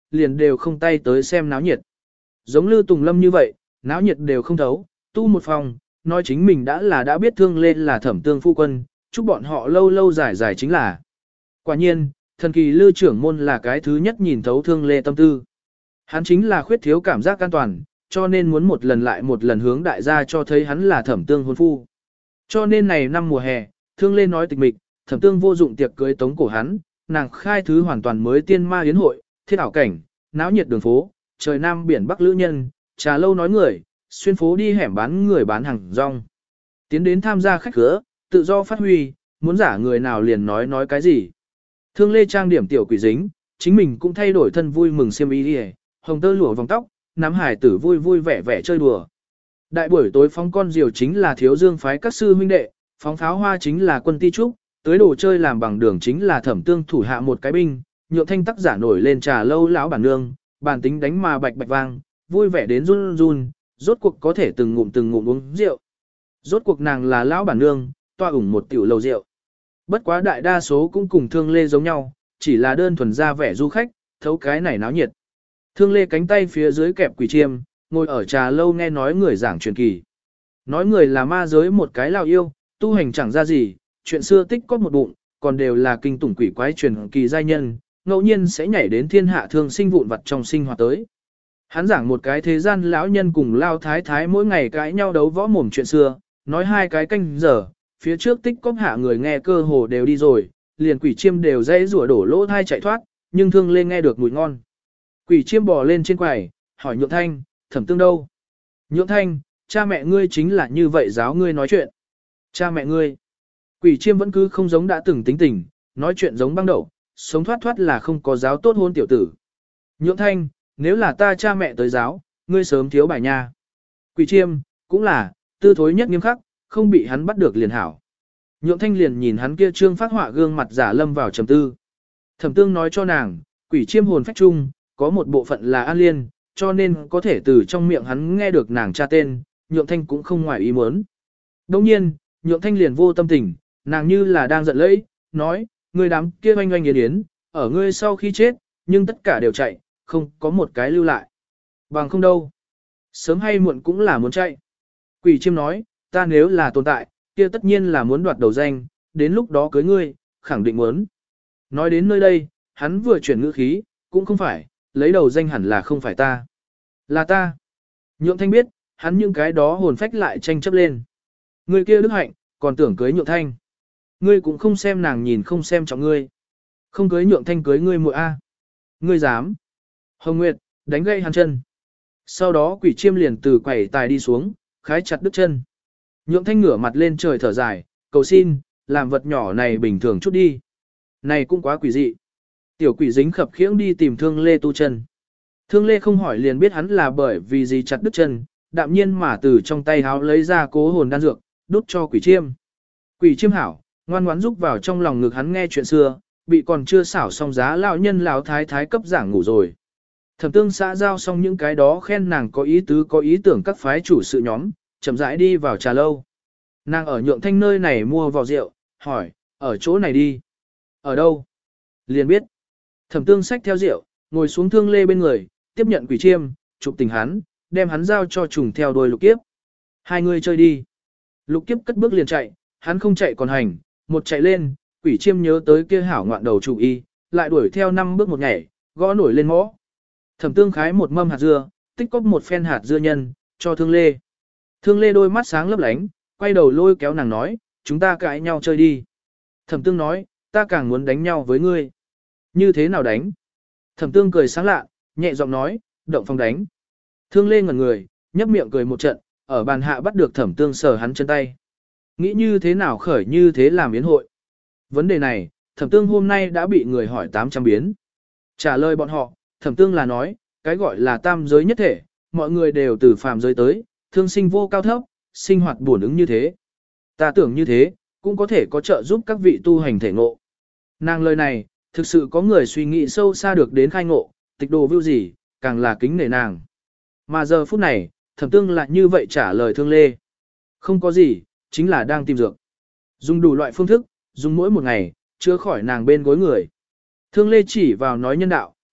liền đều không tay tới xem náo nhiệt. Giống Lư Tùng Lâm như vậy, náo nhiệt đều không thấu, tu một phòng, nói chính mình đã biết Thương Lê là Thẩm Tương phu quân, chúc bọn họ lâu lâu dài dài chính là. Quả nhiên, thần kỳ Lư trưởng môn là cái thứ nhất nhìn thấu Thương Lê tâm tư. Hắn chính là khuyết thiếu cảm giác an toàn, cho nên muốn một lần lại một lần hướng đại gia cho thấy hắn là Thẩm Tương hôn phu. Cho nên này năm mùa hè, Thương Lê nói tịch mịch, Thẩm Tương vô dụng tiệc cưới tống cổ hắn, nàng khai thứ hoàn toàn mới tiên ma yến hội, thiết ảo cảnh, náo nhiệt đường phố, trời nam biển bắc lữ nhân, trà lâu nói người, xuyên phố đi hẻm bán người bán hàng rong. Tiến đến tham gia khách khứa, tự do phát huy, muốn giả người nào liền nói cái gì. Thương Lê trang điểm tiểu quỷ dính, chính mình cũng thay đổi thân vui mừng xiêm y đi, hồng tơ lụa vòng tóc, nắm hải tử vui vui vẻ vẻ chơi đùa. Đại buổi tối phóng con diều chính là thiếu dương phái các sư huynh đệ, phóng pháo hoa chính là quân ti trúc, tới đồ chơi làm bằng đường chính là Thẩm Tương thủ hạ một cái binh, Nhượng Thanh tác giả nổi lên trà lâu lão bản nương, bản tính đánh mà bạch bạch vang, vui vẻ đến run run, rốt cuộc có thể từng ngụm uống rượu. Rốt cuộc nàng là lão bản nương, toa ủng một tiểu lầu rượu. Bất quá đại đa số cũng cùng Thương Lê giống nhau, chỉ là đơn thuần ra vẻ du khách, thấu cái này náo nhiệt. Thương Lê cánh tay phía dưới kẹp quỷ chiêm, ngồi ở trà lâu nghe nói người giảng truyền kỳ. Nói người là ma giới một cái lao yêu, tu hành chẳng ra gì, chuyện xưa tích có một bụng, còn đều là kinh tủng quỷ quái truyền kỳ giai nhân, ngẫu nhiên sẽ nhảy đến thiên hạ thương sinh vụn vặt trong sinh hoạt tới. Hắn giảng một cái thế gian lão nhân cùng lao thái thái mỗi ngày cãi nhau đấu võ mồm chuyện xưa, nói hai cái canh giờ, phía trước tích cóp hạ người nghe cơ hồ đều đi rồi, liền quỷ chiêm đều dãy rủa đổ lỗ thai chạy thoát, nhưng Thương Lê nghe được mùi ngon. Quỷ chiêm bò lên trên quầy, hỏi Nhượng Thanh, Thẩm Tương đâu? Nhượng Thanh, cha mẹ ngươi chính là như vậy giáo ngươi nói chuyện. Cha mẹ ngươi. Quỷ chiêm vẫn cứ không giống đã từng tính tình, nói chuyện giống băng đậu, sống thoát thoát là không có giáo tốt hôn tiểu tử. Nhượng Thanh, nếu là ta cha mẹ tới giáo, ngươi sớm thiếu bài nha. Quỷ chiêm, cũng là, tư thối nhất nghiêm khắc, không bị hắn bắt được liền hảo. Nhượng Thanh liền nhìn hắn kia trương phát họa gương mặt giả lâm vào trầm tư. Thẩm Tương nói cho nàng, quỷ chiêm hồn phách chung, có một bộ phận là An Liên, cho nên có thể từ trong miệng hắn nghe được nàng cha tên, Nhượng Thanh cũng không ngoài ý muốn. Đồng nhiên, Nhượng Thanh liền vô tâm tình, nàng như là đang giận lẫy, nói, ngươi đám kia oanh oanh yến yến, ở ngươi sau khi chết, nhưng tất cả đều chạy, không có một cái lưu lại. Bằng không đâu. Sớm hay muộn cũng là muốn chạy. Quỷ chiêm nói, ta nếu là tồn tại, kia tất nhiên là muốn đoạt đầu danh, đến lúc đó cưới ngươi, khẳng định muốn. Nói đến nơi đây, hắn vừa chuyển ngữ khí, cũng không phải, lấy đầu danh hẳn là không phải ta. Là ta. Nhượng Thanh biết, hắn những cái đó hồn phách lại tranh chấp lên. Người kia đức hạnh, còn tưởng cưới Nhượng Thanh. Ngươi cũng không xem nàng nhìn không xem trọng ngươi. Không cưới Nhượng Thanh cưới ngươi muội a. Ngươi dám. Hồng Nguyệt, đánh gãy hắn chân. Sau đó quỷ chiêm liền từ quầy tài đi xuống, khái chặt đứt chân. Nhượng Thanh ngửa mặt lên trời thở dài, cầu xin, làm vật nhỏ này bình thường chút đi. Này cũng quá quỷ dị. Tiểu quỷ dính khập khiễng đi tìm Thương Lê tu chân. Thương Lê không hỏi liền biết hắn là bởi vì gì chặt đứt chân, đạm nhiên mà từ trong tay háo lấy ra cố hồn đan dược, đút cho quỷ chiêm. Quỷ chiêm hảo, ngoan ngoãn rúc vào trong lòng ngực hắn nghe chuyện xưa, bị còn chưa xảo xong giá lão nhân lão thái thái cấp giảng ngủ rồi. Thẩm Tương xã giao xong những cái đó khen nàng có ý tứ có ý tưởng các phái chủ sự nhóm, chậm rãi đi vào trà lâu. Nàng ở Nhượng Thanh nơi này mua vò rượu, hỏi, ở chỗ này đi. Ở đâu? Liền biết. Thẩm Tương xách theo rượu, ngồi xuống Thương Lê bên người, tiếp nhận quỷ chiêm, chụp tình hắn, đem hắn giao cho trùng theo đuôi Lục Kiếp. Hai người chơi đi. Lục Kiếp cất bước liền chạy, hắn không chạy còn hành, một chạy lên, quỷ chiêm nhớ tới kia hảo ngoạn đầu chủ y, lại đuổi theo 5 bước một nhảy, gõ nổi lên mõ. Thẩm Tương khái một mâm hạt dưa, tích cóp một phen hạt dưa nhân, cho Thương Lê. Thương Lê đôi mắt sáng lấp lánh, quay đầu lôi kéo nàng nói, chúng ta cãi nhau chơi đi. Thẩm Tương nói, ta càng muốn đánh nhau với ngươi. Như thế nào đánh? Thẩm Tương cười sáng lạ, nhẹ giọng nói, động phòng đánh. Thương Lê ngẩn người, nhấp miệng cười một trận, ở bàn hạ bắt được Thẩm Tương sờ hắn chân tay. Nghĩ như thế nào khởi như thế làm yến hội. Vấn đề này, Thẩm Tương hôm nay đã bị người hỏi 800 biến. Trả lời bọn họ, Thẩm Tương là nói, cái gọi là tam giới nhất thể, mọi người đều từ phàm giới tới, thương sinh vô cao thấp, sinh hoạt buồn ứng như thế. Ta tưởng như thế, cũng có thể có trợ giúp các vị tu hành thể ngộ. Nàng lời này, thực sự có người suy nghĩ sâu xa được đến khai ngộ, tịch đồ view gì, càng là kính nể nàng. Mà giờ phút này, Thẩm Tương lại như vậy trả lời Thương Lê. Không có gì, chính là đang tìm dược. Dùng đủ loại phương thức, dùng mỗi một ngày, chữa khỏi nàng bên gối người. Thương Lê chỉ vào nói nhân đạo,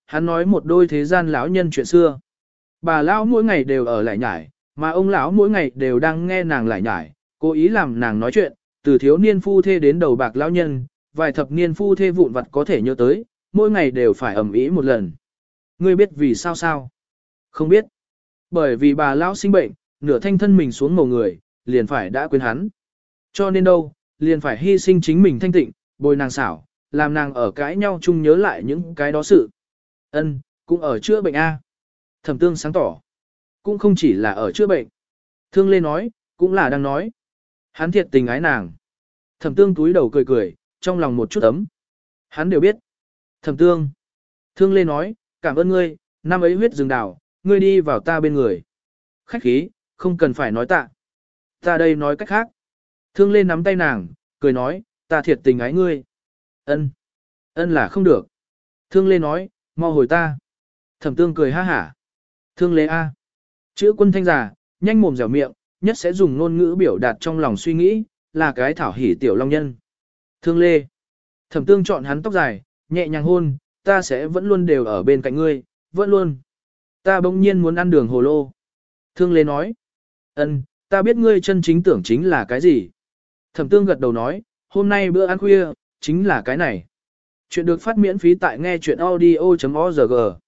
hắn nói một đôi thế gian lão nhân chuyện xưa. Bà lão mỗi ngày đều ở lại nhải, mà ông lão mỗi ngày đều đang nghe nàng lại nhải, cố ý làm nàng nói chuyện, từ thiếu niên phu thê đến đầu bạc lão nhân, vài thập niên phu thê vụn vặt có thể nhớ tới, mỗi ngày đều phải ầm ĩ một lần. Ngươi biết vì sao sao? Không biết. Bởi vì bà lão sinh bệnh, nửa thanh thân mình xuống mồ người, liền phải đã quên hắn. Cho nên đâu, liền phải hy sinh chính mình thanh tịnh, bồi nàng xảo, làm nàng ở cãi nhau chung nhớ lại những cái đó sự. Ân, cũng ở chữa bệnh A. Thẩm Tương sáng tỏ. Cũng không chỉ là ở chữa bệnh. Thương Lê nói, cũng là đang nói. Hắn thiệt tình ái nàng. Thẩm Tương túi đầu cười cười, trong lòng một chút ấm. Hắn đều biết. Thẩm Tương. Thương Lê nói, cảm ơn ngươi, năm ấy huyết rừng đảo, ngươi đi vào ta bên người. Khách khí, không cần phải nói tạ. Ta đây nói cách khác. Thương Lê nắm tay nàng, cười nói, ta thiệt tình ái ngươi. Ân, ân là không được. Thương Lê nói, mau hồi ta. Thẩm Tương cười ha hả. Thương Lê A. Chữ Quân thanh giả, nhanh mồm dẻo miệng, nhất sẽ dùng ngôn ngữ biểu đạt trong lòng suy nghĩ, là cái thảo hỉ tiểu long nhân. Thương Lê. Thẩm Tương chọn hắn tóc dài, nhẹ nhàng hôn, ta sẽ vẫn luôn đều ở bên cạnh ngươi, vẫn luôn. Ta bỗng nhiên muốn ăn đường hồ lô. Thương Lê nói. Ân, ta biết ngươi chân chính tưởng chính là cái gì. Thẩm Tương gật đầu nói, hôm nay bữa ăn khuya, chính là cái này. Chuyện được phát miễn phí tại nghe chuyện audio.org.